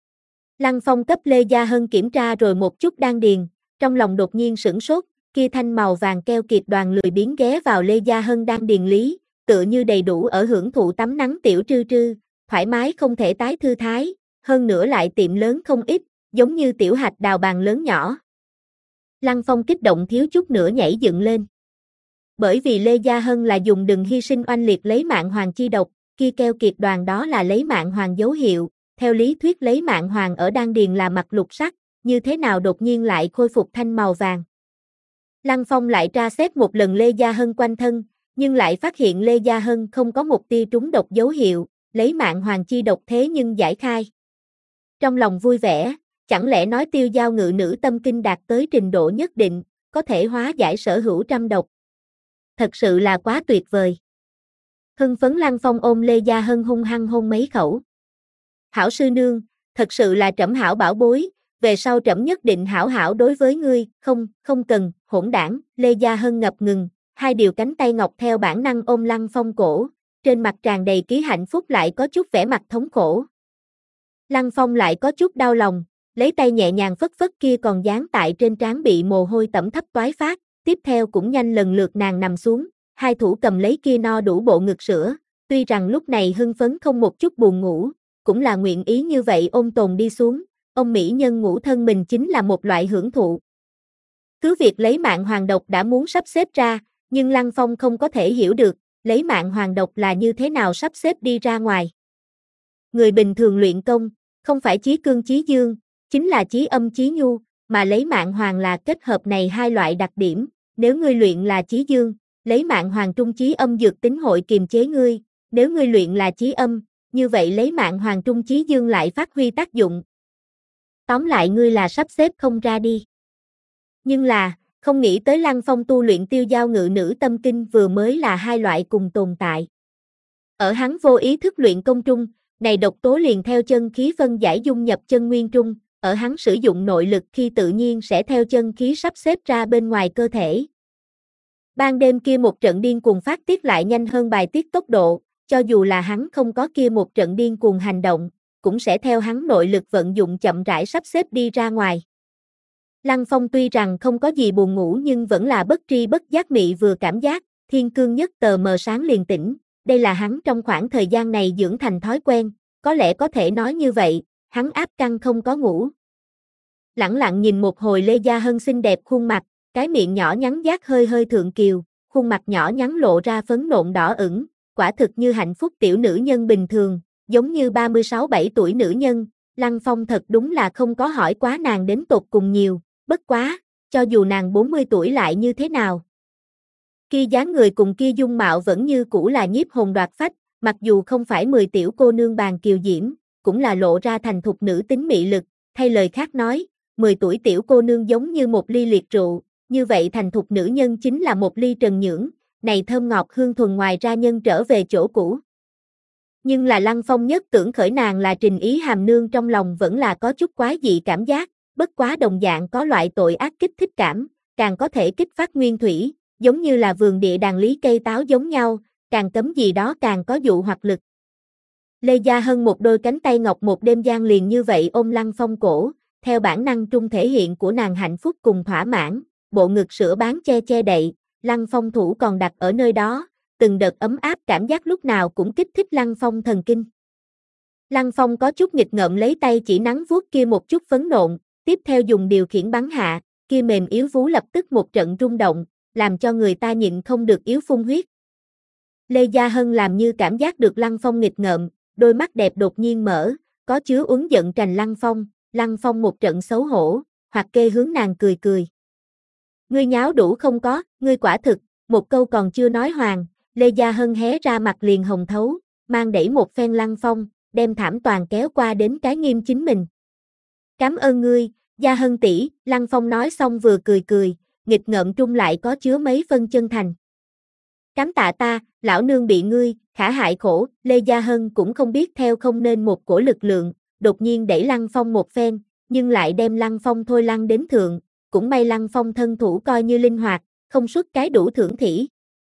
Lăng Phong cấp Lê Gia Hân kiểm tra rồi một chút đan điền, trong lòng đột nhiên sửng sốt, kia thanh màu vàng keo kiệt đoàn lười biến ghé vào Lê Gia Hân đan điền lý, tựa như đầy đủ ở hưởng thụ tắm nắng tiểu trư trư, thoải mái không thể tái thư thái, hơn nữa lại tiệm lớn không ít, giống như tiểu hạch đào bàn lớn nhỏ. Lăng Phong kích động thiếu chút nữa nhảy dựng lên. Bởi vì Lê Gia Hân là dùng đừng hy sinh oanh liệt lấy mạng hoàng chi độc, kia keo kiệt đoàn đó là lấy mạng hoàng dấu hiệu, theo lý thuyết lấy mạng hoàng ở đan điền là mặt lục sắc, như thế nào đột nhiên lại khôi phục thanh màu vàng. Lăng Phong lại tra xét một lần Lê Gia Hân quanh thân, nhưng lại phát hiện Lê Gia Hân không có một tia trúng độc dấu hiệu, lấy mạng hoàng chi độc thế nhưng giải khai. Trong lòng vui vẻ, chẳng lẽ nói Tiêu Giao ngự nữ tâm kinh đạt tới trình độ nhất định, có thể hóa giải sở hữu trăm độc. Thật sự là quá tuyệt vời. Hưng phấn Lăng Phong ôm Lê Gia Hân hung hăng hôn mấy khẩu. Hảo sư nương, thật sự là trẫm hảo bảo bối, về sau trẫm nhất định hảo hảo đối với ngươi, không, không cần, hỗn đảng, Lê Gia Hân ngập ngừng, hai điều cánh tay ngọc theo bản năng ôm Lăng Phong cổ, trên mặt tràn đầy ký hạnh phúc lại có chút vẻ mặt thống khổ. Lăng Phong lại có chút đau lòng, lấy tay nhẹ nhàng phất phất kia còn dán tại trên trán bị mồ hôi tẩm thấp toái phát, tiếp theo cũng nhanh lần lượt nàng nằm xuống, hai thủ cầm lấy kia no đủ bộ ngực sữa, tuy rằng lúc này hưng phấn không một chút buồn ngủ, cũng là nguyện ý như vậy ôm tồn đi xuống, ông mỹ nhân ngủ thân mình chính là một loại hưởng thụ. Cứ việc lấy mạng hoàng độc đã muốn sắp xếp ra, nhưng Lăng Phong không có thể hiểu được, lấy mạng hoàng độc là như thế nào sắp xếp đi ra ngoài. Người bình thường luyện công, không phải chí cương chí dương, chính là chí âm chí nhu, mà lấy mạng hoàng là kết hợp này hai loại đặc điểm, nếu ngươi luyện là chí dương, lấy mạng hoàng trung chí âm dược tính hội kiềm chế ngươi, nếu ngươi luyện là chí âm, như vậy lấy mạng hoàng trung chí dương lại phát huy tác dụng. Tóm lại ngươi là sắp xếp không ra đi. Nhưng là, không nghĩ tới Lăng Phong tu luyện Tiêu Giao ngự nữ tâm kinh vừa mới là hai loại cùng tồn tại. Ở hắn vô ý thức luyện công trung, này độc tố liền theo chân khí phân giải dung nhập chân nguyên trung, ở hắn sử dụng nội lực khi tự nhiên sẽ theo chân khí sắp xếp ra bên ngoài cơ thể. Ban đêm kia một trận điên cuồng phát tiết lại nhanh hơn bài tiết tốc độ, cho dù là hắn không có kia một trận điên cuồng hành động, cũng sẽ theo hắn nội lực vận dụng chậm rãi sắp xếp đi ra ngoài. Lăng Phong tuy rằng không có gì buồn ngủ nhưng vẫn là bất tri bất giác mị vừa cảm giác, thiên cương nhất tờ mờ sáng liền tỉnh, đây là hắn trong khoảng thời gian này dưỡng thành thói quen, có lẽ có thể nói như vậy, hắn áp căng không có ngủ. Lẳng lặng nhìn một hồi Lê Gia Hân xinh đẹp khuôn mặt, cái miệng nhỏ nhắn giác hơi hơi thượng kiều, khuôn mặt nhỏ nhắn lộ ra phấn nộn đỏ ửng, quả thực như hạnh phúc tiểu nữ nhân bình thường, giống như ba mươi sáu bảy tuổi nữ nhân, Lăng Phong thật đúng là không có hỏi quá nàng đến tột cùng nhiều, bất quá, cho dù nàng bốn mươi tuổi lại như thế nào. Kia dáng người cùng kia dung mạo vẫn như cũ là nhiếp hồn đoạt phách, mặc dù không phải mười tiểu cô nương bàn kiều diễm, cũng là lộ ra thành thục nữ tính mị lực, thay lời khác nói, mười tuổi tiểu cô nương giống như một ly liệt rượu, như vậy thành thục nữ nhân chính là một ly trần nhưỡng, này thơm ngọt hương thuần ngoài ra nhân trở về chỗ cũ. Nhưng là Lăng Phong nhất tưởng khởi nàng là Trình Ý Hàm nương trong lòng vẫn là có chút quái dị cảm giác, bất quá đồng dạng có loại tội ác kích thích cảm, càng có thể kích phát nguyên thủy, giống như là vườn địa đàng lý cây táo giống nhau, càng cấm gì đó càng có dụ hoặc lực. Lê Gia Hân một đôi cánh tay ngọc một đêm gian liền như vậy ôm Lăng Phong cổ, theo bản năng trung thể hiện của nàng hạnh phúc cùng thỏa mãn, bộ ngực sữa bán che che đậy, Lăng Phong thủ còn đặt ở nơi đó, từng đợt ấm áp cảm giác lúc nào cũng kích thích Lăng Phong thần kinh. Lăng Phong có chút nghịch ngợm lấy tay chỉ nắng vuốt kia một chút phấn nộn, tiếp theo dùng điều khiển bắn hạ, kia mềm yếu vú lập tức một trận rung động, làm cho người ta nhịn không được yếu phun huyết. Lê Gia Hân làm như cảm giác được Lăng Phong nghịch ngợm, đôi mắt đẹp đột nhiên mở, có chứa uốn giận trành Lăng Phong, Lăng Phong một trận xấu hổ, hoặc kê hướng nàng cười cười. Ngươi nháo đủ không có, ngươi quả thực, một câu còn chưa nói hoàn, Lê Gia Hân hé ra mặt liền hồng thấu, mang đẩy một phen Lăng Phong, đem thảm toàn kéo qua đến cái nghiêm chính mình. Cảm ơn ngươi, Gia Hân tỷ, Lăng Phong nói xong vừa cười cười, nghịch ngợm trung lại có chứa mấy phân chân thành. Cám tạ ta, lão nương bị ngươi, khả hại khổ, Lê Gia Hân cũng không biết theo không nên một cổ lực lượng, đột nhiên đẩy Lăng Phong một phen, nhưng lại đem Lăng Phong thôi lăn đến thượng, cũng may Lăng Phong thân thủ coi như linh hoạt, không xuất cái đủ thưởng thỉ.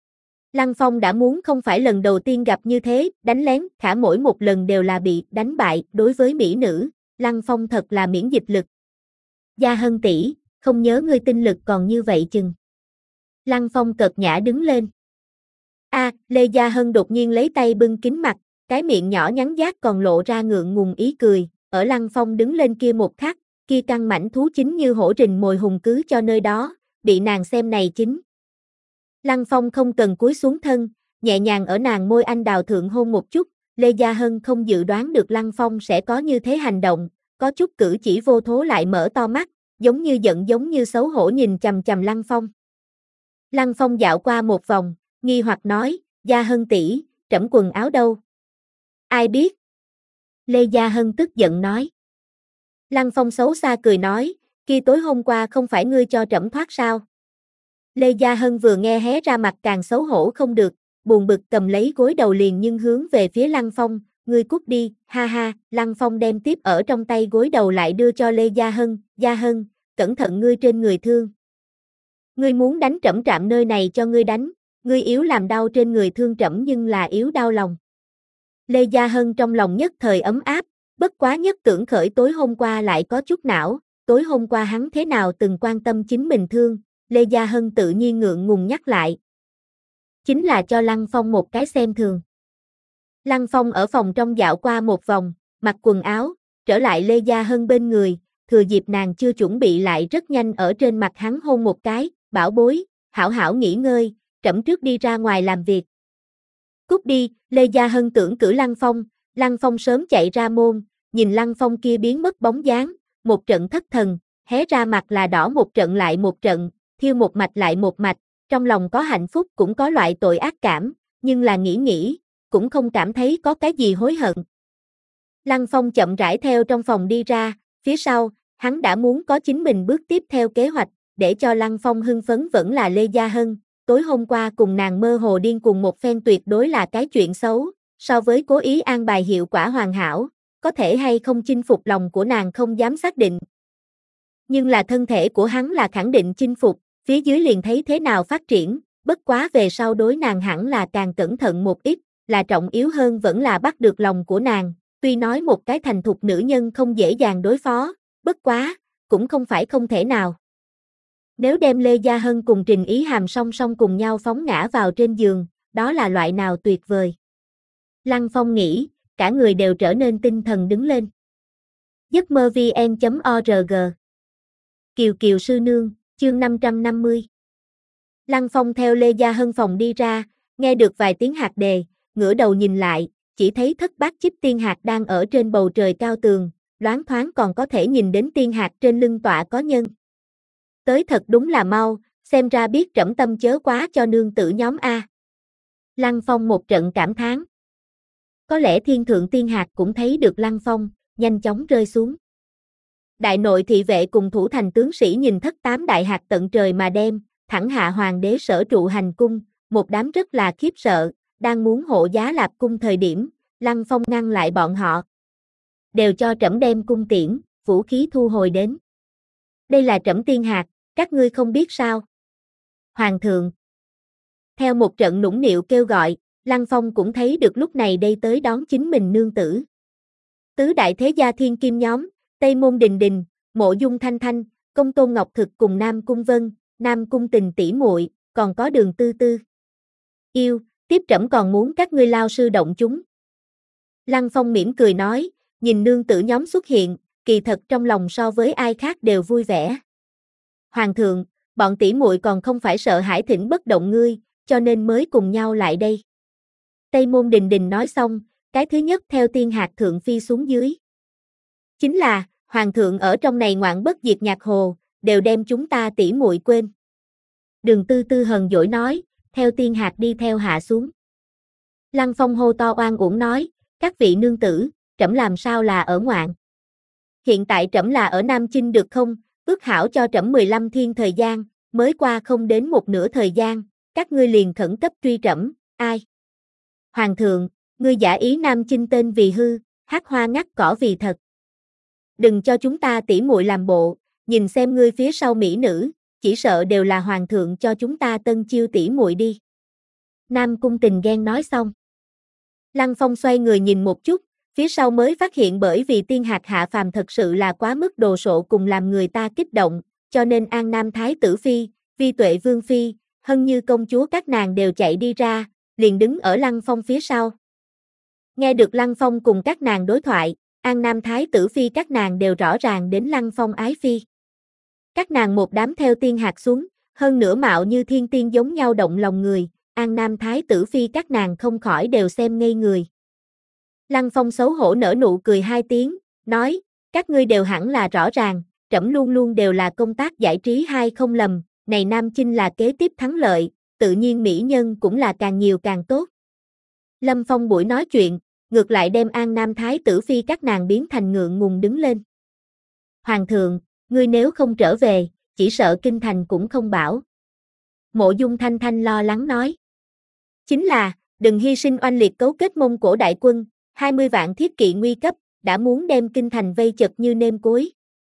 Lăng Phong đã muốn không phải lần đầu tiên gặp như thế, đánh lén, khả mỗi một lần đều là bị đánh bại, đối với mỹ nữ, Lăng Phong thật là miễn dịch lực. Gia Hân tỷ, không nhớ ngươi tinh lực còn như vậy chừng. Lăng Phong cợt nhã đứng lên. A, à, Lê Gia Hân đột nhiên lấy tay bưng kín mặt, cái miệng nhỏ nhắn giác còn lộ ra ngượng ngùng ý cười, ở Lăng Phong đứng lên kia một khắc, kia căng mảnh thú chính như hổ rình mồi hùng cứ cho nơi đó, bị nàng xem này chính. Lăng Phong không cần cúi xuống thân, nhẹ nhàng ở nàng môi anh đào thượng hôn một chút, Lê Gia Hân không dự đoán được Lăng Phong sẽ có như thế hành động, có chút cử chỉ vô thố lại mở to mắt, giống như giận giống như xấu hổ nhìn chằm chằm Lăng Phong. Lăng Phong dạo qua một vòng, nghi hoặc nói, Gia Hân tỷ, trẫm quần áo đâu? Ai biết? Lê Gia Hân tức giận nói. Lăng Phong xấu xa cười nói, kia tối hôm qua không phải ngươi cho trẫm thoát sao? Lê Gia Hân vừa nghe hé ra mặt càng xấu hổ không được, buồn bực cầm lấy gối đầu liền nhưng hướng về phía Lăng Phong, ngươi cút đi, ha ha, Lăng Phong đem tiếp ở trong tay gối đầu lại đưa cho Lê Gia Hân, Gia Hân, cẩn thận ngươi trên người thương. Ngươi muốn đánh trẫm trạm nơi này cho ngươi đánh, ngươi yếu làm đau trên người thương trẫm nhưng là yếu đau lòng. Lê Gia Hân trong lòng nhất thời ấm áp, bất quá nhất tưởng khởi tối hôm qua lại có chút não, tối hôm qua hắn thế nào từng quan tâm chính mình thương, Lê Gia Hân tự nhiên ngượng ngùng nhắc lại. Chính là cho Lăng Phong một cái xem thường. Lăng Phong ở phòng trong dạo qua một vòng, mặc quần áo, trở lại Lê Gia Hân bên người, thừa dịp nàng chưa chuẩn bị lại rất nhanh ở trên mặt hắn hôn một cái, bảo bối, hảo hảo nghỉ ngơi, trẫm trước đi ra ngoài làm việc. Cút đi, Lê Gia Hân tưởng cử Lăng Phong, Lăng Phong sớm chạy ra môn, nhìn Lăng Phong kia biến mất bóng dáng, một trận thất thần, hé ra mặt là đỏ một trận lại một trận, thiêu một mạch lại một mạch, trong lòng có hạnh phúc cũng có loại tội ác cảm, nhưng là nghĩ nghĩ, cũng không cảm thấy có cái gì hối hận. Lăng Phong chậm rãi theo trong phòng đi ra, phía sau, hắn đã muốn có chính mình bước tiếp theo kế hoạch, để cho Lăng Phong hưng phấn vẫn là Lê Gia Hân, tối hôm qua cùng nàng mơ hồ điên cùng một phen tuyệt đối là cái chuyện xấu, so với cố ý an bài hiệu quả hoàn hảo, có thể hay không chinh phục lòng của nàng không dám xác định. Nhưng là thân thể của hắn là khẳng định chinh phục, phía dưới liền thấy thế nào phát triển, bất quá về sau đối nàng hẳn là càng cẩn thận một ít, là trọng yếu hơn vẫn là bắt được lòng của nàng, tuy nói một cái thành thục nữ nhân không dễ dàng đối phó, bất quá, cũng không phải không thể nào. Nếu đem Lê Gia Hân cùng Trình Ý Hàm song song cùng nhau phóng ngã vào trên giường, đó là loại nào tuyệt vời. Lăng Phong nghĩ, cả người đều trở nên tinh thần đứng lên. giấc mơ vn chấm org Kiều Kiều sư nương, chương năm trăm năm mươi. Lăng Phong theo Lê Gia Hân phòng đi ra, nghe được vài tiếng hạt đề, ngửa đầu nhìn lại, chỉ thấy thất bát chích tiên hạt đang ở trên bầu trời cao tường, loáng thoáng còn có thể nhìn đến tiên hạt trên lưng tọa có nhân. Tới thật đúng là mau, xem ra biết trẫm tâm chớ quá cho nương tử nhóm A. Lăng Phong một trận cảm thán. Có lẽ thiên thượng tiên hạt cũng thấy được Lăng Phong, nhanh chóng rơi xuống. Đại nội thị vệ cùng thủ thành tướng sĩ nhìn thất tám đại hạt tận trời mà đem, thẳng hạ hoàng đế sở trụ hành cung, một đám rất là khiếp sợ, đang muốn hộ giá Lạp cung thời điểm, Lăng Phong ngăn lại bọn họ. Đều cho trẫm đem cung tiễn, vũ khí thu hồi đến. Đây là trẫm tiên hạt, các ngươi không biết sao? Hoàng thượng. Theo một trận nũng nịu kêu gọi, Lăng Phong cũng thấy được lúc này đây tới đón chính mình nương tử. Tứ đại thế gia thiên kim nhóm, Tây Môn Đình Đình, Mộ Dung Thanh Thanh, Công Tôn Ngọc Thực cùng Nam Cung Vân, Nam Cung Tình tỷ muội, còn có Đường Tư Tư. Yêu, tiếp trẫm còn muốn các ngươi lao sư động chúng. Lăng Phong mỉm cười nói, nhìn nương tử nhóm xuất hiện, kỳ thật trong lòng so với ai khác đều vui vẻ. Hoàng thượng, bọn tỷ muội còn không phải sợ hãi thỉnh bất động ngươi, cho nên mới cùng nhau lại đây. Tây Môn Đình Đình nói xong, cái thứ nhất theo tiên hạt thượng phi xuống dưới. Chính là, hoàng thượng ở trong này ngoạn bất diệt nhạc hồ, đều đem chúng ta tỷ muội quên. Đường Tư Tư hờn dỗi nói, theo tiên hạt đi theo hạ xuống. Lăng Phong hô to oan uổng nói, các vị nương tử, trẫm làm sao là ở ngoạn. Hiện tại trẫm là ở Nam Chinh được không, ước hảo cho trẫm mười lăm thiên thời gian, mới qua không đến một nửa thời gian, các ngươi liền khẩn cấp truy trẫm, ai? Hoàng thượng, ngươi giả ý Nam Chinh tên vì hư, hát hoa ngắt cỏ vì thật. Đừng cho chúng ta tỉ muội làm bộ, nhìn xem ngươi phía sau mỹ nữ, chỉ sợ đều là hoàng thượng cho chúng ta tân chiêu tỉ muội đi. Nam Cung Tình ghen nói xong. Lăng Phong xoay người nhìn một chút, phía sau mới phát hiện bởi vì tiên hạt hạ phàm thật sự là quá mức đồ sộ cùng làm người ta kích động, cho nên An Nam Thái tử Phi, Vi Tuệ Vương Phi, Hân Như công chúa các nàng đều chạy đi ra, liền đứng ở Lăng Phong phía sau. Nghe được Lăng Phong cùng các nàng đối thoại, An Nam Thái tử Phi các nàng đều rõ ràng đến Lăng Phong ái phi. Các nàng một đám theo tiên hạt xuống, hơn nữa mạo như thiên tiên giống nhau động lòng người, An Nam Thái tử Phi các nàng không khỏi đều xem ngây người. Lăng Phong xấu hổ nở nụ cười hai tiếng, nói, các ngươi đều hẳn là rõ ràng, trẫm luôn luôn đều là công tác giải trí hay không lầm, này Nam Chinh là kế tiếp thắng lợi, tự nhiên mỹ nhân cũng là càng nhiều càng tốt. Lâm Phong buổi nói chuyện, ngược lại đem An Nam Thái tử Phi các nàng biến thành ngượng ngùng đứng lên. Hoàng thượng, ngươi nếu không trở về, chỉ sợ kinh thành cũng không bảo. Mộ Dung Thanh Thanh lo lắng nói. Chính là, đừng hy sinh oanh liệt cấu kết Mông Cổ đại quân, hai mươi vạn thiết kỵ nguy cấp, đã muốn đem kinh thành vây chật như nêm cối.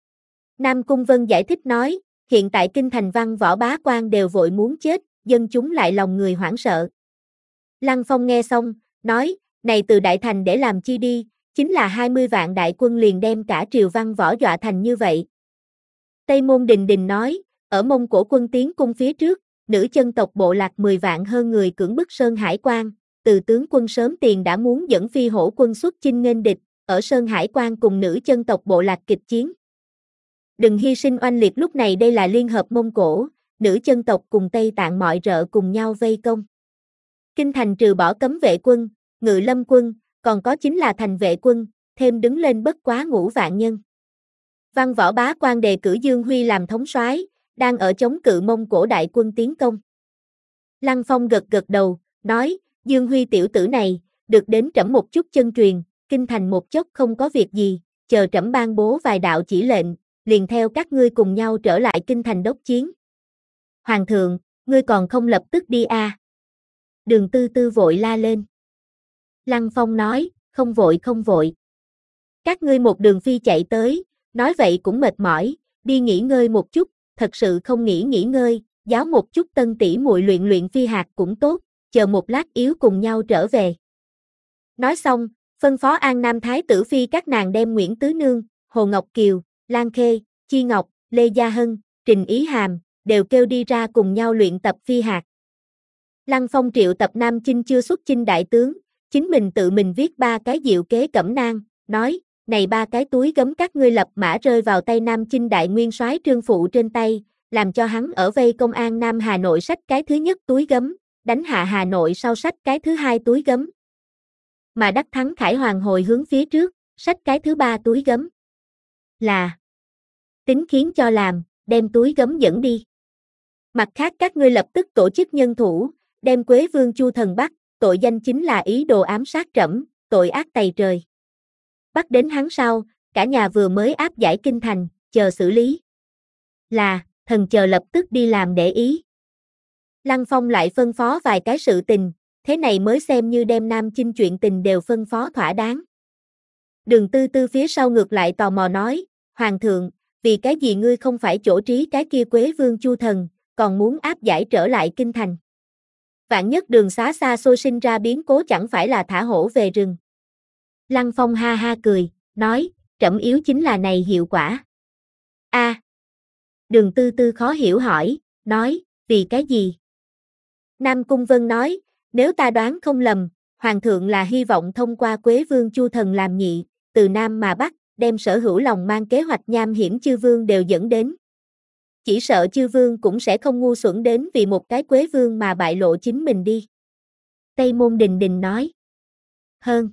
Nam Cung Vân giải thích nói, hiện tại kinh thành văn võ bá quan đều vội muốn chết, dân chúng lại lòng người hoảng sợ. Lăng Phong nghe xong, nói, này từ đại thành để làm chi đi, chính là hai mươi vạn đại quân liền đem cả triều văn võ dọa thành như vậy. Tây Môn Đình Đình nói, ở Mông Cổ quân tiến cung phía trước, nữ chân tộc bộ lạc mười vạn hơn người cưỡng bức Sơn Hải Quan, từ tướng quân sớm tiền đã muốn dẫn phi hổ quân xuất chinh nghênh địch, ở Sơn Hải Quan cùng nữ chân tộc bộ lạc kịch chiến. Đừng hy sinh oanh liệt lúc này đây là liên hợp Mông Cổ, nữ chân tộc cùng Tây Tạng mọi rợ cùng nhau vây công. Kinh thành trừ bỏ cấm vệ quân, ngự lâm quân, còn có chính là thành vệ quân, thêm đứng lên bất quá ngũ vạn nhân. Văn võ bá quan đề cử Dương Huy làm thống soái, đang ở chống cự Mông Cổ đại quân tiến công. Lăng Phong gật gật đầu, nói, Dương Huy tiểu tử này, được đến trẫm một chút chân truyền, kinh thành một chốc không có việc gì, chờ trẫm ban bố vài đạo chỉ lệnh, liền theo các ngươi cùng nhau trở lại kinh thành đốc chiến. Hoàng thượng, ngươi còn không lập tức đi à? Đường Tư Tư vội la lên. Lăng Phong nói, không vội không vội. Các ngươi một đường phi chạy tới, nói vậy cũng mệt mỏi, đi nghỉ ngơi một chút, thật sự không nghỉ nghỉ ngơi, giáo một chút tân tỷ muội luyện luyện phi hạt cũng tốt, chờ một lát yếu cùng nhau trở về. Nói xong, phân phó An Nam Thái tử Phi các nàng đem Nguyễn Tứ Nương, Hồ Ngọc Kiều, Lan Khê, Chi Ngọc, Lê Gia Hân, Trình Ý Hàm, đều kêu đi ra cùng nhau luyện tập phi hạt. Lăng Phong triệu tập Nam Chinh chưa xuất chinh đại tướng, chính mình tự mình viết ba cái diệu kế cẩm nang, nói, này ba cái túi gấm các ngươi lập mã rơi vào tay Nam Chinh đại nguyên soái Trương Phụ trên tay, làm cho hắn ở vây công an Nam Hà Nội sách cái thứ nhất túi gấm, đánh hạ Hà Nội sau sách cái thứ hai túi gấm. Mà đắc thắng Khải Hoàng hồi hướng phía trước, sách cái thứ ba túi gấm. Là tính khiến cho làm, đem túi gấm dẫn đi. Mặt khác các ngươi lập tức tổ chức nhân thủ, đem Quế Vương Chu Thần bắt, tội danh chính là ý đồ ám sát trẫm, tội ác tày trời. Bắt đến hắn sau, cả nhà vừa mới áp giải kinh thành, chờ xử lý. Là, thần chờ lập tức đi làm để ý. Lăng Phong lại phân phó vài cái sự tình, thế này mới xem như đem Nam Chinh chuyện tình đều phân phó thỏa đáng. Đường Tư Tư phía sau ngược lại tò mò nói, Hoàng thượng, vì cái gì ngươi không phải chỗ trí cái kia Quế Vương Chu Thần, còn muốn áp giải trở lại kinh thành. Vạn nhất đường xá xa xôi sinh ra biến cố chẳng phải là thả hổ về rừng. Lăng Phong ha ha cười, nói, trẫm yếu chính là này hiệu quả. A. À, Đường Tư Tư khó hiểu hỏi, nói, vì cái gì? Nam Cung Vân nói, nếu ta đoán không lầm, Hoàng thượng là hy vọng thông qua Quế Vương Chu Thần làm nhị, từ Nam mà Bắc, đem sở hữu lòng mang kế hoạch nham hiểm chư vương đều dẫn đến. Chỉ sợ chư vương cũng sẽ không ngu xuẩn đến vì một cái Quế Vương mà bại lộ chính mình đi. Tây Môn Đình Đình nói. Hơn.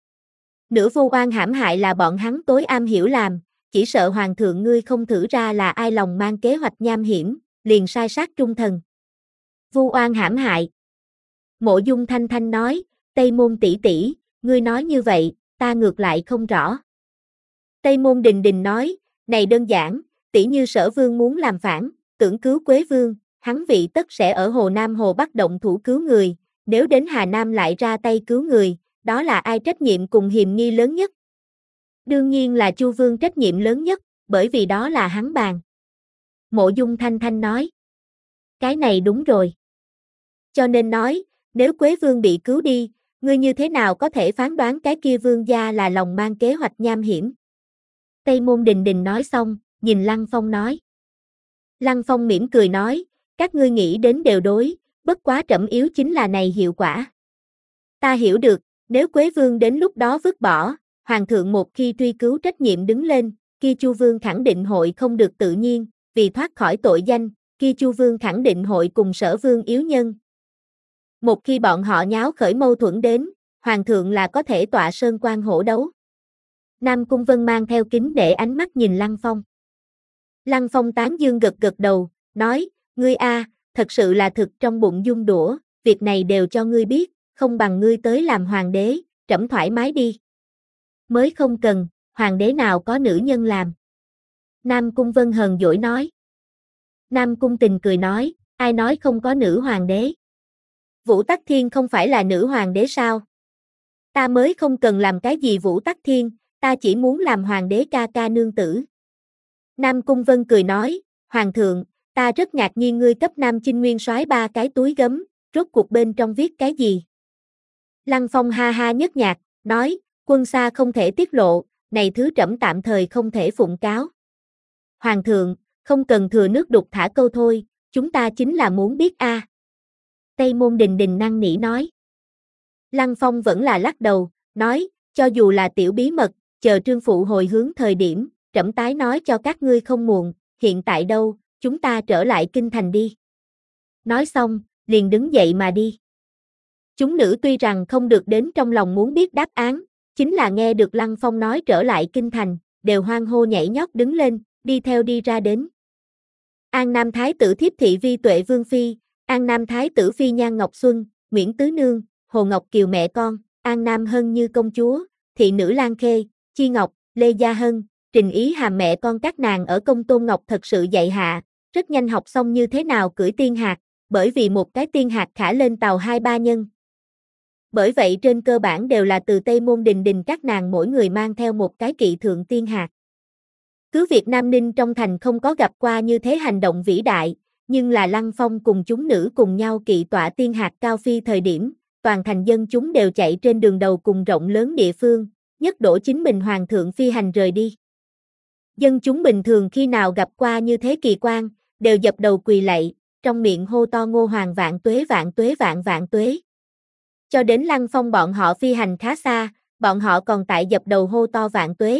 Nửa vô oan hãm hại là bọn hắn tối am hiểu làm, chỉ sợ Hoàng thượng ngươi không thử ra là ai lòng mang kế hoạch nham hiểm, liền sai sát trung thần. Vu oan hãm hại. Mộ Dung Thanh Thanh nói, Tây Môn tỷ tỷ, ngươi nói như vậy, ta ngược lại không rõ. Tây Môn Đình Đình nói, này đơn giản, tỷ như Sở Vương muốn làm phản, tưởng cứu Quế Vương, hắn vị tất sẽ ở Hồ Nam Hồ Bắc động thủ cứu người, nếu đến Hà Nam lại ra tay cứu người, đó là ai trách nhiệm cùng hiềm nghi lớn nhất? Đương nhiên là Chu Vương trách nhiệm lớn nhất, bởi vì đó là hắn bàn. Mộ Dung Thanh Thanh nói, cái này đúng rồi. Cho nên nói, nếu Quế Vương bị cứu đi, ngươi như thế nào có thể phán đoán cái kia vương gia là lòng mang kế hoạch nham hiểm? Tây Môn Đình Đình nói xong, nhìn Lăng Phong nói. Lăng Phong mỉm cười nói, các ngươi nghĩ đến đều đối, bất quá trẫm yếu chính là này hiệu quả. Ta hiểu được, nếu Quế Vương đến lúc đó vứt bỏ, Hoàng thượng một khi truy cứu trách nhiệm đứng lên, kia Chu Vương khẳng định hội không được tự nhiên, vì thoát khỏi tội danh, kia Chu Vương khẳng định hội cùng Sở Vương yếu nhân. Một khi bọn họ nháo khởi mâu thuẫn đến, Hoàng thượng là có thể tọa sơn quan hổ đấu. Nam Cung Vân mang theo kính để ánh mắt nhìn Lăng Phong. Lăng Phong tán dương gật gật đầu, nói, ngươi a, thật sự là thực trong bụng dung đũa, việc này đều cho ngươi biết, không bằng ngươi tới làm hoàng đế, trẫm thoải mái đi. Mới không cần, hoàng đế nào có nữ nhân làm. Nam Cung Vân hờn dỗi nói. Nam Cung Tình cười nói, ai nói không có nữ hoàng đế. Vũ Tắc Thiên không phải là nữ hoàng đế sao? Ta mới không cần làm cái gì Vũ Tắc Thiên, ta chỉ muốn làm hoàng đế ca ca nương tử. Nam Cung Vân cười nói, Hoàng thượng, ta rất ngạc nhiên ngươi cấp Nam Chinh Nguyên soái ba cái túi gấm, rốt cuộc bên trong viết cái gì? Lăng Phong ha ha nhất nhạc, nói, quân xa không thể tiết lộ, này thứ trẫm tạm thời không thể phụng cáo. Hoàng thượng, không cần thừa nước đục thả câu thôi, chúng ta chính là muốn biết a. À. Tây Môn Đình Đình năn nỉ nói. Lăng Phong vẫn là lắc đầu, nói, cho dù là tiểu bí mật, chờ trương phụ hồi hướng thời điểm, trẫm tái nói cho các ngươi không muộn, hiện tại đâu, chúng ta trở lại kinh thành đi. Nói xong, liền đứng dậy mà đi. Chúng nữ tuy rằng không được đến trong lòng muốn biết đáp án, chính là nghe được Lăng Phong nói trở lại kinh thành, đều hoan hô nhảy nhót đứng lên, đi theo đi ra đến. An Nam Thái tử thiếp thị Vi Tuệ Vương Phi, An Nam Thái tử Phi Nhan Ngọc Xuân, Nguyễn Tứ Nương, Hồ Ngọc Kiều mẹ con, An Nam Hân Như công chúa, thị nữ Lan Khê, Chi Ngọc, Lê Gia Hân, Trình Ý Hàm mẹ con các nàng ở Công Tôn Ngọc thật sự dạy hạ, rất nhanh học xong như thế nào cưỡi tiên hạc, bởi vì một cái tiên hạc khả lên tàu hai ba nhân. Bởi vậy trên cơ bản đều là từ Tây Môn Đình Đình các nàng mỗi người mang theo một cái kỵ thượng tiên hạc. Cứ việc Nam Ninh trong thành không có gặp qua như thế hành động vĩ đại, nhưng là Lăng Phong cùng chúng nữ cùng nhau kỵ tọa tiên hạc cao phi thời điểm, toàn thành dân chúng đều chạy trên đường đầu cùng rộng lớn địa phương, nhất đổ chính mình hoàng thượng phi hành rời đi. Dân chúng bình thường khi nào gặp qua như thế kỳ quan, đều dập đầu quỳ lạy, trong miệng hô to Ngô Hoàng vạn tuế vạn tuế vạn vạn tuế. Cho đến Lăng Phong bọn họ phi hành khá xa, bọn họ còn tại dập đầu hô to vạn tuế.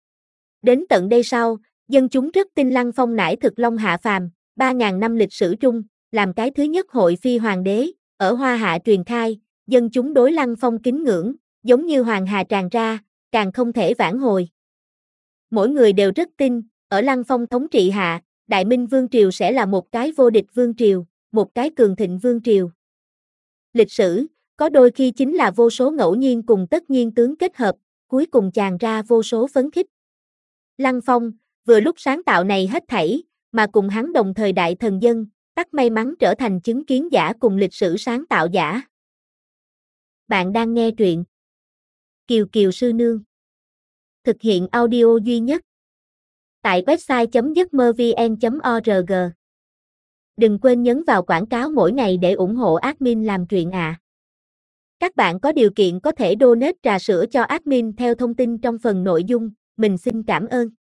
Đến tận đây sau, dân chúng rất tin Lăng Phong nải thực long hạ phàm, ba ngàn năm lịch sử trung, làm cái thứ nhất hội phi hoàng đế, ở Hoa Hạ truyền khai, dân chúng đối Lăng Phong kính ngưỡng, giống như hoàng hà tràn ra, càng không thể vãn hồi. Mỗi người đều rất tin, ở Lăng Phong thống trị hạ, Đại Minh Vương Triều sẽ là một cái vô địch Vương Triều, một cái cường thịnh Vương Triều. Lịch sử, có đôi khi chính là vô số ngẫu nhiên cùng tất nhiên tướng kết hợp, cuối cùng tràn ra vô số phấn khích. Lăng Phong, vừa lúc sáng tạo này hết thảy, mà cùng hắn đồng thời đại thần dân, tắc may mắn trở thành chứng kiến giả cùng lịch sử sáng tạo giả. Bạn đang nghe truyện Kiều Kiều Sư Nương. Thực hiện audio duy nhất tại website chấm giấc mơ vn chấm org. Đừng quên nhấn vào quảng cáo mỗi ngày để ủng hộ admin làm truyện ạ. À. Các bạn có điều kiện có thể donate trà sữa cho admin theo thông tin trong phần nội dung, mình xin cảm ơn.